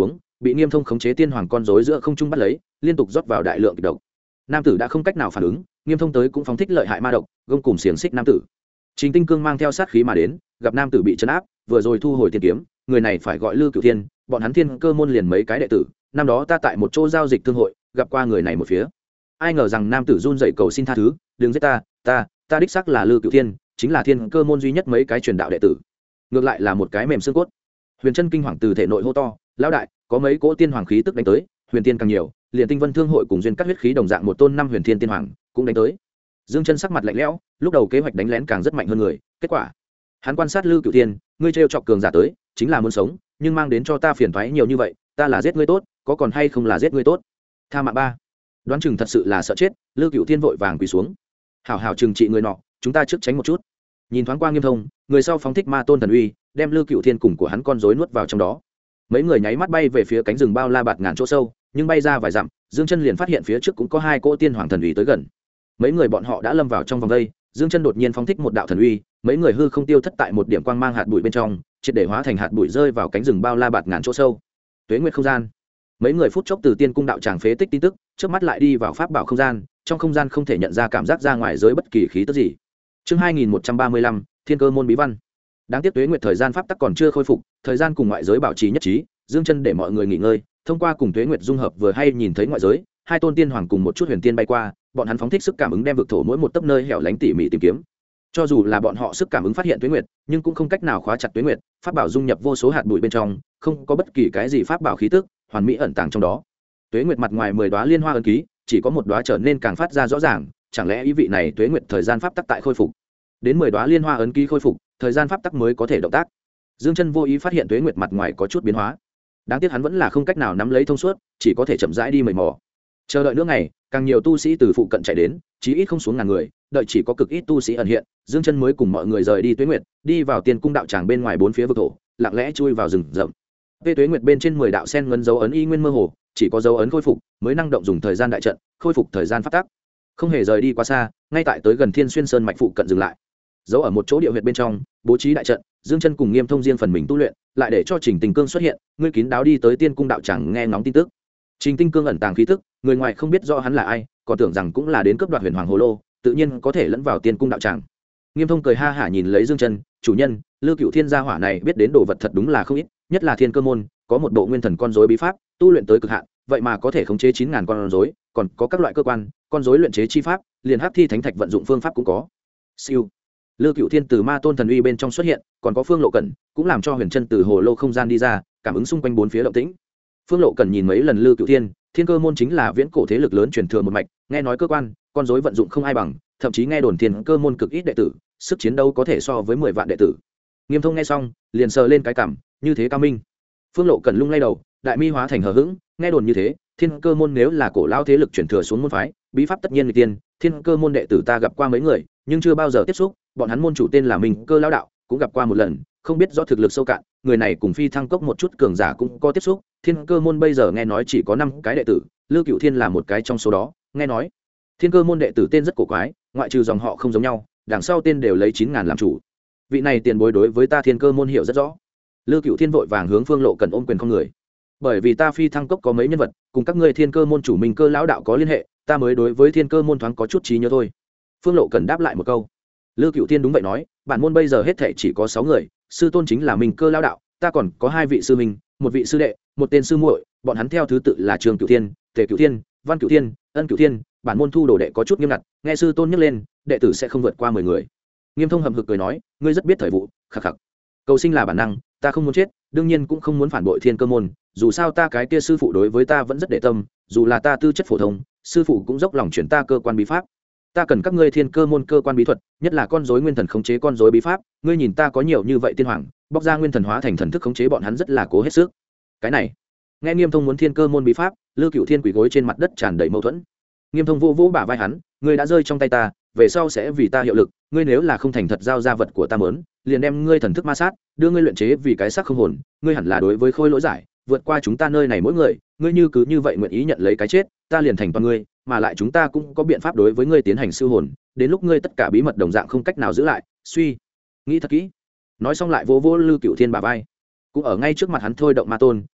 bị Nghiêm Thông khống chế tiên hoàng con rối giữa không trung bắt lấy, liên tục rót vào đại lượng kịch độc. Nam tử đã không cách nào phản ứng, Nghiêm Thông tới cũng phóng thích lợi hại ma độc, gông cùng xiềng xích nam tử. Trình Tinh Cương mang theo sát khí mà đến, gặp nam tử bị trấn áp, vừa rồi thu hồi tiên kiếm, người này phải gọi Lư Cửu Thiên, bọn hắn Thiên Cơ môn liền mấy cái đệ tử, năm đó ta tại một chỗ giao dịch thương hội, gặp qua người này một phía. Ai ngờ rằng nam tử run rẩy cầu xin tha thứ, đừng giết ta đích xác là Lư Cửu Thiên, chính là Thiên Cơ môn duy nhất mấy cái truyền đạo đệ tử. Ngược lại là một cái mềm xương cốt. Huyền Chân kinh hoàng từ thể nội hô to, lão đại, có mấy cỗ tiên hoàng khí tức đánh tới, huyền tiên càng nhiều, liền Tinh Vân Thương hội cùng duyên các huyết khí đồng dạng một tôn năm huyền thiên tiên hoàng cũng đánh tới. Dương Chân sắc mặt lạnh lẽo, lúc đầu kế hoạch đánh lén càng rất mạnh hơn người, kết quả hắn quan sát Lư Cửu Thiên, ngươi trêu chọc cường giả tới, chính là muốn sống, nhưng mang đến cho ta phiền toái nhiều như vậy, ta là giết ngươi tốt, có còn hay không là giết ngươi tốt? Tha mạng ba. Đoán chừng thật sự là sợ chết, Lư Cửu Thiên vội vàng quỳ xuống. Hảo hảo trừng trị người nọ, chúng ta trước tránh một chút. Nhìn thoáng qua Nghiêm Thông, người sau phóng thích ma tôn thần uy, đem Lư Cửu Thiên cùng của hắn con rối nuốt vào trong đó. Mấy người nháy mắt bay về phía cánh rừng bao la bạt ngàn chỗ sâu, nhưng bay ra vài dặm, Dương Chân liền phát hiện phía trước cũng có hai cỗ tiên hoàng thần uy tới gần. Mấy người bọn họ đã lâm vào trong vòng vây, Dương Chân đột nhiên phóng thích một đạo thần uy, mấy người hư không tiêu thất tại một điểm quang mang hạt bụi bên trong, triệt để hóa thành hạt bụi rơi vào cánh rừng bao la bạt ngàn chỗ sâu. Tuế Nguyệt không gian. Mấy người phút chốc từ tiên cung đạo tràng phế tích tin tức, chớp mắt lại đi vào pháp bảo không gian, trong không gian không thể nhận ra cảm giác ra ngoài giới bất kỳ khí tức gì. Chương 2135, Thiên Cơ môn bí văn. Đáng tiếc Tuế Nguyệt thời gian pháp tắc còn chưa khôi phục, thời gian cùng ngoại giới bảo trì nhất trí, Dương Chân để mọi người nghỉ ngơi, thông qua cùng Tuế Nguyệt dung hợp vừa hay nhìn thấy ngoại giới, hai tôn tiên hoàng cùng một chút huyền tiên bay qua, bọn hắn phóng thích sức cảm ứng đem vực thổ mỗi một tấc nơi hẻo lánh tỉ mỉ tìm kiếm. Cho dù là bọn họ sức cảm ứng phát hiện Tuế Nguyệt, nhưng cũng không cách nào khóa chặt Tuế Nguyệt, pháp bảo dung nhập vô số hạt bụi bên trong, không có bất kỳ cái gì pháp bảo khí tức, hoàn mỹ ẩn tàng trong đó. Tuế Nguyệt mặt ngoài 10 đóa liên hoa ấn ký, chỉ có một đóa trở nên càng phát ra rõ ràng, chẳng lẽ ý vị này Tuế Nguyệt thời gian pháp tắc tại khôi phục. Đến 10 đóa liên hoa ấn ký khôi phục, thời gian pháp tắc mới có thể động tác. Dương Chân vô ý phát hiện Tuế Nguyệt mặt ngoài có chút biến hóa. Đáng tiếc hắn vẫn là không cách nào nắm lấy thông suốt, chỉ có thể chậm rãi đi mời mò. Chờ đợi nữa ngày, càng nhiều tu sĩ từ phụ cận chạy đến, chí ít không xuống ngàn người, đợi chỉ có cực ít tu sĩ ẩn hiện, Dương Chân mới cùng mọi người rời đi Tuế Nguyệt, đi vào Tiên cung đạo tràng bên ngoài bốn phía vực thổ, lặng lẽ chui vào rừng rậm. Về Tuế Nguyệt bên trên 10 đạo sen ngân dấu ấn y nguyên mơ hồ, chỉ có dấu ấn khôi phục mới năng động dùng thời gian đại trận, khôi phục thời gian pháp tắc. Không hề rời đi quá xa, ngay tại tới gần Thiên Xuyên Sơn mạch phụ cận dừng lại. Dấu ở một chỗ địa huyệt bên trong, bố trí đại trận, Dương Chân cùng Nghiêm Thông riêng phần mình tu luyện, lại để cho Trình Tinh Cương xuất hiện, ngươi kín đáo đi tới Tiên cung đạo tràng nghe ngóng tin tức. Trình Tinh Cương ẩn tàng khí tức, người ngoài không biết rõ hắn là ai, còn tưởng rằng cũng là đến cướp đoạt Huyền Hoàng Hồ Lô, tự nhiên có thể lẫn vào Tiên cung đạo tràng. Nghiêm Thông cười ha hả nhìn lấy Dương Chân, chủ nhân, Lư Cửu Thiên gia hỏa này biết đến đồ vật thật đúng là không ít, nhất là Thiên Cơ môn, có một bộ nguyên thần con rối bí pháp, tu luyện tới cực hạn, vậy mà có thể khống chế 9000 con rối, còn có các loại cơ quan, con rối luyện chế chi pháp, liền hắc thi thánh thạch vận dụng phương pháp cũng có. Siêu. Lư Cửu Thiên từ ma tôn thần uy bên trong xuất hiện, còn có Phương Lộ Cẩn, cũng làm cho Huyền Chân từ hồ lô không gian đi ra, cảm ứng xung quanh bốn phía động tĩnh. Phương Lộ Cẩn nhìn mấy lần Lư Cửu Thiên, Thiên Cơ môn chính là viễn cổ thế lực lớn truyền thừa một mạch, nghe nói cơ quan, con rối vận dụng không ai bằng, thậm chí nghe đồn Thiên Cơ môn cực ít đệ tử, sức chiến đấu có thể so với 10 vạn đệ tử. Nghiêm Thông nghe xong, liền sờ lên cái cằm, như thế cao minh. Phương Lộ Cẩn lung lay đầu, đại mi hóa thành hờ hững, nghe đồn như thế, Thiên Cơ môn nếu là cổ lao thế lực truyền thừa xuống môn phái, bí pháp tất nhiên người tiên, Thiên Cơ môn đệ tử ta gặp qua mấy người, nhưng chưa bao giờ tiếp xúc, bọn hắn môn chủ tên là Minh Cơ lão đạo, cũng gặp qua một lần, không biết rõ thực lực sâu cạn, người này cùng Phi Thăng Cốc một chút cường giả cũng có tiếp xúc, Thiên Cơ môn bây giờ nghe nói chỉ có 5 cái đệ tử, Lư Cửu Thiên là một cái trong số đó, nghe nói Thiên Cơ môn đệ tử tên rất cổ quái, ngoại trừ dòng họ không giống nhau, đằng sau tên đều lấy 9000 làm chủ. Vị này tiền bối đối với ta Thiên Cơ môn hiểu rất rõ. Lư Cửu Thiên vội vàng hướng Phương Lộ Cẩn ôm quyền không người. Bởi vì ta Phi Thăng Cốc có mấy nhân vật, cùng các ngươi Thiên Cơ môn chủ Minh Cơ lão đạo có liên hệ, ta mới đối với Thiên Cơ môn thoáng có chút trí nhớ thôi. Phương Lộ Cẩn đáp lại một câu. Lư Cửu Thiên đúng vậy nói, bản môn bây giờ hết thảy chỉ có 6 người, sư tôn chính là Minh Cơ lão đạo, ta còn có 2 vị sư minh, một vị sư đệ, một tên sư muội, bọn hắn theo thứ tự là Trường Cửu Thiên, Tề Cửu Thiên, Văn Cửu Thiên, Ân Cửu Thiên, bản môn thu đồ đệ có chút nghiêm ngặt, nghe sư tôn nhắc lên, đệ tử sẽ không vượt qua 10 người. Nghiêm Thông hậm hực cười nói, ngươi rất biết thời vụ, khắc khắc. Cầu sinh là bản năng, ta không muốn chết, đương nhiên cũng không muốn phản bội Thiên Cơ môn, dù sao ta cái kia sư phụ đối với ta vẫn rất để tâm, dù là ta tư chất phổ thông, sư phụ cũng dốc lòng chuyển ta cơ quan bí pháp. Ta cần các ngươi Thiên Cơ môn cơ quan bí thuật, nhất là con rối nguyên thần khống chế con rối bí pháp, ngươi nhìn ta có nhiều như vậy tiên hoàng, bóc ra nguyên thần hóa thành thần thức khống chế bọn hắn rất là cố hết sức. Cái này, nghe Nghiêm Thông muốn Thiên Cơ môn bí pháp, Lư Cửu Thiên quỳ gối trên mặt đất tràn đầy mâu thuẫn. Nghiêm Thông vô vỗ bả vai hắn, ngươi đã rơi trong tay ta, về sau sẽ vì ta hiệu lực, ngươi nếu là không thành thật giao ra vật của ta mớn, liền đem ngươi thần thức ma sát, đưa ngươi luyện chế vì cái xác không hồn, ngươi hẳn là đối với khôi lỗi giải, vượt qua chúng ta nơi này mỗi người, ngươi như cứ như vậy nguyện ý nhận lấy cái chết, ta liền thành toàn ngươi, mà lại chúng ta cũng có biện pháp đối với ngươi tiến hành siêu hồn, đến lúc ngươi tất cả bí mật đồng dạng không cách nào giữ lại, suy nghĩ thật kỹ. Nói xong lại vỗ vỗ Lư Cửu Thiên bả vai, cũng ở ngay trước mặt hắn thôi động ma tôn,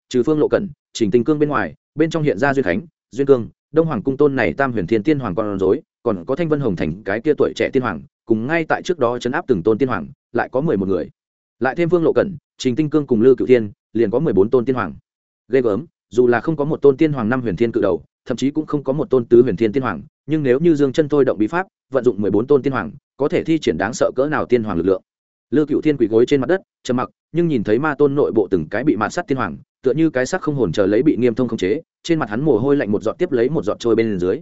trừ Phương Lộ Cẩn, Trình Tinh Cương bên ngoài, bên trong hiện ra Duyên Khánh, Duyên Cương, Đông Hoàng cung tôn này Tam Huyền Thiên Tiên Hoàng con rối, còn có Thanh Vân Hồng Thành cái kia tuổi trẻ tiên hoàng, cùng ngay tại trước đó trấn áp từng tôn tiên hoàng, lại có 11 người. Lại thêm Phương Lộ Cẩn, Trình Tinh Cương cùng Lư Cửu Thiên, liền có 14 tôn tiên hoàng. Ghê gớm, dù là không có một tôn tiên hoàng năm huyền thiên cự đầu, thậm chí cũng không có một tôn tứ huyền thiên tiên hoàng, nhưng nếu như Dương Chân thôi động bí pháp, vận dụng 14 tôn tiên hoàng, có thể thi triển đáng sợ cỡ nào tiên hoàng lực lượng. Lư Cửu Thiên quỳ gối trên mặt đất, trầm mặc, nhưng nhìn thấy ma tôn nội bộ từng cái bị mạt sát tiên hoàng, tựa như cái xác không hồn chờ lấy bị Nghiêm Thông khống chế, trên mặt hắn mồ hôi lạnh một giọt tiếp lấy một giọt trôi bên dưới.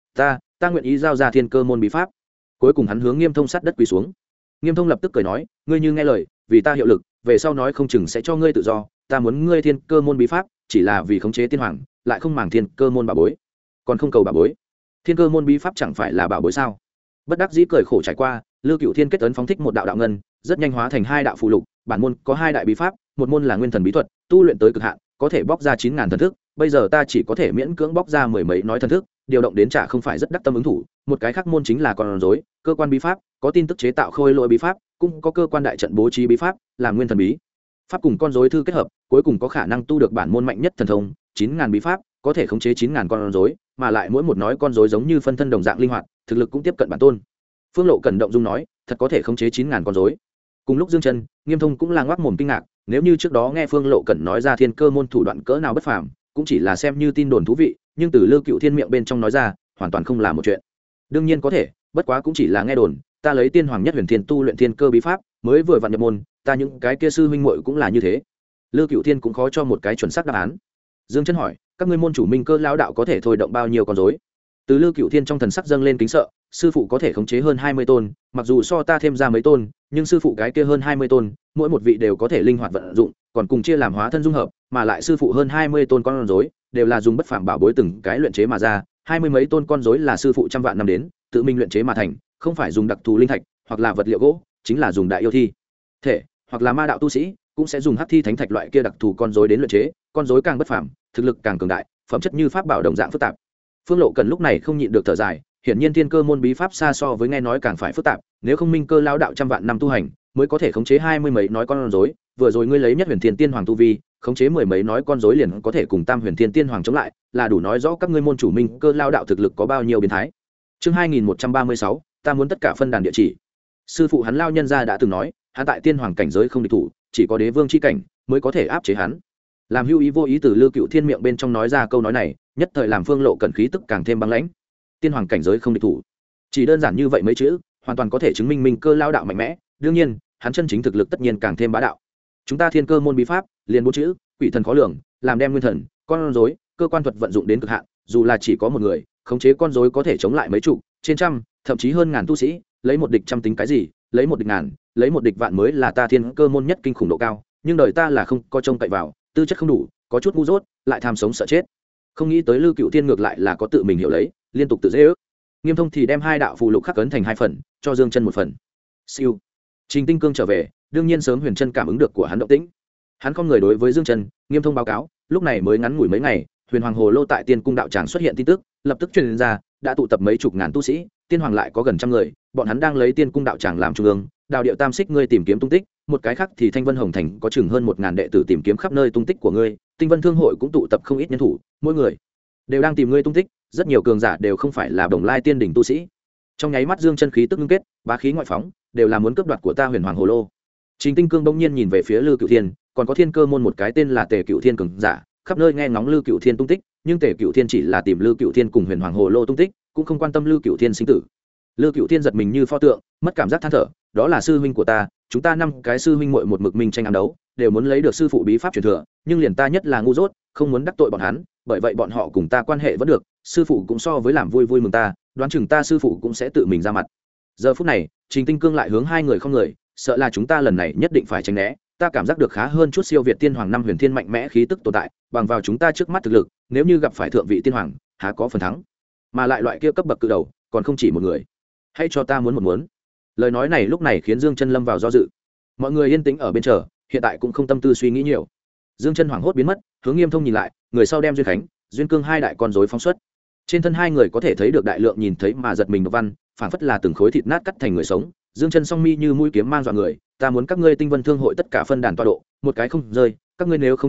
Ta nguyện ý giao ra Thiên Cơ môn bí pháp. Cuối cùng hắn hướng Nghiêm Thông sát đất quỳ xuống. Nghiêm Thông lập tức cười nói, ngươi như nghe lời, vì ta hiệu lực, về sau nói không chừng sẽ cho ngươi tự do, ta muốn ngươi Thiên Cơ môn bí pháp, chỉ là vì khống chế tiên hoàng, lại không màng Thiên Cơ môn bảo bối. Còn không cầu bảo bối. Thiên Cơ môn bí pháp chẳng phải là bảo bối sao? Bất đắc dĩ cười khổ trải qua, Lư Cửu Thiên kết ấn phóng thích một đạo đạo ngân, rất nhanh hóa thành hai đạo phù lục, bản môn có hai đại bí pháp, một môn là nguyên thần bí thuật, tu luyện tới cực hạn, có thể bóc ra 9000 thần thức, bây giờ ta chỉ có thể miễn cưỡng bóc ra mười mấy nói thần thức, điều động đến trả không phải rất đắc tâm ứng thủ, một cái khác môn chính là con rối, cơ quan bí pháp, có tin tức chế tạo khôi lỗi bí pháp, cũng có cơ quan đại trận bố trí bí pháp, là nguyên thần bí pháp cùng con rối thư kết hợp, cuối cùng có khả năng tu được bản môn mạnh nhất thần thông, 9000 bí pháp, có thể khống chế 9000 con rối, mà lại mỗi một nói con rối giống như phân thân đồng dạng linh hoạt, thực lực cũng tiếp cận bản tôn. Phương Lộ Cẩn động dung nói, thật có thể khống chế 9000 con rối. Cùng lúc Dương Chân, Nghiêm Thông cũng là ngoác mồm kinh ngạc, nếu như trước đó nghe Phương Lộ Cẩn nói ra Thiên Cơ môn thủ đoạn cỡ nào bất phàm, cũng chỉ là xem như tin đồn thú vị, nhưng từ Lư Cửu Thiên miệng bên trong nói ra, hoàn toàn không là một chuyện. Đương nhiên có thể, bất quá cũng chỉ là nghe đồn, ta lấy Tiên Hoàng nhất huyền thiên tu luyện Thiên Cơ bí pháp, mới vừa vặn nhập môn, ta những cái kia sư huynh muội cũng là như thế. Lư Cửu Thiên cũng khó cho một cái chuẩn xác đáp án. Dương Chân hỏi, các ngươi môn chủ Minh Cơ lão đạo có thể thôi động bao nhiêu con rối? Từ Lư Cửu Thiên trong thần sắc dâng lên kính sợ, sư phụ có thể khống chế hơn 20 tôn, mặc dù so ta thêm ra mấy tôn, nhưng sư phụ cái kia hơn 20 tôn, mỗi một vị đều có thể linh hoạt vận dụng, còn cùng chia làm hóa thân dung hợp, mà lại sư phụ hơn 20 tôn con rối, đều là dùng bất phàm bảo bối từng cái luyện chế mà ra, 20 mấy tôn con rối là sư phụ trăm vạn năm đến, tự mình luyện chế mà thành, không phải dùng đặc thù linh thạch, hoặc là vật liệu gỗ, chính là dùng đại yêu thi thể, hoặc là ma đạo tu sĩ, cũng sẽ dùng hắc thi thánh thạch loại kia đặc thù con rối đến luyện chế, con rối càng bất phàm, thực lực càng cường đại, phẩm chất như pháp bảo đồng dạng phức tạp. Phương Lộ Cần lúc này không nhịn được thở dài, hiển nhiên Thiên Cơ môn bí pháp xa so với nghe nói càng phải phức tạp, nếu không Minh Cơ lão đạo trăm vạn năm tu hành, mới có thể khống chế 20 mấy nói con rối, vừa rồi ngươi lấy nhất huyền thiên tiên hoàng tu vi, khống chế mười mấy nói con rối liền có thể cùng Tam huyền thiên tiên hoàng chống lại, là đủ nói rõ các ngươi môn chủ Minh Cơ lão đạo thực lực có bao nhiêu biến thái. Chương 2136, ta muốn tất cả phân đàn địa chỉ. Sư phụ hắn lao nhân gia đã từng nói, hắn tại tiên hoàng cảnh giới không địch thủ, chỉ có đế vương chi cảnh mới có thể áp chế hắn. Làm hưu ý vô ý từ Lư Cửu Thiên miệng bên trong nói ra câu nói này, nhất thời làm Phương Lộ cẩn khí tức càng thêm băng lãnh. Tiên hoàng cảnh giới không địch thủ, chỉ đơn giản như vậy mấy chữ, hoàn toàn có thể chứng minh Minh Cơ lão đạo mạnh mẽ, đương nhiên, hắn chân chính thực lực tất nhiên càng thêm bá đạo. Chúng ta Thiên Cơ môn bí pháp, liền bốn chữ, quỷ thần khó lường, làm đem nguyên thần, con rối, cơ quan thuật vận dụng đến cực hạn, dù là chỉ có một người, khống chế con rối có thể chống lại mấy chục, trên trăm, thậm chí hơn ngàn tu sĩ, lấy một địch trăm tính cái gì, lấy một địch ngàn, lấy một địch vạn mới là ta Thiên Cơ môn nhất kinh khủng độ cao, nhưng đời ta là không có trông cậy vào, tư chất không đủ, có chút ngu dốt, lại tham sống sợ chết. Không nghĩ tới Lư Cửu Thiên ngược lại là có tự mình hiểu lấy, liên tục tự dễ ước. Nghiêm Thông thì đem hai đạo phù lục khắc ấn thành hai phần, cho Dương Chân một phần. Siêu. Trình Tinh Cương trở về, đương nhiên sớm Huyền Chân cảm ứng được của hắn động tĩnh. Hắn không người đối với Dương Chân, Nghiêm Thông báo cáo, lúc này mới ngắn ngủi mấy ngày, Huyền Hoàng Hồ Lô tại Tiên Cung đạo tràng xuất hiện tin tức, lập tức truyền ra, đã tụ tập mấy chục ngàn tu sĩ, tiên hoàng lại có gần trăm người, bọn hắn đang lấy Tiên Cung đạo tràng làm trung ương, đào điệu tam xích ngươi tìm kiếm tung tích, một cái khác thì Thanh Vân Hồng Thành có chừng hơn 1000 đệ tử tìm kiếm khắp nơi tung tích của ngươi, Tinh Vân Thương hội cũng tụ tập không ít nhân thủ, mỗi người đều đang tìm ngươi tung tích, rất nhiều cường giả đều không phải là đồng lai tiên đỉnh tu sĩ. Trong nháy mắt Dương Chân khí tức ngưng kết, bá khí ngoại phóng, đều là muốn cướp đoạt của ta Huyền Hoàng Hồ Lô. Trình Tinh Cương bỗng nhiên nhìn về phía Lư Cửu Thiên, còn có Thiên Cơ môn một cái tên là Tề Cửu Thiên cường giả, khắp nơi nghe ngóng Lư Cửu Thiên tung tích, nhưng Tề Cửu Thiên chỉ là tìm Lư Cửu Thiên cùng Huyền Hoàng Hồ Lô tung tích, cũng không quan tâm Lư Cửu Thiên sinh tử. Lư Cửu Thiên giật mình như pho tượng, mất cảm giác than thở, đó là sư huynh của ta, chúng ta năm cái sư huynh muội một mực minh tranh ám đấu, đều muốn lấy được sư phụ bí pháp truyền thừa, nhưng liền ta nhất là ngu dốt, không muốn đắc tội bọn hắn, bởi vậy bọn họ cùng ta quan hệ vẫn được, sư phụ cũng so với làm vui vui mừng ta, đoán chừng ta sư phụ cũng sẽ tự mình ra mặt. Giờ phút này, Trình Tinh Cương lại hướng hai người không người, sợ là chúng ta lần này nhất định phải tránh né, ta cảm giác được khá hơn chút siêu việt tiên hoàng năm huyền thiên mạnh mẽ khí tức tồn tại, bằng vào chúng ta trước mắt thực lực, nếu như gặp phải thượng vị tiên hoàng, há có phần thắng. Mà lại loại kia cấp bậc cự đầu, còn không chỉ một người. Hãy cho ta muốn một muốn. Lời nói này lúc này khiến Dương Chân lâm vào do dự. Mọi người yên tĩnh ở bên chờ, hiện tại cũng không tâm tư suy nghĩ nhiều. Dương Chân hoảng hốt biến mất, hướng Nghiêm Thông nhìn lại, người sau đem Duyên Khánh, Duyên Cương hai đại con rối phóng xuất. Trên thân hai người có thể thấy được đại lượng nhìn thấy mà giật mình độc văn, phảng phất là từng khối thịt nát cắt thành người sống. Dương Chân song mi như mũi kiếm mang dọa người, ta muốn các ngươi Tinh Vân Thương hội tất cả phân đàn tọa độ, một cái không rơi, các ngươi nếu không trung thực,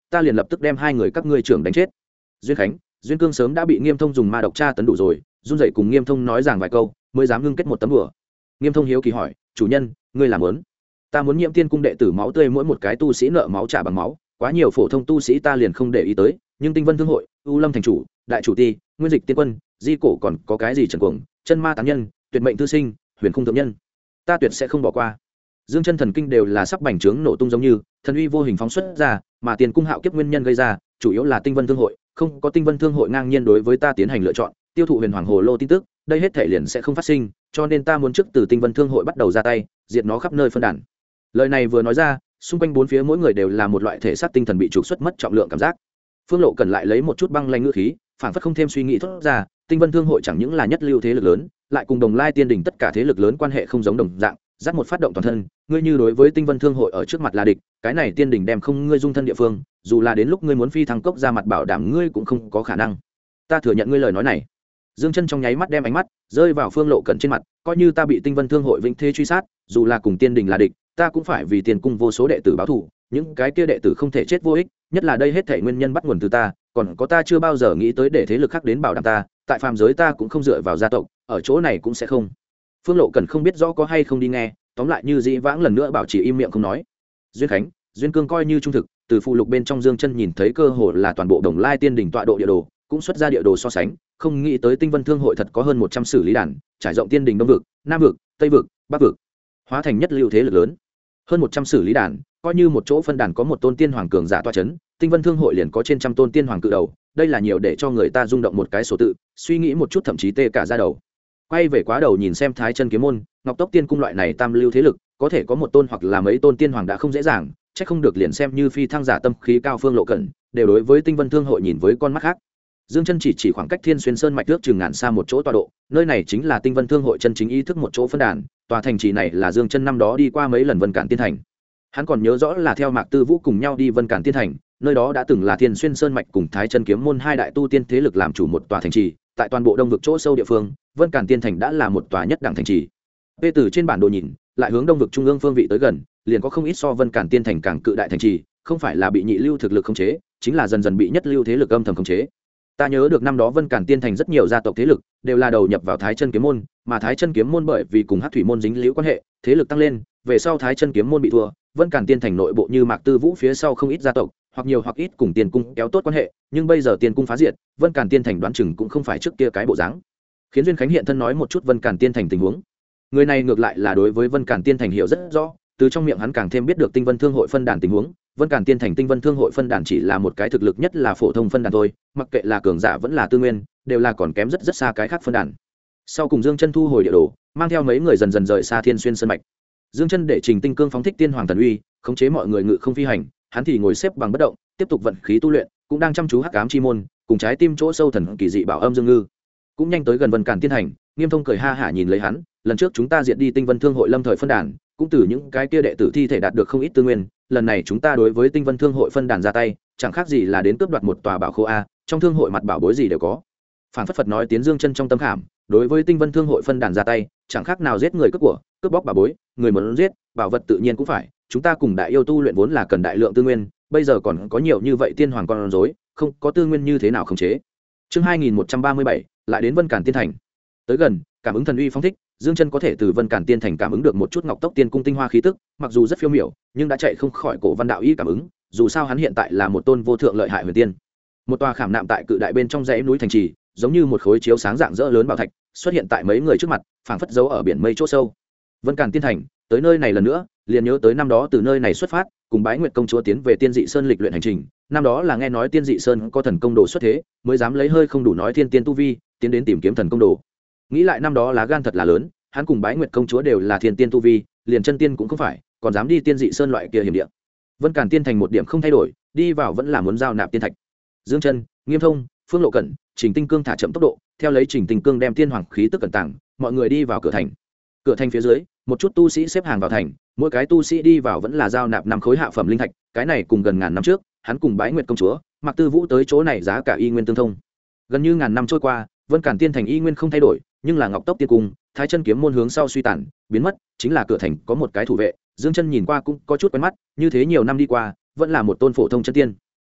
ta liền lập tức đem hai người các ngươi trưởng đánh chết. Duyên Khánh, Duyên Cương sớm đã bị Nghiêm Thông dùng ma độc tra tấn đủ rồi, run rẩy cùng Nghiêm Thông nói giảng vài câu mới dám ngưng kết một tấm bùa. Nghiêm Thông hiếu kỳ hỏi, chủ nhân, ngươi làm muốn? Ta muốn nhiễm tiên cung đệ tử máu tươi, mỗi một cái tu sĩ nợ máu trả bằng máu, quá nhiều phổ thông tu sĩ ta liền không để ý tới, nhưng Tinh Vân Thương hội, U Lâm thành chủ, đại chủ ti, Nguyên Dịch tiên quân, Di cổ còn có cái gì Trần Cuồng, Chân Ma tán nhân, Tuyệt mệnh thư sinh, Huyền Khung thượng nhân, ta tuyệt sẽ không bỏ qua. Dương chân thần kinh đều là sắp bành trướng nổ tung giống như thần uy vô hình phóng xuất ra, mà tiền cung hạo kiếp nguyên nhân gây ra chủ yếu là Tinh Vân Thương hội, không có Tinh Vân Thương hội ngang nhiên đối với ta tiến hành lựa chọn tiêu thụ huyền hoàng hồ lô tin tức, đây hết thể liền sẽ không phát sinh, cho nên ta muốn trước từ Tinh Vân Thương hội bắt đầu ra tay, diệt nó khắp nơi phân đàn. Lời này vừa nói ra, xung quanh bốn phía mỗi người đều là một loại thể xác tinh thần bị trục xuất mất trọng lượng cảm giác. Phương Lộ cần lại lấy một chút băng lanh ngữ khí, phản phất không thêm suy nghĩ thốt ra, Tinh Vân Thương hội chẳng những là nhất lưu thế lực lớn, lại cùng Đồng Lai Tiên Đình tất cả thế lực lớn quan hệ không giống đồng dạng, dắt một phát động toàn thân, ngươi như đối với Tinh Vân Thương hội ở trước mặt là địch, cái này Tiên Đình đem không ngươi dung thân địa phương, dù là đến lúc ngươi muốn phi thăng cốc ra mặt bảo đảm ngươi cũng không có khả năng. Ta thừa nhận ngươi lời nói này. Dương Chân trong nháy mắt đem ánh mắt rơi vào Phương Lộ Cẩn trên mặt, coi như ta bị Tinh Vân Thương hội vĩnh thế truy sát, dù là cùng Tiên Đình là địch, ta cũng phải vì Tiên cung vô số đệ tử báo thù, những cái kia đệ tử không thể chết vô ích, nhất là đây hết thảy nguyên nhân bắt nguồn từ ta, còn có ta chưa bao giờ nghĩ tới để thế lực khác đến bảo đảm ta, tại phàm giới ta cũng không dựa vào gia tộc, ở chỗ này cũng sẽ không. Phương Lộ Cẩn không biết rõ có hay không đi nghe, tóm lại như dĩ vãng lần nữa bảo trì im miệng không nói. Duyên Khánh, Duyên Cương coi như trung thực, từ phụ lục bên trong Dương Chân nhìn thấy cơ hội là toàn bộ Đồng Lai Tiên Đỉnh tọa độ địa đồ, cũng xuất ra địa đồ so sánh, không nghĩ tới Tinh Vân Thương hội thật có hơn 100 xử lý đàn, trải rộng Tiên Đỉnh Đông vực, Nam vực, Tây vực, Bắc vực, hóa thành nhất lưu thế lực lớn. Hơn 100 xử lý đàn, coi như một chỗ phân đàn có một tôn tiên hoàng cường giả tọa chấn, Tinh Vân Thương hội liền có trên trăm tôn tiên hoàng cự đầu, đây là nhiều để cho người ta rung động một cái số tự, suy nghĩ một chút thậm chí tê cả da đầu. Quay về quá đầu nhìn xem Thái Chân kiếm môn, Ngọc Tốc Tiên cung loại này tam lưu thế lực, có thể có một tôn hoặc là mấy tôn tiên hoàng đã không dễ dàng, chắc không được liền xem như phi thăng giả tâm khí cao Phương Lộ Cẩn, đều đối với Tinh Vân Thương hội nhìn với con mắt khác. Dương Chân chỉ khoảng cách Thiên Xuyên Sơn mạch nước chừng ngàn xa một chỗ tọa độ, nơi này chính là Tinh Vân Thương hội chân chính ý thức một chỗ phân đàn, tòa thành trì này là Dương Chân năm đó đi qua mấy lần Vân Cản Tiên thành. Hắn còn nhớ rõ là theo Mạc Tư Vũ cùng nhau đi Vân Cản Tiên thành, nơi đó đã từng là Thiên Xuyên Sơn mạch cùng Thái Chân kiếm môn hai đại tu tiên thế lực làm chủ một tòa thành trì, tại toàn bộ đông vực chỗ sâu địa phương, Vân Cản Tiên thành đã là một tòa nhất đẳng thành trì. Về từ trên bản đồ nhìn, lại hướng đông vực trung ương phương vị tới gần, liền có không ít so Vân Cản Tiên thành càng cự đại thành trì, không phải là bị nhị lưu thực lực khống chế, chính là dần dần bị nhất lưu thế lực âm thầm khống chế. Ta nhớ được năm đó Vân Cản Tiên thành rất nhiều gia tộc thế lực đều là đầu nhập vào Thái Chân kiếm môn, mà Thái Chân kiếm môn bởi vì cùng Hắc Thủy môn dính liễu quan hệ, thế lực tăng lên, về sau Thái Chân kiếm môn bị thua, Vân Cản Tiên thành nội bộ như Mạc Tư Vũ phía sau không ít gia tộc, hoặc nhiều hoặc ít cùng Tiên cung kéo tốt quan hệ, nhưng bây giờ Tiên cung phá diệt, Vân Cản Tiên thành đoán chừng cũng không phải trước kia cái bộ dáng. Khiến Duyên Khánh hiện thân nói một chút Vân Cản Tiên thành tình huống. Người này ngược lại là đối với Vân Cản Tiên thành hiểu rất rõ, từ trong miệng hắn càng thêm biết được Tinh Vân Thương hội phân đàn tình huống. Vân Cản Tiên thành Tinh Vân Thương hội phân đàn chỉ là một cái thực lực nhất là phổ thông phân đàn thôi, mặc kệ là cường giả vẫn là tư nguyên, đều là còn kém rất xa cái khác phân đàn. Sau cùng Dương Chân thu hồi địa đồ, mang theo mấy người dần dần rời xa Thiên Xuyên Sơn mạch. Dương Chân để Trình Tinh Cương phóng thích Tiên Hoàng thần uy, khống chế mọi người ngự không phi hành, hắn thì ngồi xếp bằng bất động, tiếp tục vận khí tu luyện, cũng đang chăm chú hắc ám chi môn, cùng trái tim chỗ sâu thần kỳ dị bảo âm dương ngư. Cũng nhanh tới gần Vân Cản Tiên thành, Nghiêm Thông cười ha hả nhìn lấy hắn, lần trước chúng ta diệt đi Tinh Vân Thương hội lâm thời phân đàn, cũng từ những cái kia đệ tử thi thể đạt được không ít tư nguyên, lần này chúng ta đối với Tinh Vân Thương hội phân đàn ra tay, chẳng khác gì là đến cướp đoạt một tòa bảo khố a, trong thương hội mặt bảo bối gì đều có. Phản phất Phật nói tiến Dương Chân trong tâm khảm, đối với Tinh Vân Thương hội phân đàn ra tay, chẳng khác nào giết người cướp của, cướp bóc bảo bối, người muốn giết, bảo vật tự nhiên cũng phải, chúng ta cùng đại yêu tu luyện vốn là cần đại lượng tư nguyên, bây giờ còn có nhiều như vậy tiên hoàng con rối, không có tư nguyên như thế nào khống chế. Chương 2137, lại đến Vân Cản Tiên thành. Tới gần, cảm ứng thần uy phóng thích, Dương Chân có thể từ Vân Cản Tiên thành cảm ứng được một chút Ngọc Tốc Tiên cung tinh hoa khí tức, mặc dù rất phiêu miểu, nhưng đã chạy không khỏi cổ văn đạo y cảm ứng, dù sao hắn hiện tại là một tôn vô thượng lợi hại huyền tiên. Một tòa khảm nạm tại cự đại bên trong dãy núi thành trì, giống như một khối chiếu sáng dạng dỡ lớn bảo thạch, xuất hiện tại mấy người trước mặt, phảng phất giấu ở biển mây chỗ sâu. Vân Cản Tiên thành, tới nơi này lần nữa, liền nhớ tới năm đó từ nơi này xuất phát, cùng Bái Nguyệt công chúa tiến về Tiên Dị Sơn lịch luyện hành trình, năm đó là nghe nói Tiên Dị Sơn có thần công đồ xuất thế, mới dám lấy hơi không đủ nói thiên tiên tu vi, tiến đến tìm kiếm thần công đồ. Nghĩ lại năm đó lá gan thật là lớn, hắn cùng Bái Nguyệt công chúa đều là thiên tiên tu vi, liền chân tiên cũng không phải, còn dám đi Tiên Dị Sơn loại kia hiểm địa. Vân Cản Tiên thành một điểm không thay đổi, đi vào vẫn là muốn giao nạp tiên thạch. Dương Chân, Nghiêm Thông, Phương Lộ Cẩn, Trình Tinh Cương thả chậm tốc độ, theo lấy Trình Tinh Cương đem tiên hoàng khí tức cẩn tàng, mọi người đi vào cửa thành. Cửa thành phía dưới, một chút tu sĩ xếp hàng vào thành, mỗi cái tu sĩ đi vào vẫn là giao nạp 5 khối hạ phẩm linh thạch, cái này cùng gần ngàn năm trước, hắn cùng Bái Nguyệt công chúa, Mạc Tư Vũ tới chỗ này giá cả y nguyên tương thông. Gần như ngàn năm trôi qua, Vân Cản Tiên thành y nguyên không thay đổi, nhưng là Ngọc Tốc Tiên cung, Thái Chân kiếm môn hướng sau suy tàn, biến mất, chính là cửa thành có một cái thủ vệ, Dương Chân nhìn qua cũng có chút quen mắt, như thế nhiều năm đi qua, vẫn là một tôn phổ thông chân tiên.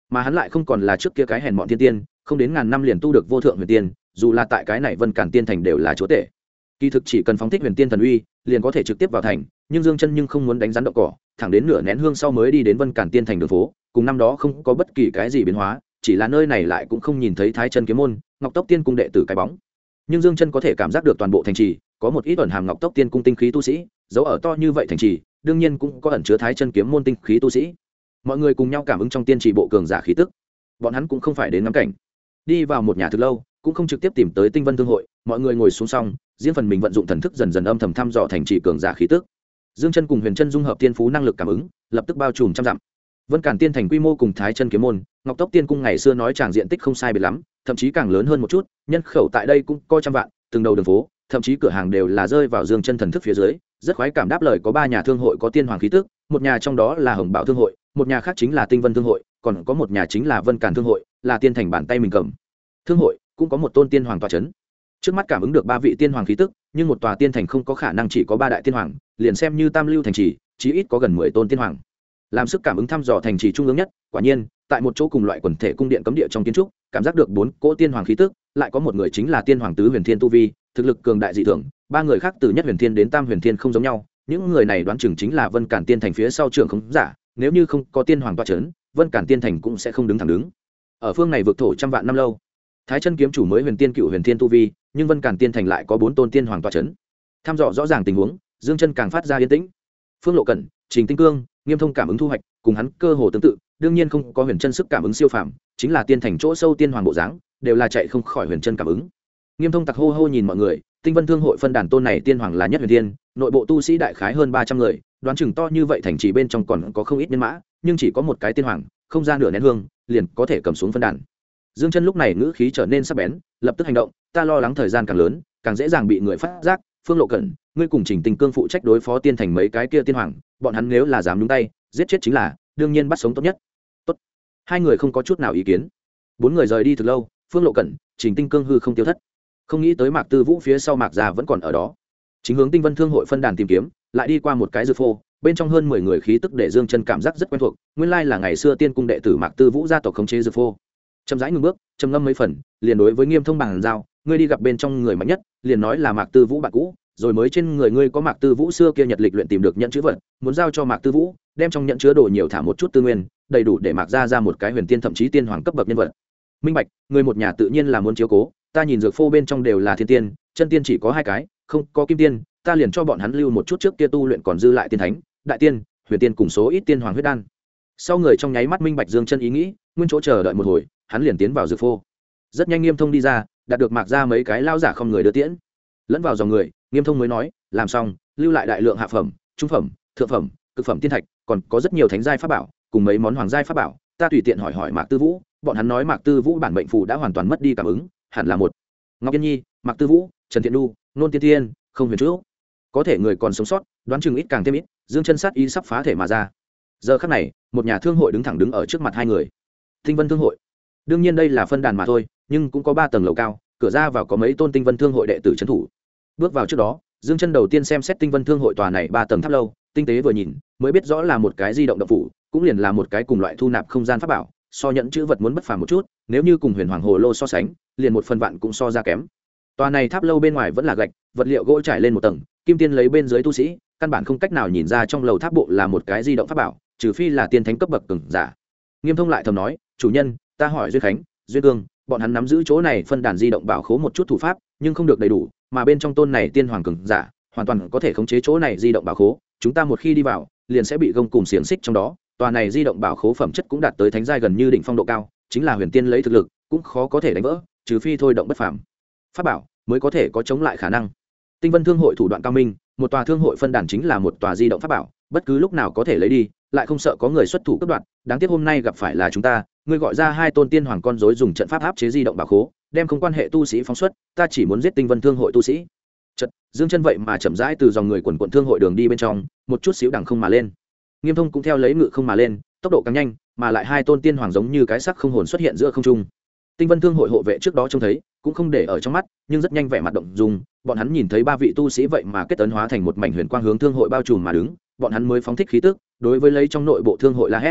mà hắn lại không còn là trước kia cái hèn mọn thiên tiên, không đến ngàn năm liền tu được vô thượng huyền tiên, dù là tại cái này Vân Càn Tiên thành đều là chúa tể. Kỳ thực chỉ cần phóng thích huyền tiên thần uy, liền có thể trực tiếp vào thành, nhưng Dương Chân nhưng không muốn đánh rắn động cỏ, thẳng đến nửa nén hương sau mới đi đến Vân Càn Tiên thành đường phố, cùng năm đó không có bất kỳ cái gì biến hóa, chỉ là nơi này lại cũng không nhìn thấy Thái Chân kiếm môn, Ngọc Tốc Tiên cung đệ tử cái bóng. Nhưng Dương Chân có thể cảm giác được toàn bộ thành trì có một ít ẩn hàm Ngọc Tốc Tiên cung tinh khí tu sĩ, dấu ở to như vậy thành trì, đương nhiên cũng có ẩn chứa Thái Chân kiếm môn tinh khí tu sĩ. Mọi người cùng nhau cảm ứng trong tiên trì bộ cường giả khí tức. Bọn hắn cũng không phải đến ngắm cảnh, đi vào một nhà thực lâu, cũng không trực tiếp tìm tới Tinh Vân Thương hội, mọi người ngồi xuống xong, riêng phần mình vận dụng thần thức dần dần âm thầm thăm dò thành trì cường giả khí tức. Dương Chân cùng Huyền Chân dung hợp tiên phú năng lực cảm ứng, lập tức bao trùm trăm dặm. Vân Càn Tiên thành quy mô cùng Thái Chân kiếm môn, Ngọc Tốc Tiên cung ngày xưa nói chàng diện tích không sai biệt lắm, thậm chí càng lớn hơn một chút, nhân khẩu tại đây cũng coi trăm vạn, từng đầu đường phố, thậm chí cửa hàng đều là rơi vào Dương Chân thần thức phía dưới, rất khoái cảm đáp lời có 3 nhà thương hội có tiên hoàng khí tức, một nhà trong đó là Hồng Bảo thương hội, một nhà khác chính là Tinh Vân thương hội, còn có một nhà chính là Vân Càn thương hội, là tiên thành bản tay mình cầm. Thương hội cũng có một tôn tiên hoàng tọa chấn. Trước mắt cảm ứng được 3 vị tiên hoàng khí tức, nhưng một tòa tiên thành không có khả năng chỉ có 3 đại tiên hoàng, liền xem như tam lưu thành trì, chí ít có gần 10 tôn tiên hoàng. Làm sức cảm ứng thăm dò thành trì trung ương nhất, quả nhiên, tại một chỗ cùng loại quần thể cung điện cấm địa trong kiến trúc, cảm giác được 4 cỗ tiên hoàng khí tức, lại có một người chính là tiên hoàng tứ huyền thiên tu vi, thực lực cường đại dị thường, 3 người khác từ nhất huyền thiên đến tam huyền thiên không giống nhau, những người này đoán chừng chính là Vân Càn Tiên thành phía sau trưởng không giả, nếu như không có tiên hoàng tọa chấn, Vân Càn Tiên thành cũng sẽ không đứng thẳng đứng. Ở phương này vượt thổ trăm vạn năm lâu, Thái Chân kiếm chủ mới huyền tiên cựu huyền thiên tu vi, nhưng Vân Càn Tiên thành lại có 4 tôn tiên hoàng tọa chấn. Tham dò rõ ràng tình huống, Dương Chân càng phát ra yên tĩnh. Phương Lộ Cẩn, Trình Tinh Cương, Nghiêm Thông cảm ứng thu hoạch, cùng hắn cơ hồ tương tự, đương nhiên không có huyền chân sức cảm ứng siêu phàm, chính là tiên thành chỗ sâu tiên hoàng bộ dáng, đều là chạy không khỏi huyền chân cảm ứng. Nghiêm Thông tặc hô hô nhìn mọi người, Tinh Vân thương hội phân đàn tôn này tiên hoàng là nhất huyền tiên, nội bộ tu sĩ đại khái hơn 300 người, đoán chừng to như vậy thành trì bên trong còn có không ít nhân mã, nhưng chỉ có một cái tiên hoàng, không ra nửa nén hương, liền có thể cầm xuống phân đàn. Dương Chân lúc này ngữ khí trở nên sắc bén, lập tức hành động, ta lo lắng thời gian càng lớn, càng dễ dàng bị người phát giác. Phương Lộ Cẩn, ngươi cùng Trình Tinh Cương phụ trách đối phó tiên thành mấy cái kia tiên hoàng, bọn hắn nếu là dám nhúng tay, giết chết chính là, đương nhiên bắt sống tốt nhất. Tốt. Hai người không có chút nào ý kiến. 4 người rời đi từ lâu, Phương Lộ Cẩn, Trình Tinh Cương hư không tiêu thất. Không nghĩ tới Mạc Tư Vũ phía sau Mạc gia vẫn còn ở đó. Chính hướng Tinh Vân thương hội phân đàn tìm kiếm, lại đi qua một cái dược phô, bên trong hơn 10 người khí tức để Dương Chân cảm giác rất quen thuộc, nguyên lai là ngày xưa tiên cung đệ tử Mạc Tư Vũ gia tộc khống chế dược phô. Chậm rãi ngừng bước, trầm ngâm mấy phần, liền đối với Nghiêm Thông bằng giao, ngươi đi gặp bên trong người mạnh nhất, liền nói là Mạc Tư Vũ bạn cũ, rồi mới trên người ngươi có Mạc Tư Vũ xưa kia nhật lịch luyện tìm được nhận chữ vật, muốn giao cho Mạc Tư Vũ, đem trong nhận chứa đồ nhiều thả một chút tư nguyên, đầy đủ để Mạc gia ra một cái huyền tiên thậm chí tiên hoàng cấp bậc nhân vật. Minh bạch, người một nhà tự nhiên là muốn chiếu cố, ta nhìn dược phô bên trong đều là thiên tiên, chân tiên chỉ có 2 cái, không có kim tiên, ta liền cho bọn hắn lưu một chút trước kia tu luyện còn dư lại tiên thánh, đại tiên, huyền tiên cùng số ít tiên hoàng huyết đan. Sau người trong nháy mắt minh bạch Dương Chân ý nghĩ, nguyên chỗ chờ đợi một hồi, hắn liền tiến vào dược phô. Rất nhanh Nghiêm Thông đi ra, đạt được Mạc gia mấy cái lao giả không người đưa tiễn. Lẫn vào dòng người, Nghiêm Thông mới nói, làm xong, lưu lại đại lượng hạ phẩm, trung phẩm, thượng phẩm, cực phẩm tiên thạch, còn có rất nhiều thánh giai pháp bảo, cùng mấy món hoàng giai pháp bảo, ta tùy tiện hỏi hỏi Mạc Tư Vũ, bọn hắn nói Mạc Tư Vũ bản mệnh phù đã hoàn toàn mất đi cảm ứng, hẳn là một Ngọc Yên Nhi, Mạc Tư Vũ, Trần Thiện Nu, Nôn Tiên Tiên, không huyền trước. Có thể người còn sống sót, đoán chừng ít càng thêm ít, Dương Chân sát ý sắp phá thể mà ra. Giờ khắc này, một nhà thương hội đứng thẳng đứng ở trước mặt hai người. Tinh Vân thương hội. Đương nhiên đây là phân đàn mà thôi, nhưng cũng có 3 tầng lầu cao, cửa ra vào có mấy tôn Tinh Vân thương hội đệ tử trấn thủ. Bước vào trước đó, Dương Chân đầu tiên xem xét Tinh Vân thương hội tòa này 3 tầng tháp lâu, tinh tế vừa nhìn, mới biết rõ là một cái di động động phủ, cũng liền là một cái cùng loại thu nạp không gian pháp bảo, so nhận chữ vật muốn bất phàm một chút, nếu như cùng Huyền Hoàng Hồ lô so sánh, liền một phần vạn cũng so ra kém. Tòa này tháp lâu bên ngoài vẫn là gạch, vật liệu gỗ trải lên một tầng, kim tiên lấy bên dưới tu sĩ, căn bản không cách nào nhìn ra trong lầu tháp bộ là một cái di động pháp bảo, trừ phi là tiên thánh cấp bậc cường giả. Nghiêm Thông lại thầm nói, chủ nhân, ta hỏi Duyên Khánh, Duyên Cương, bọn hắn nắm giữ chỗ này phân đàn di động bảo khố một chút thủ pháp, nhưng không được đầy đủ, mà bên trong tôn này tiên hoàng cường giả, hoàn toàn có thể khống chế chỗ này di động bảo khố, chúng ta một khi đi vào, liền sẽ bị gông cùng xiềng xích trong đó. Tòa này di động bảo khố phẩm chất cũng đạt tới thánh giai gần như đỉnh phong độ cao, chính là huyền tiên lấy thực lực, cũng khó có thể đánh vỡ, trừ phi thôi động bất phàm pháp bảo mới có thể có chống lại khả năng. Tinh Vân thương hội thủ đoạn cao minh, một tòa thương hội phân đàn chính là một tòa di động pháp bảo, bất cứ lúc nào có thể lấy đi, lại không sợ có người xuất thủ cướp đoạt. Đáng tiếc hôm nay gặp phải là chúng ta, ngươi gọi ra 2 tôn tiên hoàng con rối dùng trận pháp áp chế di động bảo khố, đem không quan hệ tu sĩ phóng xuất, ta chỉ muốn giết Tinh Vân thương hội tu sĩ. Chợt, Dương Chân vậy mà chậm rãi từ dòng người quần quần thương hội đường đi bên trong, một chút xíu đằng không mà lên. Nghiêm Thông cũng theo lấy ngự không mà lên, tốc độ càng nhanh, mà lại 2 tôn tiên hoàng giống như cái sắc không hồn xuất hiện giữa không trung. Tinh Vân thương hội hộ vệ trước đó trông thấy, cũng không để ở trong mắt, nhưng rất nhanh vẻ mặt động dung, bọn hắn nhìn thấy 3 vị tu sĩ vậy mà kết ấn hóa thành một mảnh huyền quang hướng thương hội bao trùm mà đứng, bọn hắn mới phóng thích khí tức, đối với lấy trong nội bộ thương hội la hét.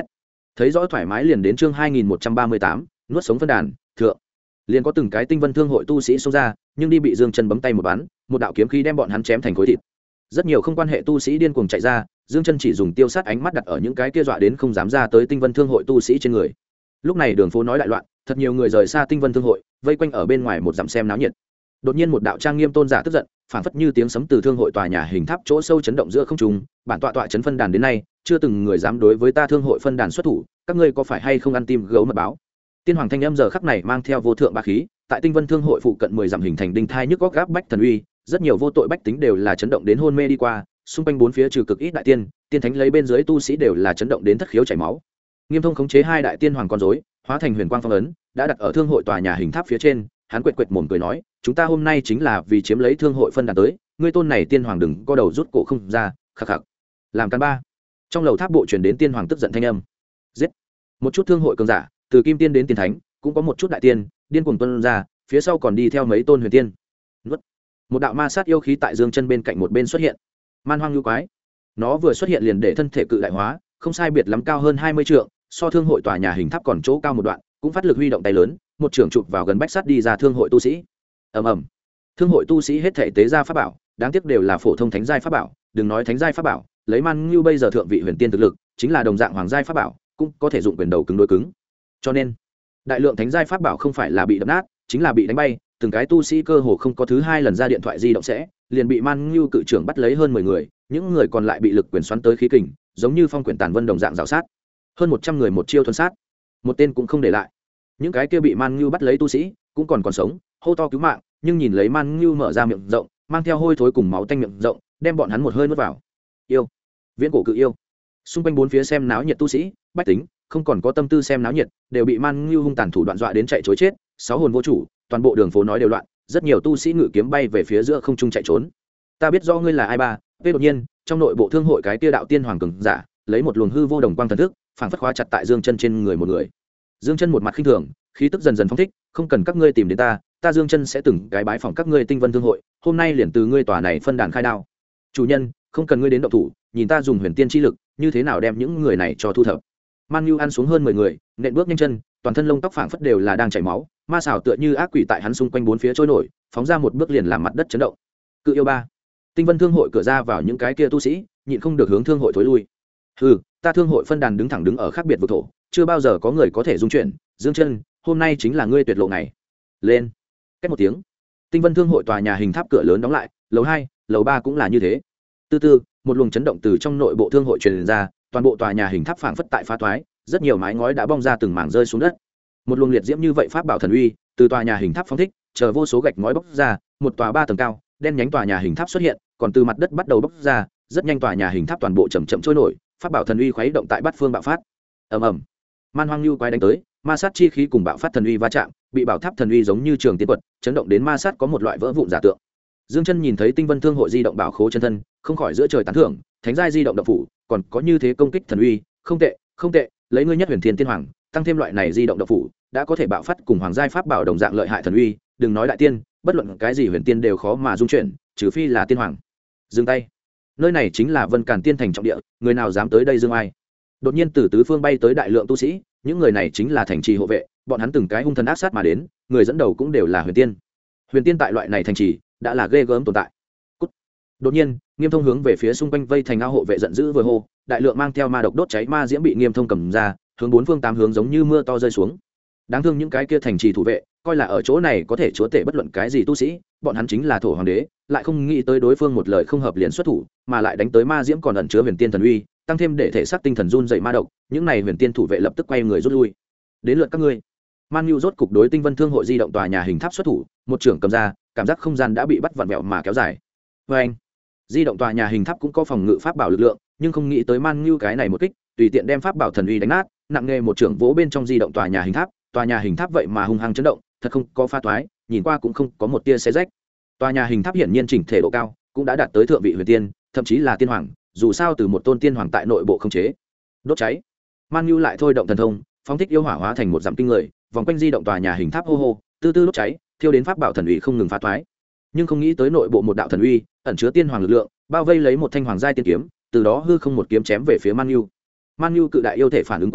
thấy rõ thoải mái liền đến chương 2138, nuốt sống phân đàn thượng. Liền có từng cái tinh vân thương hội tu sĩ xông ra, nhưng đi bị Dương Chân bấm tay một bắn, một đạo kiếm khí đem bọn hắn chém thành khối thịt. Rất nhiều không quan hệ tu sĩ điên cuồng chạy ra, Dương Chân chỉ dùng tiêu sát ánh mắt đặt ở những cái kia dọa đến không dám ra tới tinh vân thương hội tu sĩ trên người. Lúc này đường phố nói đại loạn, thật nhiều người rời xa tinh vân thương hội, vây quanh ở bên ngoài một dặm xem náo nhiệt. Đột nhiên một đạo trang nghiêm tôn giả tức giận, phảng phất như tiếng sấm từ thương hội tòa nhà hình tháp chỗ sâu chấn động giữa không trung, bản tọa chấn phân đàn đến nay, chưa từng người dám đối với ta thương hội phân đàn xuất thủ, các ngươi có phải hay không ăn tim gấu mật báo? Tiên hoàng thanh âm giờ khắc này mang theo vô thượng bá khí, tại tinh vân thương hội phụ cận 10 dặm hình thành đinh thai nhức góc gáp bách thần uy, rất nhiều vô tội bách tính đều là chấn động đến hôn mê đi qua, xung quanh bốn phía trừ cực ít đại tiên, tiên thánh lấy bên dưới tu sĩ đều là chấn động đến thất khiếu chảy máu. Nghiêm Thông khống chế hai đại tiên hoàng con rối, hóa thành huyền quang phong ấn, đã đặt ở thương hội tòa nhà hình tháp phía trên, hắn quệt quệt mồm cười nói, chúng ta hôm nay chính là vì chiếm lấy thương hội phân đàn tới, ngươi tôn này tiên hoàng đừng co đầu rút cổ không ra, khắc khắc. Làm căn ba. Trong lầu tháp bộ truyền đến tiên hoàng tức giận thanh âm. Giết. Một chút thương hội cường giả, từ kim tiên đến tiên thánh, cũng có một chút đại tiên, điên cuồng tuôn ra, phía sau còn đi theo mấy tôn huyền tiên. Nuốt. Một đạo ma sát yêu khí tại Dương Chân bên cạnh một bên xuất hiện. Man hoang lưu quái. Nó vừa xuất hiện liền để thân thể cự đại hóa, không sai biệt lắm cao hơn 20 trượng, so thương hội tòa nhà hình tháp còn chỗ cao một đoạn, cũng phát lực huy động tay lớn, một trường chụp vào gần bách sát đi ra thương hội tu sĩ. Ầm ầm. Thương hội tu sĩ hết thể tế ra pháp bảo, đáng tiếc đều là phổ thông thánh giai pháp bảo, đừng nói thánh giai pháp bảo, lấy Man Ngưu bây giờ thượng vị huyền tiên thực lực, chính là đồng dạng hoàng giai pháp bảo, cũng có thể dụng quyền đầu cứng đối cứng. Cho nên, đại lượng thánh giai pháp bảo không phải là bị đập nát, chính là bị đánh bay, từng cái tu sĩ cơ hồ không có thứ hai lần ra điện thoại di động sẽ, liền bị Man Ngưu cự trưởng bắt lấy hơn 10 người, những người còn lại bị lực quyền xoắn tới khí kình, giống như phong quyển tàn vân đồng dạng rào sát. Hơn 100 người một chiêu thuần sát, một tên cũng không để lại. Những cái kia bị Man Ngưu bắt lấy tu sĩ, cũng còn sống, hô to cứu mạng, nhưng nhìn lấy Man Ngưu mở ra miệng rộng, mang theo hôi thối cùng máu tanh miệng rộng, đem bọn hắn một hơi nuốt vào. Yêu, viễn cổ cự yêu. Xung quanh bốn phía xem náo nhiệt tu sĩ, bách tính, không còn có tâm tư xem náo nhiệt, đều bị Man Ngưu hung tàn thủ đoạn dọa đến chạy trối chết, sáu hồn vô chủ, toàn bộ đường phố nói đều loạn, rất nhiều tu sĩ ngự kiếm bay về phía giữa không trung chạy trốn. Ta biết do ngươi là ai ba, về đột nhiên, trong nội bộ thương hội cái tia đạo tiên hoàng cường giả, lấy một luồng hư vô đồng quang thần thức, phảng phất khóa chặt tại Dương Chân trên người một người. Dương Chân một mặt khinh thường, khí tức dần dần phóng thích, không cần các ngươi tìm đến ta, ta Dương Chân sẽ từng cái bái phỏng các ngươi tinh vân thương hội, hôm nay liền từ ngươi tòa này phân đàn khai đao. Chủ nhân, không cần ngươi đến động thủ, nhìn ta dùng huyền tiên chi lực, như thế nào đem những người này cho thu thập. Man Nhu ăn xuống hơn 10 người, nện bước nhanh chân, toàn thân lông tóc phảng phất đều là đang chảy máu, ma xảo tựa như ác quỷ tại hắn xung quanh bốn phía trôi nổi, phóng ra một bước liền làm mặt đất chấn động. Cự yêu ba, tinh vân thương hội cửa ra vào những cái kia tu sĩ, nhịn không được hướng thương hội thối lui. Hừ, ta thương hội phân đàn đứng thẳng đứng ở khác biệt vực thổ, chưa bao giờ có người có thể dung chuyển. Dương Chân, hôm nay chính là ngươi tuyệt lộ này. Lên. Cách một tiếng, tinh vân thương hội tòa nhà hình tháp cửa lớn đóng lại, lầu 2, lầu 3 cũng là như thế. Từ từ, một luồng chấn động từ trong nội bộ thương hội truyền ra, toàn bộ tòa nhà hình tháp phảng phất tại phá toái, rất nhiều mái ngói đã bong ra từng mảng rơi xuống đất. Một luồng liệt diễm như vậy pháp bảo thần uy, từ tòa nhà hình tháp phóng thích, chờ vô số gạch ngói bốc ra, một tòa 3 tầng cao, đen nhánh tòa nhà hình tháp xuất hiện, còn từ mặt đất bắt đầu bốc ra, rất nhanh tòa nhà hình tháp toàn bộ chậm chậm trôi nổi, pháp bảo thần uy khuấy động tại bát phương bạo phát. Ầm ầm. Man hoang lưu quái đánh tới, ma sát chi khí cùng bạo phát thần uy va chạm, bị bảo tháp thần uy giống như trường tiến quật, chấn động đến ma sát có một loại vỡ vụn giả tượng. Dương Chân nhìn thấy tinh vân thương hội di động bảo khố chân thân, không khỏi giữa trời tán thưởng, thánh giai di động động phủ, còn có như thế công kích thần uy, không tệ, không tệ, lấy ngươi nhất huyền thiên tiên hoàng, tăng thêm loại này di động động phủ, đã có thể bạo phát cùng hoàng giai pháp bảo đồng dạng lợi hại thần uy, đừng nói đại tiên, bất luận cái gì huyền tiên đều khó mà dung chuyển, trừ phi là tiên hoàng. Dừng tay. Nơi này chính là Vân Càn Tiên thành trọng địa, người nào dám tới đây dương ai? Đột nhiên từ tứ phương bay tới đại lượng tu sĩ, những người này chính là thành trì hộ vệ, bọn hắn từng cái hung thần ác sát mà đến, người dẫn đầu cũng đều là huyền tiên. Huyền tiên tại loại này thành trì đã là ghê gớm tồn tại. Cút. Đột nhiên, Nghiêm Thông hướng về phía xung quanh vây thành ao hộ vệ giận dữ vừa hô, đại lượng mang theo ma độc đốt cháy ma diễm bị Nghiêm Thông cầm ra, hướng bốn phương tám hướng giống như mưa to rơi xuống. Đáng thương những cái kia thành trì thủ vệ, coi là ở chỗ này có thể chúa tể bất luận cái gì tu sĩ, bọn hắn chính là thổ hoàng đế, lại không nghĩ tới đối phương một lời không hợp liền xuất thủ, mà lại đánh tới ma diễm còn ẩn chứa huyền tiên thần uy, tăng thêm để thể xác tinh thần run dậy ma độc, những này huyền tiên thủ vệ lập tức quay người rút lui. Đến lượt các ngươi. Man Nhu rốt cục đối tinh vân thương hội di động tòa nhà hình tháp xuất thủ, một trưởng cầm ra, cảm giác không gian đã bị bắt vặn vẹo mà kéo dài. Với anh, di động tòa nhà hình tháp cũng có phòng ngự pháp bảo lực lượng, nhưng không nghĩ tới Man Nhu cái này một kích, tùy tiện đem pháp bảo thần uy đánh nát, nặng nghề một trưởng vỗ bên trong di động tòa nhà hình tháp vậy mà hung hăng chấn động, thật không có pha toái, nhìn qua cũng không có một tia xé rách. Tòa nhà hình tháp hiển nhiên chỉnh thể độ cao, cũng đã đạt tới thượng vị huyền tiên, thậm chí là tiên hoàng, dù sao từ một tôn tiên hoàng tại nội bộ không chế. Đốt cháy. Man Nhu lại thôi động thần thông, phóng thích yêu hỏa hóa thành một dặm kinh người, vòng quanh di động tòa nhà hình tháp hô hô, từ từ đốt cháy, thiêu đến pháp bảo thần uy không ngừng phá toái. Nhưng không nghĩ tới nội bộ một đạo thần uy, ẩn chứa tiên hoàng lực lượng, bao vây lấy một thanh hoàng giai tiên kiếm, từ đó hư không một kiếm chém về phía Man Nhu. Man Nhu cự đại yêu thể phản ứng quá chậm,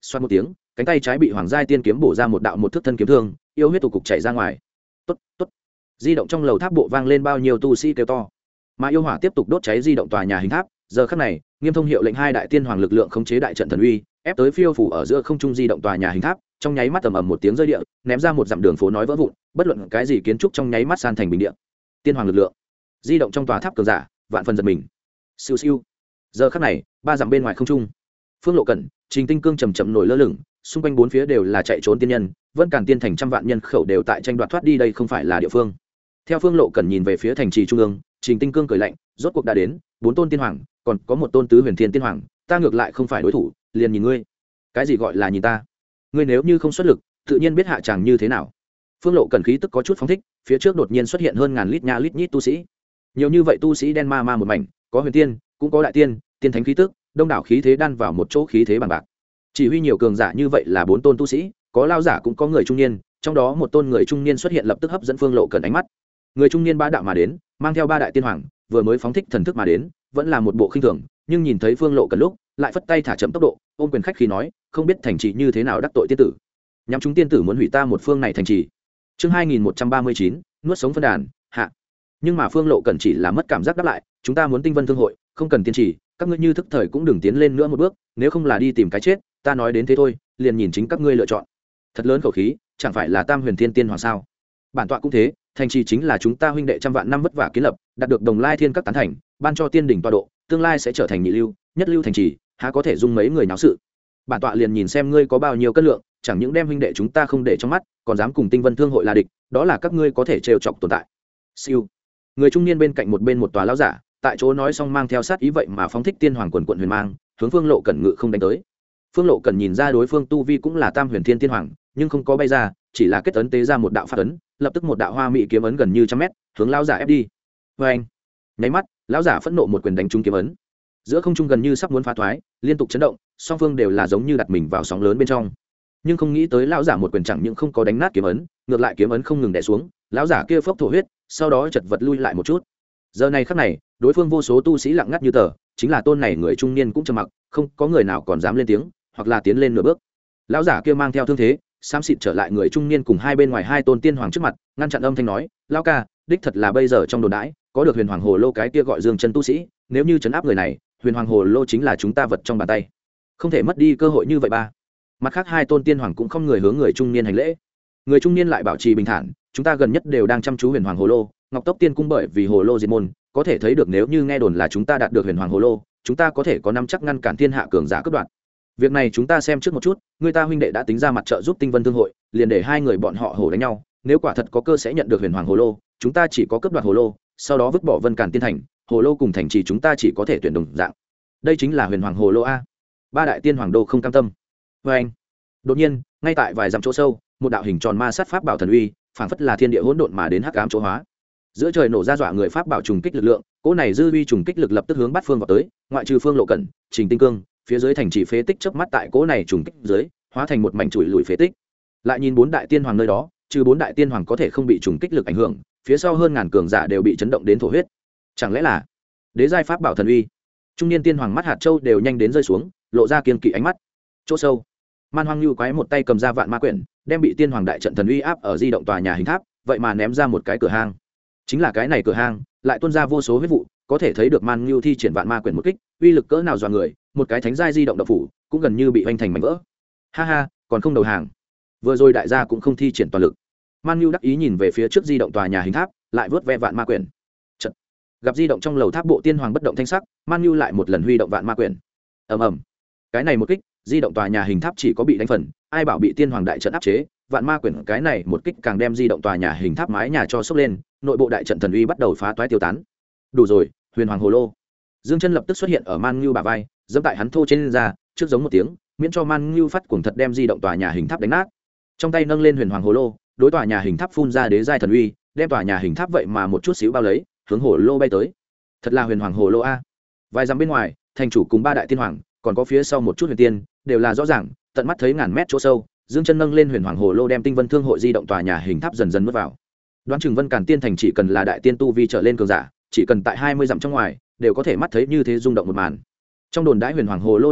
xoát một tiếng, cánh tay trái bị hoàng giai tiên kiếm bổ ra một đạo một thước thân kiếm thương, yêu huyết tụ cục chảy ra ngoài. Tốt, tốt. Di động trong lầu tháp bộ vang lên bao nhiêu tu sĩ kêu to. Mà yêu hỏa tiếp tục đốt cháy di động tòa nhà hình tháp. Giờ khắc này, Nghiêm Thông hiệu lệnh hai đại tiên hoàng lực lượng khống chế đại trận thần uy, ép tới phiêu phủ ở giữa không trung di động tòa nhà hình tháp, trong nháy mắt ầm ầm một tiếng rơi địa, ném ra một dặm đường phố nói vỡ vụn, bất luận cái gì kiến trúc trong nháy mắt san thành bình địa. Tiên hoàng lực lượng di động trong tòa tháp cường giả, vạn phần giật mình. Siêu siêu. Giờ khắc này, ba dặm bên ngoài không trung, Phương Lộ Cẩn, Trình Tinh Cương chầm chậm nổi lơ lửng, xung quanh bốn phía đều là chạy trốn tiên nhân, Vân Càn tiên thành trăm vạn nhân khẩu đều tại tranh đoạt thoát đi, đây không phải là địa phương. Theo Phương Lộ Cẩn nhìn về phía thành trì trung ương, Trình Tinh Cương cười lạnh, rốt cuộc đã đến, bốn tôn tiên hoàng, còn có một tôn tứ huyền thiên tiên hoàng, ta ngược lại không phải đối thủ, liền nhìn ngươi. Cái gì gọi là nhìn ta? Ngươi nếu như không xuất lực, tự nhiên biết hạ chàng như thế nào. Phương Lộ Cẩn khí tức có chút phóng thích, phía trước đột nhiên xuất hiện hơn ngàn lít nha lít nhít tu sĩ. Nhiều như vậy tu sĩ đen ma ma một mảnh, có huyền tiên, cũng có đại tiên, tiên thánh khí tức, đông đảo khí thế đan vào một chỗ khí thế bằng bạc. Chỉ huy nhiều cường giả như vậy là bốn tôn tu sĩ, có lao giả cũng có người trung niên, trong đó một tôn người trung niên xuất hiện lập tức hấp dẫn Phương Lộ Cẩn ánh mắt. Người trung niên ba đạo mà đến, mang theo ba đại tiên hoàng, vừa mới phóng thích thần thức mà đến, vẫn là một bộ khinh thường, nhưng nhìn thấy Phương Lộ Cẩn lúc, lại phất tay thả chậm tốc độ, ôm quyền khách khí nói, không biết thành trì như thế nào đắc tội tiên tử. Nhắm chúng tiên tử muốn hủy ta một phương này thành trì. Chương 2139, nuốt sống phân đàn, hạ. Nhưng mà Phương Lộ Cẩn chỉ là mất cảm giác đáp lại, chúng ta muốn tinh vân thương hội, không cần tiên trì, các ngươi như thức thời cũng đừng tiến lên nữa một bước, nếu không là đi tìm cái chết, ta nói đến thế thôi, liền nhìn chính các ngươi lựa chọn. Thật lớn khẩu khí, chẳng phải là Tam Huyền Thiên Tiên Hoàng sao? Bản tọa cũng thế, thành trì chính là chúng ta huynh đệ trăm vạn năm vất vả kiến lập, đạt được Đồng Lai Thiên các tán thành, ban cho tiên đỉnh tọa độ, tương lai sẽ trở thành nhị lưu, nhất lưu thành trì, há có thể dung mấy người náo sự. Bản tọa liền nhìn xem ngươi có bao nhiêu cân lượng, chẳng những đem huynh đệ chúng ta không để trong mắt, còn dám cùng Tinh Vân Thương hội là địch, đó là các ngươi có thể trêu chọc tồn tại. Siêu. Người trung niên bên cạnh một tòa lão giả, tại chỗ nói xong mang theo sát ý vậy mà phóng thích tiên hoàng quần quận huyền mang, hướng Phương Lộ Cẩn ngự không đánh tới. Phương Lộ Cẩn nhìn ra đối phương tu vi cũng là Tam Huyền Thiên Tiên Hoàng, nhưng không có bay ra, chỉ là kết ấn tế ra một đạo pháp ấn, lập tức một đạo hoa mỹ kiếm ấn gần như trăm mét, hướng lão giả ép đi. Và anh, nháy mắt, lão giả phẫn nộ một quyền đánh trúng kiếm ấn. Giữa không trung gần như sắp muốn phá thoái, liên tục chấn động, song phương đều là giống như đặt mình vào sóng lớn bên trong. Nhưng không nghĩ tới lão giả một quyền chẳng những không có đánh nát kiếm ấn, ngược lại kiếm ấn không ngừng đè xuống, lão giả kia phốc thổ huyết, sau đó chật vật lui lại một chút. Giờ này khắc này, đối phương vô số tu sĩ lặng ngắt như tờ, chính là tôn này người trung niên cũng trầm mặc, không có người nào còn dám lên tiếng, hoặc là tiến lên nửa bước. Lão giả kia mang theo thương thế, xám xịt trở lại người trung niên cùng hai bên ngoài hai tôn tiên hoàng trước mặt, ngăn chặn âm thanh nói, lão ca, đích thật là bây giờ trong đồn đãi, có được huyền hoàng hồ lô cái kia gọi Dương Chân tu sĩ, nếu như trấn áp người này, huyền hoàng hồ lô chính là chúng ta vật trong bàn tay, không thể mất đi cơ hội như vậy ba. Mặt khác hai tôn tiên hoàng cũng không người hướng người trung niên hành lễ. Người trung niên lại bảo trì bình thản, chúng ta gần nhất đều đang chăm chú huyền hoàng hồ lô, Ngọc Tốc Tiên cung bởi vì hồ lô diệt môn, có thể thấy được nếu như nghe đồn là chúng ta đạt được huyền hoàng hồ lô, chúng ta có thể có năm chắc ngăn cản thiên hạ cường giả cướp đoạt. Việc này chúng ta xem trước một chút, người ta huynh đệ đã tính ra mặt trợ giúp Tinh Vân Thương hội, liền để hai người bọn họ hổ đánh nhau, nếu quả thật có cơ sẽ nhận được huyền hoàng hồ lô, chúng ta chỉ có cướp đoạt hồ lô, sau đó vứt bỏ Vân Càn tiên thành, hồ lô cùng thành trì chúng ta chỉ có thể tuyển đồng dạng. Đây chính là huyền hoàng hồ lô a. Ba đại tiên hoàng đô không cam tâm. Và anh, đột nhiên, ngay tại vài dặm chỗ sâu, một đạo hình tròn ma sát pháp bảo thần uy, phảng phất là thiên địa hỗn độn mà đến hắc ám chỗ hóa. Giữa trời nổ ra dọa người pháp bảo trùng kích lực lượng, cỗ này dư uy trùng kích lực lập tức hướng bắt phương vào tới, ngoại trừ Phương Lộ Cẩn, Trình Tinh Cương, phía dưới thành trì phế tích chớp mắt tại cỗ này trùng kích dưới, hóa thành một mảnh chùi lùi phế tích. Lại nhìn bốn đại tiên hoàng nơi đó, trừ bốn đại tiên hoàng có thể không bị trùng kích lực ảnh hưởng, phía sau hơn ngàn cường giả đều bị chấn động đến thổ huyết. Chẳng lẽ là đế giai pháp bảo thần uy? Trung niên tiên hoàng mắt hạt châu đều nhanh đến rơi xuống, lộ ra kiên kỵ ánh mắt. Chỗ sâu, Man Hoang Nưu quái một tay cầm ra vạn ma quyển, đem bị tiên hoàng đại trận thần uy áp ở di động tòa nhà hình tháp, vậy mà ném ra một cái cửa hang. Chính là cái này cửa hang, lại tuôn ra vô số huyết vụ, có thể thấy được Man Nưu thi triển vạn ma quyển một kích, uy lực cỡ nào dọa người, một cái thánh giai di động độc phủ, cũng gần như bị hoành thành mảnh vỡ. Ha ha, còn không đầu hàng. Vừa rồi đại gia cũng không thi triển toàn lực. Man Nưu đắc ý nhìn về phía trước di động tòa nhà hình tháp, lại vớt ve vạn ma quyển. Chật, gặp di động trong lầu tháp bộ tiên hoàng bất động thanh sắc, Man Nưu lại một lần huy động vạn ma quyển. Ầm ầm. Cái này một kích, di động tòa nhà hình tháp chỉ có bị đánh phần, ai bảo bị tiên hoàng đại trận áp chế, vạn ma quyển cái này một kích càng đem di động tòa nhà hình tháp mái nhà cho sốc lên, nội bộ đại trận thần uy bắt đầu phá toái tiêu tán. Đủ rồi, huyền hoàng hồ lô. Dương Chân lập tức xuất hiện ở Man Nưu bả vai, giẫm tại hắn thô trên ra, trước giống một tiếng, miễn cho Man Nưu phát cuồng thật đem di động tòa nhà hình tháp đánh nát. Trong tay nâng lên huyền hoàng hồ lô, đối tòa nhà hình tháp phun ra đế giai thần uy, đem tòa nhà hình tháp vậy mà một chút xíu bao lấy, hướng hồ lô bay tới. Thật là huyền hoàng hồ lô a. Vài dặm bên ngoài, thành chủ cùng ba đại tiên hoàng, còn có phía sau một chút huyền tiên, đều là rõ ràng, tận mắt thấy ngàn mét chỗ sâu, Dương Chân nâng lên huyền hoàng hồ lô đem Tinh Vân Thương hội di động tòa nhà hình tháp dần dần nuốt vào. Đoán chừng Vân Càn tiên thành chỉ cần là đại tiên tu vi trở lên cường giả, chỉ cần tại 20 dặm trong ngoài, đều có thể mắt thấy như thế rung động một màn. Trong đồn đãi huyền hoàng hồ lô năng lực,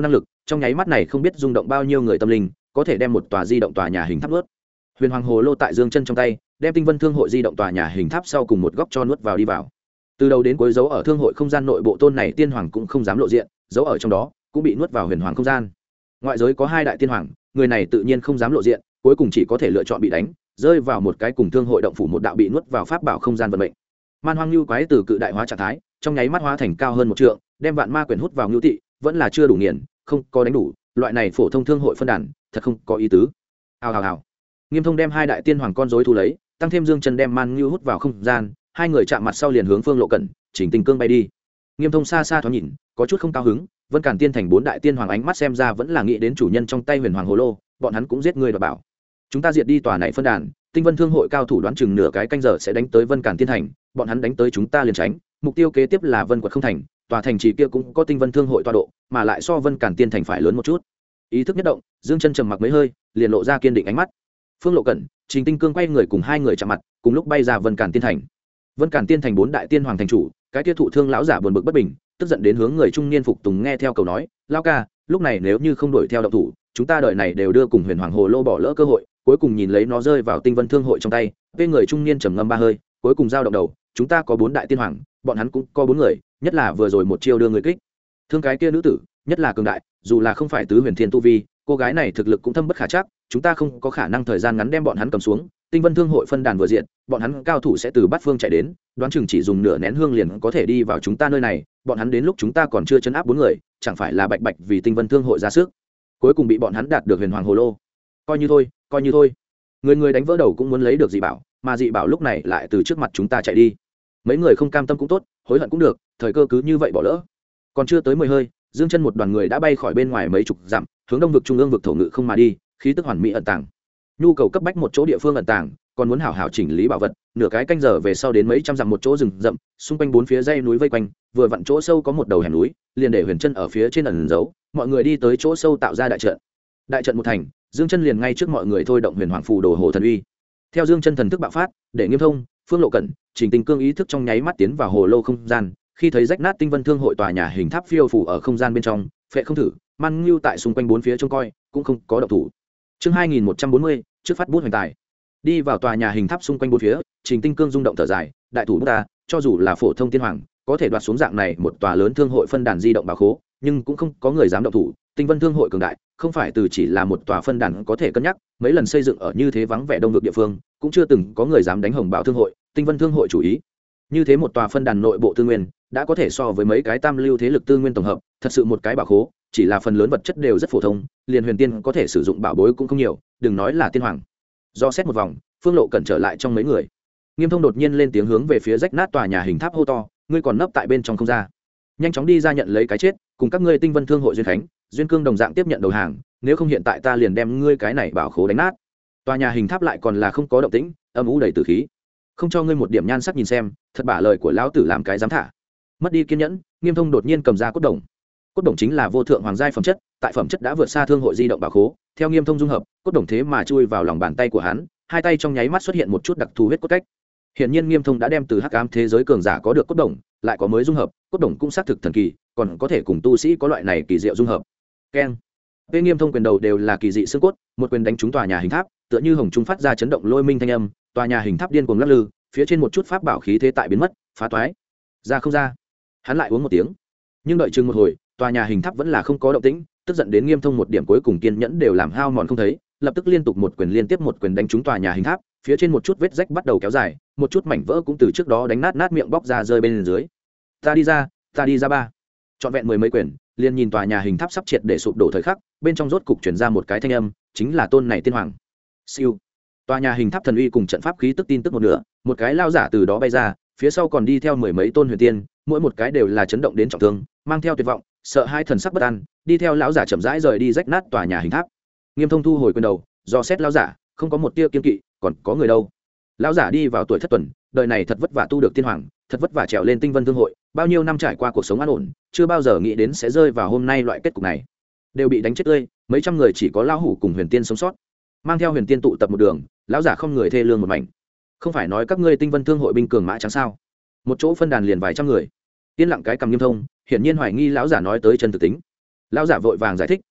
trong nháy mắt này không biết rung động bao nhiêu người tâm linh, có thể đem một tòa di động tòa nhà hình tháp nuốt. Huyền Hoàng Hồ Lô tại Dương Chân trong tay, đem Tinh Vân Thương hội di động tòa nhà hình tháp sau cùng một góc cho nuốt vào đi vào. Từ đầu đến cuối dấu ở thương hội không gian nội bộ tôn này tiên hoàng cũng không dám lộ diện, dấu ở trong đó cũng bị nuốt vào huyền hoàng không gian. Ngoại giới có 2 đại tiên hoàng, người này tự nhiên không dám lộ diện, cuối cùng chỉ có thể lựa chọn bị đánh, rơi vào một cái cùng thương hội động phủ một đạo bị nuốt vào pháp bảo không gian vận mệnh. Man Hoang Nưu quái từ cự đại hóa trạng thái, trong nháy mắt hóa thành cao hơn 1 trượng, đem vạn ma quyển hút vào nưu tị, vẫn là chưa đủ nghiền, không có đánh đủ, loại này phổ thông thương hội phân đàn, thật không có ý tứ. Hào hào hào. Nghiêm Thông đem 2 đại tiên hoàng con rối thu lấy, tăng thêm Dương Chân đem Man Nưu hút vào không gian, hai người chạm mặt sau liền hướng Phương Lộ Cẩn, Trình Tình Cương bay đi. Nghiêm Thông xa xa thoáng nhìn, có chút không cao hứng, Vân Càn Tiên thành 4 đại tiên hoàng ánh mắt xem ra vẫn là nghĩ đến chủ nhân trong tay Huyền Hoàng Hồ Lô, bọn hắn cũng giết người đoạt bảo. Chúng ta diệt đi tòa này phân đàn, Tinh Vân Thương hội cao thủ đoán chừng nửa cái canh giờ sẽ đánh tới Vân Càn Tiên thành, bọn hắn đánh tới chúng ta liền tránh, mục tiêu kế tiếp là Vân Quật không thành, tòa thành trì kia cũng có Tinh Vân Thương hội tọa độ, mà lại so Vân Càn Tiên thành phải lớn một chút. Ý thức nhất động, Dương Chân trầm mặc mấy hơi, liền lộ ra kiên định ánh mắt. Phương Lộ Cẩn, Trình Tinh Cương quay người cùng hai người chạm mặt, cùng lúc bay ra Vân Càn Tiên thành. Vân Càn Tiên thành 4 đại tiên hoàng thành chủ, cái kia thụ thương lão giả buồn bực bất bình, tức giận đến hướng người trung niên phục tùng nghe theo cầu nói, lão ca, lúc này nếu như không đuổi theo động thủ, chúng ta đời này đều đưa cùng Huyền Hoàng Hồ Lô bỏ lỡ cơ hội, cuối cùng nhìn lấy nó rơi vào Tinh Vân Thương hội trong tay. Bên người trung niên trầm ngâm 3 hơi, cuối cùng giao động đầu, chúng ta có 4 đại tiên hoàng, bọn hắn cũng có 4 người, nhất là vừa rồi một chiêu đưa người kích thương cái kia nữ tử, nhất là cường đại, dù là không phải tứ huyền thiên tu vi, cô gái này thực lực cũng thâm bất khả trắc, chúng ta không có khả năng thời gian ngắn đem bọn hắn cầm xuống. Tinh Vân Thương hội phân đàn vừa diện, bọn hắn cao thủ sẽ từ bát phương chạy đến, đoán chừng chỉ dùng nửa nén hương liền có thể đi vào chúng ta nơi này, bọn hắn đến lúc chúng ta còn chưa chấn áp 4 người, chẳng phải là bạch bạch vì Tinh Vân Thương hội ra sức. Cuối cùng bị bọn hắn đạt được Huyền Hoàng Hồ Lô. Coi như thôi, coi như thôi. Người người đánh vỡ đầu cũng muốn lấy được dị bảo, mà dị bảo lúc này lại từ trước mặt chúng ta chạy đi. Mấy người không cam tâm cũng tốt, hối hận cũng được, thời cơ cứ như vậy bỏ lỡ. Còn chưa tới 10 hơi, Dương Chân một đoàn người đã bay khỏi bên ngoài mấy chục dặm, hướng đông vực trung ương vực thổ ngự không mà đi, khí tức hoàn mỹ ẩn tàng. Nhu cầu cấp bách một chỗ địa phương ẩn tàng, còn muốn hảo hảo chỉnh lý bảo vật, nửa cái canh giờ về sau đến mấy trăm dặm một chỗ rừng rậm, xung quanh 4 phía dãy núi vây quanh, vừa vặn chỗ sâu có một đầu hẻm núi, liền để Huyền Chân ở phía trên ẩn giấu, mọi người đi tới chỗ sâu tạo ra đại trận. Đại trận một thành, Dương Chân liền ngay trước mọi người thôi động Huyền Hoàng phù đồ hồ thần uy. Theo Dương Chân thần thức bạo phát, để Nghiêm Thông, Phương Lộ Cẩn, Trình Tình Cương ý thức trong nháy mắt tiến vào hồ lô không gian, khi thấy rách nát Tinh Vân Thương hội tòa nhà hình tháp phiêu phù ở không gian bên trong, phệ không thử, Man Ngưu tại xung quanh 4 phía trông coi, cũng không có động thủ. Chương 2140, trước phát bút hoành tài. Đi vào tòa nhà hình tháp xung quanh 4 phía, Trình Tinh Cương rung động thở dài, đại thủ ta, cho dù là phổ thông tiên hoàng, có thể đoạt xuống dạng này một tòa lớn thương hội phân đàn di động bảo khố, nhưng cũng không có người dám động thủ. Tinh Vân Thương hội cường đại, không phải từ chỉ là một tòa phân đàn có thể cân nhắc, mấy lần xây dựng ở như thế vắng vẻ đông vực địa phương, cũng chưa từng có người dám đánh Hồng Bảo Thương hội, Tinh Vân Thương hội chủ ý. Như thế một tòa phân đàn nội bộ tư nguyên, đã có thể so với mấy cái tam lưu thế lực tư nguyên tổng hợp, thật sự một cái bảo khố, chỉ là phần lớn vật chất đều rất phổ thông, liền huyền tiên có thể sử dụng bảo bối cũng không nhiều, đừng nói là tiên hoàng. Do xét một vòng, Phương Lộ Cẩn trở lại trong mấy người. Nghiêm Thông đột nhiên lên tiếng hướng về phía rách nát tòa nhà hình tháp hô to, ngươi còn nấp tại bên trong không ra, nhanh chóng đi ra nhận lấy cái chết, cùng các ngươi Tinh Vân Thương hội duyên khánh, duyên cương đồng dạng tiếp nhận đầu hàng, nếu không hiện tại ta liền đem ngươi cái này bảo khố đánh nát. Tòa nhà hình tháp lại còn là không có động tĩnh, âm u đầy tử khí, không cho ngươi một điểm nhan sắc nhìn xem, thật bả lời của lão tử làm cái dám thả. Mất đi kiên nhẫn, Nghiêm Thông đột nhiên cầm ra cốt đồng. Cốt đồng chính là vô thượng hoàng giai phẩm chất, tại phẩm chất đã vượt xa thương hội di động bảo khố, theo Nghiêm Thông dung hợp, cốt đồng thế mà chui vào lòng bàn tay của hắn, hai tay trong nháy mắt xuất hiện một chút đặc thù huyết cốt cách. Hiển nhiên Nghiêm Thông đã đem từ hắc ám thế giới cường giả có được cốt đồng, lại có mới dung hợp, cốt đồng cũng xác thực thần kỳ, còn có thể cùng tu sĩ có loại này kỳ diệu dung hợp. Keng. Bên Nghiêm Thông quyền đầu đều là kỳ dị xương cốt, một quyền đánh trúng tòa nhà hình tháp, tựa như hồng trung phát ra chấn động lôi minh thanh âm, tòa nhà hình tháp điên cuồng lắc lư, phía trên một chút pháp bảo khí thế tại biến mất, phá toái. Ra không ra. Hắn lại uống một tiếng. Nhưng đợi chừng một hồi, tòa nhà hình tháp vẫn là không có động tĩnh, tức giận đến Nghiêm Thông một điểm cuối cùng kiên nhẫn đều làm hao mòn không thấy, lập tức liên tục một quyền liên tiếp một quyền đánh trúng tòa nhà hình tháp, phía trên một chút vết rách bắt đầu kéo dài, một chút mảnh vỡ cũng từ trước đó đánh nát nát miệng bóc ra rơi bên dưới. Ta đi ra ba. Trọn vẹn 10 mấy quyền, liền nhìn tòa nhà hình tháp sắp triệt để sụp đổ thời khắc, bên trong rốt cục truyền ra một cái thanh âm, chính là tôn này tiên hoàng. Siêu. Tòa nhà hình tháp thần uy cùng trận pháp khí tức tin tức một nửa, một cái lao giả từ đó bay ra, phía sau còn đi theo 10 mấy tôn huyền tiên, mỗi một cái đều là chấn động đến trọng thương, mang theo tuyệt vọng, sợ hai thần sắc bất an, đi theo lão giả chậm rãi rời đi rách nát tòa nhà hình tháp. Nghiêm Thông thu hồi quyền đầu, do xét lão giả, không có một tia kiên kỵ, còn có người đâu? Lão giả đi vào tuổi thất tuần, đời này thật vất vả tu được tiên hoàng, thật vất vả trèo lên Tinh Vân Thương hội, bao nhiêu năm trải qua cuộc sống an ổn, chưa bao giờ nghĩ đến sẽ rơi vào hôm nay loại kết cục này. Đều bị đánh chết tươi, mấy trăm người chỉ có lão hủ cùng huyền tiên sống sót. Mang theo huyền tiên tụ tập một đường, lão giả không người thê lương một mảnh. Không phải nói các ngươi Tinh Vân Thương hội binh cường mã trắng sao? Một chỗ phân đàn liền vài trăm người. Tiên lặng cái cầm Nghiêm Thông, hiển nhiên hoài nghi lão giả nói tới chân thực tính. Lão giả vội vàng giải thích,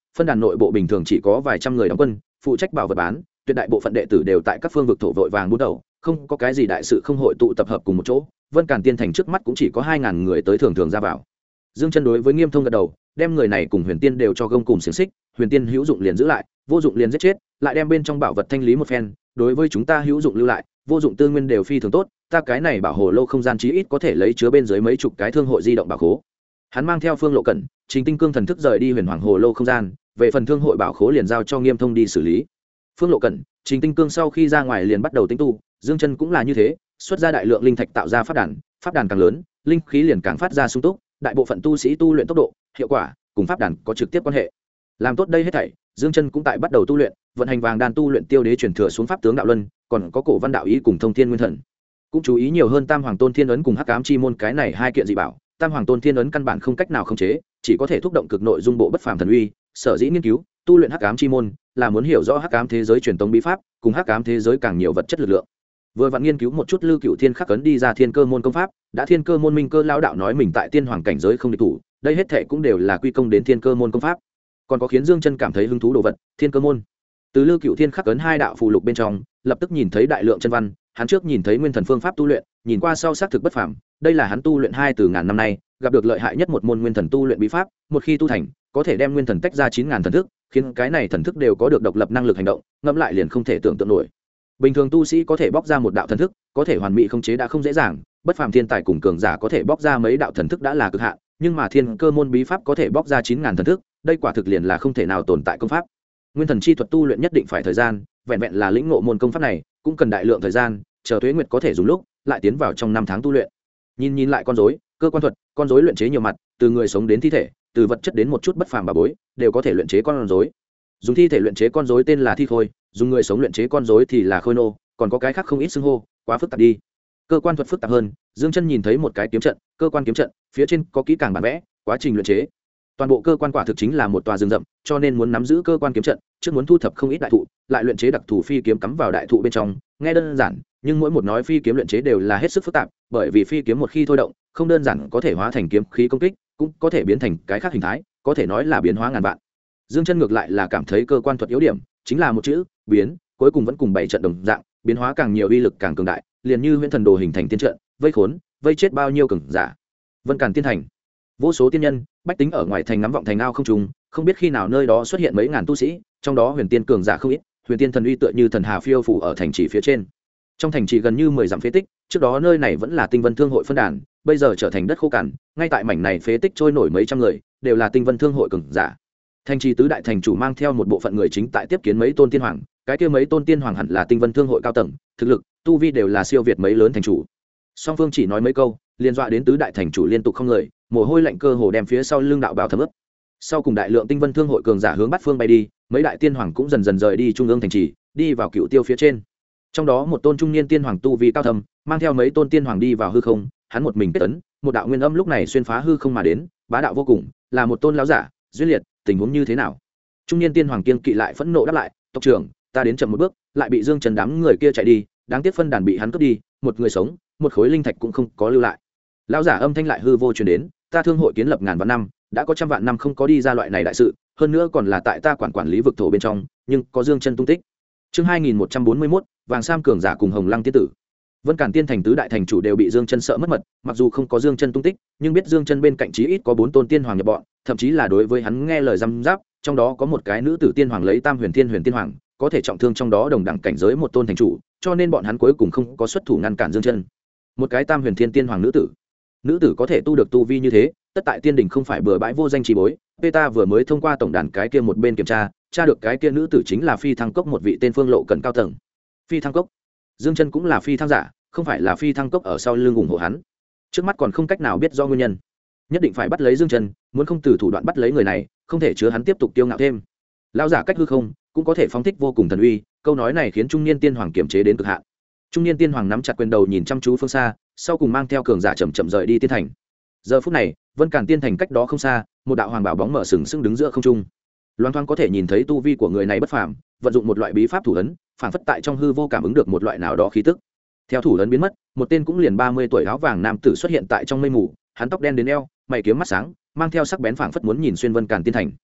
phân đàn nội bộ bình thường chỉ có vài trăm người đóng quân phụ trách bảo vật bán, tuyệt đại bộ phận đệ tử đều tại các phương vực thổ vội vàng bút đầu, không có cái gì đại sự không hội tụ tập hợp cùng một chỗ. Vân Càn Tiên thành trước mắt cũng chỉ có 2000 người tới thường thường ra vào. Dương Chân đối với Nghiêm Thông gật đầu, đem người này cùng Huyền Tiên đều cho gông cùng xiềng xích, Huyền Tiên hữu dụng liền giữ lại, vô dụng liền giết chết, lại đem bên trong bảo vật thanh lý một phen, đối với chúng ta hữu dụng lưu lại, vô dụng tư nguyên đều phi thường tốt, ta cái này bảo hồ lô không gian chí ít có thể lấy chứa bên dưới mấy chục cái thương hội di động bảo khố. Hắn mang theo Phương Lộ Cẩn, Trình Tinh Cương thần thức rời đi Huyền Hoàng hồ lô không gian, về phần thương hội bảo khố liền giao cho Nghiêm Thông đi xử lý. Phương Lộ Cẩn, Trình Tinh Cương sau khi ra ngoài liền bắt đầu tính tu, Dương Chân cũng là như thế, xuất ra đại lượng linh thạch tạo ra pháp đàn càng lớn, linh khí liền càng phát ra sung túc, đại bộ phận tu sĩ tu luyện tốc độ, hiệu quả cùng pháp đàn có trực tiếp quan hệ. Làm tốt đây hết thảy, Dương Chân cũng tại bắt đầu tu luyện, vận hành vàng đan tu luyện tiêu đế truyền thừa xuống pháp tướng đạo luân, còn có cổ văn đạo ý cùng thông thiên nguyên thần. Cũng chú ý nhiều hơn Tam Hoàng Tôn Thiên ấn cùng Hắc Ám chi môn cái này hai kiện dị bảo, Tam Hoàng Tôn Thiên ấn căn bản không cách nào khống chế, chỉ có thể thúc động cực nội dung bộ bất phàm thần uy, sở dĩ nghiên cứu, tu luyện Hắc Ám chi môn, là muốn hiểu rõ Hắc Ám thế giới truyền tống bí pháp, cùng Hắc Ám thế giới càng nhiều vật chất lực lượng. Vừa vặn nghiên cứu một chút Lưu Cửu Thiên khắc ấn đi ra Thiên Cơ môn công pháp, đã Thiên Cơ môn Minh Cơ lão đạo nói mình tại tiên hoàng cảnh giới không địch thủ, đây hết thảy cũng đều là quy công đến Thiên Cơ môn công pháp. Còn có khiến Dương Chân cảm thấy hứng thú đồ vật, Thiên Cơ môn. Từ Lưu Cửu Thiên khắc ấn hai đạo phù lục bên trong, lập tức nhìn thấy đại lượng chân văn, hắn trước nhìn thấy nguyên thần phương pháp tu luyện, nhìn qua sau xác thực bất phàm, đây là hắn tu luyện hai từ ngàn năm nay, gặp được lợi hại nhất một môn nguyên thần tu luyện bí pháp, một khi tu thành, có thể đem nguyên thần tách ra 9000 thần thức, khiến cái này thần thức đều có được độc lập năng lực hành động, ngẫm lại liền không thể tưởng tượng nổi. Bình thường tu sĩ có thể bóc ra một đạo thần thức, có thể hoàn mỹ khống chế đã không dễ dàng, bất phàm thiên tài cùng cường giả có thể bóc ra mấy đạo thần thức đã là cực hạn, nhưng mà Thiên Cơ môn bí pháp có thể bóc ra 9000 thần thức, đây quả thực liền là không thể nào tồn tại công pháp. Nguyên thần chi thuật tu luyện nhất định phải thời gian, vẹn vẹn là lĩnh ngộ môn công pháp này, cũng cần đại lượng thời gian, chờ Tuế Nguyệt có thể dùng lúc, lại tiến vào trong 5 tháng tu luyện. Nhìn lại con rối, cơ quan thuật, con rối luyện chế nhiều mặt, từ người sống đến thi thể, từ vật chất đến một chút bất phàm bà bối, đều có thể luyện chế con rối. Dùng thi thể luyện chế con rối tên là thi khôi, dùng người sống luyện chế con rối thì là khôi nô, còn có cái khác không ít xưng hô, quá phức tạp đi. Cơ quan thuật phức tạp hơn, Dương Chân nhìn thấy một cái kiếm trận, cơ quan kiếm trận, phía trên có kỹ càng bản vẽ, quá trình luyện chế. Toàn bộ cơ quan quả thực chính là một tòa rừng rậm, cho nên muốn nắm giữ cơ quan kiếm trận, trước muốn thu thập không ít đại thụ, lại luyện chế đặc thù phi kiếm cắm vào đại thụ bên trong, nghe đơn giản, nhưng mỗi một nói phi kiếm luyện chế đều là hết sức phức tạp, bởi vì phi kiếm một khi thôi động, không đơn giản có thể hóa thành kiếm khí công kích, cũng có thể biến thành cái khác hình thái, có thể nói là biến hóa ngàn vạn. Dương Chân ngược lại là cảm thấy cơ quan thuật yếu điểm, chính là một chữ, biến, cuối cùng vẫn cùng bảy trận đồng dạng, biến hóa càng nhiều uy lực càng cường đại, liền như huyễn thần đồ hình thành tiên trận, vây khốn, vây chết bao nhiêu cường giả. Vân Càn Tiên thành, vô số tiên nhân, bách tính ở ngoài thành ngắm vọng thành ao không trùng, không biết khi nào nơi đó xuất hiện mấy ngàn tu sĩ, trong đó huyền tiên cường giả không ít, huyền tiên thần uy tựa như thần hà phiêu phủ ở thành trì phía trên. Trong thành trì gần như 10 dặm phế tích, trước đó nơi này vẫn là Tinh Vân Thương hội phân đàn, bây giờ trở thành đất khô cằn, ngay tại mảnh này phế tích trôi nổi mấy trăm người, đều là Tinh Vân Thương hội cường giả. Thành trì tứ đại thành chủ mang theo một bộ phận người chính tại tiếp kiến mấy tôn tiên hoàng, cái kia mấy tôn tiên hoàng hẳn là Tinh Vân Thương hội cao tầng, thực lực, tu vi đều là siêu việt mấy lớn thành chủ. Song Phương chỉ nói mấy câu, liên dọa đến tứ đại thành chủ liên tục không người, mồ hôi lạnh cơ hồ đem phía sau lưng đạo báo thấm ướt. Sau cùng đại lượng Tinh Vân Thương hội cường giả hướng Bát Phương bay đi, mấy đại tiên hoàng cũng dần dần rời đi trung ương thành trì, đi vào Cựu Tiêu phía trên. Trong đó một tôn trung niên tiên hoàng tu vi cao thâm, mang theo mấy tôn tiên hoàng đi vào hư không, hắn một mình kết ấn, một đạo nguyên âm lúc này xuyên phá hư không mà đến, bá đạo vô cùng, là một tôn lão giả. Duyên liệt, tình huống như thế nào? Trung niên tiên hoàng kiên kỵ lại phẫn nộ đáp lại, tộc trưởng, ta đến chậm một bước, lại bị Dương Trần đám người kia chạy đi, đáng tiếc phân đàn bị hắn cướp đi, một người sống, một khối linh thạch cũng không có lưu lại. Lão giả âm thanh lại hư vô truyền đến, ta thương hội kiến lập ngàn vạn năm, đã có trăm vạn năm không có đi ra loại này đại sự, hơn nữa còn là tại ta quản lý vực thổ bên trong, nhưng có Dương Chân tung tích. Chương 2141, Vàng Sam cường giả cùng Hồng Lăng tiên tử. Vân Càn Tiên thành tứ đại thành chủ đều bị Dương Chân sợ mất mật, mặc dù không có Dương Chân tung tích, nhưng biết Dương Chân bên cạnh chí ít có 4 tôn tiên hoàng nhập bọn, thậm chí là đối với hắn nghe lời răm giáp, trong đó có một cái nữ tử tiên hoàng lấy Tam Huyền Tiên Hoàng, có thể trọng thương trong đó đồng đẳng cảnh giới một tôn thành chủ, cho nên bọn hắn cuối cùng không có xuất thủ ngăn cản Dương Chân. Một cái Tam Huyền Tiên Hoàng nữ tử có thể tu được tu vi như thế, tất tại tiên đỉnh không phải bừa bãi vô danh chỉ bối. Peta vừa mới thông qua tổng đàn cái kia một bên kiểm tra, tra được cái kia nữ tử chính là Phi Thăng Cốc một vị tên Phương Lộ Cẩn cao tầng. Phi Thăng Cốc, Dương Chân cũng là phi thăng giả, không phải là Phi Thăng Cốc ở sau lưng ủng hộ hắn. Trước mắt còn không cách nào biết do nguyên nhân, nhất định phải bắt lấy Dương Chân, muốn không từ thủ đoạn bắt lấy người này, không thể chứa hắn tiếp tục tiêu ngạo thêm. Lão giả cách hư không, cũng có thể phóng thích vô cùng thần uy, câu nói này khiến trung niên tiên hoàng kiềm chế đến cực hạn. Trung niên tiên hoàng nắm chặt quyền đầu nhìn chăm chú phương xa, sau cùng mang theo cường giả chậm chậm rời đi tiên thành. Giờ phút này, Vân Càn Tiên thành cách đó không xa, một đạo hoàng bảo bóng mở sừng sững đứng giữa không trung. Loan thoáng có thể nhìn thấy tu vi của người này bất phàm, vận dụng một loại bí pháp thủ ấn, phản phất tại trong hư vô cảm ứng được một loại nào đó khí tức. Theo thủ ấn biến mất, một tên cũng liền 30 tuổi áo vàng nam tử xuất hiện tại trong mây mù, hắn tóc đen đến eo, mày kiếm mắt sáng, mang theo sắc bén phảng phất muốn nhìn xuyên Vân Càn Tiên thành.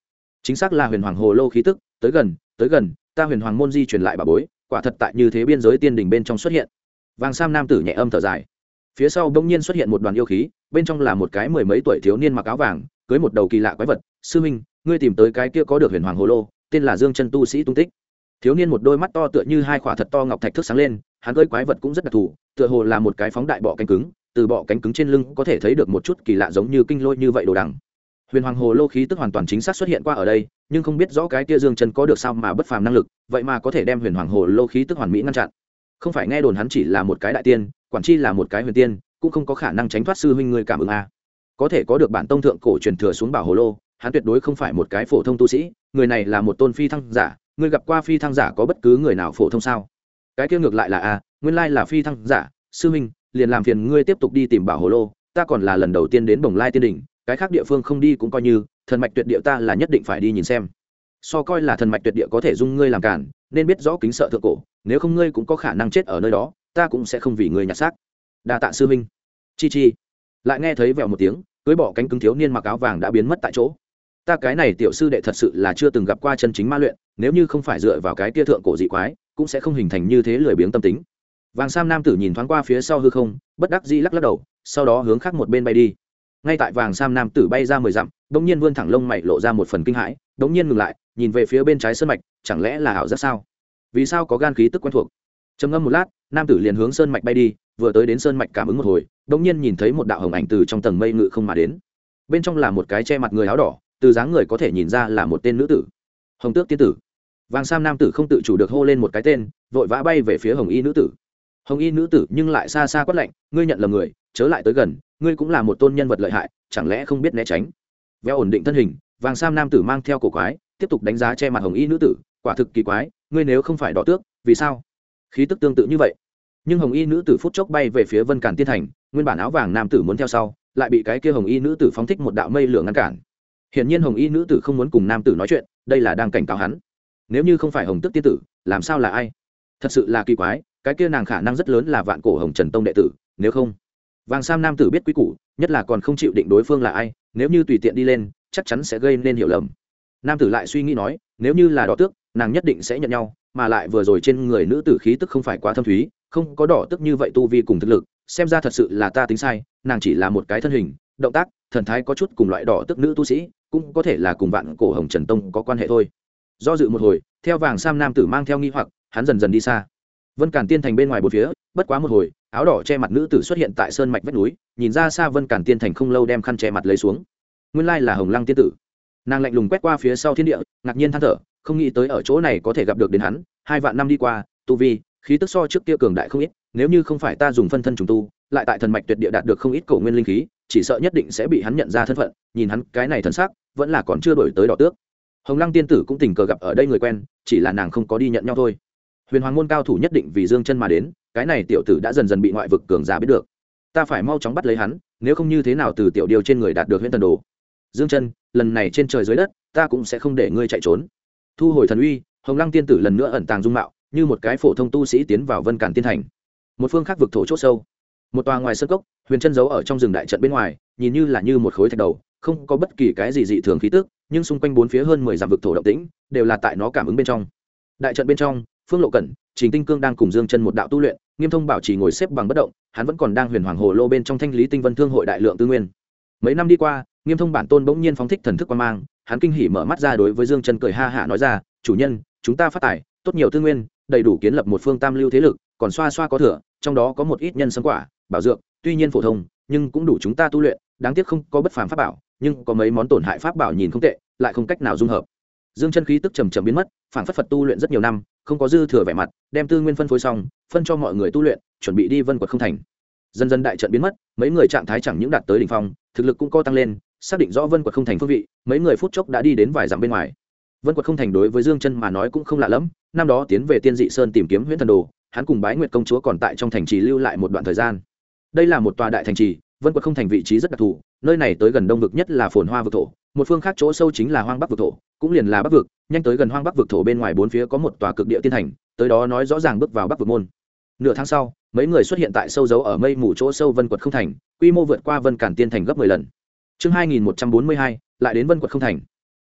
chính xác là huyền hoàng hồ lô khí tức, tới gần, ta huyền hoàng môn di truyền lại bà bối, quả thật tại như thế biên giới tiên đình bên trong xuất hiện. Vàng sam nam tử nhẹ âm thở dài, phía sau bỗng nhiên xuất hiện một đoàn yêu khí, bên trong là một cái mười mấy tuổi thiếu niên mặc áo vàng, cưới một đầu kỳ lạ quái vật. Sư minh, ngươi tìm tới cái kia có được huyền hoàng hồ lô, tên là Dương Chân tu sĩ tung tích. Thiếu niên một đôi mắt to tựa như hai khỏa thật to ngọc thạch thức sáng lên, hắn cưỡi quái vật cũng rất đặc thù, tựa hồ là một cái phóng đại bọ cánh cứng, từ bọ cánh cứng trên lưng có thể thấy được một chút kỳ lạ giống như kinh lôi như vậy đồ đằng. Huyền hoàng hồ lô khí tức hoàn toàn chính xác xuất hiện qua ở đây, nhưng không biết rõ cái kia Dương Chân có được sao mà bất phàm năng lực, vậy mà có thể đem huyền hoàng hồ lô khí tức hoàn mỹ ngăn chặn. Không phải nghe đồn hắn chỉ là một cái đại tiên, quản chi là một cái huyền tiên, cũng không có khả năng tránh thoát sư huynh người cảm ứng a. Có thể có được bản tông thượng cổ truyền thừa xuống bảo hồ lô, hắn tuyệt đối không phải một cái phổ thông tu sĩ, người này là một tôn phi thăng giả. Ngươi gặp qua phi thăng giả có bất cứ người nào phổ thông sao? Cái kia ngược lại là a, nguyên lai là phi thăng giả. Sư huynh, liền làm phiền ngươi tiếp tục đi tìm bảo hồ lô, ta còn là lần đầu tiên đến Bồng Lai Tiên Đỉnh, cái khác địa phương không đi cũng coi như, thần mạch tuyệt địa ta là nhất định phải đi nhìn xem. So coi là thần mạch tuyệt địa có thể dung ngươi làm cản, nên biết rõ kính sợ thượng cổ, nếu không ngươi cũng có khả năng chết ở nơi đó, ta cũng sẽ không vì ngươi nhặt xác. Đa tạ sư huynh. Chi chi. Lại nghe thấy vèo một tiếng, cưỡi bọ cánh cứng thiếu niên mặc áo vàng đã biến mất tại chỗ. Ta cái này tiểu sư đệ thật sự là chưa từng gặp qua chân chính ma luyện, nếu như không phải dựa vào cái kia thượng cổ dị quái, cũng sẽ không hình thành như thế lười biếng tâm tính. Vàng sam nam tử nhìn thoáng qua phía sau hư không, bất đắc dĩ lắc lắc đầu, sau đó hướng khác một bên bay đi. Ngay tại vàng sam nam tử bay ra 10 dặm, đống nhiên vươn thẳng lông mày lộ ra một phần kinh hãi, đống nhiên ngừng lại, nhìn về phía bên trái sơn mạch, chẳng lẽ là ảo giác sao? Vì sao có gan khí tức quen thuộc? Trầm ngâm một lát, nam tử liền hướng sơn mạch bay đi, vừa tới đến sơn mạch cảm ứng một hồi, đống nhiên nhìn thấy một đạo hồng ảnh từ trong tầng mây ngự không mà đến. Bên trong là một cái che mặt người áo đỏ, từ dáng người có thể nhìn ra là một tên nữ tử. Hồng Tước tiên tử. Vàng sam nam tử không tự chủ được hô lên một cái tên, vội vã bay về phía hồng y nữ tử. Hồng y nữ tử nhưng lại xa xa quát lạnh, ngươi nhận lầm người, chớ lại tới gần, ngươi cũng là một tôn nhân vật lợi hại, chẳng lẽ không biết né tránh? Véo ổn định thân hình, vàng sam nam tử mang theo cổ quái, tiếp tục đánh giá che mặt hồng y nữ tử, quả thực kỳ quái, ngươi nếu không phải đỏ tước, vì sao? Khí tức tương tự như vậy. Nhưng hồng y nữ tử phút chốc bay về phía Vân Càn Tiên Thành, nguyên bản áo vàng nam tử muốn theo sau, lại bị cái kia hồng y nữ tử phóng thích một đạo mây lửa ngăn cản. Hiển nhiên hồng y nữ tử không muốn cùng nam tử nói chuyện, đây là đang cảnh cáo hắn. Nếu như không phải Hồng Tước tiên tử, làm sao là ai? Thật sự là kỳ quái, cái kia nàng khả năng rất lớn là Vạn Cổ Hồng Trần Tông đệ tử, nếu không, vàng sam nam tử biết quý củ, nhất là còn không chịu định đối phương là ai, nếu như tùy tiện đi lên, chắc chắn sẽ gây nên hiểu lầm. Nam tử lại suy nghĩ nói, nếu như là đỏ tước, nàng nhất định sẽ nhận nhau, mà lại vừa rồi trên người nữ tử khí tức không phải quá thâm thúy, không có đỏ tước như vậy tu vi cùng thực lực, xem ra thật sự là ta tính sai, nàng chỉ là một cái thân hình, động tác, thần thái có chút cùng loại đỏ tước nữ tu sĩ, cũng có thể là cùng Vạn Cổ Hồng Trần Tông có quan hệ thôi. Do dự một hồi, theo vàng sam nam tử mang theo nghi hoặc, hắn dần dần đi xa. Vân Càn Tiên Thành bên ngoài bốn phía, bất quá một hồi, áo đỏ che mặt nữ tử xuất hiện tại sơn mạch vách núi, nhìn ra xa Vân Càn Tiên Thành không lâu đem khăn che mặt lấy xuống. Nguyên lai là Hồng Lăng tiên tử. Nàng lạnh lùng quét qua phía sau thiên địa, ngạc nhiên than thở, không nghĩ tới ở chỗ này có thể gặp được đến hắn. 2 vạn năm đi qua, tu vi, khí tức so trước kia cường đại không ít, nếu như không phải ta dùng phân thân trùng tu, lại tại thần mạch tuyệt địa đạt được không ít cổ nguyên linh khí, chỉ sợ nhất định sẽ bị hắn nhận ra thân phận. Nhìn hắn cái này thần sắc, vẫn là còn chưa đổi tới đỏ tước. Hồng Lăng tiên tử cũng tình cờ gặp ở đây người quen, chỉ là nàng không có đi nhận nhau thôi. Huyền Hoàng môn cao thủ nhất định vì Dương Chân mà đến, cái này tiểu tử đã dần dần bị ngoại vực cường giả biết được. Ta phải mau chóng bắt lấy hắn, nếu không như thế nào từ tiểu điều trên người đạt được Huyễn Thần Đồ. Dương Chân, lần này trên trời dưới đất, ta cũng sẽ không để ngươi chạy trốn. Thu hồi thần uy, Hồng Lăng tiên tử lần nữa ẩn tàng dung mạo, như một cái phổ thông tu sĩ tiến vào Vân Càn Tiên Thành. Một phương khác vực thổ chỗ sâu, một tòa ngoài sơn cốc, Huyền Chân giấu ở trong rừng đại trận bên ngoài, nhìn như là như một khối thạch đầu, không có bất kỳ cái gì dị thường khí tức, nhưng xung quanh bốn phía hơn 10 dặm vực thổ động tĩnh, đều là tại nó cảm ứng bên trong. Đại trận bên trong, Phương Lộ Cẩn, Trình Tinh Cương đang cùng Dương Chân một đạo tu luyện, Nghiêm Thông bảo trì ngồi xếp bằng bất động, hắn vẫn còn đang Huyền Hoàng Hồ Lô bên trong thanh lý Tinh Vân Thương hội đại lượng tư nguyên. Mấy năm đi qua, Nghiêm Thông bản tôn bỗng nhiên phóng thích thần thức quang mang, hắn kinh hỉ mở mắt ra đối với Dương Chân cười ha hả nói ra, "Chủ nhân, chúng ta phát tài, tốt nhiều tư nguyên, đầy đủ kiến lập một phương tam lưu thế lực, còn xoa xoa có thừa, trong đó có một ít nhân sâm quả, bảo dược, tuy nhiên phổ thông, nhưng cũng đủ chúng ta tu luyện, đáng tiếc không có bất phàm pháp bảo, nhưng có mấy món tổn hại pháp bảo nhìn không tệ, lại không cách nào dung hợp." Dương Chân khí tức trầm trầm biến mất, phảng phất Phật tu luyện rất nhiều năm, không có dư thừa vẻ mặt, đem tư nguyên phân phối xong, phân cho mọi người tu luyện, chuẩn bị đi Vân Quật không thành. Dần dần đại trận biến mất, mấy người trạng thái chẳng những đạt tới đỉnh phong, thực lực cũng có tăng lên, xác định rõ Vân Quật không thành phương vị, mấy người phút chốc đã đi đến vài dặm bên ngoài. Vân Quật không thành đối với Dương Chân mà nói cũng không lạ lẫm, năm đó tiến về Tiên Dị Sơn tìm kiếm Huyễn Thần Đồ, hắn cùng Bái Nguyệt công chúa còn tại trong thành trì lưu lại một đoạn thời gian. Đây là một tòa đại thành trì, Vân Quật không thành vị trí rất đặc thù, nơi này tới gần đông vực nhất là phồn hoa vực thổ, một phương khác chỗ sâu chính là hoang bắc vực thổ, cũng liền là bắc vực, nhanh tới gần hoang bắc vực thổ bên ngoài bốn phía có một tòa cực địa tiên thành, tới đó nói rõ ràng bước vào bắc vực môn. Nửa tháng sau, mấy người xuất hiện tại sâu dấu ở mây mù chỗ sâu Vân Quật không thành, quy mô vượt qua Vân Càn Tiên thành gấp 10 lần. Chương 2142, lại đến Vân Quật không thành.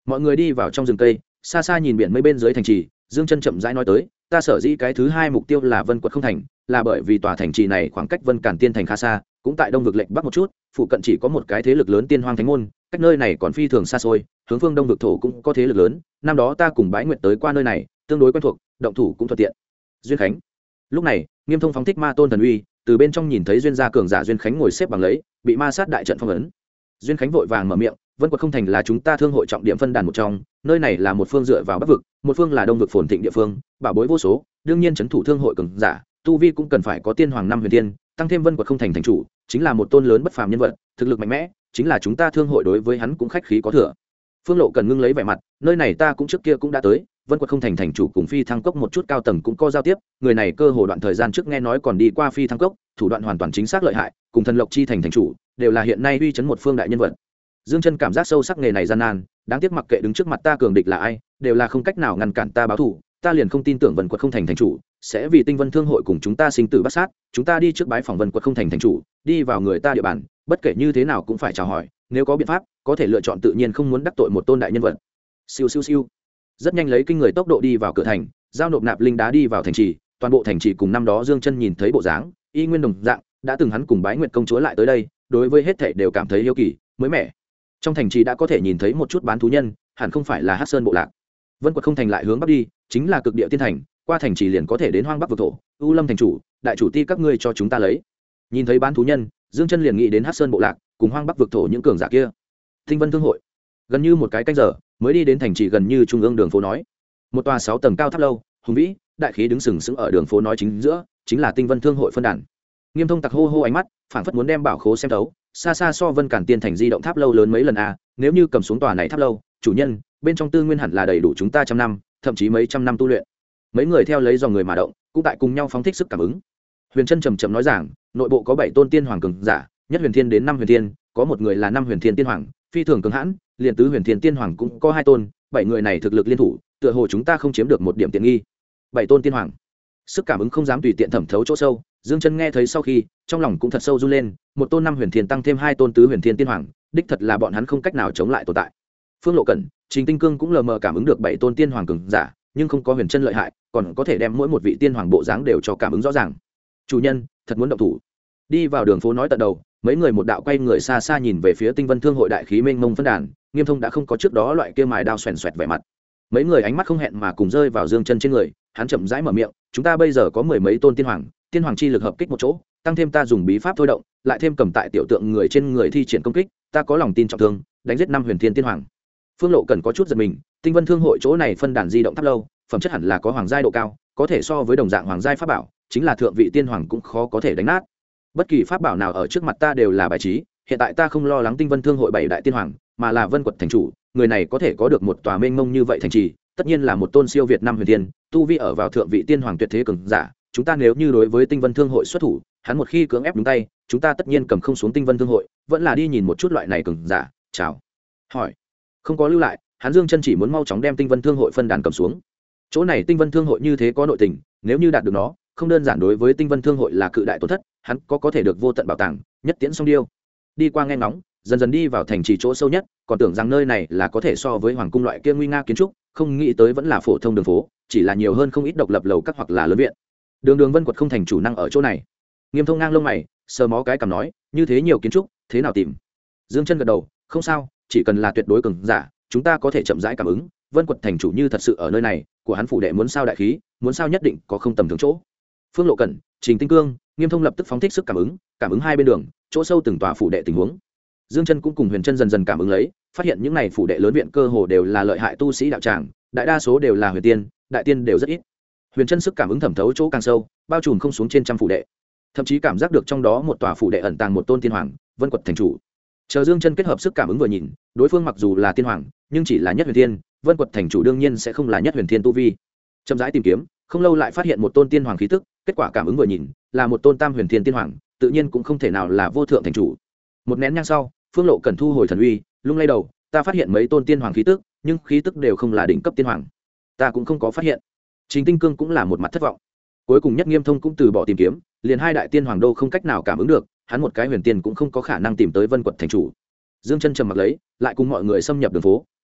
mọi người đi vào trong rừng cây, xa xa nhìn biển mây bên dưới thành trì. Dương Chân chậm rãi nói tới, ta sở dĩ cái thứ hai mục tiêu là Vân Quật không thành, là bởi vì tòa thành trì này khoảng cách Vân Càn Tiên thành khá xa, cũng tại đông vực lệnh bắc một chút, phụ cận chỉ có một cái thế lực lớn Tiên Hoang Thánh môn, cách nơi này còn phi thường xa xôi, hướng phương đông vực thổ cũng có thế lực lớn. Năm đó ta cùng Bái Nguyệt tới qua nơi này, tương đối quen thuộc, động thủ cũng thuận tiện. Duyên Khánh. Lúc này, Nghiêm Thông phóng thích Ma Tôn thần uy, từ bên trong nhìn thấy duyên gia cường giả Duyên Khánh ngồi xếp bằng lấy, bị ma sát đại trận phong ấn. Duyên Khánh vội vàng mở miệng, Vân Quật không thành là chúng ta thương hội trọng điểm phân đàn một trong, nơi này là một phương dựa vào bắc vực, một phương là đông vực phồn thịnh địa phương, bảo bối vô số, đương nhiên trấn thủ thương hội cường giả, tu vi cũng cần phải có tiên hoàng năm huyền tiên, tăng thêm Vân Quật không thành thành chủ, chính là một tôn lớn bất phàm nhân vật, thực lực mạnh mẽ, chính là chúng ta thương hội đối với hắn cũng khách khí có thừa. Phương Lộ cần ngưng lấy vẻ mặt, nơi này ta cũng trước kia cũng đã tới, Vân Quật không thành thành chủ cùng Phi Thăng Cốc một chút cao tầng cũng có giao tiếp, người này cơ hồ đoạn thời gian trước nghe nói còn đi qua Phi Thăng Cốc, thủ đoạn hoàn toàn chính xác lợi hại, cùng Thần Lộc chi thành thành chủ, đều là hiện nay uy chấn một phương đại nhân vật. Dương Chân cảm giác sâu sắc nghề này gian nan, đáng tiếc mặc kệ đứng trước mặt ta cường địch là ai, đều là không cách nào ngăn cản ta báo thù, ta liền không tin tưởng Vân Quật không thành thành chủ sẽ vì Tinh Vân Thương hội cùng chúng ta sinh tử bắt sát, chúng ta đi trước bái phỏng Vân Quật không thành thành chủ, đi vào người ta địa bàn, bất kể như thế nào cũng phải chào hỏi, nếu có biện pháp, có thể lựa chọn tự nhiên không muốn đắc tội một tôn đại nhân vật. Siêu siêu siêu. Rất nhanh lấy kinh người tốc độ đi vào cửa thành, giao nộp nạp linh đá đi vào thành trì, toàn bộ thành trì cùng năm đó Dương Chân nhìn thấy bộ dáng, y nguyên đồng dạng, đã từng hắn cùng Bái Nguyệt công chúa lại tới đây, đối với hết thảy đều cảm thấy yêu kỳ, mới mẻ. Trong thành trì đã có thể nhìn thấy một chút bán thú nhân, hẳn không phải là Hắc Sơn bộ lạc. Vân Quật không thành lại hướng bắc đi, chính là cực địa tiên thành, qua thành trì liền có thể đến hoang bắc vực thổ. U Lâm thành chủ, đại chủ ti các ngươi cho chúng ta lấy. Nhìn thấy bán thú nhân, Dương Chân liền nghĩ đến Hắc Sơn bộ lạc, cùng hoang bắc vực thổ những cường giả kia. Tinh Vân Thương hội. Gần như một cái canh giờ, mới đi đến thành trì gần như trung ương đường phố nói. Một tòa 6 tầng cao tháp lâu, hùng vĩ, đại khí đứng sừng sững ở đường phố nói chính giữa, chính là Tinh Vân Thương hội phân đàn. Nghiêm Thông tặc hô hô ánh mắt, phảng phất muốn đem bảo khố xem thấu, xa xa so Vân Càn Tiên thành di động tháp lâu lớn mấy lần a, nếu như cầm xuống tòa này tháp lâu, chủ nhân, bên trong tư nguyên hẳn là đầy đủ chúng ta trăm năm, thậm chí mấy trăm năm tu luyện. Mấy người theo lấy dòng người mà động, cũng tại cùng nhau phóng thích sức cảm ứng. Huyền Trân trầm trầm nói rằng, nội bộ có 7 tôn tiên hoàng cường giả, nhất huyền thiên đến 5 huyền thiên, có một người là 5 huyền thiên tiên hoàng, phi thường cường hãn, liền tứ huyền thiên tiên hoàng cũng có 2 tôn, 7 người này thực lực liên thủ, tựa hồ chúng ta không chiếm được một điểm tiện nghi. 7 tôn tiên hoàng. Sức cảm ứng không dám tùy tiện thẩm thấu chỗ sâu, Dương Chân nghe thấy sau khi, trong lòng cũng thật sâu run lên, một tôn 5 huyền thiên tăng thêm 2 tôn tứ huyền thiên tiên hoàng, đích thật là bọn hắn không cách nào chống lại tồn tại. Phương Lộ Cẩn, Trình Tinh Cương cũng lờ mờ cảm ứng được 7 tôn tiên hoàng cường giả, nhưng không có Huyền Chân lợi hại, còn có thể đem mỗi một vị tiên hoàng bộ dáng đều cho cảm ứng rõ ràng. Chủ nhân, thật muốn động thủ. Đi vào đường phố nói tận đầu, mấy người một đạo quay người xa xa nhìn về phía Tinh Vân Thương hội đại khí mênh mông phân đàn, Nghiêm Thông đã không có trước đó loại kia mài đao xoèn xoẹt vẻ mặt. Mấy người ánh mắt không hẹn mà cùng rơi vào Dương Chân trên người, hắn chậm rãi mở miệng, chúng ta bây giờ có 10 mấy tôn tiên hoàng, tiên hoàng chi lực hợp kích một chỗ, tăng thêm ta dùng bí pháp thôi động, lại thêm cầm tại tiểu tượng người trên người thi triển công kích, ta có lòng tin trọng thương, đánh giết 5 huyền thiên tiên hoàng. Phương Lộ Cần có chút giật mình, Tinh Vân Thương hội chỗ này phân đàn di động tháp lâu, phẩm chất hẳn là có hoàng giai độ cao, có thể so với đồng dạng hoàng giai pháp bảo, chính là thượng vị tiên hoàng cũng khó có thể đánh nát. Bất kỳ pháp bảo nào ở trước mặt ta đều là bài trí, hiện tại ta không lo lắng Tinh Vân Thương hội 7 đại tiên hoàng, mà là Vân Quật thành chủ, người này có thể có được một tòa mênh mông như vậy thành trì, tất nhiên là một tôn siêu việt 5 huyền thiên, tu vi ở vào thượng vị tiên hoàng tuyệt thế cường giả, chúng ta nếu như đối với Tinh Vân Thương hội xuất thủ, hắn một khi cưỡng ép đúng tay, chúng ta tất nhiên cầm không xuống Tinh Vân Thương hội, vẫn là đi nhìn một chút loại này cường giả. Chào. Hỏi. Không có lưu lại, hắn Dương Chân chỉ muốn mau chóng đem Tinh Vân Thương hội phân đàn cầm xuống. Chỗ này Tinh Vân Thương hội như thế có nội tình, nếu như đạt được nó, không đơn giản đối với Tinh Vân Thương hội là cự đại tổn thất, hắn có thể được vô tận bảo tàng, nhất tiễn song điêu. Đi qua nghe ngóng, dần dần đi vào thành trì chỗ sâu nhất, còn tưởng rằng nơi này là có thể so với hoàng cung loại kia nguy nga kiến trúc, không nghĩ tới vẫn là phổ thông đường phố, chỉ là nhiều hơn không ít độc lập lầu các hoặc là lớn viện. Đường Vân Quật không thành chủ năng ở chỗ này. Nghiêm Thông ngang lông mày, sờ mó cái cằm nói, như thế nhiều kiến trúc, thế nào tìm? Dương Chân gật đầu, không sao, chỉ cần là tuyệt đối cường giả, chúng ta có thể chậm rãi cảm ứng. Vân Quật thành chủ như thật sự ở nơi này, của hắn phủ đệ muốn sao đại khí, muốn sao nhất định có không tầm thường chỗ. Phương Lộ Cẩn, Trình Tinh Cương, Nghiêm Thông lập tức phóng thích sức cảm ứng hai bên đường, chỗ sâu từng tòa phủ đệ tình huống. Dương Chân cũng cùng Huyền Chân dần dần cảm ứng lấy, phát hiện những này phủ đệ lớn viện cơ hồ đều là lợi hại tu sĩ đạo tràng, đại đa số đều là huyền tiên, đại tiên đều rất ít. Huyền Chân sức cảm ứng thẩm thấu chỗ càng sâu, bao trùm không xuống trên trăm phủ đệ, thậm chí cảm giác được trong đó một tòa phủ đệ ẩn tàng một tôn tiên hoàng, Vân Quật thành chủ. Chờ Dương Chân kết hợp sức cảm ứng vừa nhìn, đối phương mặc dù là tiên hoàng, nhưng chỉ là nhất huyền tiên, Vân Quật thành chủ đương nhiên sẽ không là nhất huyền tiên tu vi. Chậm rãi tìm kiếm, không lâu lại phát hiện một tôn tiên hoàng khí tức, kết quả cảm ứng vừa nhìn, là một tôn tam huyền tiên tiên hoàng, tự nhiên cũng không thể nào là vô thượng thành chủ. Một nén nhang sau, Phương Lộ Cẩn thu hồi thần uy, lung lay đầu, ta phát hiện mấy tôn tiên hoàng khí tức, nhưng khí tức đều không là đỉnh cấp tiên hoàng. Ta cũng không có phát hiện. Trình Tinh Cương cũng là một mặt thất vọng. Cuối cùng nhất Nghiêm Thông cũng từ bỏ tìm kiếm, liền hai đại tiên hoàng đô không cách nào cảm ứng được, hắn một cái huyền tiên cũng không có khả năng tìm tới Vân Quật thành chủ. Dương Chân trầm mặc lấy, lại cùng mọi người xâm nhập đường phố,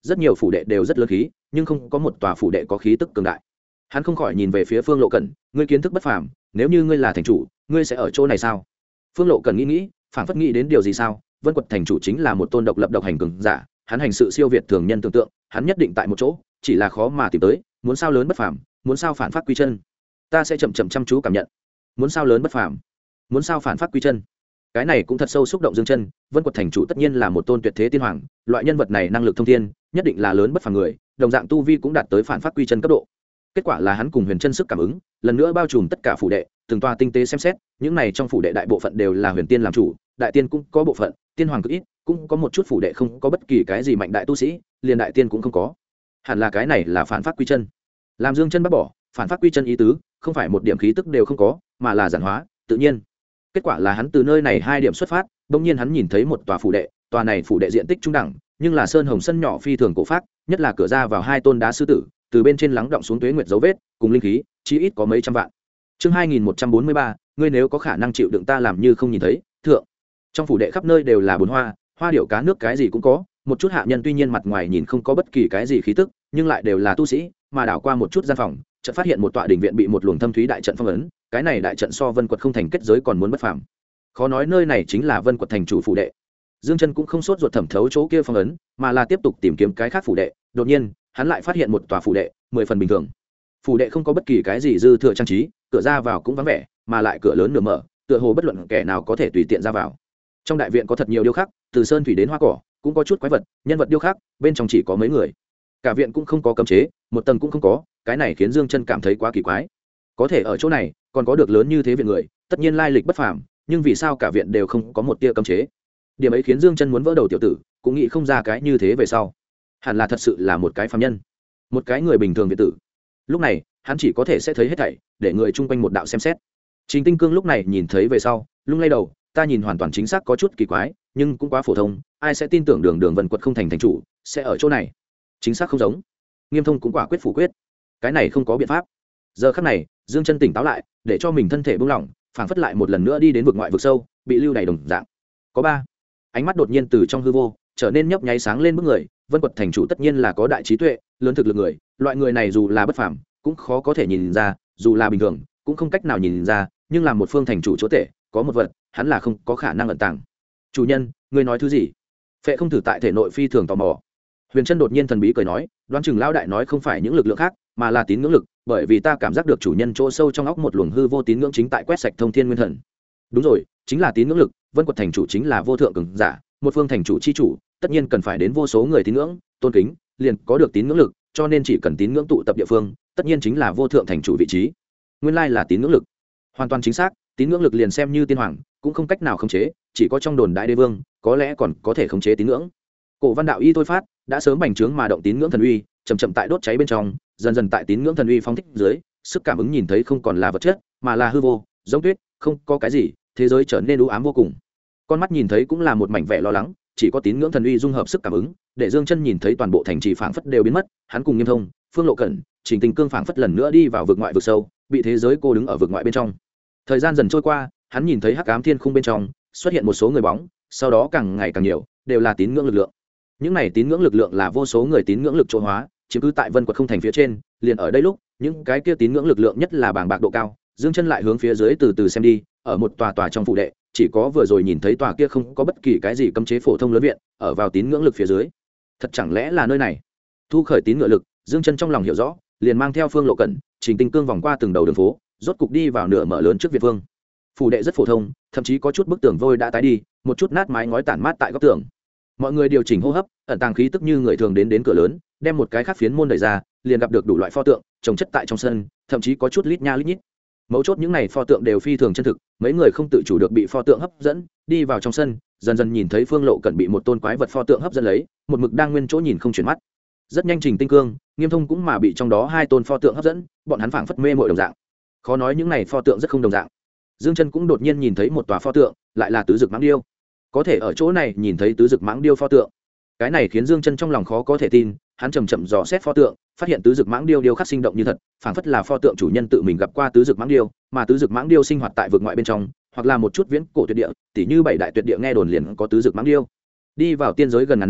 rất nhiều phủ đệ đều rất lớn khí nhưng không có một tòa phủ đệ có khí tức cường đại. Hắn không khỏi nhìn về phía Phương Lộ Cẩn, ngươi kiến thức bất phàm, nếu như ngươi là thành chủ ngươi sẽ ở chỗ này sao? Phương Lộ Cẩn nghĩ phảng phất nghĩ đến điều gì sao. Vân Quật thành chủ chính là một tôn độc lập độc hành cường giả, hắn hành sự siêu việt thường nhân tưởng tượng, hắn nhất định tại một chỗ, chỉ là khó mà tìm tới. Muốn sao lớn bất phàm, muốn sao phản phát quy chân, ta sẽ chậm chậm chăm chú cảm nhận. Muốn sao lớn bất phàm, muốn sao phản phát quy chân, cái này cũng thật sâu xúc động Dương Chân. Vân Quật thành chủ tất nhiên là một tôn tuyệt thế tiên hoàng, loại nhân vật này năng lực thông thiên, nhất định là lớn bất phàm người, đồng dạng tu vi cũng đạt tới phản phát quy chân cấp độ. Kết quả là hắn cùng Huyền Chân sức cảm ứng, lần nữa bao trùm tất cả phủ đệ, từng tòa tinh tế xem xét, những này trong phủ đệ đại bộ phận đều là huyền tiên làm chủ, đại tiên cũng có bộ phận, tiên hoàng cực ít, cũng có một chút phủ đệ không có bất kỳ cái gì mạnh đại tu sĩ, liền đại tiên cũng không có. Hẳn là cái này là phản phát quy chân. Làm Dương Chân bác bỏ, phản phát quy chân ý tứ, không phải một điểm khí tức đều không có, mà là giản hóa, tự nhiên. Kết quả là hắn từ nơi này hai điểm xuất phát, bỗng nhiên hắn nhìn thấy một tòa phủ đệ, tòa này phủ đệ diện tích trung đẳng, nhưng là sơn hồng sân nhỏ phi thường cổ phác, nhất là cửa ra vào hai tôn đá sư tử, từ bên trên lắng động xuống tuế nguyệt dấu vết, cùng linh khí, chí ít có mấy trăm vạn. Chương 2143, ngươi nếu có khả năng chịu đựng ta làm như không nhìn thấy, thượng. Trong phủ đệ khắp nơi đều là bồn hoa, hoa điệu cá nước cái gì cũng có, một chút hạ nhân tuy nhiên mặt ngoài nhìn không có bất kỳ cái gì khí tức, nhưng lại đều là tu sĩ, mà đảo qua một chút gian phòng, chợt phát hiện một tọa đình viện bị một luồng thâm thúy đại trận phong ấn, cái này đại trận so Vân Quật không thành kết giới còn muốn bất phàm. Khó nói nơi này chính là Vân Quật thành chủ phủ đệ. Dương Chân cũng không sốt ruột thẩm thấu chỗ kia phong ấn, mà là tiếp tục tìm kiếm cái khác phủ đệ. Đột nhiên, hắn lại phát hiện một tòa phủ đệ, 10 phần bình thường. Phủ đệ không có bất kỳ cái gì dư thừa trang trí, cửa ra vào cũng vắng vẻ, mà lại cửa lớn nửa mở, tựa hồ bất luận kẻ nào có thể tùy tiện ra vào. Trong đại viện có thật nhiều điêu khắc, từ sơn thủy đến hoa cỏ, cũng có chút quái vật, nhân vật điêu khắc, bên trong chỉ có mấy người. Cả viện cũng không có cấm chế, một tầng cũng không có, cái này khiến Dương Chân cảm thấy quá kỳ quái. Có thể ở chỗ này còn có được lớn như thế viện người, tất nhiên lai lịch bất phàm, nhưng vì sao cả viện đều không có một tia cấm chế? Điểm ấy khiến Dương Chân muốn vỡ đầu tiểu tử, cũng nghĩ không ra cái như thế về sau. Hẳn là thật sự là một cái phàm nhân, một cái người bình thường viện tử. Lúc này, hắn chỉ có thể sẽ thấy hết thảy, để người chung quanh một đạo xem xét. Trình Tinh Cương lúc này nhìn thấy về sau, lung lay đầu, ta nhìn hoàn toàn chính xác có chút kỳ quái, nhưng cũng quá phổ thông, ai sẽ tin tưởng Đường Vân Quật không thành thành chủ sẽ ở chỗ này? Chính xác không giống. Nghiêm Thông cũng quả quyết phủ quyết, cái này không có biện pháp. Giờ khắc này, Dương Chân tỉnh táo lại, để cho mình thân thể buông lỏng, phảng phất lại một lần nữa đi đến vực ngoại vực sâu, bị lưu đày đồng dạng. Có ba, ánh mắt đột nhiên từ trong hư vô trở nên nhấp nháy sáng lên bức người. Vân Quật thành chủ tất nhiên là có đại trí tuệ, lớn thực lực người, loại người này dù là bất phàm, cũng khó có thể nhìn ra, dù là bình thường, cũng không cách nào nhìn ra, nhưng làm một phương thành chủ chúa tể, có một vật, hắn là không có khả năng ẩn tàng. Chủ nhân, ngươi nói thứ gì? Phệ không thử tại thể nội phi thường tò mò. Huyền Trân đột nhiên thần bí cười nói, đoán chừng lão đại nói không phải những lực lượng khác, mà là tín ngưỡng lực, bởi vì ta cảm giác được chủ nhân chỗ sâu trong óc một luồng hư vô tín ngưỡng chính tại quét sạch thông thiên nguyên thần. Đúng rồi, chính là tín ngưỡng lực. Vân Quật thành chủ chính là vô thượng cường giả, một phương thành chủ chi chủ, tất nhiên cần phải đến vô số người tín ngưỡng, tôn kính, liền có được tín ngưỡng lực, cho nên chỉ cần tín ngưỡng tụ tập địa phương, tất nhiên chính là vô thượng thành chủ vị trí. Nguyên lai là tín ngưỡng lực, hoàn toàn chính xác. Tín ngưỡng lực liền xem như tiên hoàng, cũng không cách nào khống chế, chỉ có trong đồn đại đế vương có lẽ còn có thể khống chế tín ngưỡng. Cổ Văn đạo y thôi phát đã sớm bành trướng mà động tín ngưỡng thần uy, chậm chậm tại đốt cháy bên trong, dần dần tại tín ngưỡng thần uy phóng thích dưới, sức cảm ứng nhìn thấy không còn là vật chất, mà là hư vô, giống tuyết, không có cái gì, thế giới trở nên u ám vô cùng. Con mắt nhìn thấy cũng là một mảnh vẻ lo lắng, chỉ có tín ngưỡng thần uy dung hợp sức cảm ứng, để Dương Chân nhìn thấy toàn bộ thành trì phảng phất đều biến mất, hắn cùng Nghiêm Thông, Phương Lộ Cẩn, Trình Tinh Cương phảng phất lần nữa đi vào vực ngoại vực sâu, bị thế giới cô đứng ở vực ngoại bên trong. Thời gian dần trôi qua, hắn nhìn thấy hắc ám thiên khung bên trong xuất hiện một số người bóng, sau đó càng ngày càng nhiều, đều là tín ngưỡng lực lượng. Những này tín ngưỡng lực lượng là vô số người tín ngưỡng lực chỗ hóa, chiếm cứ tại Vân Quật không thành phía trên, liền ở đây lúc, những cái kia tín ngưỡng lực lượng nhất là bàng bạc độ cao, Dương Chân lại hướng phía dưới từ từ xem đi, ở một tòa tòa trong phủ đệ, chỉ có vừa rồi nhìn thấy tòa kia không có bất kỳ cái gì cấm chế phổ thông lớn viện, ở vào tín ngưỡng lực phía dưới. Thật chẳng lẽ là nơi này? Thu khởi tín ngưỡng lực, Dương Chân trong lòng hiểu rõ, liền mang theo Phương Lộ Cẩn, Trình Tinh Cương vòng qua từng đầu đường phố, rốt cục đi vào nửa mở lớn trước Việt Vương. Phủ đệ rất phổ thông, thậm chí có chút bức tường vôi đã tái đi, một chút nát mái ngói tản mát tại góc tường. Mọi người điều chỉnh hô hấp, ẩn tàng khí tức như người thường đến cửa lớn, đem một cái khác phiến môn đẩy ra, liền gặp được đủ loại pho tượng trồng chất tại trong sân, thậm chí có chút lít nha lít nhít. Mấu chốt những này pho tượng đều phi thường chân thực, mấy người không tự chủ được bị pho tượng hấp dẫn, đi vào trong sân, dần dần nhìn thấy Phương Lộ Cẩn bị một tôn quái vật pho tượng hấp dẫn lấy, một mực đang nguyên chỗ nhìn không chuyển mắt. Rất nhanh Trình Tinh Cương, Nghiêm Thông cũng mà bị trong đó hai tôn pho tượng hấp dẫn, bọn hắn phảng phất mê mội đồng dạng. Khó nói những này pho tượng rất không đồng dạng. Dương Chân cũng đột nhiên nhìn thấy một tòa pho tượng, lại là tứ dực mãng điêu. Có thể ở chỗ này nhìn thấy tứ dực mãng điêu pho tượng, cái này khiến Dương Chân trong lòng khó có thể tin. Hắn chậm chậm dò xét pho tượng, phát hiện tứ dực mãng điêu điêu khắc sinh động như thật, phảng phất là pho tượng chủ nhân tự mình gặp qua tứ dực mãng điêu, mà tứ dực mãng điêu sinh hoạt tại vực ngoại bên trong, hoặc là một chút viễn cổ tuyệt địa, tỉ như bảy đại tuyệt địa nghe đồn liền có tứ dực mãng điêu. Đi vào tiên giới gần ngàn năm,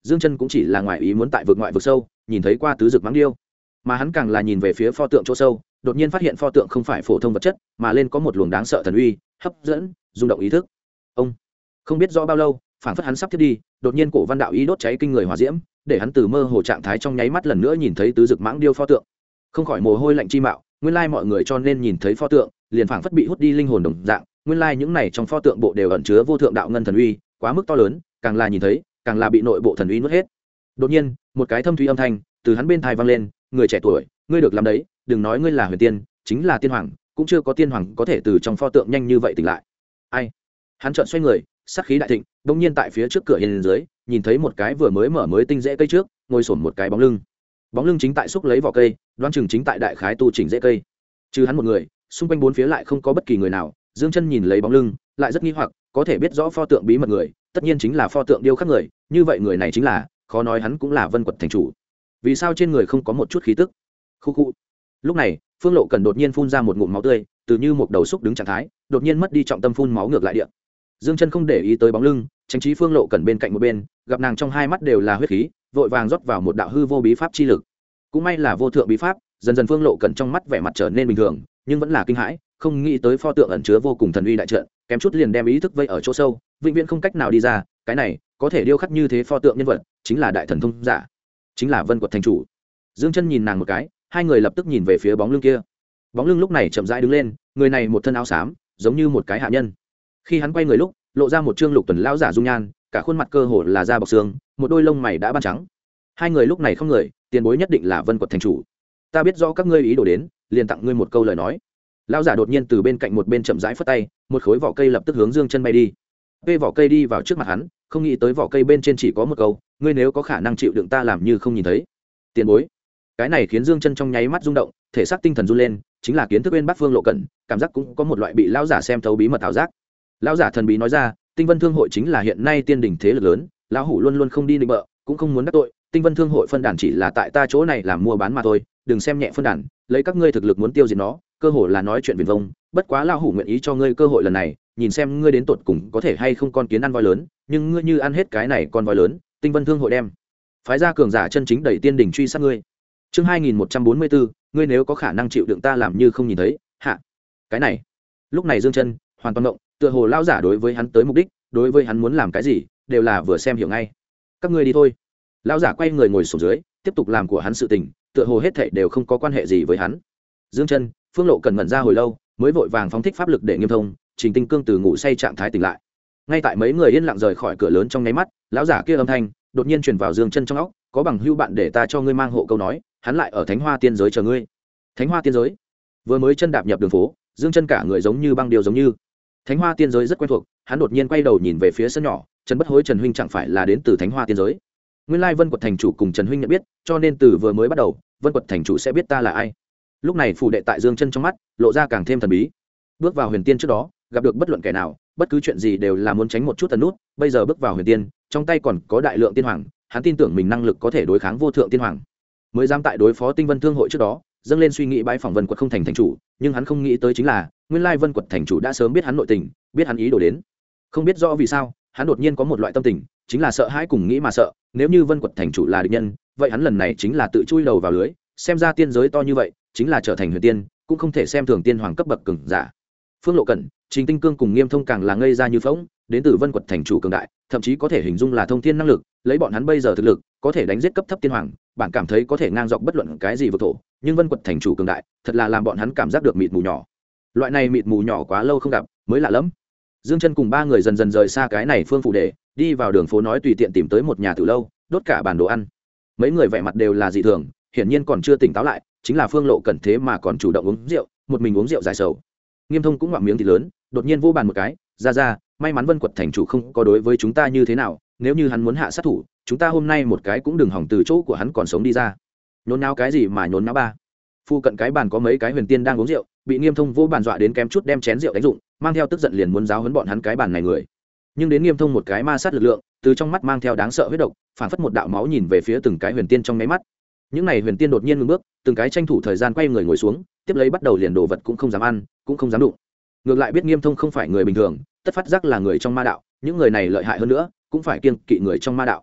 Dương Chân cũng chỉ là ngoài ý muốn tại vực ngoại vực sâu nhìn thấy qua tứ dực mãng điêu, mà hắn càng là nhìn về phía pho tượng chỗ sâu, đột nhiên phát hiện pho tượng không phải phổ thông vật chất, mà lên có một luồng đáng sợ thần uy hấp dẫn rung động ý thức. Ông không biết rõ bao lâu, phảng phất hắn sắp thiết đi, đột nhiên cổ văn đạo ý đốt cháy kinh người hỏa diễm, để hắn từ mơ hồ trạng thái trong nháy mắt lần nữa nhìn thấy tứ dực mãng điêu pho tượng, không khỏi mồ hôi lạnh chi mạo. Nguyên lai mọi người cho nên nhìn thấy pho tượng liền phảng phất bị hút đi linh hồn đồng dạng, nguyên lai những này trong pho tượng bộ đều ẩn chứa vô thượng đạo ngân thần uy quá mức to lớn, càng là nhìn thấy càng là bị nội bộ thần uy nuốt hết. Đột nhiên một cái thâm thúy âm thanh từ hắn bên tai vang lên, người trẻ tuổi, ngươi được làm đấy, đừng nói ngươi là huyền tiên, chính là tiên hoàng cũng chưa có tiên hoàng có thể từ trong pho tượng nhanh như vậy tỉnh lại. Ai? Hắn chợt xoay người, sát khí đại thịnh, đột nhiên tại phía trước cửa hiên dưới nhìn thấy một cái vừa mới mở mới tinh rễ cây trước ngồi xổm một cái bóng lưng chính tại xúc lấy vỏ cây, đoán chừng chính tại đại khái tu chỉnh rễ cây. Trừ hắn một người, xung quanh bốn phía lại không có bất kỳ người nào. Dương Chân nhìn lấy bóng lưng lại rất nghi hoặc, có thể biết rõ pho tượng bí mật người tất nhiên chính là pho tượng điêu khắc người, như vậy người này chính là, khó nói hắn cũng là Vân Quật thành chủ. Vì sao trên người không có một chút khí tức? Khu khu. Lúc này Phương Lộ Cần đột nhiên phun ra một ngụm máu tươi, từ như một đầu xúc đứng trạng thái đột nhiên mất đi trọng tâm, phun máu ngược lại địa. Dương Chân không để ý tới bóng lưng, tránh trí Phương Lộ Cần bên cạnh một bên, gặp nàng trong hai mắt đều là huyết khí, vội vàng rót vào một đạo hư vô bí pháp chi lực. Cũng may là vô thượng bí pháp, dần dần Phương Lộ Cần trong mắt vẻ mặt trở nên bình thường, nhưng vẫn là kinh hãi, không nghĩ tới pho tượng ẩn chứa vô cùng thần uy đại trận, kém chút liền đem ý thức vây ở chỗ sâu, vĩnh viễn không cách nào đi ra. Cái này có thể điêu khắc như thế pho tượng nhân vật, chính là đại thần thông giả, chính là Vân Quật thành chủ. Dương Chân nhìn nàng một cái, hai người lập tức nhìn về phía bóng lưng kia. Bóng lưng lúc này chậm rãi đứng lên, người này một thân áo xám, giống như một cái hạ nhân. Khi hắn quay người lúc, lộ ra một trương lục tuần lão giả dung nhan, cả khuôn mặt cơ hồ là da bọc xương, một đôi lông mày đã ban trắng. Hai người lúc này không người, tiền bối nhất định là Vân Quật thành chủ. Ta biết rõ các ngươi ý đồ đến, liền tặng ngươi một câu lời nói. Lão giả đột nhiên từ bên cạnh một bên chậm rãi phất tay, một khối vỏ cây lập tức hướng Dương Chân bay đi. Vê vỏ cây đi vào trước mặt hắn, không nghĩ tới vỏ cây bên trên chỉ có một câu, ngươi nếu có khả năng chịu đựng ta làm như không nhìn thấy. Tiền bối. Cái này khiến Dương Chân trong nháy mắt rung động, thể xác tinh thần run lên, chính là kiến thức bên Bắc Phương Lộ Cẩn, cảm giác cũng có một loại bị lão giả xem thấu bí mật ảo giác. Lão giả thần bí nói ra, Tinh Vân Thương hội chính là hiện nay tiên đỉnh thế lực lớn, lão hủ luôn luôn không đi định bợ, cũng không muốn đắc tội, Tinh Vân Thương hội phân đàn chỉ là tại ta chỗ này làm mua bán mà thôi, đừng xem nhẹ phân đàn, lấy các ngươi thực lực muốn tiêu diệt nó, cơ hội là nói chuyện viển vông, bất quá lão hủ nguyện ý cho ngươi cơ hội lần này, nhìn xem ngươi đến tột cùng có thể hay không con kiến ăn voi lớn, nhưng ngươi như ăn hết cái này con voi lớn, Tinh Vân Thương hội đem phái ra cường giả chân chính đẩy tiên đỉnh truy sát ngươi. Chương 2144, ngươi nếu có khả năng chịu đựng ta làm như không nhìn thấy, hạ. Cái này. Lúc này Dương Chân hoàn toàn động, tựa hồ lão giả đối với hắn tới mục đích, đối với hắn muốn làm cái gì, đều là vừa xem hiểu ngay. Các ngươi đi thôi. Lão giả quay người ngồi xuống dưới, tiếp tục làm của hắn sự tình, tựa hồ hết thảy đều không có quan hệ gì với hắn. Dương Chân, Phương Lộ Cần ngẩn ra hồi lâu, mới vội vàng phóng thích pháp lực để nghiêm thông, Trình Tinh Cương từ ngủ say trạng thái tỉnh lại. Ngay tại mấy người yên lặng rời khỏi cửa lớn trong nháy mắt, lão giả kia âm thanh đột nhiên truyền vào Dương Chân trong óc, có bằng hữu bạn để ta cho ngươi mang hộ câu nói, hắn lại ở Thánh Hoa Tiên giới chờ ngươi. Thánh Hoa Tiên giới? Vừa mới chân đạp nhập đường phố, Dương Chân cả người giống như băng điều giống như. Thánh Hoa Tiên giới rất quen thuộc, hắn đột nhiên quay đầu nhìn về phía sân nhỏ, Trần Bất Hối Trần huynh chẳng phải là đến từ Thánh Hoa Tiên giới? Nguyên lai Vân Quật thành chủ cùng Trần huynh nhận biết, cho nên từ vừa mới bắt đầu, Vân Quật thành chủ sẽ biết ta là ai. Lúc này phủ đệ tại Dương Chân trong mắt, lộ ra càng thêm thần bí. Bước vào huyền tiên trước đó, gặp được bất luận kẻ nào, bất cứ chuyện gì đều là muốn tránh một chút tần nút, bây giờ bước vào huyền tiên, trong tay còn có đại lượng tiên hoàng, hắn tin tưởng mình năng lực có thể đối kháng vô thượng tiên hoàng. Mới dám tại đối phó Tinh Vân Thương hội trước đó, dâng lên suy nghĩ bãi phỏng Vân Quật không thành thành chủ, nhưng hắn không nghĩ tới chính là, nguyên lai Vân Quật thành chủ đã sớm biết hắn nội tình, biết hắn ý đồ đến. Không biết rõ vì sao, hắn đột nhiên có một loại tâm tình, chính là sợ hãi cùng nghĩ mà sợ, nếu như Vân Quật thành chủ là địch nhân, vậy hắn lần này chính là tự chui đầu vào lưới, xem ra tiên giới to như vậy, chính là trở thành huyền tiên, cũng không thể xem thường tiên hoàng cấp bậc cường giả. Phương Lộ Cẩn, Trình Tinh Cương cùng Nghiêm Thông càng là ngây ra như phỗng, đến từ Vân Quật thành chủ cường đại, thậm chí có thể hình dung là thông thiên năng lực, lấy bọn hắn bây giờ thực lực, có thể đánh giết cấp thấp tiên hoàng, bạn cảm thấy có thể ngang dọc bất luận cái gì vực thổ, nhưng Vân Quật thành chủ cường đại, thật là làm bọn hắn cảm giác được mịt mù nhỏ. Loại này mịt mù nhỏ quá lâu không gặp, mới lạ lắm. Dương Chân cùng ba người dần dần rời xa cái này phương phủ để, đi vào đường phố nói tùy tiện tìm tới một nhà tử lâu, đốt cả bàn đồ ăn. Mấy người vẻ mặt đều là dị thường, hiển nhiên còn chưa tỉnh táo lại, chính là Phương Lộ Cẩn thế mà còn chủ động uống rượu, một mình uống rượu dài sầu. Nghiêm Thông cũng ngoạm miếng thịt lớn, đột nhiên vô bàn một cái, ra, may mắn Vân Quật thành chủ không có đối với chúng ta như thế nào, nếu như hắn muốn hạ sát thủ, chúng ta hôm nay một cái cũng đừng hỏng từ chỗ của hắn còn sống đi ra. Nhốn náo cái gì mà nhốn náo ba? Phu cận cái bàn có mấy cái huyền tiên đang uống rượu, bị Nghiêm Thông vô bàn dọa đến kém chút đem chén rượu đánh dụng, mang theo tức giận liền muốn giáo huấn bọn hắn cái bàn này người. Nhưng đến Nghiêm Thông một cái ma sát lực lượng, từ trong mắt mang theo đáng sợ huyết độc, phản phất một đạo máu nhìn về phía từng cái huyền tiên trong mấy mắt. Những này huyền tiên đột nhiên ngừng bước, từng cái tranh thủ thời gian quay người ngồi xuống, tiếp lấy bắt đầu liền đồ vật cũng không dám ăn, cũng không dám đụng. Ngược lại biết Nghiêm Thông không phải người bình thường, tất phát giác là người trong ma đạo, những người này lợi hại hơn nữa, cũng phải kiêng kỵ người trong ma đạo.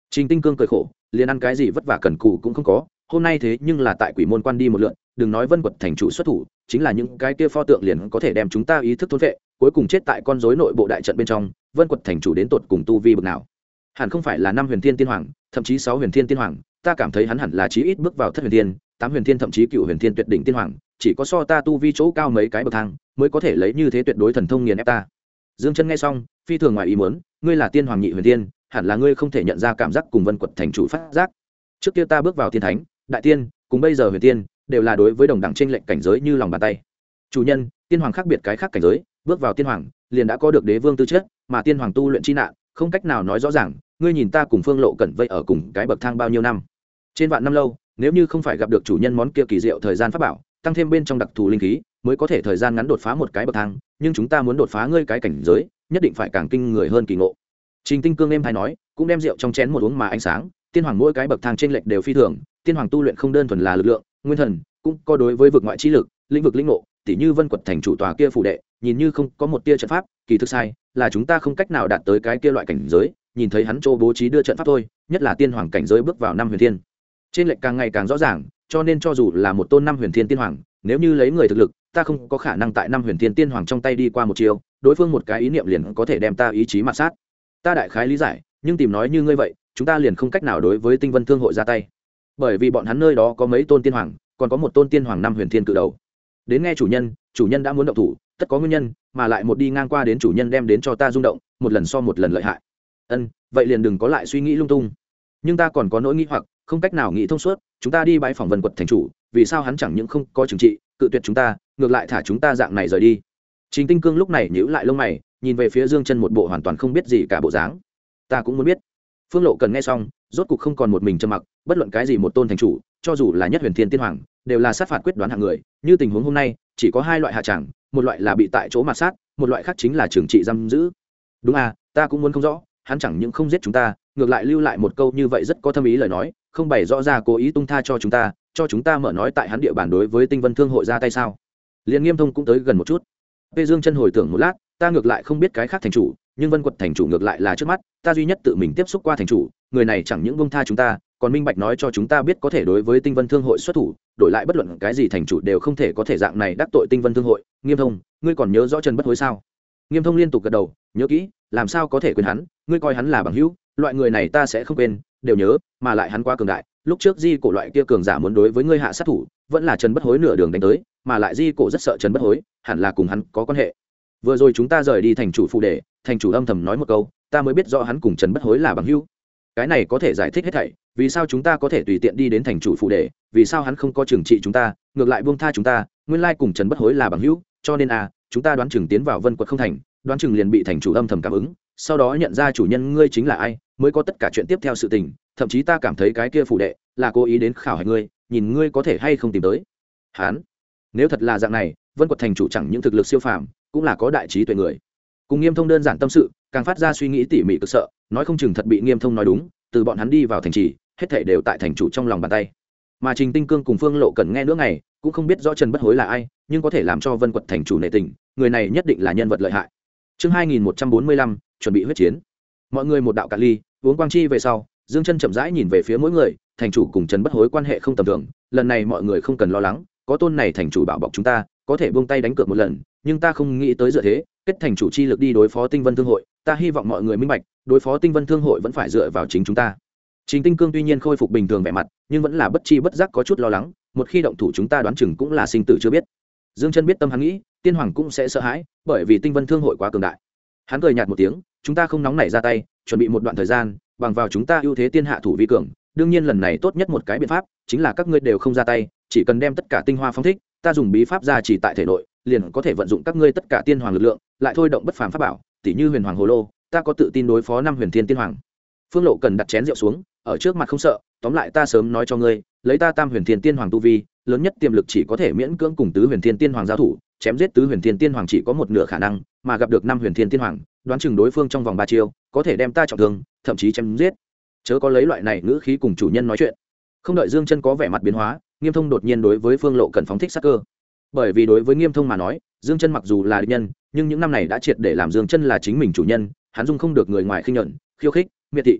Trình Tinh Cương cười khổ, liền ăn cái gì vất vả cần cù cũng không có, hôm nay thế nhưng là tại Quỷ Môn Quan đi một lượt, đừng nói Vân Quật thành chủ xuất thủ, chính là những cái kia pho tượng liền có thể đem chúng ta ý thức thôn vệ, cuối cùng chết tại con rối nội bộ đại trận bên trong. Vân Quật thành chủ đến tột cùng tu vi bậc nào? Hẳn không phải là 5 huyền thiên tiên hoàng, thậm chí 6 huyền thiên tiên hoàng, ta cảm thấy hắn hẳn là chí ít bước vào thất huyền thiên, 8 huyền thiên thậm chí cựu huyền thiên tuyệt đỉnh tiên hoàng, chỉ có so ta tu vi chỗ cao mấy cái bậc thang, mới có thể lấy như thế tuyệt đối thần thông nghiền ép ta. Dương Chân nghe xong, phi thường ngoài ý muốn, ngươi là tiên hoàng nhị huyền thiên, hẳn là ngươi không thể nhận ra cảm giác cùng Vân Quật thành chủ phát giác. Trước kia ta bước vào tiên thánh, đại tiên, cùng bây giờ huyền tiên, đều là đối với đồng đẳng chênh lệnh cảnh giới như lòng bàn tay. Chủ nhân, tiên hoàng khác biệt cái khác cảnh giới, bước vào tiên hoàng, liền đã có được đế vương tư chất, mà tiên hoàng tu luyện chi nạn, không cách nào nói rõ ràng, ngươi nhìn ta cùng Phương Lộ Cẩn vây ở cùng cái bậc thang bao nhiêu năm? Trên vạn năm lâu, nếu như không phải gặp được chủ nhân món kia kỳ diệu thời gian pháp bảo, tăng thêm bên trong đặc thù linh khí, mới có thể thời gian ngắn đột phá một cái bậc thang, nhưng chúng ta muốn đột phá ngươi cái cảnh giới, nhất định phải càng kinh người hơn kỳ ngộ. Trình Tinh Cương em hay nói, cũng đem rượu trong chén một uống mà ánh sáng, tiên hoàng mỗi cái bậc thang trên lệch đều phi thường, tiên hoàng tu luyện không đơn thuần là lực lượng, nguyên thần, cũng có đối với vực ngoại chi lực, lĩnh vực lĩnh ngộ, tỉ như Vân Quật thành chủ tòa kia phủ đệ, nhìn như không có một tia trận pháp, kỳ thực sai, là chúng ta không cách nào đạt tới cái kia loại cảnh giới, nhìn thấy hắn chỗ bố trí đưa trận pháp thôi, nhất là tiên hoàng cảnh giới bước vào năm huyền thiên. Trên lệch càng ngày càng rõ ràng, cho nên cho dù là một tôn năm huyền thiên tiên hoàng, nếu như lấy người thực lực, ta không có khả năng tại năm huyền thiên tiên hoàng trong tay đi qua một chiều, đối phương một cái ý niệm liền có thể đem ta ý chí mạt sát. Ta đại khái lý giải, nhưng tìm nói như ngươi vậy, chúng ta liền không cách nào đối với Tinh Vân Thương hội ra tay, bởi vì bọn hắn nơi đó có mấy tôn tiên hoàng, còn có một tôn tiên hoàng năm huyền thiên cự đầu. Đến nghe chủ nhân đã muốn động thủ, tất có nguyên nhân, mà lại một đi ngang qua đến chủ nhân đem đến cho ta rung động, một lần so một lần lợi hại. Vậy liền đừng có lại suy nghĩ lung tung. Nhưng ta còn có nỗi nghi hoặc, không cách nào nghĩ thông suốt, chúng ta đi bãi phòng Vân Quật thành chủ, vì sao hắn chẳng những không có trừng trị, cự tuyệt chúng ta, ngược lại thả chúng ta dạng này rời đi. Trình Tinh Cương lúc này nhíu lại lông mày, nhìn về phía Dương Chân một bộ hoàn toàn không biết gì cả bộ dáng. Ta cũng muốn biết. Phương Lộ Cần nghe xong, rốt cục không còn một mình trầm mặc, bất luận cái gì một tôn thành chủ, cho dù là nhất huyền thiên tiên hoàng, đều là sát phạt quyết đoán hạng người, như tình huống hôm nay, chỉ có hai loại hạ tràng, một loại là bị tại chỗ mà sát, một loại khác chính là trừng trị giam giữ. Đúng à, ta cũng muốn không rõ, hắn chẳng những không giết chúng ta, ngược lại lưu lại một câu như vậy rất có thâm ý lời nói, không bày rõ ra cố ý tung tha cho chúng ta mở nói tại hắn địa bàn đối với Tinh Vân Thương hội ra tay sao? Liên Nghiêm Thông cũng tới gần một chút. Tê Dương Chân hồi tưởng một lát, ta ngược lại không biết cái khác thành chủ, nhưng Vân Quật thành chủ ngược lại là trước mắt, ta duy nhất tự mình tiếp xúc qua thành chủ, người này chẳng những buông tha chúng ta, còn minh bạch nói cho chúng ta biết có thể đối với Tinh Vân Thương hội xuất thủ, đổi lại bất luận cái gì thành chủ đều không thể có thể dạng này đắc tội Tinh Vân Thương hội. Nghiêm Thông, ngươi còn nhớ rõ Trần Bất Hối sao? Nghiêm Thông liên tục gật đầu, nhớ kỹ, làm sao có thể quên hắn, ngươi coi hắn là bằng hữu, loại người này ta sẽ không quên, đều nhớ, mà lại hắn quá cường đại, lúc trước Di cổ loại kia cường giả muốn đối với ngươi hạ sát thủ, vẫn là Trần Bất Hối nửa đường đánh tới, mà lại Di cổ rất sợ Trần Bất Hối, hẳn là cùng hắn có quan hệ. Vừa rồi chúng ta rời đi thành chủ phụ đề, thành chủ âm thầm nói một câu, ta mới biết rõ hắn cùng Trần Bất Hối là bằng hữu. Cái này có thể giải thích hết thảy, vì sao chúng ta có thể tùy tiện đi đến thành chủ phụ đề, vì sao hắn không có trừng trị chúng ta, ngược lại buông tha chúng ta, nguyên lai cùng Trần Bất Hối là bằng hữu, cho nên chúng ta đoán chừng tiến vào Vân Quật không thành, đoán chừng liền bị thành chủ âm thầm cảm ứng, sau đó nhận ra chủ nhân ngươi chính là ai, mới có tất cả chuyện tiếp theo sự tình, thậm chí ta cảm thấy cái kia phụ đệ là cố ý đến khảo hạch ngươi, nhìn ngươi có thể hay không tìm tới hắn. Nếu thật là dạng này, Vân Quật thành chủ chẳng những thực lực siêu phàm, cũng là có đại trí tuệ người. Cùng Nghiêm Thông đơn giản tâm sự, càng phát ra suy nghĩ tỉ mỉ cực sợ, nói không chừng thật bị Nghiêm Thông nói đúng, từ bọn hắn đi vào thành trì, hết thảy đều tại thành chủ trong lòng bàn tay. Mà Trình Tinh Cương cùng Phương Lộ Cẩn nghe nữa ngày, cũng không biết rõ Trần Bất Hối là ai, nhưng có thể làm cho Vân Quật thành chủ nể tình, người này nhất định là nhân vật lợi hại. Chương 2145, chuẩn bị huyết chiến. Mọi người một đạo cạn ly, uống quang chi về sau, Dương Chân chậm rãi nhìn về phía mỗi người, thành chủ cùng Trần Bất Hối quan hệ không tầm thường, lần này mọi người không cần lo lắng, có tôn này thành chủ bảo bọc chúng ta, có thể buông tay đánh cược một lần, nhưng ta không nghĩ tới dựa thế, kết thành chủ chi lực đi đối phó Tinh Vân Thương hội, ta hy vọng mọi người minh bạch, đối phó Tinh Vân Thương hội vẫn phải dựa vào chính chúng ta. Trình Tinh Cương tuy nhiên khôi phục bình thường vẻ mặt, nhưng vẫn là bất chi bất giác có chút lo lắng, một khi động thủ chúng ta đoán chừng cũng là sinh tử chưa biết. Dương Chân biết tâm hắn nghĩ, tiên hoàng cũng sẽ sợ hãi, bởi vì Tinh Vân Thương hội quá cường đại. Hắn cười nhạt một tiếng, chúng ta không nóng nảy ra tay, chuẩn bị một đoạn thời gian, bằng vào chúng ta ưu thế tiên hạ thủ vi cường, đương nhiên lần này tốt nhất một cái biện pháp chính là các ngươi đều không ra tay, chỉ cần đem tất cả tinh hoa phóng thích, ta dùng bí pháp gia trì tại thể nội, liền có thể vận dụng các ngươi tất cả tiên hoàng lực lượng, lại thôi động bất phàm pháp bảo, tỷ như Huyền Hoàng Hồ Lô, ta có tự tin đối phó năm Huyền Thiên Tiên Hoàng. Phương Lộ Cần đặt chén rượu xuống, ở trước mặt không sợ, tóm lại ta sớm nói cho ngươi, lấy ta Tam Huyền Thiên Tiên Hoàng tu vi, lớn nhất tiềm lực chỉ có thể miễn cưỡng cùng Tứ Huyền Thiên Tiên Hoàng giao thủ, chém giết Tứ Huyền Thiên Tiên Hoàng chỉ có một nửa khả năng, mà gặp được năm Huyền Thiên Tiên Hoàng, đoán chừng đối phương trong vòng 3 chiêu, có thể đem ta trọng thương, thậm chí chém giết. Chớ có lấy loại này ngữ khí cùng chủ nhân nói chuyện. Không đợi Dương Chân có vẻ mặt biến hóa, Nghiêm Thông đột nhiên đối với Phương Lộ Cần phóng thích sát cơ. Bởi vì đối với Nghiêm Thông mà nói, Dương Chân mặc dù là địch nhân, nhưng những năm này đã triệt để làm Dương Chân là chính mình chủ nhân, hắn dung không được người ngoài khinh nhẫn, khiêu khích, miệt thị.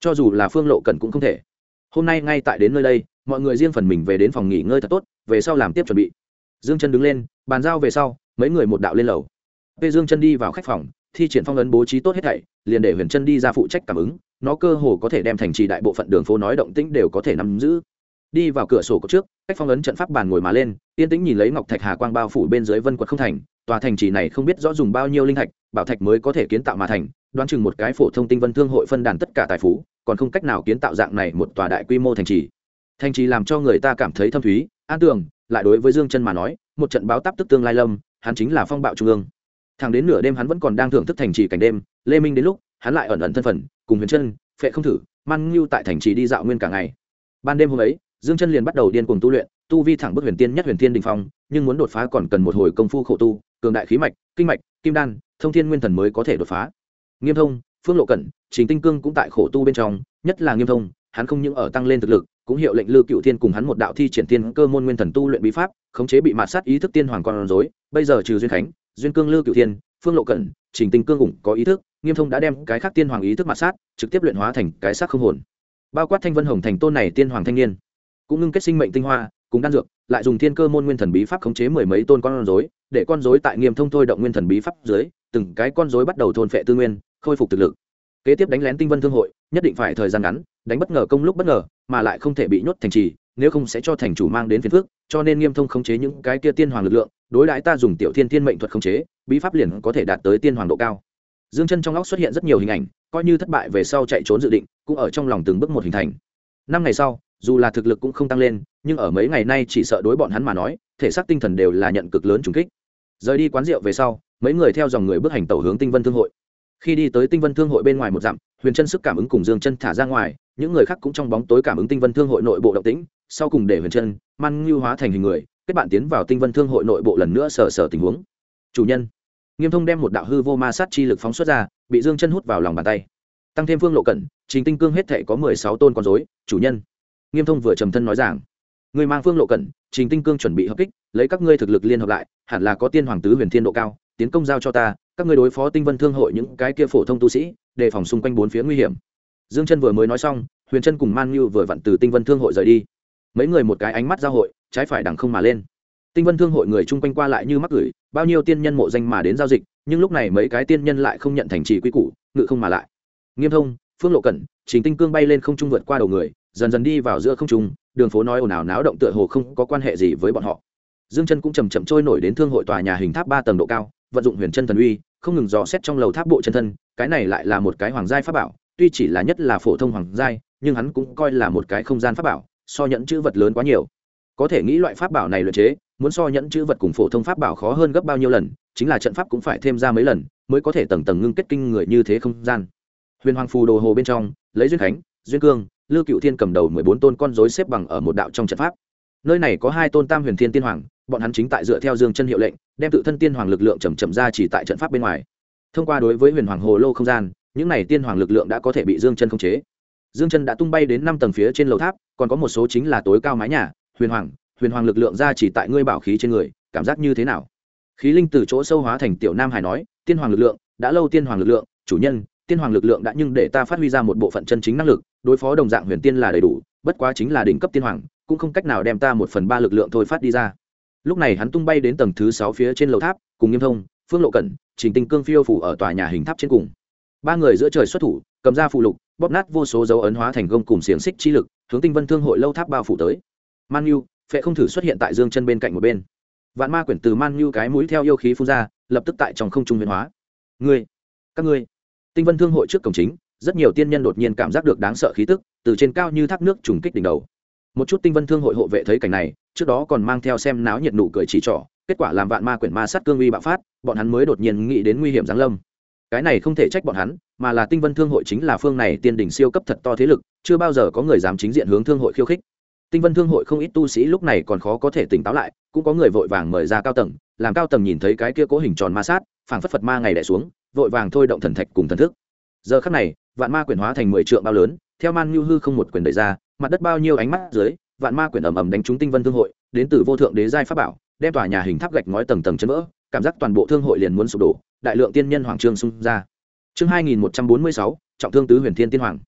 cho dù là Phương Lộ Cẩn cũng không thể. Hôm nay ngay tại đến nơi đây, mọi người riêng phần mình về đến phòng nghỉ ngơi thật tốt, về sau làm tiếp chuẩn bị. Dương Chân đứng lên, bàn giao về sau, mấy người một đạo lên lầu. Về Dương Chân đi vào khách phòng, thi triển phong ấn bố trí tốt hết thảy, liền để Huyền Chân đi ra phụ trách cảm ứng, nó cơ hồ có thể đem thành trì đại bộ phận đường phố nói động tĩnh đều có thể nắm giữ. Đi vào cửa sổ trước, cách phong ấn trận pháp bàn ngồi mà lên, yên tĩnh nhìn lấy ngọc thạch hà quang bao phủ bên dưới vân quật không thành, tòa thành trì này không biết rõ dùng bao nhiêu linh thạch, bảo thạch mới có thể kiến tạo mà thành, đoán chừng một cái phổ thông tinh vân thương hội phân đàn tất cả tài phú, còn không cách nào kiến tạo dạng này một tòa đại quy mô thành trì. Thành trì làm cho người ta cảm thấy thâm thúy, an tường, lại đối với Dương Chân mà nói, một trận báo táp tức tương lai lâm, hắn chính là phong bạo trung ương. Thẳng đến nửa đêm hắn vẫn còn đang thưởng thức thành trì cảnh đêm, lê minh đến lúc, hắn lại ẩn ẩn thân phận, cùng Huyền Chân, Phệ Không Thử, Man Nưu tại thành trì đi dạo nguyên cả ngày. Ban đêm hôm ấy, Dương Chân liền bắt đầu điên cuồng tu luyện, tu vi thẳng bước huyền tiên nhất huyền tiên đỉnh phong, nhưng muốn đột phá còn cần một hồi công phu khổ tu, cường đại khí mạch, kinh mạch, kim đan, thông thiên nguyên thần mới có thể đột phá. Nghiêm Thông, Phương Lộ Cẩn, Trình Tinh Cương cũng tại khổ tu bên trong, nhất là Nghiêm Thông, hắn không những ở tăng lên thực lực, cũng hiệu lệnh Lư Cựu Thiên cùng hắn một đạo thi triển tiên cơ môn nguyên thần tu luyện bí pháp, khống chế bị mạt sát ý thức tiên hoàng con rối. Bây giờ trừ Duyên Khánh, Duyên Cương, Lư Cựu Thiên, Phương Lộ Cẩn, Trình Tinh Cương cũng có ý thức, Nghiêm Thông đã đem cái khác tiên hoàng ý thức mạt sát, trực tiếp luyện hóa thành cái xác không hồn. Bao quát Thanh Vân Hồng thành tôn này tiên hoàng thanh niên, cũng ngưng kết sinh mệnh tinh hoa, cùng đan dược, lại dùng thiên cơ môn nguyên thần bí pháp khống chế mười mấy tôn con rối, để con rối tại Nghiêm Thông thôi động nguyên thần bí pháp dưới, từng cái con rối bắt đầu thôn phệ tư nguyên, khôi phục thực lực. Kế tiếp đánh lén Tinh Vân Thương hội, nhất định phải thời gian ngắn, đánh bất ngờ công lúc bất ngờ, mà lại không thể bị nhốt thành trì, nếu không sẽ cho thành chủ mang đến phiền phức, cho nên Nghiêm Thông khống chế những cái kia tiên hoàng lực lượng, đối đãi ta dùng tiểu thiên thiên mệnh thuật khống chế, bí pháp liền có thể đạt tới tiên hoàng độ cao. Dương Chân trong óc xuất hiện rất nhiều hình ảnh, coi như thất bại về sau chạy trốn dự định, cũng ở trong lòng từng bước một hình thành. 5 ngày sau, dù là thực lực cũng không tăng lên, nhưng ở mấy ngày nay chỉ sợ đối bọn hắn mà nói, thể xác tinh thần đều là nhận cực lớn trùng kích. Rời đi quán rượu về sau, mấy người theo dòng người bước hành tẩu hướng Tinh Vân Thương hội. Khi đi tới Tinh Vân Thương hội bên ngoài một dặm, Huyền Chân sức cảm ứng cùng Dương Chân thả ra ngoài, những người khác cũng trong bóng tối cảm ứng Tinh Vân Thương hội nội bộ động tĩnh, sau cùng để Huyền Chân, Man Nưu hóa thành hình người, kết bạn tiến vào Tinh Vân Thương hội nội bộ lần nữa sở tình huống. Chủ nhân, Nghiêm Thông đem một đạo hư vô ma sát chi lực phóng xuất ra, bị Dương Chân hút vào lòng bàn tay. Tăng thêm Phương Lộ Cẩn, Trình Tinh Cương hết thảy có 16 tôn con rối, chủ nhân. Nghiêm Thông vừa trầm thân nói rằng, người mang Phương Lộ Cẩn, Trình Tinh Cương chuẩn bị hợp kích, lấy các ngươi thực lực liên hợp lại, hẳn là có tiên hoàng tứ huyền thiên độ cao, tiến công giao cho ta, các ngươi đối phó Tinh Vân Thương hội những cái kia phổ thông tu sĩ, đề phòng xung quanh bốn phía nguy hiểm. Dương Chân vừa mới nói xong, Huyền Chân cùng Man Nưu vừa vặn từ Tinh Vân Thương hội rời đi. Mấy người một cái ánh mắt giao hội, trái phải đằng không mà lên. Tinh Vân Thương hội người chung quanh qua lại như mắc gửi, bao nhiêu tiên nhân mộ danh mà đến giao dịch, nhưng lúc này mấy cái tiên nhân lại không nhận thành trì quy củ, ngự không mà lại. Nghiêm Thông, Phương Lộ Cẩn, Trình Tinh Cương bay lên không trung vượt qua đầu người, dần dần đi vào giữa không trung, đường phố nói ồn ào náo động tựa hồ không có quan hệ gì với bọn họ. Dương Chân cũng chậm chậm trôi nổi đến thương hội tòa nhà hình tháp 3 tầng độ cao, vận dụng huyền chân thần uy, không ngừng dò xét trong lầu tháp bộ chân thân, cái này lại là một cái hoàng giai pháp bảo, tuy chỉ là nhất là phổ thông hoàng giai, nhưng hắn cũng coi là một cái không gian pháp bảo, so nhẫn chữ vật lớn quá nhiều. Có thể nghĩ loại pháp bảo này luyện chế, muốn so nhẫn chữ vật cùng phổ thông pháp bảo khó hơn gấp bao nhiêu lần, chính là trận pháp cũng phải thêm ra mấy lần, mới có thể tầng tầng ngưng kết kinh người như thế không gian. Huyền Hoàng phù đồ hồ bên trong, lấy Duyên Khánh, Duyên Cương, Lư Cựu Thiên cầm đầu 14 tôn con rối xếp bằng ở một đạo trong trận pháp. Nơi này có 2 tôn Tam Huyền Thiên Tiên Hoàng, bọn hắn chính tại dựa theo Dương Chân hiệu lệnh, đem tự thân tiên hoàng lực lượng chậm chậm ra chỉ tại trận pháp bên ngoài. Thông qua đối với Huyền Hoàng hồ lô không gian, những này tiên hoàng lực lượng đã có thể bị Dương Chân khống chế. Dương Chân đã tung bay đến 5 tầng phía trên lầu tháp, còn có một số chính là tối cao mái nhà. Huyền Hoàng lực lượng ra chỉ tại ngươi bảo khí trên người, cảm giác như thế nào? Khí linh từ chỗ sâu hóa thành tiểu nam hải nói, tiên hoàng lực lượng, đã lâu tiên hoàng lực lượng, chủ nhân, tiên hoàng lực lượng đã nhưng để ta phát huy ra một bộ phận chân chính năng lực, đối phó đồng dạng huyền tiên là đầy đủ, bất quá chính là đỉnh cấp tiên hoàng, cũng không cách nào đem ta 1/3 lực lượng thôi phát đi ra. Lúc này hắn tung bay đến tầng thứ 6 phía trên lầu tháp, cùng Nghiêm Thông, Phương Lộ Cẩn, Trình Tinh Cương phiêu phủ ở tòa nhà hình tháp trên cùng. 3 người giữa trời xuất thủ, cầm ra phù lục, bóp nát vô số dấu ấn hóa thành gông cùng xiềng xích chi lực, hướng Tinh Vân Thương hội lâu tháp bao phủ tới. Man Nhu, Phệ Không Thử xuất hiện tại Dương Chân bên cạnh một bên. Vạn ma quyển từ Man Nhu cái mũi theo yêu khí phun ra, lập tức tại trong không trung biến hóa. Các ngươi. Tinh Vân Thương hội trước cổng chính, rất nhiều tiên nhân đột nhiên cảm giác được đáng sợ khí tức, từ trên cao như thác nước trùng kích đỉnh đầu. Một chút Tinh Vân Thương hội hộ vệ thấy cảnh này, trước đó còn mang theo xem náo nhiệt nụ cười chỉ trỏ, kết quả làm vạn ma quyển ma sát cương uy bạo phát, bọn hắn mới đột nhiên nghĩ đến nguy hiểm giáng lâm. Cái này không thể trách bọn hắn, mà là Tinh Vân Thương hội chính là phương này tiên đỉnh siêu cấp thật to thế lực, chưa bao giờ có người dám chính diện hướng thương hội khiêu khích. Tinh Vân Thương hội không ít tu sĩ lúc này còn khó có thể tỉnh táo lại, cũng có người vội vàng mời ra cao tầng, làm cao tầng nhìn thấy cái kia cố hình tròn ma sát, phảng phất Phật ma ngày đè xuống, vội vàng thôi động thần thạch cùng thần thức. Giờ khắc này, vạn ma quyển hóa thành 10 trượng bao lớn, theo Man Nhu hư không một quyền đẩy ra, mặt đất bao nhiêu ánh mắt dưới, vạn ma quyển ầm ầm đánh trúng Tinh Vân Thương hội, đến từ vô thượng đế giai pháp bảo, đem tòa nhà hình tháp gạch ngói tầng tầng chấn vỡ, cảm giác toàn bộ thương hội liền muốn sụp đổ, đại lượng tiên nhân hoàng trương xung ra. Chương 2146, trọng thương tứ huyền thiên tiên hoàng.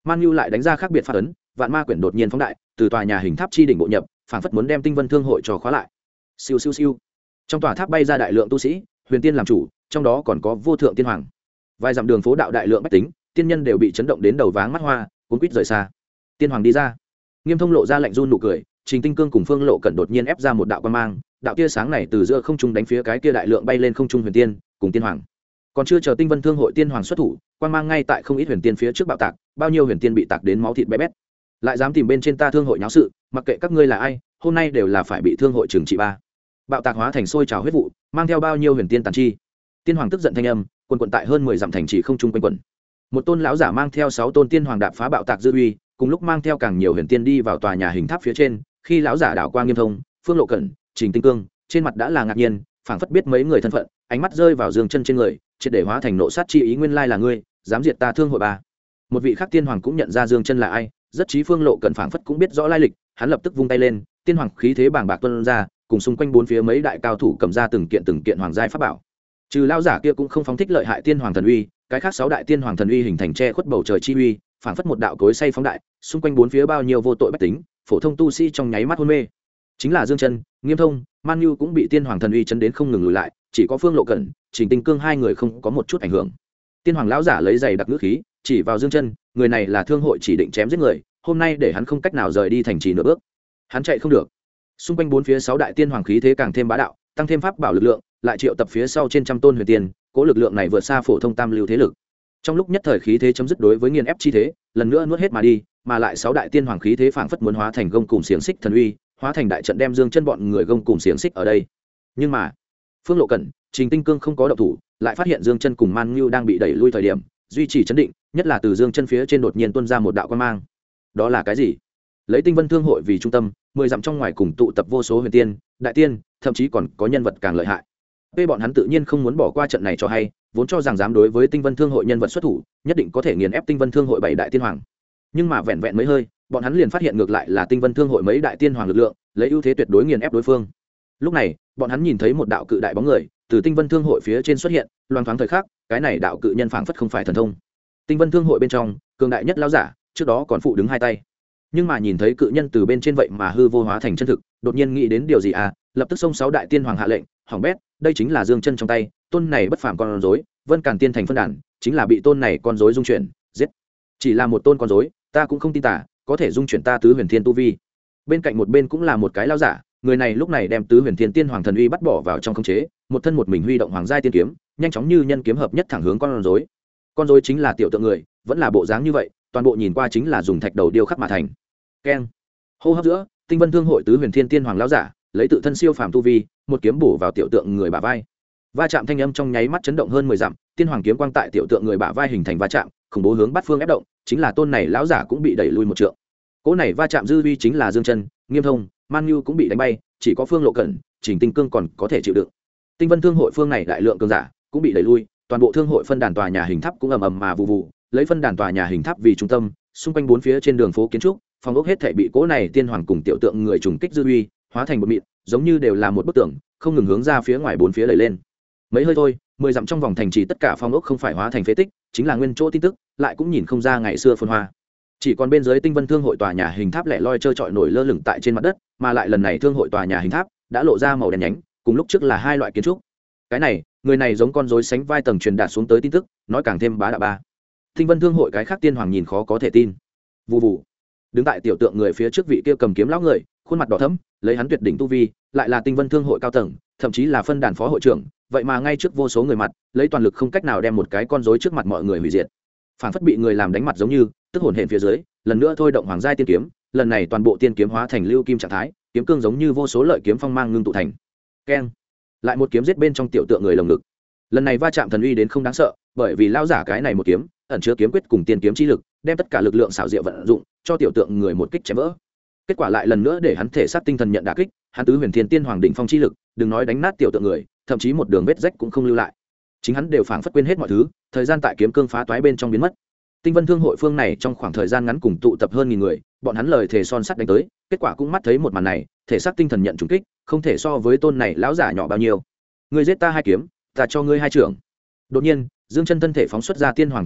Man Nhu lại đánh ra khác biệt phát ấn, vạn ma quyển đột nhiên phóng đại, từ tòa nhà hình tháp chi đỉnh bộ nhập, phảng phất muốn đem Tinh Vân Thương hội cho khóa lại. Siêu siêu siêu. Trong tòa tháp bay ra đại lượng tu sĩ, huyền tiên làm chủ, trong đó còn có vô thượng tiên hoàng. Vài dặm đường phố đạo đại lượng bách tính, tiên nhân đều bị chấn động đến đầu váng mắt hoa, cuống quýt rời xa. Tiên hoàng đi ra. Nghiêm Thông lộ ra lạnh run nụ cười, Trình Tinh Cương cùng Phương Lộ Cẩn đột nhiên ép ra một đạo quang mang, đạo tia sáng này từ giữa không trung đánh phía cái kia đại lượng bay lên không trung huyền tiên, cùng tiên hoàng. Còn chưa chờ Tinh Vân Thương hội tiên hoàng xuất thủ, quang mang ngay tại không ít huyền tiên phía trước bạo tạc, bao nhiêu huyền tiên bị tạc đến máu thịt bé bét. Lại dám tìm bên trên ta thương hội nháo sự, mặc kệ các ngươi là ai, hôm nay đều là phải bị thương hội trừng trị ba. Bạo tạc hóa thành sôi trào huyết vụ, mang theo bao nhiêu huyền tiên tàn chi. Tiên hoàng tức giận thanh âm, quần quần tại hơn 10 dặm thành trì không trung quanh quẩn. Một tôn lão giả mang theo 6 tôn tiên hoàng đạp phá bạo tạc dư uy, cùng lúc mang theo càng nhiều huyền tiên đi vào tòa nhà hình tháp phía trên. Khi lão giả đảo qua Nghiêm Thông, Phương Lộ Cẩn, Trình Tinh Cương, trên mặt đã là ngạc nhiên, phảng phất biết mấy người thân phận, ánh mắt rơi vào Dương Chân trên người, triệt để hóa thành nộ sát chi ý, nguyên lai là ngươi, dám diệt ta thương hội ba. Một vị khác tiên hoàng cũng nhận ra Dương Chân là ai, rất trí Phương Lộ Cẩn phảng phất cũng biết rõ lai lịch, hắn lập tức vung tay lên, tiên hoàng khí thế bàng bạc tuôn ra, cùng xung quanh bốn phía mấy đại cao thủ cầm ra từng kiện hoàng giai pháp bảo. Trừ lão giả kia cũng không phóng thích lợi hại tiên hoàng thần uy, cái khác 6 đại tiên hoàng thần uy hình thành che khuất bầu trời chi uy, phảng phất một đạo cối xay phóng đại, xung quanh bốn phía bao nhiêu vô tội bách tính, phổ thông tu sĩ trong nháy mắt hôn mê. Chính là Dương Chân, Nghiêm Thông, Man Nhu cũng bị tiên hoàng thần uy chấn đến không ngừng lùi lại, chỉ có Phương Lộ Cẩn, Trình Tinh Cương hai người không có một chút ảnh hưởng. Tiên hoàng lão giả lấy giày đặc ngữ khí chỉ vào Dương Chân, người này là thương hội chỉ định chém giết người, hôm nay để hắn không cách nào rời đi thành trì nửa bước. Hắn chạy không được. Xung quanh bốn phía 6 đại tiên hoàng khí thế càng thêm bá đạo, tăng thêm pháp bảo lực lượng, lại triệu tập phía sau trên trăm tôn huyền tiên, cố lực lượng này vượt xa phổ thông tam lưu thế lực. Trong lúc nhất thời khí thế chấm dứt đối với nghiền ép chi thế, lần nữa nuốt hết mà đi, mà lại 6 đại tiên hoàng khí thế phảng phất muốn hóa thành gông cùm xiềng xích thần uy, hóa thành đại trận đem Dương Chân bọn người gông cùm xiềng xích ở đây. Nhưng mà, Phương Lộ Cẩn, Trình Tinh Cương không có động thủ, lại phát hiện Dương Chân cùng Man Nhu đang bị đẩy lui thời điểm, duy trì chấn định, nhất là từ Dương Chân phía trên đột nhiên tuôn ra một đạo quang mang. Đó là cái gì? Lấy Tinh Vân Thương hội vì trung tâm, 10 dặm trong ngoài cùng tụ tập vô số huyền tiên, đại tiên, thậm chí còn có nhân vật càng lợi hại. Vì bọn hắn tự nhiên không muốn bỏ qua trận này cho hay, vốn cho rằng dám đối với Tinh Vân Thương hội nhân vật xuất thủ, nhất định có thể nghiền ép Tinh Vân Thương hội 7 đại tiên hoàng. Nhưng mà vẹn vẹn mấy hơi, bọn hắn liền phát hiện ngược lại là Tinh Vân Thương hội mấy đại tiên hoàng lực lượng, lấy ưu thế tuyệt đối nghiền ép đối phương. Lúc này, bọn hắn nhìn thấy một đạo cự đại bóng người từ Tinh Vân Thương hội phía trên xuất hiện, loang thoáng thời khắc, cái này đạo cự nhân phảng phất không phải thần thông. Tinh Vân Thương hội bên trong, cường đại nhất lão giả, trước đó còn phụ đứng hai tay. Nhưng mà nhìn thấy cự nhân từ bên trên vậy mà hư vô hóa thành chân thực, đột nhiên nghĩ đến điều gì à, lập tức xông 6 đại tiên hoàng hạ lệnh, hỏng bét, đây chính là Dương Chân trong tay, tôn này bất phàm con rối, Vân Càn tiên thành phân đàn, chính là bị tôn này con rối dung chuyển, giết. Chỉ là một tôn con rối, ta cũng không tin tả, có thể dung chuyển ta tứ huyền thiên tu vi. Bên cạnh một bên cũng là một cái lão giả, người này lúc này đem tứ huyền thiên tiên hoàng thần uy bắt bỏ vào trong khống chế, một thân một mình huy động hoàng giai tiên kiếm, nhanh chóng như nhân kiếm hợp nhất thẳng hướng con rối. Con rối chính là tiểu tượng người, vẫn là bộ dáng như vậy, toàn bộ nhìn qua chính là dùng thạch đầu điêu khắc mà thành. Keng. Hô hấp giữa, Tinh Vân Thương hội tứ huyền thiên tiên hoàng lão giả, lấy tự thân siêu phàm tu vi, một kiếm bổ vào tiểu tượng người bả vai. Va chạm thanh âm trong nháy mắt chấn động hơn 10 dặm, tiên hoàng kiếm quang tại tiểu tượng người bả vai hình thành va chạm, khủng bố hướng bát phương ép động, chính là tôn này lão giả cũng bị đẩy lui một trượng. Cỗ này va chạm dư vi chính là Dương Chân, Nghiêm Thông, Man Nhu cũng bị đánh bay, chỉ có Phương Lộ Cẩn, Trình Tinh Cương còn có thể chịu đựng. Tinh Vân Thương hội phương này đại lượng cường giả cũng bị đẩy lui, toàn bộ thương hội phân đàn tòa nhà hình tháp cũng ầm ầm mà vụ vụ, lấy phân đàn tòa nhà hình tháp vì trung tâm, xung quanh bốn phía trên đường phố kiến trúc, phòng ốc hết thảy bị cỗ này tiên hoàng cùng tiểu tượng người trùng kích dư uy, hóa thành một mịn, giống như đều là một bức tường, không ngừng hướng ra phía ngoài bốn phía lầy lên. Mấy hơi thôi, 10 dặm trong vòng thành trì tất cả phòng ốc không phải hóa thành phế tích, chính là nguyên chỗ tin tức, lại cũng nhìn không ra ngày xưa phồn hoa. Chỉ còn bên dưới Tinh Vân Thương hội tòa nhà hình tháp lẻ loi trơ trọi nổi lơ lửng tại trên mặt đất, mà lại lần này thương hội tòa nhà hình tháp đã lộ ra màu đen nhánh, cùng lúc trước là hai loại kiến trúc. Cái này, người này giống con rối sánh vai tầng truyền đạt xuống tới tin tức, nói càng thêm bá đạo ba. Tinh Vân Thương hội cái khác tiên hoàng nhìn khó có thể tin. Vù vù. Đứng tại tiểu tượng người phía trước vị kia cầm kiếm lão người, khuôn mặt đỏ thẫm, lấy hắn tuyệt đỉnh tu vi, lại là Tinh Vân Thương hội cao tầng, thậm chí là phân đàn phó hội trưởng, vậy mà ngay trước vô số người mặt, lấy toàn lực không cách nào đem một cái con rối trước mặt mọi người hủy diệt. Phản phất bị người làm đánh mặt giống như, tức hồn hển phía dưới, lần nữa thôi động hoàng giai tiên kiếm, lần này toàn bộ tiên kiếm hóa thành lưu kim trạng thái, kiếm cương giống như vô số lợi kiếm phong mang ngưng tụ thành. Keng. Lại một kiếm giết bên trong tiểu tượng người lồng ngực. Lần này va chạm thần uy đến không đáng sợ, bởi vì lão giả cái này một kiếm, ẩn chứa kiếm quyết cùng tiên kiếm chi lực, đem tất cả lực lượng xảo diệu vận dụng, cho tiểu tượng người một kích chém vỡ. Kết quả lại lần nữa để hắn thể xác tinh thần nhận đả kích, hắn tứ huyền thiên tiên hoàng đỉnh phong chi lực, đừng nói đánh nát tiểu tượng người, thậm chí một đường vết rách cũng không lưu lại. Chính hắn đều phảng phất quên hết mọi thứ, thời gian tại kiếm cương phá toái bên trong biến mất. Tinh Vân Thương hội phương này trong khoảng thời gian ngắn cùng tụ tập hơn 1000 người, bọn hắn lời thề son sắt đánh tới, kết quả cũng mắt thấy một màn này, thể xác tinh thần nhận trùng kích, không thể so với tôn này lão giả nhỏ bao nhiêu. Ngươi giết ta hai kiếm, ta cho ngươi hai trưởng. Đột nhiên, Dương Chân thân thể phóng xuất ra tiên hoàng thần uy,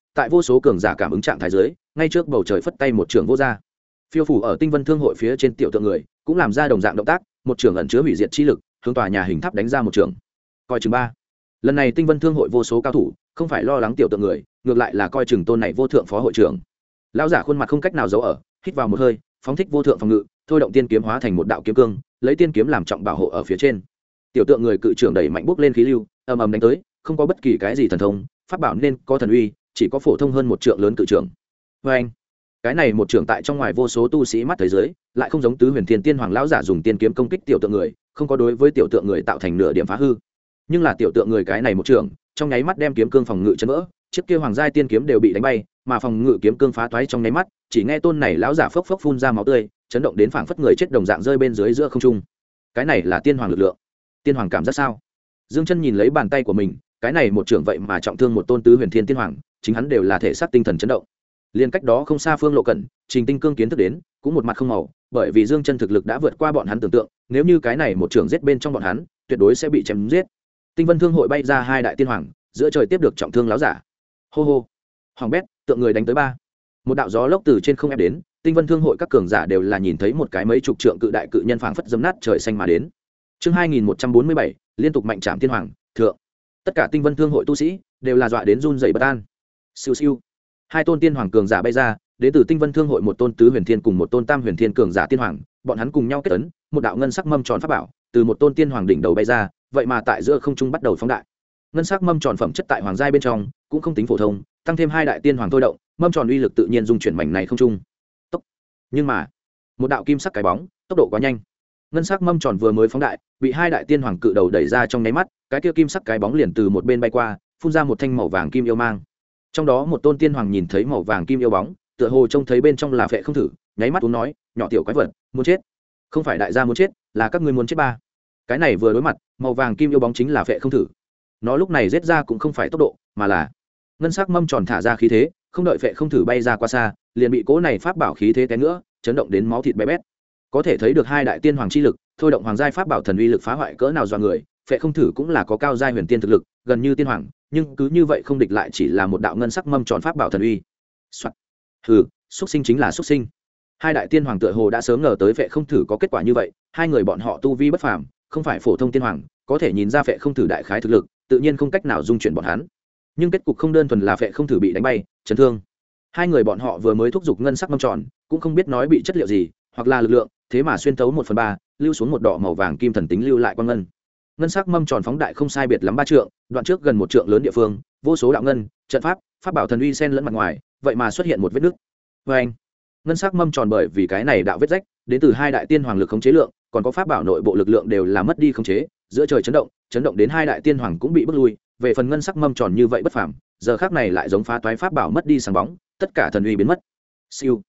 tại vô số cường giả cảm ứng trạng thái dưới ngay trước bầu trời phất tay một trường vô ra. Phiêu phủ ở tinh vân thương hội phía trên tiểu tượng người cũng làm ra đồng dạng động tác, một trường ẩn chứa hủy diệt chi lực hướng tòa nhà hình tháp đánh ra một trường. Coi chừng ba. Lần này tinh vân thương hội vô số cao thủ không phải lo lắng tiểu tượng người, ngược lại là coi chừng tôn này vô thượng phó hội trưởng. Lão giả khuôn mặt không cách nào giấu ở, hít vào một hơi, phóng thích vô thượng phòng ngự, thôi động tiên kiếm hóa thành một đạo kiếm cương, lấy tiên kiếm làm trọng bảo hộ ở phía trên. Tiểu tượng người cự trưởng đẩy mạnh bốc lên khí lưu, ầm ầm đánh tới, không có bất kỳ cái gì thần thông, pháp bảo nên có thần uy, chỉ có phổ thông hơn một trượng lớn cự trưởng. Và anh, cái này một trưởng tại trong ngoài vô số tu sĩ mắt thế giới, lại không giống tứ huyền thiên tiên hoàng lão giả dùng tiên kiếm công kích tiểu tượng người, không có đối với tiểu tượng người tạo thành nửa điểm phá hư. Nhưng là tiểu tượng người cái này một trưởng, trong nháy mắt đem kiếm cương phòng ngự chấn vỡ, chiếc kia hoàng giai tiên kiếm đều bị đánh bay, mà phòng ngự kiếm cương phá toái trong nháy mắt, chỉ nghe tôn này lão giả phốc phốc phun ra máu tươi, chấn động đến phảng phất người chết đồng dạng rơi bên dưới giữa không trung. Cái này là tiên hoàng lực lượng. Tiên hoàng cảm giác sao? Dương Chân nhìn lấy bàn tay của mình, cái này một trưởng vậy mà trọng thương một tôn tứ huyền thiên tiên hoàng, chính hắn đều là thể xác tinh thần chấn động. Liên cách đó không xa Phương Lộ Cẩn, Trình Tinh Cương kiến thức đến, cũng một mặt không màu, bởi vì Dương Chân thực lực đã vượt qua bọn hắn tưởng tượng, nếu như cái này một trưởng giết bên trong bọn hắn, tuyệt đối sẽ bị chém giết. Tinh Vân Thương hội bay ra hai đại tiên hoàng, giữa trời tiếp được trọng thương láo giả. Hô hô. Hoàng bét, tượng người đánh tới ba. Một đạo gió lốc từ trên không ép đến, Tinh Vân Thương hội các cường giả đều là nhìn thấy một cái mấy chục trượng cự đại cự nhân phảng phất dấm nát trời xanh mà đến. Chương 2147, liên tục mạnh trảm tiên hoàng, thượng. Tất cả Tinh Vân Thương hội tu sĩ đều là dọa đến run rẩy bất an. Siêu siêu. Hai tôn tiên hoàng cường giả bay ra, đến từ Tinh Vân Thương hội một tôn tứ huyền thiên cùng một tôn tam huyền thiên cường giả tiên hoàng, bọn hắn cùng nhau kết ấn, một đạo ngân sắc mâm tròn pháp bảo, từ một tôn tiên hoàng đỉnh đầu bay ra, vậy mà tại giữa không trung bắt đầu phóng đại. Ngân sắc mâm tròn phẩm chất tại hoàng giai bên trong, cũng không tính phổ thông, tăng thêm hai đại tiên hoàng thôi động, mâm tròn uy lực tự nhiên dung chuyển mảnh này không trung. Tốc. Nhưng mà, một đạo kim sắc cái bóng, tốc độ quá nhanh. Ngân sắc mâm tròn vừa mới phóng đại, bị hai đại tiên hoàng cự đầu đẩy ra trong nháy mắt, cái kia kim sắc cái bóng liền từ một bên bay qua, phun ra một thanh màu vàng kim yêu mang. Trong đó một tôn tiên hoàng nhìn thấy màu vàng kim yêu bóng, tựa hồ trông thấy bên trong là phệ không thử, nháy mắt uống nói, nhỏ tiểu quái vật, muốn chết. Không phải đại gia muốn chết, là các ngươi muốn chết ba. Cái này vừa đối mặt, màu vàng kim yêu bóng chính là phệ không thử. Nó lúc này giết ra cũng không phải tốc độ, mà là ngân sắc mâm tròn thả ra khí thế, không đợi phệ không thử bay ra qua xa, liền bị cỗ này pháp bảo khí thế té nữa, chấn động đến máu thịt bé bét. Có thể thấy được hai đại tiên hoàng chi lực, thôi động hoàng giai pháp bảo thần uy lực phá hoại cỡ nào do người, phệ không thử cũng là có cao giai huyền tiên thực lực, gần như tiên hoàng, nhưng cứ như vậy không địch lại chỉ là một đạo ngân sắc mâm tròn pháp bảo thần uy. Soạn. Hừ, xuất sinh chính là xuất sinh. Hai đại tiên hoàng tựa hồ đã sớm ngờ tới phệ không thử có kết quả như vậy, hai người bọn họ tu vi bất phàm, không phải phổ thông tiên hoàng, có thể nhìn ra phệ không thử đại khái thực lực, tự nhiên không cách nào dung chuyển bọn hắn. Nhưng kết cục không đơn thuần là phệ không thử bị đánh bay, chấn thương. Hai người bọn họ vừa mới thúc giục ngân sắc mâm tròn, cũng không biết nói bị chất liệu gì, hoặc là lực lượng, thế mà xuyên thấu 1/3, lưu xuống một đỏ màu vàng kim thần tính lưu lại quang ngân. Ngân sắc mâm tròn phóng đại không sai biệt lắm 3 trượng, đoạn trước gần 1 trượng lớn địa phương, vô số đạo ngân, trận pháp, pháp bảo thần uy xen lẫn mặt ngoài, vậy mà xuất hiện một vết nứt. Oeng! Ngân sắc mâm tròn bởi vì cái này đạo vết rách, đến từ hai đại tiên hoàng lực khống chế lượng, còn có pháp bảo nội bộ lực lượng đều là mất đi khống chế, giữa trời chấn động đến hai đại tiên hoàng cũng bị bức lui. Về phần ngân sắc mâm tròn như vậy bất phàm, giờ khắc này lại giống phá toái pháp bảo mất đi sáng bóng, tất cả thần uy biến mất. Siêu.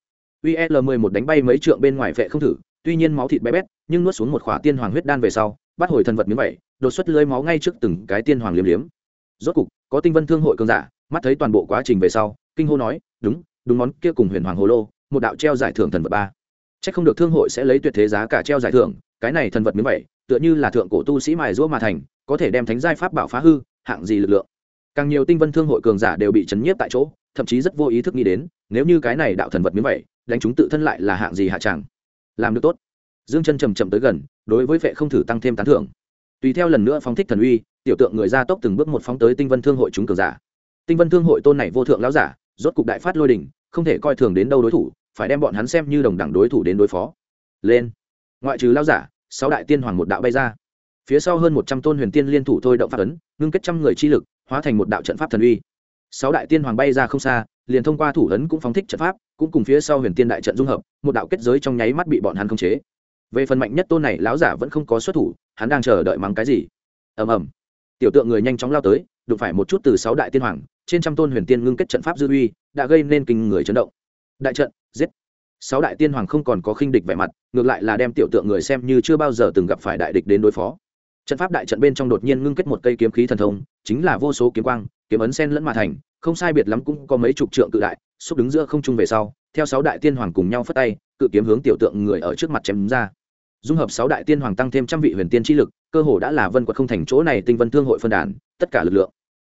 UL11 đánh bay mấy trượng bên ngoài vệ không thử, tuy nhiên máu thịt bé bét, nhưng nuốt xuống một khỏa tiên hoàng huyết đan về sau, bắt hồi thần vật miếng vậy, đột xuất lưới máu ngay trước từng cái tiên hoàng liếm liếm. Rốt cục, có Tinh Vân Thương hội cường giả, mắt thấy toàn bộ quá trình về sau, kinh hô nói, đúng món kia cùng huyền hoàng hồ lô, một đạo treo giải thưởng thần vật ba. Chắc không được thương hội sẽ lấy tuyệt thế giá cả treo giải thưởng, cái này thần vật miếng vậy, tựa như là thượng cổ tu sĩ mài giũa mà thành, có thể đem thánh giai pháp bảo phá hư, hạng gì lực lượng. Càng nhiều Tinh Vân Thương hội cường giả đều bị chấn nhiếp tại chỗ, thậm chí rất vô ý thức nghĩ đến, nếu như cái này đạo thần vật miếng vậy, đánh chúng tự thân lại là hạng gì hạ chẳng. Làm được tốt. Dương Chân chậm chậm tới gần, đối với vệ không thử tăng thêm tán thưởng. Tùy theo lần nữa phóng thích thần uy, tiểu tượng người ra tốc từng bước một phóng tới Tinh Vân Thương hội chúng cường giả. Tinh Vân Thương hội tôn này vô thượng lão giả, rốt cục đại phát lôi đỉnh, không thể coi thường đến đâu đối thủ, phải đem bọn hắn xem như đồng đẳng đối thủ đến đối phó. Lên. Ngoại trừ lão giả, 6 đại tiên hoàng một đạo bay ra. Phía sau hơn 100 tôn huyền tiên liên thủ thôi động pháp ấn, ngưng kết trăm người chi lực, hóa thành một đạo trận pháp thần uy. 6 đại tiên hoàng bay ra không xa, liền thông qua thủ ấn cũng phóng thích trận pháp, cũng cùng phía sau huyền tiên đại trận dung hợp, một đạo kết giới trong nháy mắt bị bọn hắn khống chế. Về phần mạnh nhất tôn này lão giả vẫn không có xuất thủ, hắn đang chờ đợi mắng cái gì. Ầm ầm. Tiểu tượng người nhanh chóng lao tới, đụng phải một chút từ 6 đại tiên hoàng, trên trăm tôn huyền tiên ngưng kết trận pháp dư uy, đã gây nên kinh người chấn động. Đại trận, giết. 6 đại tiên hoàng không còn có khinh địch vẻ mặt, ngược lại là đem tiểu tượng người xem như chưa bao giờ từng gặp phải đại địch đến đối phó. Trận pháp đại trận bên trong đột nhiên ngưng kết một cây kiếm khí thần thông, chính là vô số kiếm quang, kiếm ấn xen lẫn mà thành, không sai biệt lắm cũng có mấy chục trượng cự đại, xúc đứng giữa không trung về sau, theo 6 đại tiên hoàng cùng nhau phất tay, cự kiếm hướng tiểu tượng người ở trước mặt chém ra. Dung hợp 6 đại tiên hoàng tăng thêm trăm vị huyền tiên chi lực, cơ hồ đã là vân quật không thành chỗ này Tinh Vân Thương hội phân đàn, tất cả lực lượng.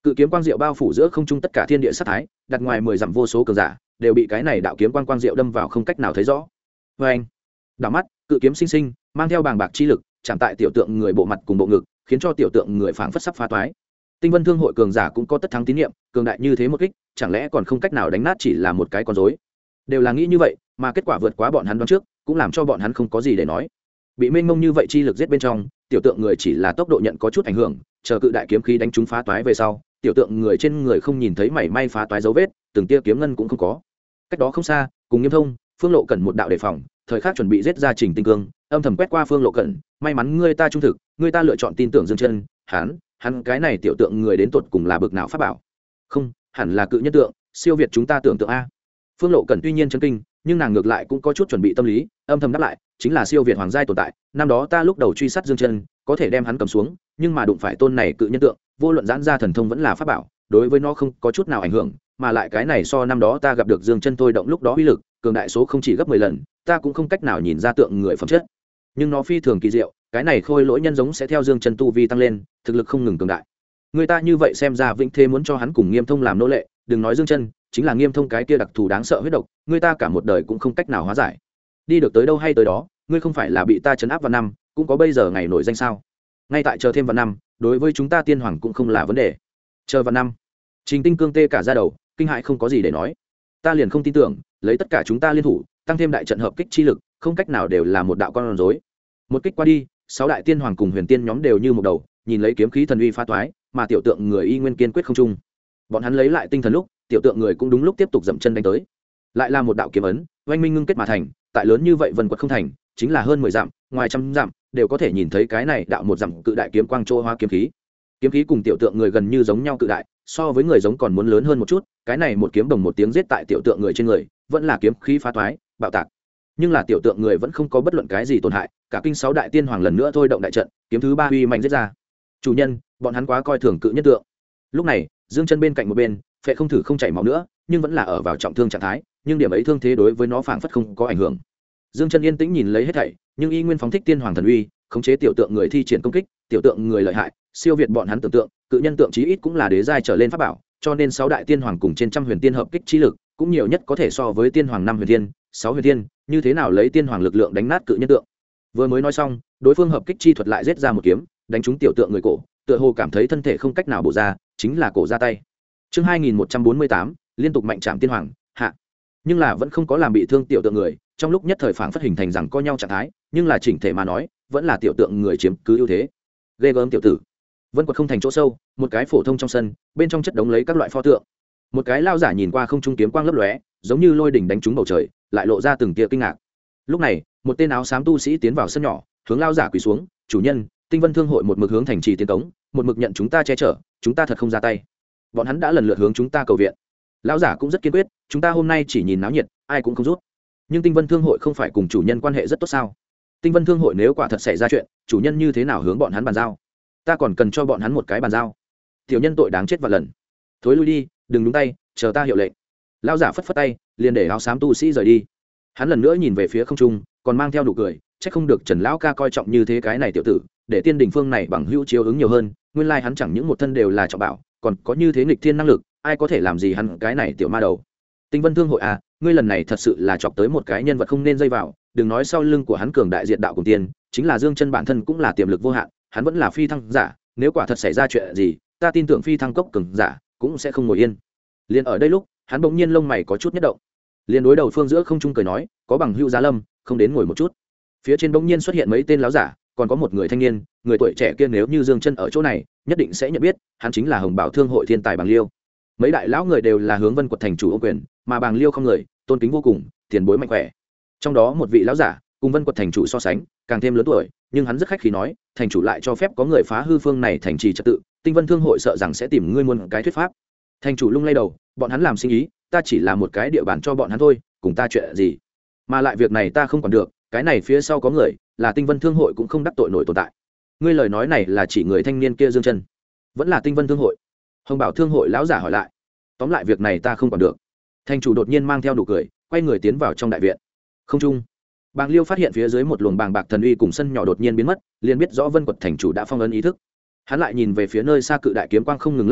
Cự kiếm quang diệu bao phủ giữa không trung tất cả thiên địa sát thái, đặt ngoài 10 dặm vô số cường giả đều bị cái này đạo kiếm quang diệu đâm vào không cách nào thấy rõ. Vê anh, đảo mắt, cự kiếm sinh sinh mang theo bàng bạc chi lực chạm tại tiểu tượng người bộ mặt cùng bộ ngực, khiến cho tiểu tượng người phảng phất sắp phá toái. Tinh Vân Thương hội cường giả cũng có tất thắng tín nhiệm, cường đại như thế một kích, chẳng lẽ còn không cách nào đánh nát chỉ là một cái con rối? Đều là nghĩ như vậy, mà kết quả vượt quá bọn hắn đoán trước, cũng làm cho bọn hắn không có gì để nói. Bị mênh mông như vậy chi lực giết bên trong, tiểu tượng người chỉ là tốc độ nhận có chút ảnh hưởng, chờ cự đại kiếm khí đánh trúng phá toái về sau, tiểu tượng người trên người không nhìn thấy mảy may phá toái dấu vết, từng tia kiếm ngân cũng không có. Cách đó không xa, cùng Nghiêm Thông, Phương Lộ Cẩn một đạo đề phòng, thời khắc chuẩn bị giết ra Trình Tinh Cương, âm thầm quét qua Phương Lộ Cẩn, may mắn ngươi ta trung thực, ngươi ta lựa chọn tin tưởng Dương Chân, hắn cái này tiểu tượng người đến tột cùng là bực nào pháp bảo? Không, hẳn là cự nhân tượng, siêu việt chúng ta tưởng tượng a. Phương Lộ Cẩn tuy nhiên chấn kinh, nhưng nàng ngược lại cũng có chút chuẩn bị tâm lý, âm thầm đáp lại, chính là siêu việt hoàng giai tồn tại, năm đó ta lúc đầu truy sát Dương Chân, có thể đem hắn cầm xuống, nhưng mà đụng phải tôn này cự nhân tượng, vô luận giãn ra thần thông vẫn là pháp bảo, đối với nó không có chút nào ảnh hưởng, mà lại cái này so năm đó ta gặp được Dương Chân thôi động lúc đó uy lực, cường đại số không chỉ gấp 10 lần, ta cũng không cách nào nhìn ra tượng người phẩm chất. Nhưng nó phi thường kỳ diệu, cái này khôi lỗi nhân giống sẽ theo Dương Chân tu vi tăng lên, thực lực không ngừng cường đại. Người ta như vậy xem ra Vĩnh Thế muốn cho hắn cùng Nghiêm Thông làm nô lệ, đừng nói Dương Chân, chính là Nghiêm Thông cái kia đặc thù đáng sợ huyết độc, người ta cả một đời cũng không cách nào hóa giải. Đi được tới đâu hay tới đó, ngươi không phải là bị ta trấn áp vào năm, cũng có bây giờ ngày nổi danh sao? Ngay tại chờ thêm vào năm, đối với chúng ta tiên hoàng cũng không là vấn đề. Chờ vào năm. Trình Tinh Cương tê cả da đầu, kinh hãi không có gì để nói. Ta liền không tin tưởng, lấy tất cả chúng ta liên thủ, tăng thêm đại trận hợp kích chi lực, không cách nào đều là một đạo con rối. Một kích qua đi, 6 đại tiên hoàng cùng huyền tiên nhóm đều như một đầu, nhìn lấy kiếm khí thần uy phá toái, mà tiểu tượng người y nguyên kiên quyết không trung. Bọn hắn lấy lại tinh thần lúc, tiểu tượng người cũng đúng lúc tiếp tục dậm chân đánh tới. Lại là một đạo kiếm ấn, oanh minh ngưng kết mà thành, tại lớn như vậy vân quật không thành, chính là hơn 10 dặm, ngoài trăm dặm đều có thể nhìn thấy cái này đạo một dặm cự đại kiếm quang trô hóa kiếm khí. Kiếm khí cùng tiểu tượng người gần như giống nhau cự đại, so với người giống còn muốn lớn hơn một chút, cái này một kiếm đồng một tiếng giết tại tiểu tượng người trên người, vẫn là kiếm khí phá toái, bạo tạc. Nhưng là tiểu tượng người vẫn không có bất luận cái gì tổn hại, cả kinh 6 đại tiên hoàng lần nữa thôi động đại trận, kiếm thứ 3 uy mạnh giết ra. Chủ nhân, bọn hắn quá coi thường cự nhân tượng. Lúc này, Dương Chân bên cạnh một bên, phệ không thử không chảy máu nữa, nhưng vẫn là ở vào trọng thương trạng thái, nhưng điểm ấy thương thế đối với nó phảng phất không có ảnh hưởng. Dương Chân yên tĩnh nhìn lấy hết thảy, nhưng y nguyên phóng thích tiên hoàng thần uy, khống chế tiểu tượng người thi triển công kích, tiểu tượng người lợi hại, siêu việt bọn hắn tưởng tượng, cự nhân tượng chí ít cũng là đế giai trở lên pháp bảo, cho nên 6 đại tiên hoàng cùng trên trăm huyền tiên hợp kích chi lực, cũng nhiều nhất có thể so với tiên hoàng 5 huyền tiên, 6 huyền tiên, như thế nào lấy tiên hoàng lực lượng đánh nát cự nhân tượng. Vừa mới nói xong, đối phương hợp kích chi thuật lại giết ra một kiếm, đánh trúng tiểu tượng người cổ, tựa hồ cảm thấy thân thể không cách nào bổ ra, chính là cổ ra tay. Chương 2148, liên tục mạnh chạm tiên hoàng, hạ. Nhưng là vẫn không có làm bị thương tiểu tượng người, trong lúc nhất thời phảng phất hình thành rằng co nhau trạng thái, nhưng là chỉnh thể mà nói, vẫn là tiểu tượng người chiếm cứ ưu thế. Ghê gớm tiểu tử. Vân quật không thành chỗ sâu, một cái phổ thông trong sân, bên trong chất đống lấy các loại pho tượng. Một cái lao giả nhìn qua không trung kiếm quang lấp lóe, giống như lôi đỉnh đánh trúng bầu trời, lại lộ ra từng tia kinh ngạc. Lúc này, một tên áo xám tu sĩ tiến vào sân nhỏ, hướng lao giả quỳ xuống, "Chủ nhân, Tinh Vân Thương hội một mực hướng thành trì tiến cống, một mực nhận chúng ta che chở, chúng ta thật không ra tay. Bọn hắn đã lần lượt hướng chúng ta cầu viện." Lão giả cũng rất kiên quyết, "Chúng ta hôm nay chỉ nhìn náo nhiệt, ai cũng không rút. Nhưng Tinh Vân Thương hội không phải cùng chủ nhân quan hệ rất tốt sao? Tinh Vân Thương hội nếu quả thật xảy ra chuyện, chủ nhân như thế nào hướng bọn hắn bàn giao? Ta còn cần cho bọn hắn một cái bàn giao. Tiểu nhân tội đáng chết vạn lần. Thối lui đi, đừng nhúng tay, chờ ta hiệu lệnh." Lão giả phất phất tay, liền để áo xám tu sĩ rời đi. Hắn lần nữa nhìn về phía không trung, còn mang theo nụ cười, chắc không được Trần lão ca coi trọng như thế cái này tiểu tử, để tiên đình phương này bằng hữu chiếu ứng nhiều hơn, nguyên lai hắn chẳng những một thân đều là trọng bảo, còn có như thế nghịch thiên năng lực, ai có thể làm gì hắn cái này tiểu ma đầu. Tinh Vân Thương hội à, ngươi lần này thật sự là chọc tới một cái nhân vật không nên dây vào, đừng nói sau lưng của hắn cường đại diện đạo cùng tiên, chính là Dương Chân bản thân cũng là tiềm lực vô hạn, hắn vẫn là phi thăng giả, nếu quả thật xảy ra chuyện gì, ta tin tưởng phi thăng cốc cường giả cũng sẽ không ngồi yên. Liên ở đây lúc, hắn bỗng nhiên lông mày có chút nhất động. Liên đối đầu phương giữa không trung cười nói, "Có bằng hữu giá lâm, không đến ngồi một chút." Phía trên bỗng nhiên xuất hiện mấy tên láo giả, còn có một người thanh niên, người tuổi trẻ kia nếu như Dương Chân ở chỗ này, nhất định sẽ nhận biết, hắn chính là Hồng Bảo Thương hội thiên tài Bàng Liêu. Mấy đại lão người đều là hướng Vân quật thành chủ ô quyền, mà Bàng Liêu không người, tôn kính vô cùng, tiền bối mạnh khỏe. Trong đó một vị lão giả, cùng Vân quật thành chủ so sánh, càng thêm lớn tuổi, nhưng hắn rất khách khí nói, thành chủ lại cho phép có người phá hư phương này thành trì trật tự, Tinh Vân Thương hội sợ rằng sẽ tìm ngươi muôn cái thuyết pháp. Thành chủ lung lay đầu, bọn hắn làm sinh ý, ta chỉ là một cái địa bàn cho bọn hắn thôi, cùng ta chuyện gì? Mà lại việc này ta không quản được, cái này phía sau có người, là Tinh Vân Thương hội cũng không đắc tội nổi tồn tại. Ngươi lời nói này là chỉ người thanh niên kia Dương Chân, vẫn là Tinh Vân Thương hội? Hồng Bảo Thương hội lão giả hỏi lại. Tóm lại việc này ta không quản được. Thành chủ đột nhiên mang theo nụ cười, quay người tiến vào trong đại viện. Không trung, Bàng Liêu phát hiện phía dưới một luồng bàng bạc thần uy cùng sân nhỏ đột nhiên biến mất, liền biết rõ Vân quật thành chủ đã phong ấn ý thức. Hắn lại nhìn về phía nơi xa cự đại kiếm quang không ngừng lấp lóe,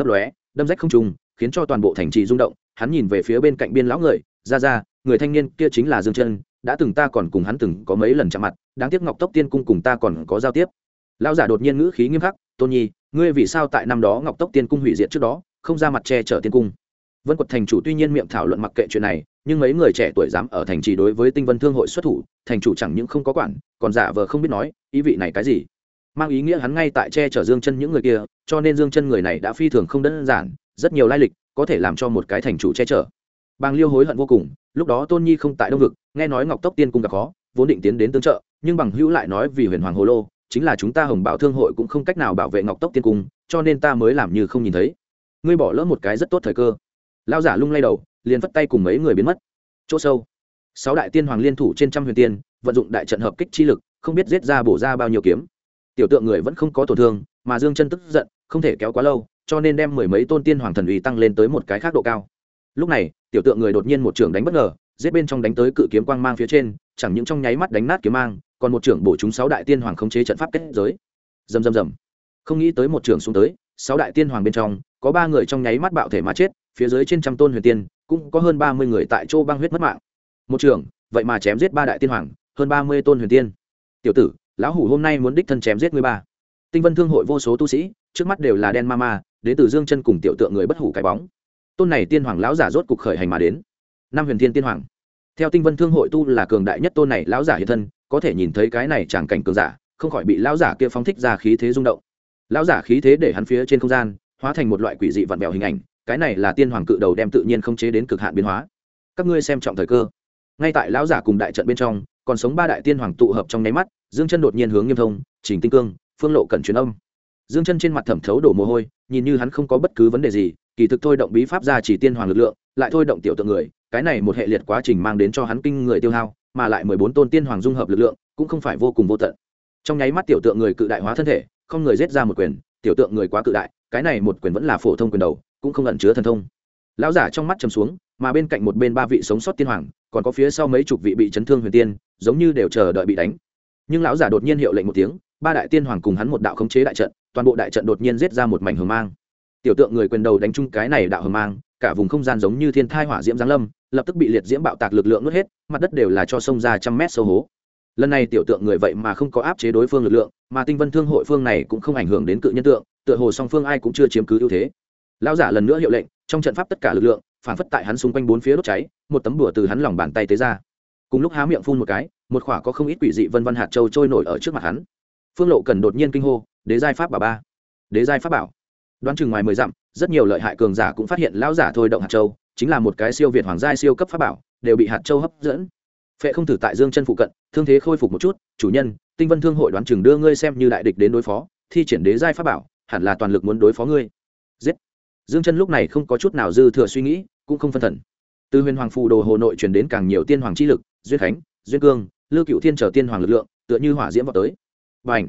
đâm rách không trùng, khiến cho toàn bộ thành trì rung động. Hắn nhìn về phía bên cạnh biên lão người, ra người thanh niên kia chính là Dương Chân, đã từng ta còn cùng hắn từng có mấy lần chạm mặt, đáng tiếc Ngọc Tốc Tiên cung cùng ta còn có giao tiếp. Lão giả đột nhiên ngữ khí nghiêm khắc, Tôn Nhi, ngươi vì sao tại năm đó Ngọc Tốc Tiên cung hủy diệt trước đó không ra mặt che chở tiên cung? Vân Quật thành chủ tuy nhiên miệng thảo luận mặc kệ chuyện này, nhưng mấy người trẻ tuổi dám ở thành trì đối với Tinh Vân Thương hội xuất thủ, thành chủ chẳng những không có quản, còn giả vờ không biết nói, ý vị này cái gì? Mang ý nghĩa hắn ngay tại che chở Dương Chân những người kia, cho nên Dương Chân người này đã phi thường không đơn giản, rất nhiều lai lịch, có thể làm cho một cái thành chủ che chở. Bàng Liêu hối hận vô cùng, lúc đó Tôn Nhi không tại Đông vực, nghe nói Ngọc Tốc Tiên cung gặp khó, vốn định tiến đến tương trợ, nhưng Bằng Hữu lại nói vì Huyền Hoàng Hồ Lô, chính là chúng ta Hồng Bảo Thương hội cũng không cách nào bảo vệ Ngọc Tốc Tiên cung, cho nên ta mới làm như không nhìn thấy. Ngươi bỏ lỡ một cái rất tốt thời cơ. Lão giả lung lay đầu, liền vất tay cùng mấy người biến mất. Chỗ sâu, 6 đại tiên hoàng liên thủ trên trăm huyền tiên, vận dụng đại trận hợp kích chi lực, không biết giết ra bổ ra bao nhiêu kiếm. Tiểu tượng người vẫn không có tổn thương, mà Dương Chân tức giận, không thể kéo quá lâu, cho nên đem mười mấy tôn tiên hoàng thần uy tăng lên tới một cái khác độ cao. Lúc này, tiểu tượng người đột nhiên một trường đánh bất ngờ, giết bên trong đánh tới cự kiếm quang mang phía trên, chẳng những trong nháy mắt đánh nát kiếm mang, còn một trường bổ chúng 6 đại tiên hoàng khống chế trận pháp kết giới. Rầm rầm rầm. Không nghĩ tới một trường xuống tới, 6 đại tiên hoàng bên trong, có 3 người trong nháy mắt bạo thể mà chết, phía dưới trên trăm tôn huyền tiên, cũng có hơn 30 người tại chỗ băng huyết mất mạng. Một trường, vậy mà chém giết 3 đại tiên hoàng, hơn 30 tôn huyền tiên. Tiểu tử, lão hủ hôm nay muốn đích thân chém giết ngươi ba. Tinh Vân Thương hội vô số tu sĩ, trước mắt đều là đen ma ma, đến từ Dương Chân cùng tiểu tượng người bất hủ cái bóng. Tôn này tiên hoàng lão giả rốt cục khởi hành mà đến. Năm huyền tiên tiên hoàng. Theo Tinh Vân Thương hội tu là cường đại nhất tôn này lão giả hiện thân, có thể nhìn thấy cái này chẳng cảnh cường giả, không khỏi bị lão giả kia phóng thích ra khí thế rung động. Lão giả khí thế để hắn phía trên không gian hóa thành một loại quỷ dị vặn vẹo hình ảnh, cái này là tiên hoàng cự đầu đem tự nhiên không chế đến cực hạn biến hóa. Các ngươi xem trọng thời cơ. Ngay tại lão giả cùng đại trận bên trong, còn sống 3 đại tiên hoàng tụ hợp trong nháy mắt, Dương Chân đột nhiên hướng Nghiêm Thông, Trình Tinh Cương, Phương Lộ cẩn truyền âm. Dương Chân trên mặt thẩm thấu đổ mồ hôi, nhìn như hắn không có bất cứ vấn đề gì, kỳ thực thôi động bí pháp ra chỉ tiên hoàng lực lượng, lại thôi động tiểu tượng người, cái này một hệ liệt quá trình mang đến cho hắn kinh người tiêu hao, mà lại 14 tôn tiên hoàng dung hợp lực lượng, cũng không phải vô cùng vô tận. Trong nháy mắt tiểu tượng người cự đại hóa thân thể, không người giết ra một quyền, tiểu tượng người quá cự đại, cái này một quyền vẫn là phổ thông quyền đầu, cũng không ẩn chứa thần thông. Lão giả trong mắt trầm xuống, mà bên cạnh một bên 3 vị sống sót tiên hoàng, còn có phía sau mấy chục vị bị chấn thương huyền tiên, giống như đều chờ đợi bị đánh. Nhưng lão giả đột nhiên hiệu lệnh một tiếng, 3 đại tiên hoàng cùng hắn một đạo khống chế đại trận, toàn bộ đại trận đột nhiên giết ra một mảnh hồng mang. Tiểu tượng người quyền đầu đánh chung cái này đạo hồng mang, cả vùng không gian giống như thiên thai hỏa diễm giáng lâm, lập tức bị liệt diễm bạo tạc lực lượng nuốt hết, mặt đất đều là cho sông ra trăm mét sâu hố. Lần này tiểu tượng người vậy mà không có áp chế đối phương lực lượng, mà Tinh Vân Thương hội phương này cũng không ảnh hưởng đến cự nhân tượng, tựa hồ song phương ai cũng chưa chiếm cứ ưu thế. Lão giả lần nữa hiệu lệnh, trong trận pháp tất cả lực lượng phản phất tại hắn xung quanh bốn phía đốt cháy, một tấm đùa từ hắn lòng bàn tay tế ra. Cùng lúc há miệng phun một cái, một khỏa có không ít quỷ dị vân vân hạt châu trôi nổi ở trước mặt hắn. Phương Lộ cần đột nhiên kinh hô, đế giai pháp bảo ba. Đế giai pháp bảo. Đoán chừng ngoài 10 dặm, rất nhiều lợi hại cường giả cũng phát hiện lão giả thôi động hạt châu, chính là một cái siêu việt hoàng giai siêu cấp pháp bảo, đều bị hạt châu hấp dẫn. Phệ không thử tại Dương Chân phụ cận, thương thế khôi phục một chút, chủ nhân, Tinh Vân Thương hội đoán chừng đưa ngươi xem như đại địch đến đối phó, thi triển đế giai pháp bảo, hẳn là toàn lực muốn đối phó ngươi. Giết. Dương Chân lúc này không có chút nào dư thừa suy nghĩ, cũng không phân thần. Từ Huyền Hoàng phù đồ hồ nội truyền đến càng nhiều tiên hoàng chi lực, duyên khánh, duyên cương, Lưu Cựu Thiên trở tiên hoàng lực lượng, tựa như hỏa diễm vọt tới. Bành!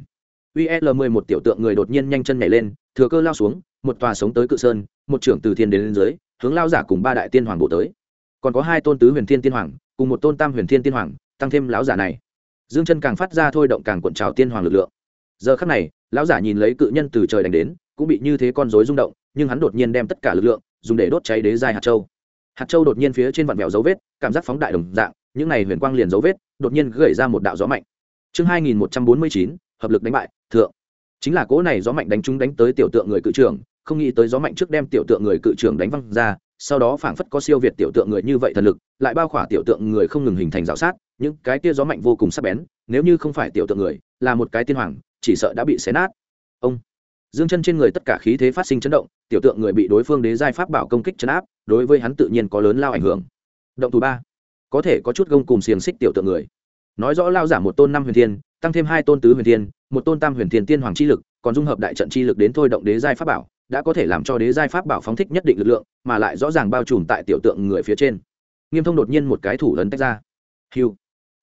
UL11 tiểu tượng người đột nhiên nhanh chân nhảy lên, thừa cơ lao xuống, một tòa sống tới cự sơn, một trưởng từ thiên đến lên dưới, hướng lao giả cùng 3 đại tiên hoàng bộ tới. Còn có 2 tôn tứ huyền thiên tiên hoàng, cùng một tôn tam huyền thiên tiên hoàng, tăng thêm lão giả này. Dương Chân càng phát ra thôi động càng cuộn trào tiên hoàng lực lượng. Giờ khắc này, lão giả nhìn lấy cự nhân từ trời đánh đến, cũng bị như thế con rối rung động, nhưng hắn đột nhiên đem tất cả lực lượng dùng để đốt cháy đế giai hạt châu. Hạt châu đột nhiên phía trên vặn vẹo dấu vết, cảm giác phóng đại đồng dạng, những này huyền quang liền dấu vết, đột nhiên gợi ra một đạo gió mạnh. Chương 2149, hợp lực đánh bại, thượng. Chính là cỗ này gió mạnh đánh trúng đánh tới tiểu tượng người cự trưởng, không nghĩ tới gió mạnh trước đem tiểu tượng người cự trưởng đánh văng ra, sau đó phảng phất có siêu việt tiểu tượng người như vậy thần lực, lại bao khỏa tiểu tượng người không ngừng hình thành rào sát, những cái kia gió mạnh vô cùng sắc bén, nếu như không phải tiểu tượng người, là một cái tiên hoàng, chỉ sợ đã bị xé nát. Ông Dương Chân trên người tất cả khí thế phát sinh chấn động, tiểu tượng người bị đối phương đế giai pháp bảo công kích chấn áp, đối với hắn tự nhiên có lớn lao ảnh hưởng. Động thủ 3, có thể có chút gông cùm xiềng xích tiểu tượng người. Nói rõ lao giả một tôn 5 huyền thiên, tăng thêm 2 tôn tứ huyền thiên, một tôn tam huyền thiên tiên hoàng chi lực, còn dung hợp đại trận chi lực đến thôi động đế giai pháp bảo, đã có thể làm cho đế giai pháp bảo phóng thích nhất định lực lượng, mà lại rõ ràng bao trùm tại tiểu tượng người phía trên. Nghiêm Thông đột nhiên một cái thủ ấn tách ra. Hưu.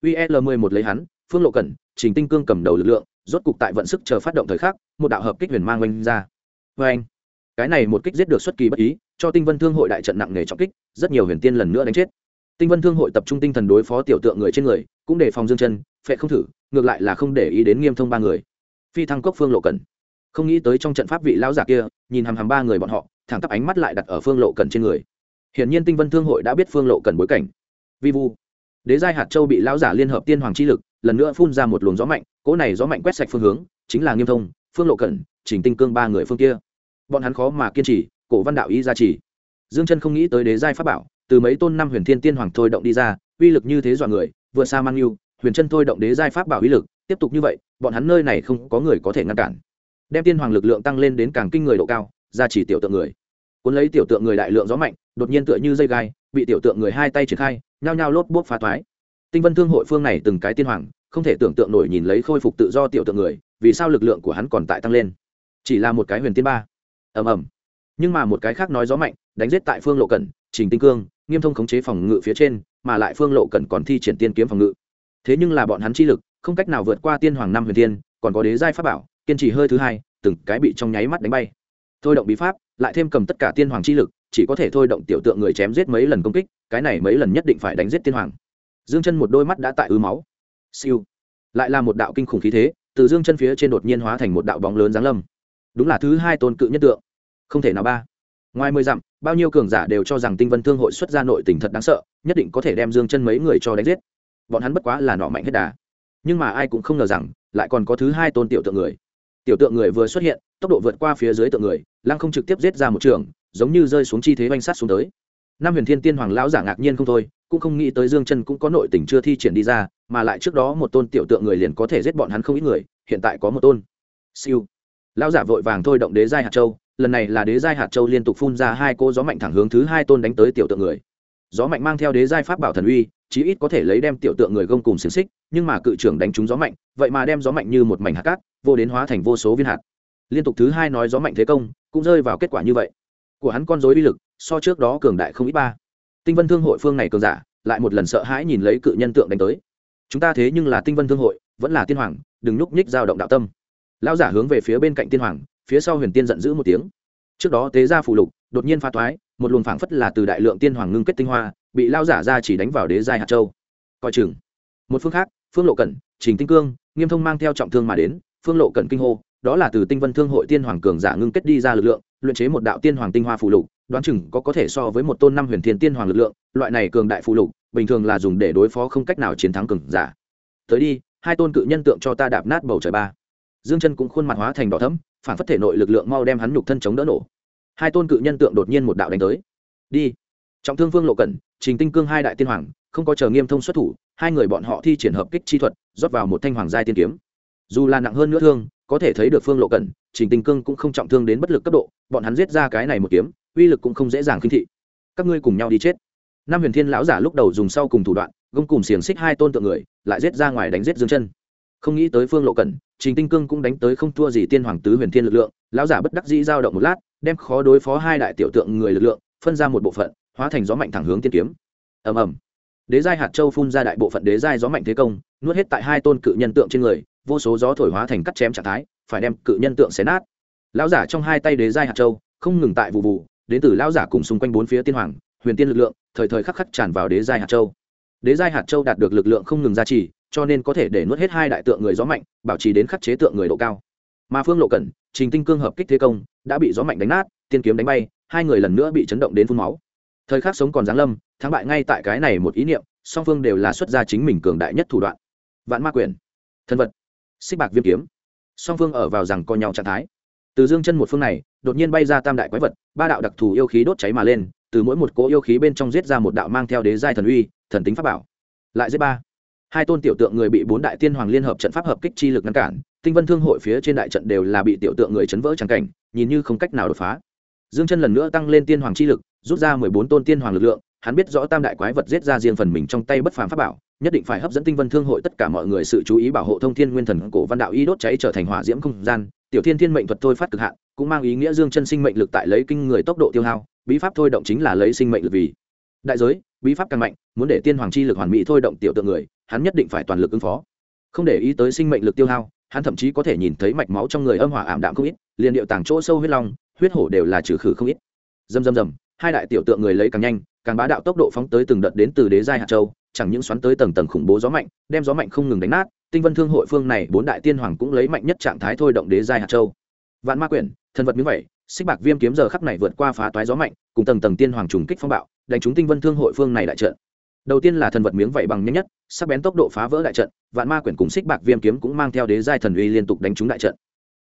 UL11 lấy hắn, Phương Lộ Cẩn, Trình Tinh Cương cầm đầu lực lượng, rốt cục tại vận sức chờ phát động thời khắc, một đạo hợp kích huyền mang oanh ra. Oanh. Cái này một kích giết được xuất kỳ bất ý, cho Tinh Vân Thương hội đại trận nặng nề trọng kích, rất nhiều huyền tiên lần nữa đánh chết. Tinh Vân Thương hội tập trung tinh thần đối phó tiểu tượng người trên người, cũng đề phòng Dương Chân, phệ không thử, ngược lại là không để ý đến Nghiêm Thông 3 người. Phi thăng cốc Phương Lộ Cẩn, không nghĩ tới trong trận pháp vị lão giả kia, nhìn hằm hằm 3 người bọn họ, thẳng tắp ánh mắt lại đặt ở Phương Lộ Cẩn trên người. Hiển nhiên Tinh Vân Thương hội đã biết Phương Lộ Cẩn bối cảnh. Vi vu, đế giai hạt châu bị lão giả liên hợp tiên hoàng chi lực lần nữa phun ra một luồng gió mạnh, cỗ này gió mạnh quét sạch phương hướng, chính là Nghiêm Thông, Phương Lộ Cẩn, Trình Tinh Cương ba người phương kia. Bọn hắn khó mà kiên trì, cổ văn đạo ý gia trì. Dương Chân không nghĩ tới đế giai pháp bảo, từ mấy tôn năm huyền thiên tiên hoàng thôi động đi ra, uy lực như thế dọa người, vừa xa mang lưu, huyền chân thôi động đế giai pháp bảo uy lực, tiếp tục như vậy, bọn hắn nơi này không có người có thể ngăn cản. Đem tiên hoàng lực lượng tăng lên đến càng kinh người độ cao, gia trì tiểu tượng người. Cuốn lấy tiểu tượng người đại lượng gió mạnh, đột nhiên tựa như dây gai, bị tiểu tượng người hai tay triển khai, nhao nhao lốp bốp phá toái. Tinh Vân Thương hội phương này từng cái tiên hoàng, không thể tưởng tượng nổi nhìn lấy khôi phục tự do tiểu tượng người, vì sao lực lượng của hắn còn tại tăng lên? Chỉ là một cái huyền tiên ba. Ầm ầm. Nhưng mà một cái khác nói gió mạnh, đánh giết tại Phương Lộ Cẩn, Trình Tinh Cương, Nghiêm Thông khống chế phòng ngự phía trên, mà lại Phương Lộ Cẩn còn thi triển tiên kiếm phòng ngự. Thế nhưng là bọn hắn chi lực, không cách nào vượt qua tiên hoàng năm huyền tiên, còn có đế giai pháp bảo, kiên trì hơi thứ hai, từng cái bị trong nháy mắt đánh bay. Thôi động bí pháp, lại thêm cầm tất cả tiên hoàng chi lực, chỉ có thể thôi động tiểu tượng người chém giết mấy lần công kích, cái này mấy lần nhất định phải đánh giết tiên hoàng. Dương Chân một đôi mắt đã tại ứ máu. Siêu, lại là một đạo kinh khủng khí thế, từ Dương Chân phía trên đột nhiên hóa thành một đạo bóng lớn giáng lâm. Đúng là thứ hai tôn cự nhất tượng, không thể nào ba. Ngoài 10 dặm, bao nhiêu cường giả đều cho rằng Tinh Vân Thương hội xuất ra nội tình thật đáng sợ, nhất định có thể đem Dương Chân mấy người cho đánh giết. Bọn hắn bất quá là nọ mạnh hết đà. Nhưng mà ai cũng không ngờ rằng, lại còn có thứ hai tôn tiểu tượng người. Tiểu tượng người vừa xuất hiện, tốc độ vượt qua phía dưới tượng người, lăng không trực tiếp giết ra một trường, giống như rơi xuống chi thế oanh sát xuống tới. Năm huyền thiên tiên hoàng lão giả ngạc nhiên không thôi, cũng không nghĩ tới Dương Chân cũng có nội tình chưa thi triển đi ra, mà lại trước đó một tôn tiểu tượng người liền có thể giết bọn hắn không ít người, hiện tại có một tôn. Siêu. Lão giả vội vàng thôi động đế giai hạt châu, lần này là đế giai hạt châu liên tục phun ra hai cỗ gió mạnh thẳng hướng thứ hai tôn đánh tới tiểu tượng người. Gió mạnh mang theo đế giai pháp bảo thần uy, chí ít có thể lấy đem tiểu tượng người gông cùng xiềng xích, nhưng mà cự trưởng đánh trúng gió mạnh, vậy mà đem gió mạnh như một mảnh hạt cát, vô đến hóa thành vô số viên hạt. Liên tục thứ hai nói gió mạnh thế công, cũng rơi vào kết quả như vậy. Của hắn con rối uy lực, so trước đó cường đại không ít ba. Tinh Vân Thương hội phương này cường giả, lại một lần sợ hãi nhìn lấy cự nhân tượng đánh tới. Chúng ta thế nhưng là Tinh Vân Thương hội, vẫn là tiên hoàng, đừng nhúc nhích dao động đạo tâm. Lão giả hướng về phía bên cạnh tiên hoàng, phía sau huyền tiên giận dữ một tiếng. Trước đó tế ra phù lục, đột nhiên phá toái, một luồng phảng phất là từ đại lượng tiên hoàng ngưng kết tinh hoa, bị lão giả ra chỉ đánh vào đế giai hạt châu. Coi chừng. Một phương khác, Phương Lộ Cẩn, Trình Tinh Cương, Nghiêm Thông mang theo trọng thương mà đến, Phương Lộ Cẩn kinh hô, đó là từ Tinh Vân Thương hội tiên hoàng cường giả ngưng kết đi ra lực lượng, luyện chế một đạo tiên hoàng tinh hoa phù lục, đoán chừng có thể so với một tôn năm huyền thiên tiên hoàng lực lượng, loại này cường đại phù lục, bình thường là dùng để đối phó không cách nào chiến thắng cường giả. Tới đi, hai tôn cự nhân tượng cho ta đạp nát bầu trời ba. Dương Chân cũng khuôn mặt hóa thành đỏ thẫm, phản phất thể nội lực lượng mau đem hắn nhục thân chống đỡ nổ. Hai tôn cự nhân tượng đột nhiên một đạo đánh tới. Đi. Trọng thương Phương Lộ Cẩn, Trình Tinh Cương hai đại tiên hoàng, không có chờ Nghiêm Thông xuất thủ, hai người bọn họ thi triển hợp kích chi thuật, rót vào một thanh hoàng giai tiên kiếm. Dù là nặng hơn nữa thương, có thể thấy được Phương Lộ Cẩn, Trình Tinh Cương cũng không trọng thương đến bất lực cấp độ, bọn hắn giết ra cái này một kiếm, uy lực cũng không dễ dàng khinh thị. Các ngươi cùng nhau đi chết. Năm huyền thiên lão giả lúc đầu dùng sau cùng thủ đoạn, gông cùng xiềng xích hai tôn tượng người, lại giết ra ngoài đánh giết Dương Chân. Không nghĩ tới Phương Lộ Cẩn, Trình Tinh Cương cũng đánh tới không thua gì tiên hoàng tứ huyền thiên lực lượng, lão giả bất đắc dĩ dao động một lát, đem khó đối phó hai đại tiểu tượng người lực lượng, phân ra một bộ phận, hóa thành gió mạnh thẳng hướng tiên kiếm. Ầm ầm. Đế giai hạt châu phun ra đại bộ phận đế giai gió mạnh thế công, nuốt hết tại hai tôn cự nhân tượng trên người, vô số gió thổi hóa thành cắt chém trạng thái, phải đem cự nhân tượng xé nát. Lão giả trong hai tay đế giai hạt châu, không ngừng tại vụ vụ, đến từ lão giả cùng xung quanh bốn phía tiên hoàng, huyền tiên lực lượng, thời thời khắc khắc tràn vào đế giai hạt châu. Đế giai hạt châu đạt được lực lượng không ngừng gia trì, cho nên có thể để nuốt hết hai đại tượng người gió mạnh, bảo trì đến khắc chế tượng người độ cao. Mà Phương Lộ Cẩn, Trình Tinh Cương hợp kích thế công, đã bị gió mạnh đánh nát, tiên kiếm đánh bay, hai người lần nữa bị chấn động đến phun máu. Thời khắc sống còn giáng lâm, thắng bại ngay tại cái này một ý niệm, song phương đều là xuất ra chính mình cường đại nhất thủ đoạn. Vạn ma quyền, thân vật, xích bạc viêm kiếm, song phương ở vào rằng co nhau trạng thái. Từ Dương Chân một phương này, đột nhiên bay ra tam đại quái vật, ba đạo đặc thù yêu khí đốt cháy mà lên, từ mỗi một cỗ yêu khí bên trong giết ra một đạo mang theo đế giai thần uy, thần tính pháp bảo. Lại giết ba. Hai tôn tiểu tượng người bị bốn đại tiên hoàng liên hợp trận pháp hợp kích chi lực ngăn cản, Tinh Vân Thương hội phía trên đại trận đều là bị tiểu tượng người chấn vỡ trắng cảnh, nhìn như không cách nào đột phá. Dương Chân lần nữa tăng lên tiên hoàng chi lực, rút ra 14 tôn tiên hoàng lực lượng, hắn biết rõ tam đại quái vật giết ra riêng phần mình trong tay bất phàm pháp bảo, nhất định phải hấp dẫn Tinh Vân Thương hội tất cả mọi người sự chú ý, bảo hộ thông thiên nguyên thần cổ văn đạo y đốt cháy trở thành hỏa diễm không gian, tiểu thiên thiên mệnh thuật thôi phát cực hạn, cũng mang ý nghĩa Dương Chân sinh mệnh lực tại lấy kinh người tốc độ tiêu hao, bí pháp thôi động chính là lấy sinh mệnh lực vì đại giới, bí pháp càng mạnh, muốn để tiên hoàng chi lực hoàn mỹ thôi động tiểu tượng người, hắn nhất định phải toàn lực ứng phó. Không để ý tới sinh mệnh lực tiêu hao, hắn thậm chí có thể nhìn thấy mạch máu trong người âm hỏa ảm đạm không ít, liền điệu tàng chỗ sâu huyết long, huyết hổ đều là trừ khử không ít. Rầm rầm rầm, hai đại tiểu tượng người lấy càng nhanh, càng bá đạo tốc độ phóng tới từng đợt đến từ đế giai hạt châu, chẳng những xoắn tới tầng tầng khủng bố gió mạnh, đem gió mạnh không ngừng đánh nát, Tinh Vân Thương hội phương này bốn đại tiên hoàng cũng lấy mạnh nhất trạng thái thôi động đế giai hạt châu. vạn ma quyển, thần vật miếng vậy, xích bạc viêm kiếm giờ khắc này vượt qua phá toái gió mạnh, cùng tầng tầng tiên hoàng trùng kích phong bạo, đánh trúng tinh vân thương hội phương này đại trận. Đầu tiên là thần vật miếng vậy bằng nhanh nhất, sắc bén tốc độ phá vỡ đại trận, vạn ma quyển cùng xích bạc viêm kiếm cũng mang theo đế giai thần uy liên tục đánh trúng đại trận.